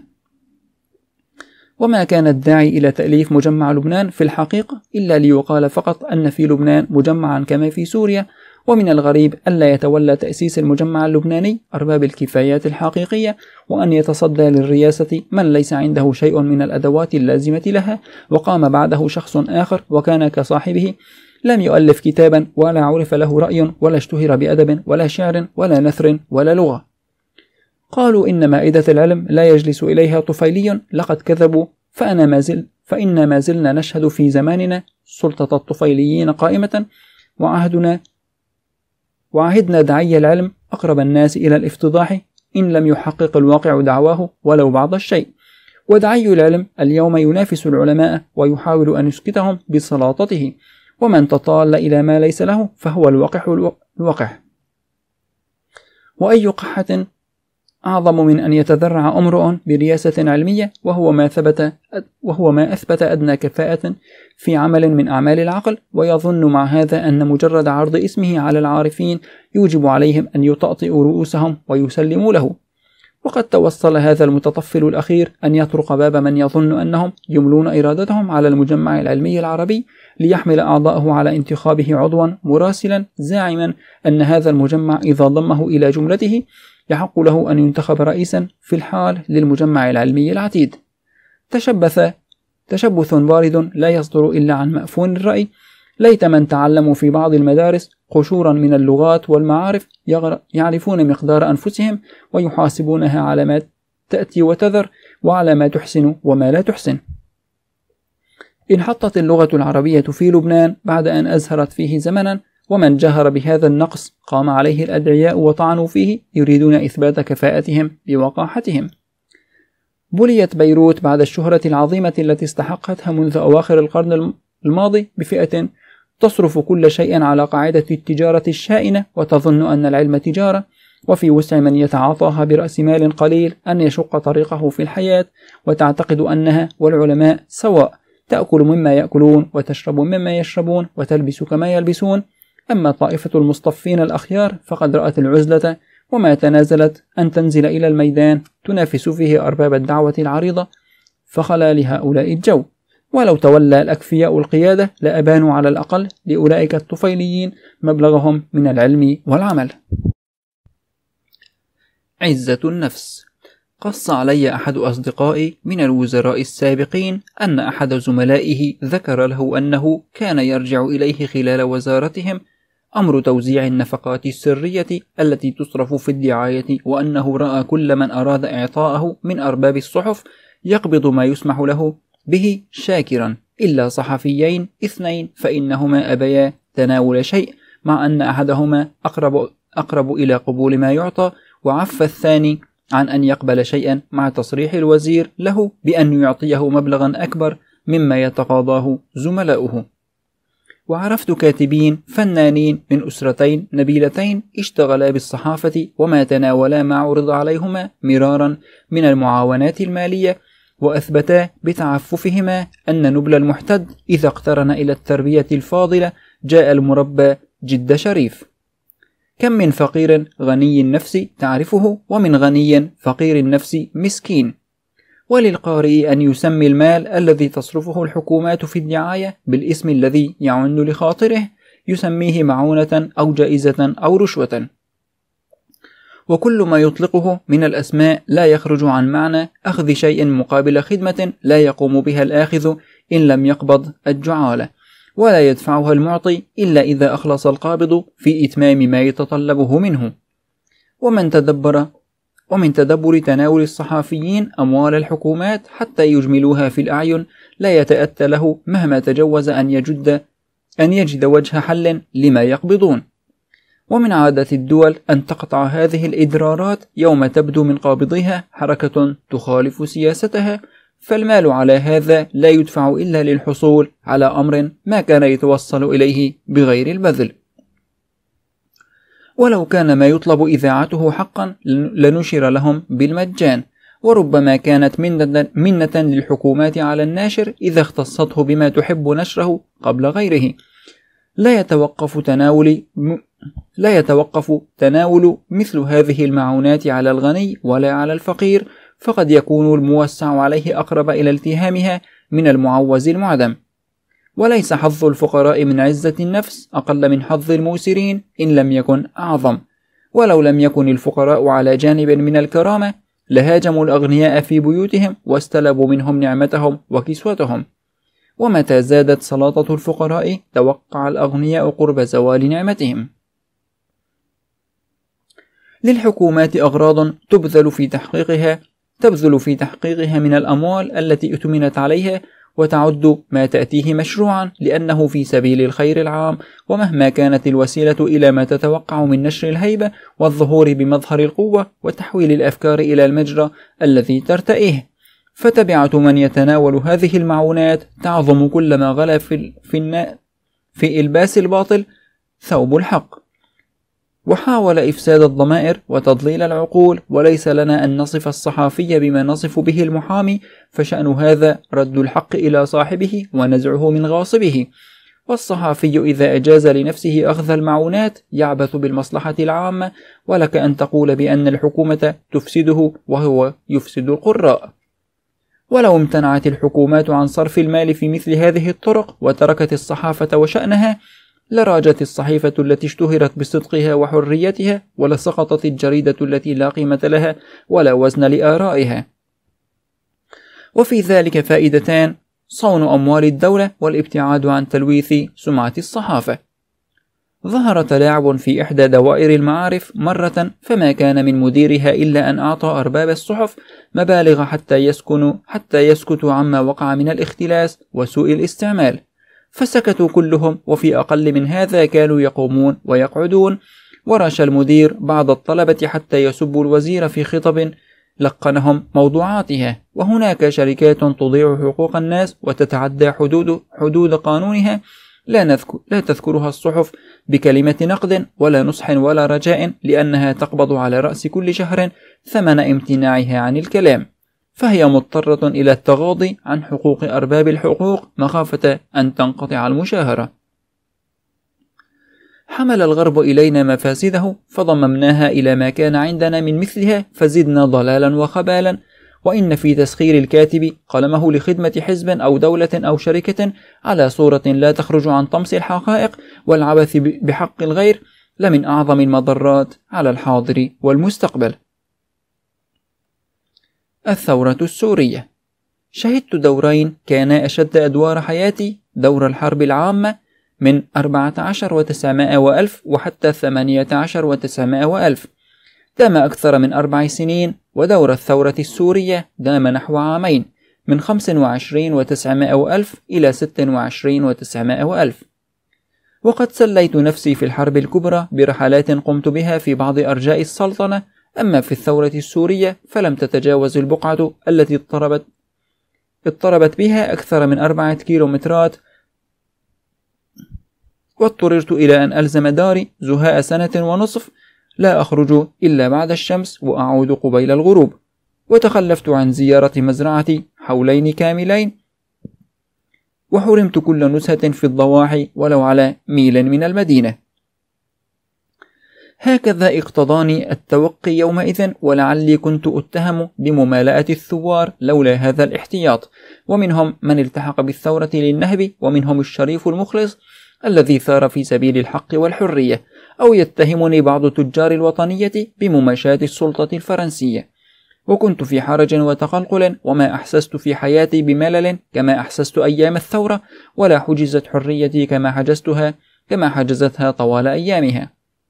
وما كان الداعي إلى تأليف مجمع لبنان في الحقيقة إلا ليقال فقط أن في لبنان مجمعا كما في سوريا، ومن الغريب ألا يتولى تأسيس المجمع اللبناني أرباب الكفايات الحقيقية، وأن يتصدى للرياسة من ليس عنده شيء من الأدوات اللازمة لها، وقام بعده شخص آخر وكان كصاحبه، لم يؤلف كتابا ولا عرف له رأي ولا اشتهر بأدب ولا شعر ولا نثر ولا لغة. قالوا إن مائدة العلم لا يجلس إليها طفيلي، لقد كذبوا، فأنا ما زل فإن ما زلنا نشهد في زماننا سلطة الطفيليين قائمة، وعهدنا وعهدنا داعي العلم أقرب الناس إلى الافتضاح إن لم يحقق الواقع دعواه ولو بعض الشيء. وداعي العلم اليوم ينافس العلماء ويحاول أن يسكتهم بسلاطته، ومن تطال إلى ما ليس له فهو الوقح الوقح. وأي قحة أعظم من أن يتذرع امرؤ برياسة علمية وهو ما ثبت وهو ما أثبت أدنى كفاءة في عمل من أعمال العقل، ويظن مع هذا أن مجرد عرض اسمه على العارفين يوجب عليهم أن يطأطئوا رؤوسهم ويسلموا له. وقد توصل هذا المتطفل الأخير أن يطرق باب من يظن أنهم يملون إرادتهم على المجمع العلمي العربي ليحمل أعضاءه على انتخابه عضوا مراسلا، زاعما أن هذا المجمع إذا ضمه إلى جملته يحق له أن ينتخب رئيسا في الحال للمجمع العلمي العتيد. تشبث تشبث بارد لا يصدر إلا عن مأفون الرأي. ليت من تعلموا في بعض المدارس قشورا من اللغات والمعارف يعرفون مقدار أنفسهم ويحاسبونها على ما تأتي وتذر وعلى ما تحسن وما لا تحسن. انحطت اللغة العربية في لبنان بعد أن أزهرت فيه زمنا، ومن جهر بهذا النقص قام عليه الأدعياء وطعنوا فيه يريدون إثبات كفاءتهم بوقاحتهم. بليت بيروت بعد الشهرة العظيمة التي استحقتها منذ أواخر القرن الماضي بفئة تصرف كل شيء على قاعدة التجارة الشائنة وتظن أن العلم تجارة، وفي وسع من يتعاطاها برأس مال قليل أن يشق طريقه في الحياة، وتعتقد أنها والعلماء سواء، تأكل مما يأكلون وتشرب مما يشربون وتلبس كما يلبسون. أما طائفة المصطفين الأخيار فقد رأت العزلة وما تنازلت أن تنزل إلى الميدان تنافس فيه أرباب الدعوة العريضة، فخلا لهؤلاء الجو. ولو تولى الأكفياء القيادة لأبانوا على الأقل لأولئك الطفيليين مبلغهم من العلم والعمل. عزة النفس. قص علي أحد أصدقائي من الوزراء السابقين أن أحد زملائه ذكر له أنه كان يرجع إليه خلال وزارتهم أمر توزيع النفقات السرية التي تصرف في الدعاية، وأنه رأى كل من أراد إعطاءه من أرباب الصحف يقبض ما يسمح له به شاكرا، إلا صحفيين اثنين فإنهما أبيا تناول شيء، مع أن أحدهما أقرب, أقرب إلى قبول ما يعطى، وعف الثاني عن أن يقبل شيئا مع تصريح الوزير له بأن يعطيه مبلغا أكبر مما يتقاضاه زملاؤه. وعرفت كاتبين فنانين من أسرتين نبيلتين اشتغلا بالصحافة وما تناولا ما عرض عليهما مرارا من المعاونات المالية، وأثبتا بتعففهما أن نبل المحتد إذا اقترن إلى التربية الفاضلة جاء المربى جد شريف. كم من فقير غني النفس تعرفه، ومن غني فقير النفس مسكين. وللقارئ أن يسمي المال الذي تصرفه الحكومات في الدعاية بالاسم الذي يعن لخاطره، يسميه معونة أو جائزة أو رشوة. وكل ما يطلقه من الأسماء لا يخرج عن معنى أخذ شيء مقابل خدمة لا يقوم بها الآخذ إن لم يقبض الجعالة، ولا يدفعها المعطي إلا إذا أخلص القابض في إتمام ما يتطلبه منه. ومن تدبر ومن تدبر تناول الصحافيين أموال الحكومات حتى يجملوها في الأعين لا يتأتى له مهما تجوز أن يجد أن يجد وجه حل لما يقبضون. ومن عادة الدول أن تقطع هذه الإدرارات يوم تبدو من قابضها حركة تخالف سياستها، فالمال على هذا لا يدفع إلا للحصول على أمر ما كان يتوصل إليه بغير البذل. ولو كان ما يطلب إذاعته حقا لنشر لهم بالمجان، وربما كانت منة للحكومات على الناشر إذا اختصته بما تحب نشره قبل غيره. لا يتوقف تناول لا يتوقف تناول مثل هذه المعونات على الغني ولا على الفقير، فقد يكون الموسع عليه أقرب إلى التهامها من المعوز المعدم. وليس حظ الفقراء من عزة النفس أقل من حظ الموسرين إن لم يكن أعظم. ولو لم يكن الفقراء على جانب من الكرامة لهاجموا الأغنياء في بيوتهم واستلبوا منهم نعمتهم وكسوتهم. ومتى زادت سلاطة الفقراء توقع الأغنياء قرب زوال نعمتهم. للحكومات أغراض تبذل في تحقيقها تبذل في تحقيقها من الأموال التي أتمنت عليها، وتعد ما تأتيه مشروعا لأنه في سبيل الخير العام، ومهما كانت الوسيلة إلى ما تتوقع من نشر الهيبة والظهور بمظهر القوة وتحويل الأفكار إلى المجرى الذي ترتئيه. فتبعة من يتناول هذه المعونات تعظم كلما غلا في, في, في إلباس الباطل ثوب الحق، وحاول إفساد الضمائر وتضليل العقول. وليس لنا أن نصف الصحافي بما نصف به المحامي، فشأن هذا رد الحق إلى صاحبه ونزعه من غاصبه. والصحافي إذا أجاز لنفسه أخذ المعونات يعبث بالمصلحة العامة، ولك أن تقول بأن الحكومة تفسده وهو يفسد القراء. ولو امتنعت الحكومات عن صرف المال في مثل هذه الطرق وتركت الصحافة وشأنها لراجت الصحيفة التي اشتهرت بصدقها وحريتها، ولسقطت الجريدة التي لا قيمة لها ولا وزن لآرائها. وفي ذلك فائدتان: صون أموال الدولة والابتعاد عن تلويث سمعة الصحافة. ظهر تلاعب في إحدى دوائر المعارف مرة، فما كان من مديرها إلا أن أعطى أرباب الصحف مبالغ حتى يسكنوا حتى يسكتوا عما وقع من الاختلاس وسوء الاستعمال، فسكتوا كلهم. وفي أقل من هذا كانوا يقومون ويقعدون. ورش المدير بعض الطلبة حتى يسبوا الوزير في خطب لقنهم موضوعاتها. وهناك شركات تضيع حقوق الناس وتتعدى حدود حدود قانونها لا, نذكر لا تذكرها الصحف بكلمة نقد ولا نصح ولا رجاء، لأنها تقبض على رأس كل شهر ثمن امتناعها عن الكلام، فهي مضطرة إلى التغاضي عن حقوق أرباب الحقوق مخافة أن تنقطع المشاهرة. حمل الغرب إلينا مفاسده فضممناها إلى ما كان عندنا من مثلها فزدنا ضلالا وخبالا. وإن في تسخير الكاتب قلمه لخدمة حزب أو دولة أو شركة على صورة لا تخرج عن طمس الحقائق والعبث بحق الغير لمن أعظم المضرات على الحاضر والمستقبل. الثورة السورية. شهدت دورين كانا أشد أدوار حياتي: دور الحرب العامة من أربعة عشر وتسعمائة وألف وحتى ثمانية عشر وتسعمائة وألف، دام أكثر من أربع سنين، ودور الثورة السورية دام نحو عامين من خمسة وعشرين وتسعمائة وألف إلى ستة وعشرين وتسعمائة وألف. وقد سليت نفسي في الحرب الكبرى برحلات قمت بها في بعض أرجاء السلطنة، أما في الثورة السورية فلم تتجاوز البقعة التي اضطربت اضطربت بها أكثر من أربعة كيلومترات، واضطررت إلى أن ألزم داري زهاء سنة ونصف لا أخرج إلا بعد الشمس وأعود قبيل الغروب، وتخلفت عن زيارة مزرعتي حولين كاملين، وحرمت كل نزهة في الضواحي ولو على ميل من المدينة. هكذا اقتضاني التوقي يومئذ، ولعلي كنت أتهم بممالأة الثوار لولا هذا الاحتياط. ومنهم من التحق بالثورة للنهب، ومنهم الشريف المخلص الذي ثار في سبيل الحق والحرية. أو يتهمني بعض تجار الوطنية بمماشاة السلطة الفرنسية. وكنت في حرج وتقلقل، وما أحسست في حياتي بملل كما أحسست أيام الثورة، ولا حجزت حريتي كما حجزتها كما حجزتها طوال أيامها.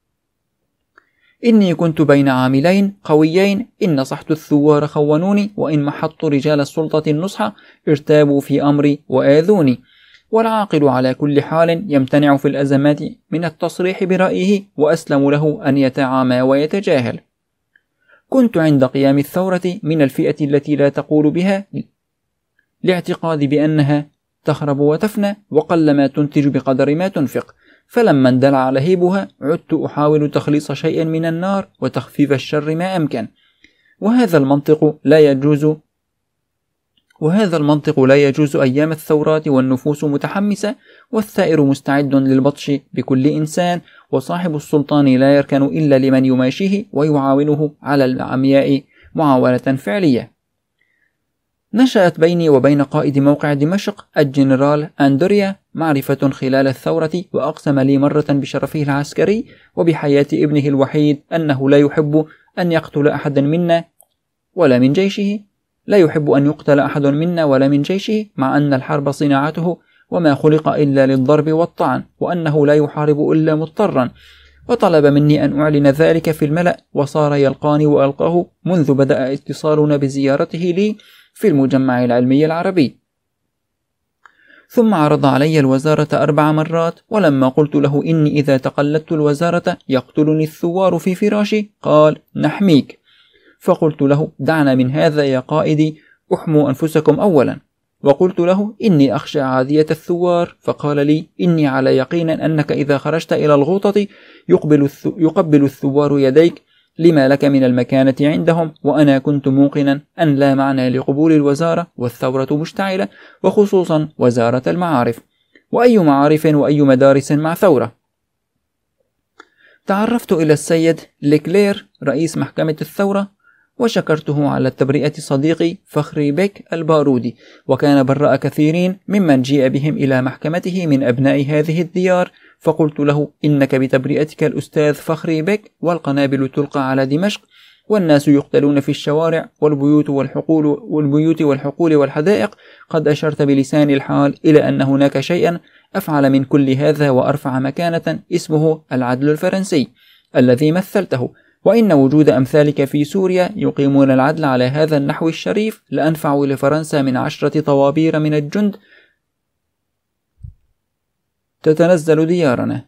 إني كنت بين عاملين قويين، إن نصحت الثوار خونوني، وإن محضت رجال السلطة النصح ارتابوا في أمري وآذوني. والعاقل على كل حال يمتنع في الأزمات من التصريح برأيه، وأسلم له أن يتعامى ويتجاهل. كنت عند قيام الثورة من الفئة التي لا تقول بها، لاعتقادي بأنها تخرب وتفنى، وقلما تنتج بقدر ما تنفق. فلما اندلع لهيبها عدت أحاول تخليص شيء من النار وتخفيف الشر ما أمكن. وهذا المنطق لا يجوز وهذا المنطق لا يجوز أيام الثورات والنفوس متحمسة، والثائر مستعد للبطش بكل إنسان، وصاحب السلطان لا يركن إلا لمن يماشيه ويعاونه على العمياء معاونة فعلية. نشأت بيني وبين قائد موقع دمشق الجنرال أندوريا معرفة خلال الثورة، وأقسم لي مرة بشرفه العسكري وبحياة ابنه الوحيد أنه لا يحب أن يقتل أحدا منا ولا من جيشه لا يحب أن يقتل أحد منا ولا من جيشه، مع أن الحرب صناعته وما خلق إلا للضرب والطعن، وأنه لا يحارب إلا مضطرا. وطلب مني أن أعلن ذلك في الملأ، وصار يلقاني وألقاه منذ بدأ اتصالنا بزيارته لي في المجمع العلمي العربي. ثم عرض علي الوزارة أربع مرات، ولما قلت له إني إذا تقلدت الوزارة يقتلني الثوار في فراشي، قال نحميك. فقلت له دعنا من هذا يا قائدي، احموا أنفسكم أولا. وقلت له إني أخشى عادية الثوار، فقال لي إني على يقين أنك إذا خرجت إلى الغوطة يقبل, يقبل الثوار يديك لما لك من المكانة عندهم، وأنا كنت موقنا أن لا معنى لقبول الوزارة والثورة مشتعلة، وخصوصا وزارة المعارف. وأي معارف وأي مدارس مع ثورة؟ تعرفت إلى السيد ليكلير رئيس محكمة الثورة، وشكرته على التبرئة صديقي فخري بك البارودي، وكان برأ كثيرين ممن جيء بهم إلى محكمته من أبناء هذه الديار. فقلت له إنك بتبرئتك الأستاذ فخري بك والقنابل تلقى على دمشق، والناس يقتلون في الشوارع، والبيوت والحقول والبيوت والحقول والحدائق، قد أشرت بلسان الحال إلى أن هناك شيئا أفعل من كل هذا وأرفع مكانة، اسمه العدل الفرنسي الذي مثلته، وإن وجود أمثالك في سوريا يقيمون العدل على هذا النحو الشريف لأنفع لفرنسا من عشرة طوابير من الجند تتنزل ديارنا.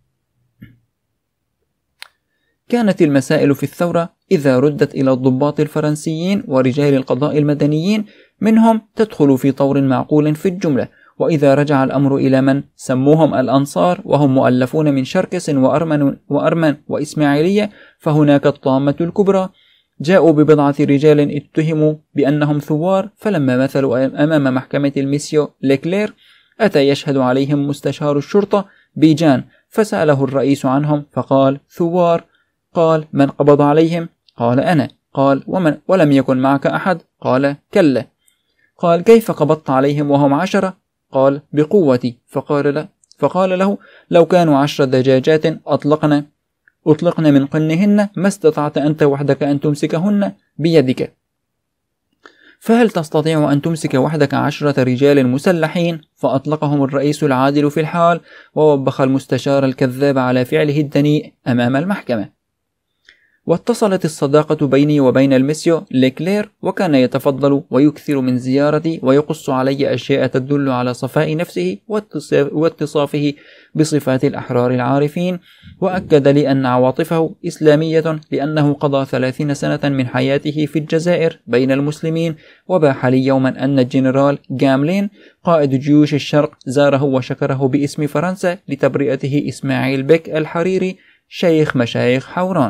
كانت المسائل في الثورة إذا ردت إلى الضباط الفرنسيين ورجال القضاء المدنيين منهم تدخل في طور معقول في الجملة، وإذا رجع الأمر إلى من سموهم الأنصار وهم مؤلفون من شركس وأرمن, وأرمن وإسماعيلية، فهناك الطامة الكبرى. جاءوا ببضعة رجال اتهموا بأنهم ثوار، فلما مثلوا أمام محكمة الميسيو ليكلير أتى يشهد عليهم مستشار الشرطة بيجان، فسأله الرئيس عنهم فقال ثوار. قال من قبض عليهم؟ قال أنا. قال ومن ولم يكن معك أحد؟ قال كلا. قال كيف قبضت عليهم وهم عشرة؟ قال بقوتي. فقال له, فقال له لو كانوا عشر دجاجات أطلقنا أطلقنا من قنهن ما استطعت أنت وحدك أن تمسكهن بيدك، فهل تستطيع أن تمسك وحدك عشرة رجال مسلحين؟ فأطلقهم الرئيس العادل في الحال، ووبخ المستشار الكذاب على فعله الدنيء أمام المحكمة. واتصلت الصداقة بيني وبين المسيو ليكلير، وكان يتفضل ويكثر من زيارتي ويقص علي أشياء تدل على صفاء نفسه واتصافه بصفات الأحرار العارفين، وأكد لي أن عواطفه إسلامية لأنه قضى ثلاثين سنة من حياته في الجزائر بين المسلمين. وباح لي يوما أن الجنرال جاملين قائد جيوش الشرق زاره وشكره باسم فرنسا لتبرئته إسماعيل بك الحريري شيخ مشايخ حوران،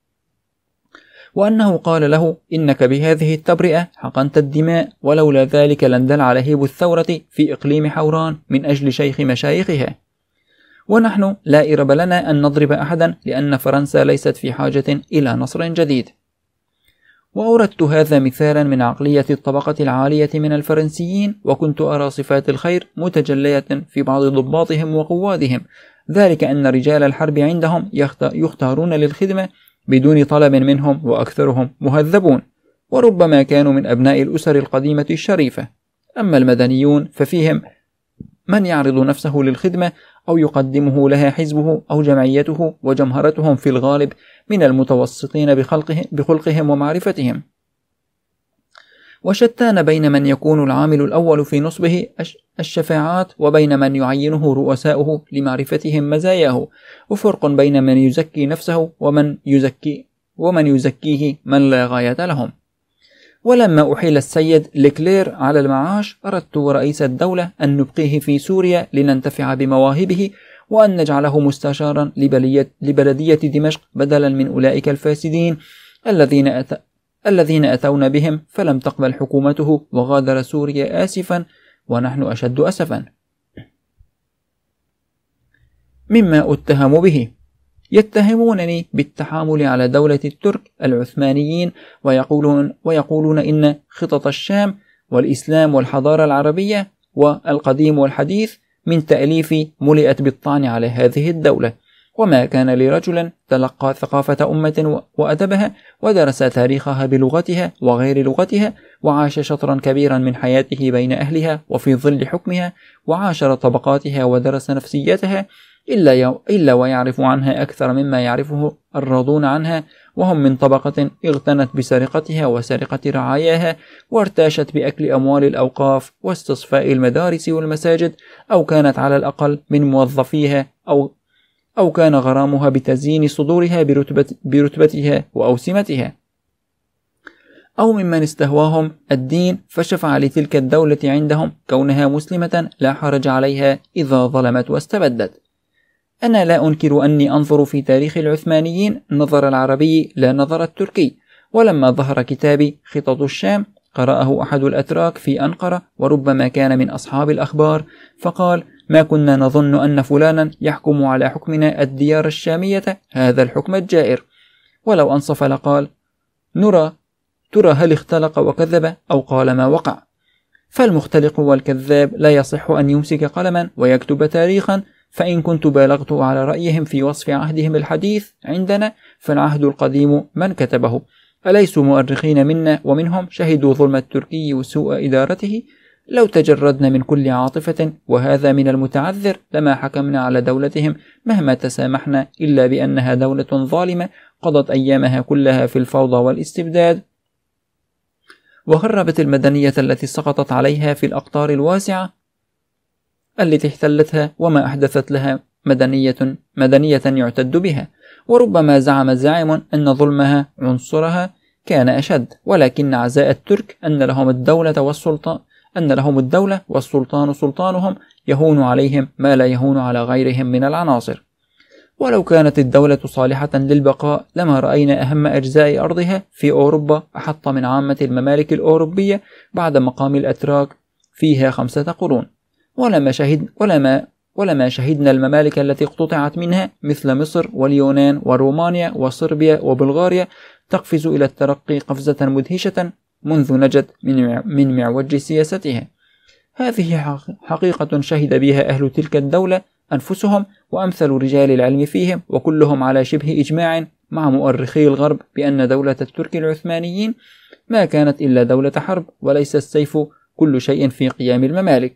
وأنه قال له إنك بهذه التبرئة حقنت الدماء، ولولا ذلك لاندلع لهيب الثورة في إقليم حوران من أجل شيخ مشايخها. ونحن لا إرب لنا أن نضرب أحدا لأن فرنسا ليست في حاجة إلى نصر جديد. وأوردت هذا مثالا من عقلية الطبقة العالية من الفرنسيين، وكنت أرى صفات الخير متجلية في بعض ضباطهم وقوادهم، ذلك أن رجال الحرب عندهم يختارون للخدمة بدون طلب منهم، وأكثرهم مهذبون، وربما كانوا من أبناء الأسر القديمة الشريفة. أما المدنيون ففيهم من يعرض نفسه للخدمة أو يقدمه لها حزبه أو جمعيته، وجمهرتهم في الغالب من المتوسطين بخلقهم, بخلقهم ومعرفتهم. وشتان بين من يكون العامل الأول في نصبه الشفاعات وبين من يعينه رؤساؤه لمعرفتهم مزاياه، وفرق بين من يزكي نفسه ومن يزكي ومن يزكيه من لا غاية لهم. ولما أحيل السيد لكلير على المعاش، أردت ورئيس الدولة أن نبقيه في سوريا لننتفع بمواهبه، وأن نجعله مستشارا لبلدية دمشق بدلا من أولئك الفاسدين الذين أت... الذين أتونا بهم، فلم تقبل حكومته وغادر سوريا آسفا، ونحن أشد أسفا. مما أتهم به: يتهمونني بالتحامل على دولة الترك العثمانيين، ويقولون, ويقولون إن خطط الشام والإسلام والحضارة العربية والقديم والحديث من تأليف ملئت بالطعن على هذه الدولة، وما كان لرجل تلقى ثقافة أمة وأدبها ودرس تاريخها بلغتها وغير لغتها، وعاش شطرا كبيرا من حياته بين أهلها وفي ظل حكمها، وعاشر طبقاتها ودرس نفسيتها، إلا, إلا ويعرف عنها أكثر مما يعرفه الراضون عنها، وهم من طبقة اغتنت بسرقتها وسرقة رعاياها، وارتاشت بأكل أموال الأوقاف واستصفاء المدارس والمساجد، أو كانت على الأقل من موظفيها، أو أو كان غرامها بتزيين صدورها برتبة برتبتها وأوسمتها، أو ممن استهواهم الدين فشفع لتلك الدولة عندهم كونها مسلمة لا حرج عليها إذا ظلمت واستبدت. أنا لا أنكر أني أنظر في تاريخ العثمانيين نظر العربي لا نظر التركي، ولما ظهر كتابي خطط الشام قرأه أحد الأتراك في أنقرة، وربما كان من أصحاب الأخبار، فقال: ما كنا نظن أن فلانا يحكم على حكمنا الديار الشامية هذا الحكم الجائر. ولو أنصف لقال: نرى ترى هل اختلق وكذب أو قال ما وقع. فالمختلق والكذاب لا يصح أن يمسك قلما ويكتب تاريخا، فإن كنت بالغت على رأيهم في وصف عهدهم الحديث عندنا، فالعهد القديم من كتبه؟ أليسوا مؤرخين منا ومنهم شهدوا ظلم التركي وسوء إدارته؟ لو تجردنا من كل عاطفة، وهذا من المتعذر، لما حكمنا على دولتهم مهما تسامحنا، إلا بأنها دولة ظالمة قضت أيامها كلها في الفوضى والاستبداد، وخربت المدنية التي سقطت عليها في الأقطار الواسعة التي احتلتها، وما أحدثت لها مدنية مدنية يعتد بها. وربما زعم زاعم أن ظلمها عنصرها كان أشد، ولكن عزاء الترك أن لهم الدولة والسلطان أن لهم الدولة والسلطان سلطانهم يهون عليهم ما لا يهون على غيرهم من العناصر. ولو كانت الدولة صالحة للبقاء لما رأينا أهم أجزاء أرضها في أوروبا أحط من عامة الممالك الأوروبية بعد مقام الأتراك فيها خمسة قرون، ولما شهد ولما ولما شهدنا الممالك التي اقتطعت منها مثل مصر واليونان ورومانيا وصربيا وبلغاريا تقفز إلى الترقي قفزة مدهشة منذ نجت من من معوج سياستها. هذه حقيقة شهد بها أهل تلك الدولة أنفسهم وأمثل رجال العلم فيهم، وكلهم على شبه إجماع مع مؤرخي الغرب بأن دولة الترك العثمانيين ما كانت إلا دولة حرب، وليس السيف كل شيء في قيام الممالك.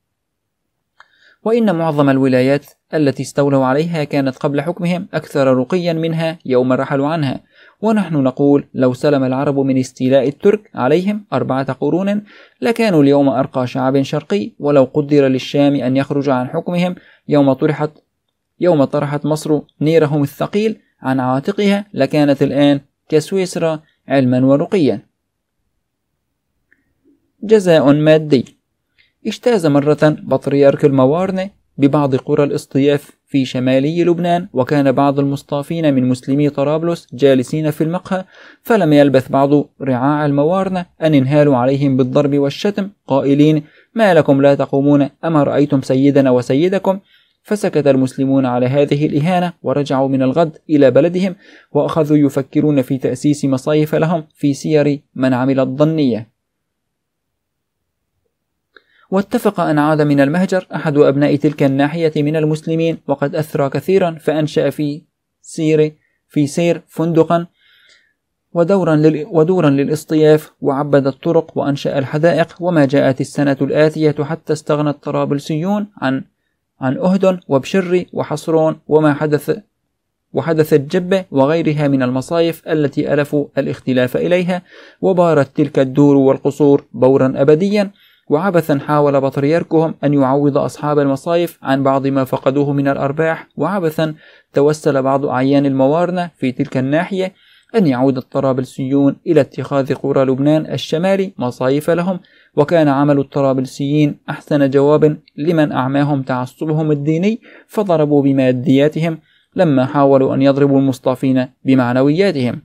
وإن معظم الولايات التي استولوا عليها كانت قبل حكمهم أكثر رقيا منها يوم رحلوا عنها. ونحن نقول: لو سلم العرب من استيلاء الترك عليهم أربعة قرون لكانوا اليوم أرقى شعب شرقي. ولو قدر للشام أن يخرج عن حكمهم يوم طرحت يوم طرحت مصر نيرهم الثقيل عن عاتقها لكانت الآن كسويسرا علما ورقيا. جزاء مادي. اجتاز مرة بطريرك الموارنة ببعض قرى الاصطياف في شمالي لبنان، وكان بعض المصطافين من مسلمي طرابلس جالسين في المقهى، فلم يلبث بعض رعاع الموارنة أن انهالوا عليهم بالضرب والشتم قائلين: ما لكم لا تقومون؟ أما رأيتم سيدنا وسيدكم؟ فسكت المسلمون على هذه الإهانة ورجعوا من الغد إلى بلدهم، وأخذوا يفكرون في تأسيس مصايف لهم في سير من عمل الظنية. واتفق أن عاد من المهجر أحد أبناء تلك الناحية من المسلمين وقد أثرى كثيرا، فأنشأ في سير في سير فندقا ودورا, لل ودورا للاصطياف، وعبد الطرق وأنشأ الحدائق. وما جاءت السنة الآتية حتى استغنى الطرابلسيون عن عن أهد وبشر وحصرون وما حدث وحدثت جبة وغيرها من المصايف التي ألفوا الاختلاف إليها، وبارت تلك الدور والقصور بورا أبديا. وعبثا حاول بطريركهم أن يعوض أصحاب المصايف عن بعض ما فقدوه من الأرباح، وعبثا توسل بعض أعيان الموارنة في تلك الناحية أن يعود الطرابلسيون إلى اتخاذ قرى لبنان الشمالي مصايف لهم، وكان عمل الطرابلسيين أحسن جواب لمن أعماهم تعصبهم الديني، فضربوا بمادياتهم لما حاولوا أن يضربوا المصطافين بمعنوياتهم.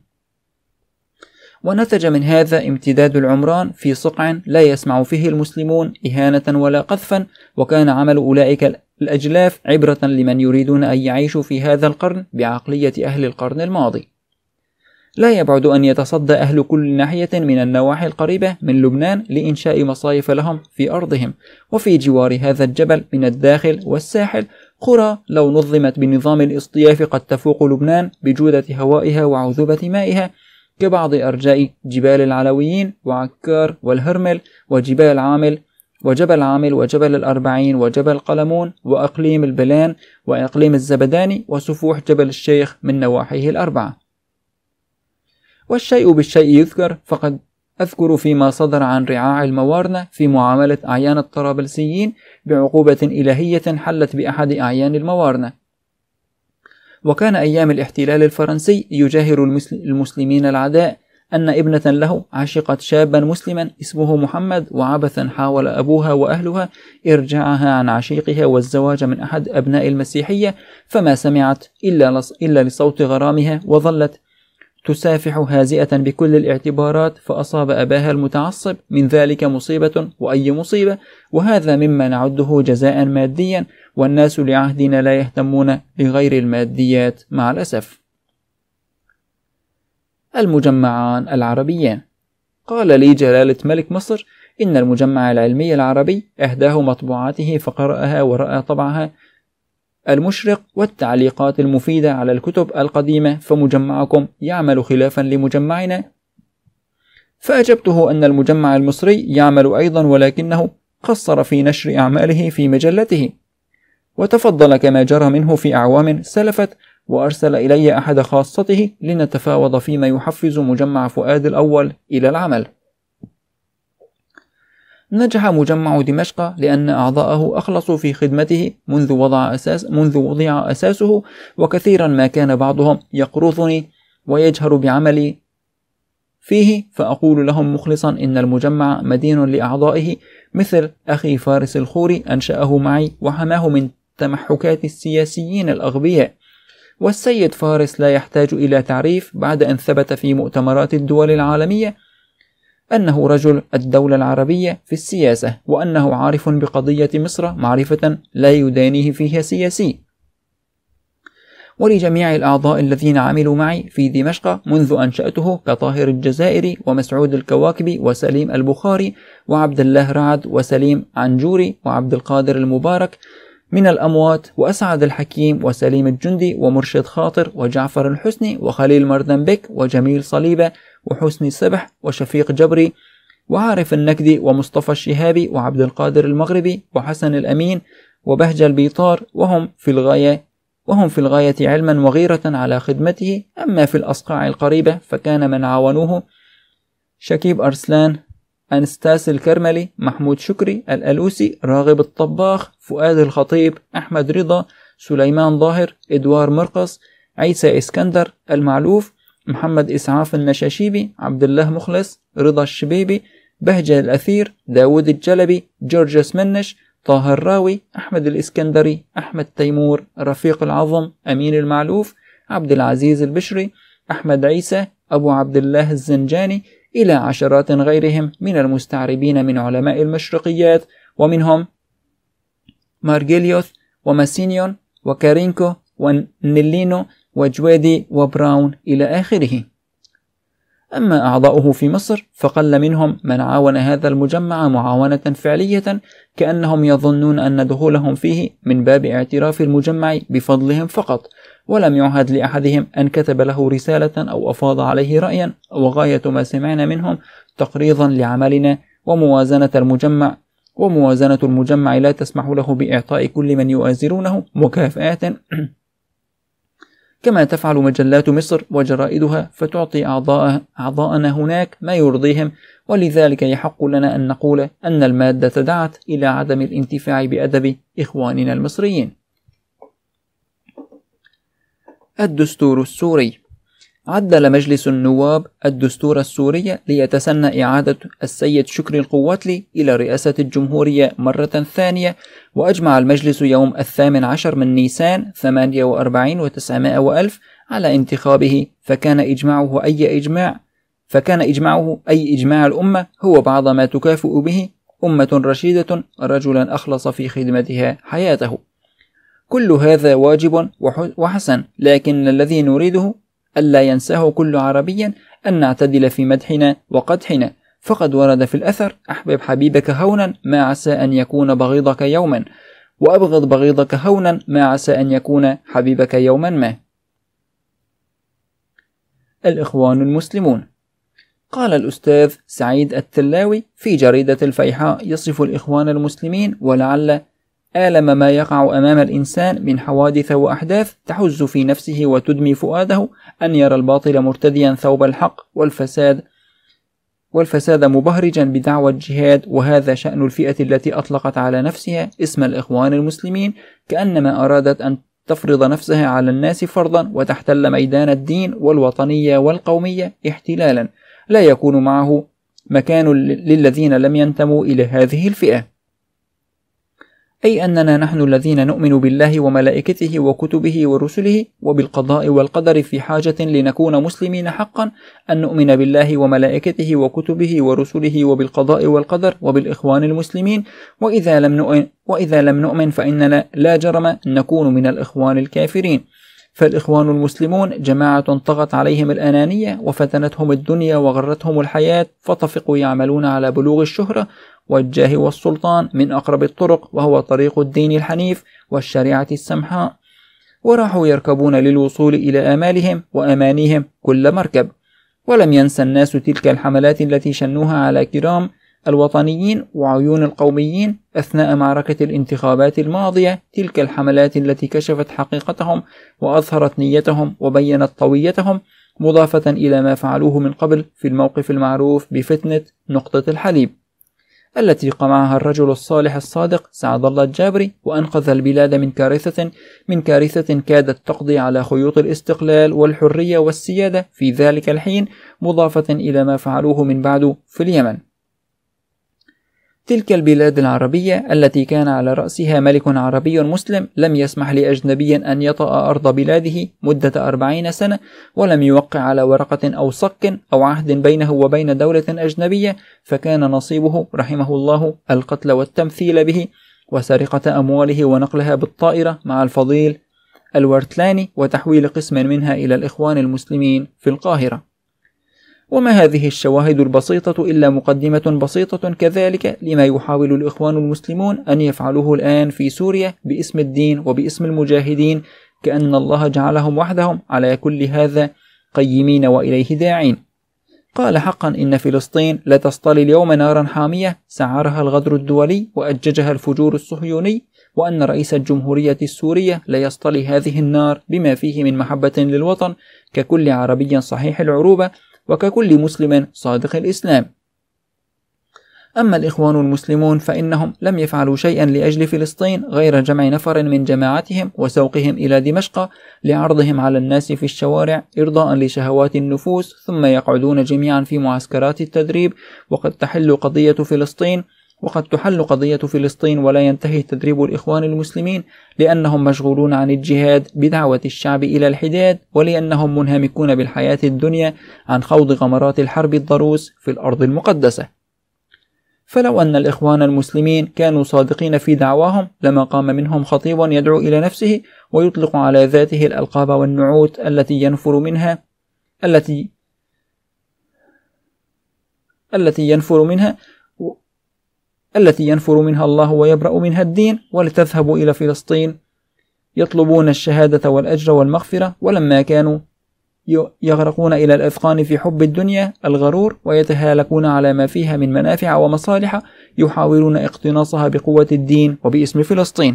ونتج من هذا امتداد العمران في صقع لا يسمع فيه المسلمون إهانة ولا قذفا، وكان عمل أولئك الأجلاف عبرة لمن يريدون أن يعيشوا في هذا القرن بعقلية أهل القرن الماضي. لا يبعد أن يتصدى أهل كل ناحية من النواحي القريبة من لبنان لإنشاء مصايف لهم في أرضهم، وفي جوار هذا الجبل من الداخل والساحل قرى لو نظمت بنظام الاصطياف قد تفوق لبنان بجودة هوائها وعذوبة مائها، كبعض أرجاء جبال العلويين وعكار والهرمل وجبال عامل وجبل عامل وجبل الأربعين وجبل قلمون وأقليم البلان وأقليم الزبداني وسفوح جبل الشيخ من نواحيه الأربعة. والشيء بالشيء يذكر، فقد أذكر فيما صدر عن رعاع الموارنة في معاملة أعيان الطرابلسيين بعقوبة إلهية حلت بأحد أعيان الموارنة. وكان أيام الاحتلال الفرنسي يجاهر المسلمين العداء أن ابنة له عشقت شابا مسلما اسمه محمد، وعبثا حاول أبوها وأهلها إرجاعها عن عشيقها والزواج من أحد أبناء المسيحية، فما سمعت إلا لصوت غرامها، وظلت تسافح هازئة بكل الاعتبارات، فأصاب أباها المتعصب من ذلك مصيبة وأي مصيبة، وهذا مما نعده جزاء ماديا، والناس لعهدنا لا يهتمون لغير الماديات مع الأسف. المجمعان العربيان. قال لي جلالة ملك مصر إن المجمع العلمي العربي أهداه مطبوعاته فقرأها ورأى طبعها المشرق والتعليقات المفيدة على الكتب القديمة، فمجمعكم يعمل خلافا لمجمعنا. فأجبته أن المجمع المصري يعمل أيضا، ولكنه قصر في نشر أعماله في مجلته، وتفضل كما جرى منه في أعوام سلفت، وأرسل إلي أحد خاصته لنتفاوض فيما يحفز مجمع فؤاد الأول إلى العمل. نجح مجمع دمشق لأن أعضاءه أخلصوا في خدمته منذ وضع أساس منذ وضع أساسه، وكثيرا ما كان بعضهم يقرضني ويجهر بعملي فيه، فأقول لهم مخلصا إن المجمع مدين لأعضائه، مثل أخي فارس الخوري أنشأه معي وحماه من تمحكات السياسيين الأغبياء. والسيد فارس لا يحتاج إلى تعريف بعد أن ثبت في مؤتمرات الدول العالمية أنه رجل الدولة العربية في السياسة، وأنه عارف بقضية مصر معرفة لا يدانيه فيها سياسي. ولجميع الأعضاء الذين عملوا معي في دمشق منذ أنشأته كطاهر الجزائري ومسعود الكواكبي وسليم البخاري وعبد الله رعد وسليم عنجوري وعبد القادر المبارك من الأموات، وأسعد الحكيم وسليم الجندي ومرشد خاطر وجعفر الحسني وخليل مردنبك وجميل صليبة وحسني سبح وشفيق جبري وعارف النكدي ومصطفى الشهابي وعبد القادر المغربي وحسن الأمين وبهجة البيطار، وهم في الغاية وهم في الغاية علما وغيرة على خدمته. أما في الأصقاع القريبة فكان من عاونوه شكيب أرسلان، أنستاس الكرملي، محمود شكري، الألوسي، راغب الطباخ، فؤاد الخطيب، أحمد رضا، سليمان ظاهر، إدوار مرقص، عيسى إسكندر المعلوف، محمد إسعاف النشاشيبي، عبد الله مخلص، رضا الشبيبي، بهجة الأثير، داود الجلبي، جورجس منش، طه الراوي، أحمد الإسكندري، أحمد تيمور، رفيق العظم، أمين المعلوف، عبد العزيز البشري، أحمد عيسى، أبو عبد الله الزنجاني، إلى عشرات غيرهم من المستعربين من علماء المشرقيات، ومنهم مارجيليوث وماسينيون وكارينكو ونيلينو وجويدي وبراون إلى آخره. أما أعضاؤه في مصر فقل منهم من عاون هذا المجمع معاونة فعلية، كأنهم يظنون أن دخولهم فيه من باب اعتراف المجمع بفضلهم فقط، ولم يعهد لأحدهم أن كتب له رسالة أو أفاض عليه رأيا، وغاية ما سمعنا منهم تقريضا لعملنا وموازنة المجمع وموازنة المجمع لا تسمح له بإعطاء كل من يؤازرونه مكافآت كما تفعل مجلات مصر وجرائدها، فتعطي أعضاء أعضاءنا هناك ما يرضيهم، ولذلك يحق لنا أن نقول أن المادة دعت إلى عدم الانتفاع بأدب إخواننا المصريين. الدستور السوري. عدل مجلس النواب الدستور السوري ليتسنى إعادة السيد شكري القواتلي إلى رئاسة الجمهورية مرة ثانية، وأجمع المجلس يوم الثامن عشر من نيسان ثمانية وأربعين وتسعمائة وألف على انتخابه، فكان إجماعه أي إجماع فكان إجماعه أي إجماع الأمة هو بعض ما تكافئ به أمة رشيدة رجلا أخلص في خدمتها حياته. كل هذا واجب وحسن، لكن الذي نريده ألا ينساه كل عربي أن نعتدل في مدحنا وقدحنا، فقد ورد في الأثر: أحبب حبيبك هونا ما عسى أن يكون بغيضك يوما، وأبغض بغيضك هونا ما عسى أن يكون حبيبك يوما ما. الإخوان المسلمون. قال الأستاذ سعيد التلاوي في جريدة الفيحاء يصف الإخوان المسلمين: ولعل آلم ما يقع أمام الإنسان من حوادث وأحداث تحز في نفسه وتدمي فؤاده أن يرى الباطل مرتديا ثوب الحق والفساد والفساد مبهرجا بدعوى الجهاد، وهذا شأن الفئة التي أطلقت على نفسها اسم الإخوان المسلمين، كأنما أرادت أن تفرض نفسها على الناس فرضا وتحتل ميدان الدين والوطنية والقومية احتلالا لا يكون معه مكان للذين لم ينتموا إلى هذه الفئة، أي أننا نحن الذين نؤمن بالله وملائكته وكتبه ورسله وبالقضاء والقدر في حاجة لنكون مسلمين حقا أن نؤمن بالله وملائكته وكتبه ورسله وبالقضاء والقدر وبالإخوان المسلمين، وإذا لم نؤمن, وإذا لم نؤمن فإننا لا جرم نكون من الإخوان الكافرين. فالإخوان المسلمون جماعة طغت عليهم الأنانية وفتنتهم الدنيا وغرتهم الحياة، فطفقوا يعملون على بلوغ الشهرة والجاه والسلطان من أقرب الطرق، وهو طريق الدين الحنيف والشريعة السمحاء، وراحوا يركبون للوصول إلى آمالهم وأمانيهم كل مركب. ولم ينسى الناس تلك الحملات التي شنوها على كرام الوطنيين وعيون القوميين أثناء معركة الانتخابات الماضية، تلك الحملات التي كشفت حقيقتهم وأظهرت نيتهم وبينت طويتهم، مضافة إلى ما فعلوه من قبل في الموقف المعروف بفتنة نقطة الحليب، التي قمعها الرجل الصالح الصادق سعد الله الجابري، وأنقذ البلاد من كارثة من كارثة كادت تقضي على خيوط الاستقلال والحرية والسيادة في ذلك الحين، مضافة إلى ما فعلوه من بعد في اليمن. تلك البلاد العربية التي كان على رأسها ملك عربي مسلم لم يسمح لأجنبي أن يطأ أرض بلاده مدة أربعين سنة، ولم يوقع على ورقة أو صك أو عهد بينه وبين دولة أجنبية، فكان نصيبه رحمه الله القتل والتمثيل به وسرقة أمواله ونقلها بالطائرة مع الفضيل الورتلاني وتحويل قسم منها إلى الإخوان المسلمين في القاهرة. وما هذه الشواهد البسيطة إلا مقدمة بسيطة كذلك لما يحاول الإخوان المسلمون أن يفعلوه الآن في سوريا باسم الدين وباسم المجاهدين، كأن الله جعلهم وحدهم على كل هذا قيمين وإليه داعين. قال: حقا إن فلسطين لا تصطلي اليوم نارا حامية سعرها الغدر الدولي وأججها الفجور الصهيوني، وأن رئيس الجمهورية السورية لا يصطلي هذه النار بما فيه من محبة للوطن ككل عربي صحيح العروبة وككل مسلم صادق الإسلام. أما الإخوان المسلمون فإنهم لم يفعلوا شيئا لأجل فلسطين غير جمع نفر من جماعتهم وسوقهم إلى دمشق لعرضهم على الناس في الشوارع إرضاء لشهوات النفوس، ثم يقعدون جميعا في معسكرات التدريب، وقد تحل قضية فلسطين وقد تحل قضية فلسطين ولا ينتهي تدريب الإخوان المسلمين، لأنهم مشغولون عن الجهاد بدعوة الشعب إلى الحداد، ولأنهم منهمكون بالحياة الدنيا عن خوض غمرات الحرب الضروس في الأرض المقدسة. فلو أن الإخوان المسلمين كانوا صادقين في دعواهم لما قام منهم خطيب يدعو إلى نفسه ويطلق على ذاته الألقاب والنعوت التي ينفر منها التي التي ينفر منها التي ينفر منها الله ويبرأ منها الدين، ولتذهبوا إلى فلسطين يطلبون الشهادة والأجر والمغفرة، ولما كانوا يغرقون إلى الأذقان في حب الدنيا الغرور ويتهالكون على ما فيها من منافع ومصالح يحاولون اقتناصها بقوة الدين وباسم فلسطين.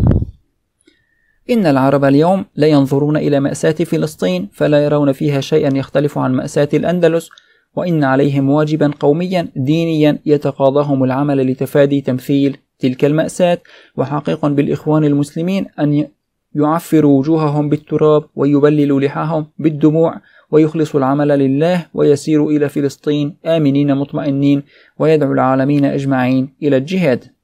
إن العرب اليوم لا ينظرون إلى مأساة فلسطين فلا يرون فيها شيئا يختلف عن مأساة الأندلس، وإن عليهم واجبا قوميا دينيا يتقاضاهم العمل لتفادي تمثيل تلك المأساة، وحقيق بالإخوان المسلمين أن يعفروا وجوههم بالتراب ويبللوا لحاهم بالدموع ويخلصوا العمل لله ويسيروا إلى فلسطين آمنين مطمئنين ويدعو العالمين أجمعين إلى الجهاد.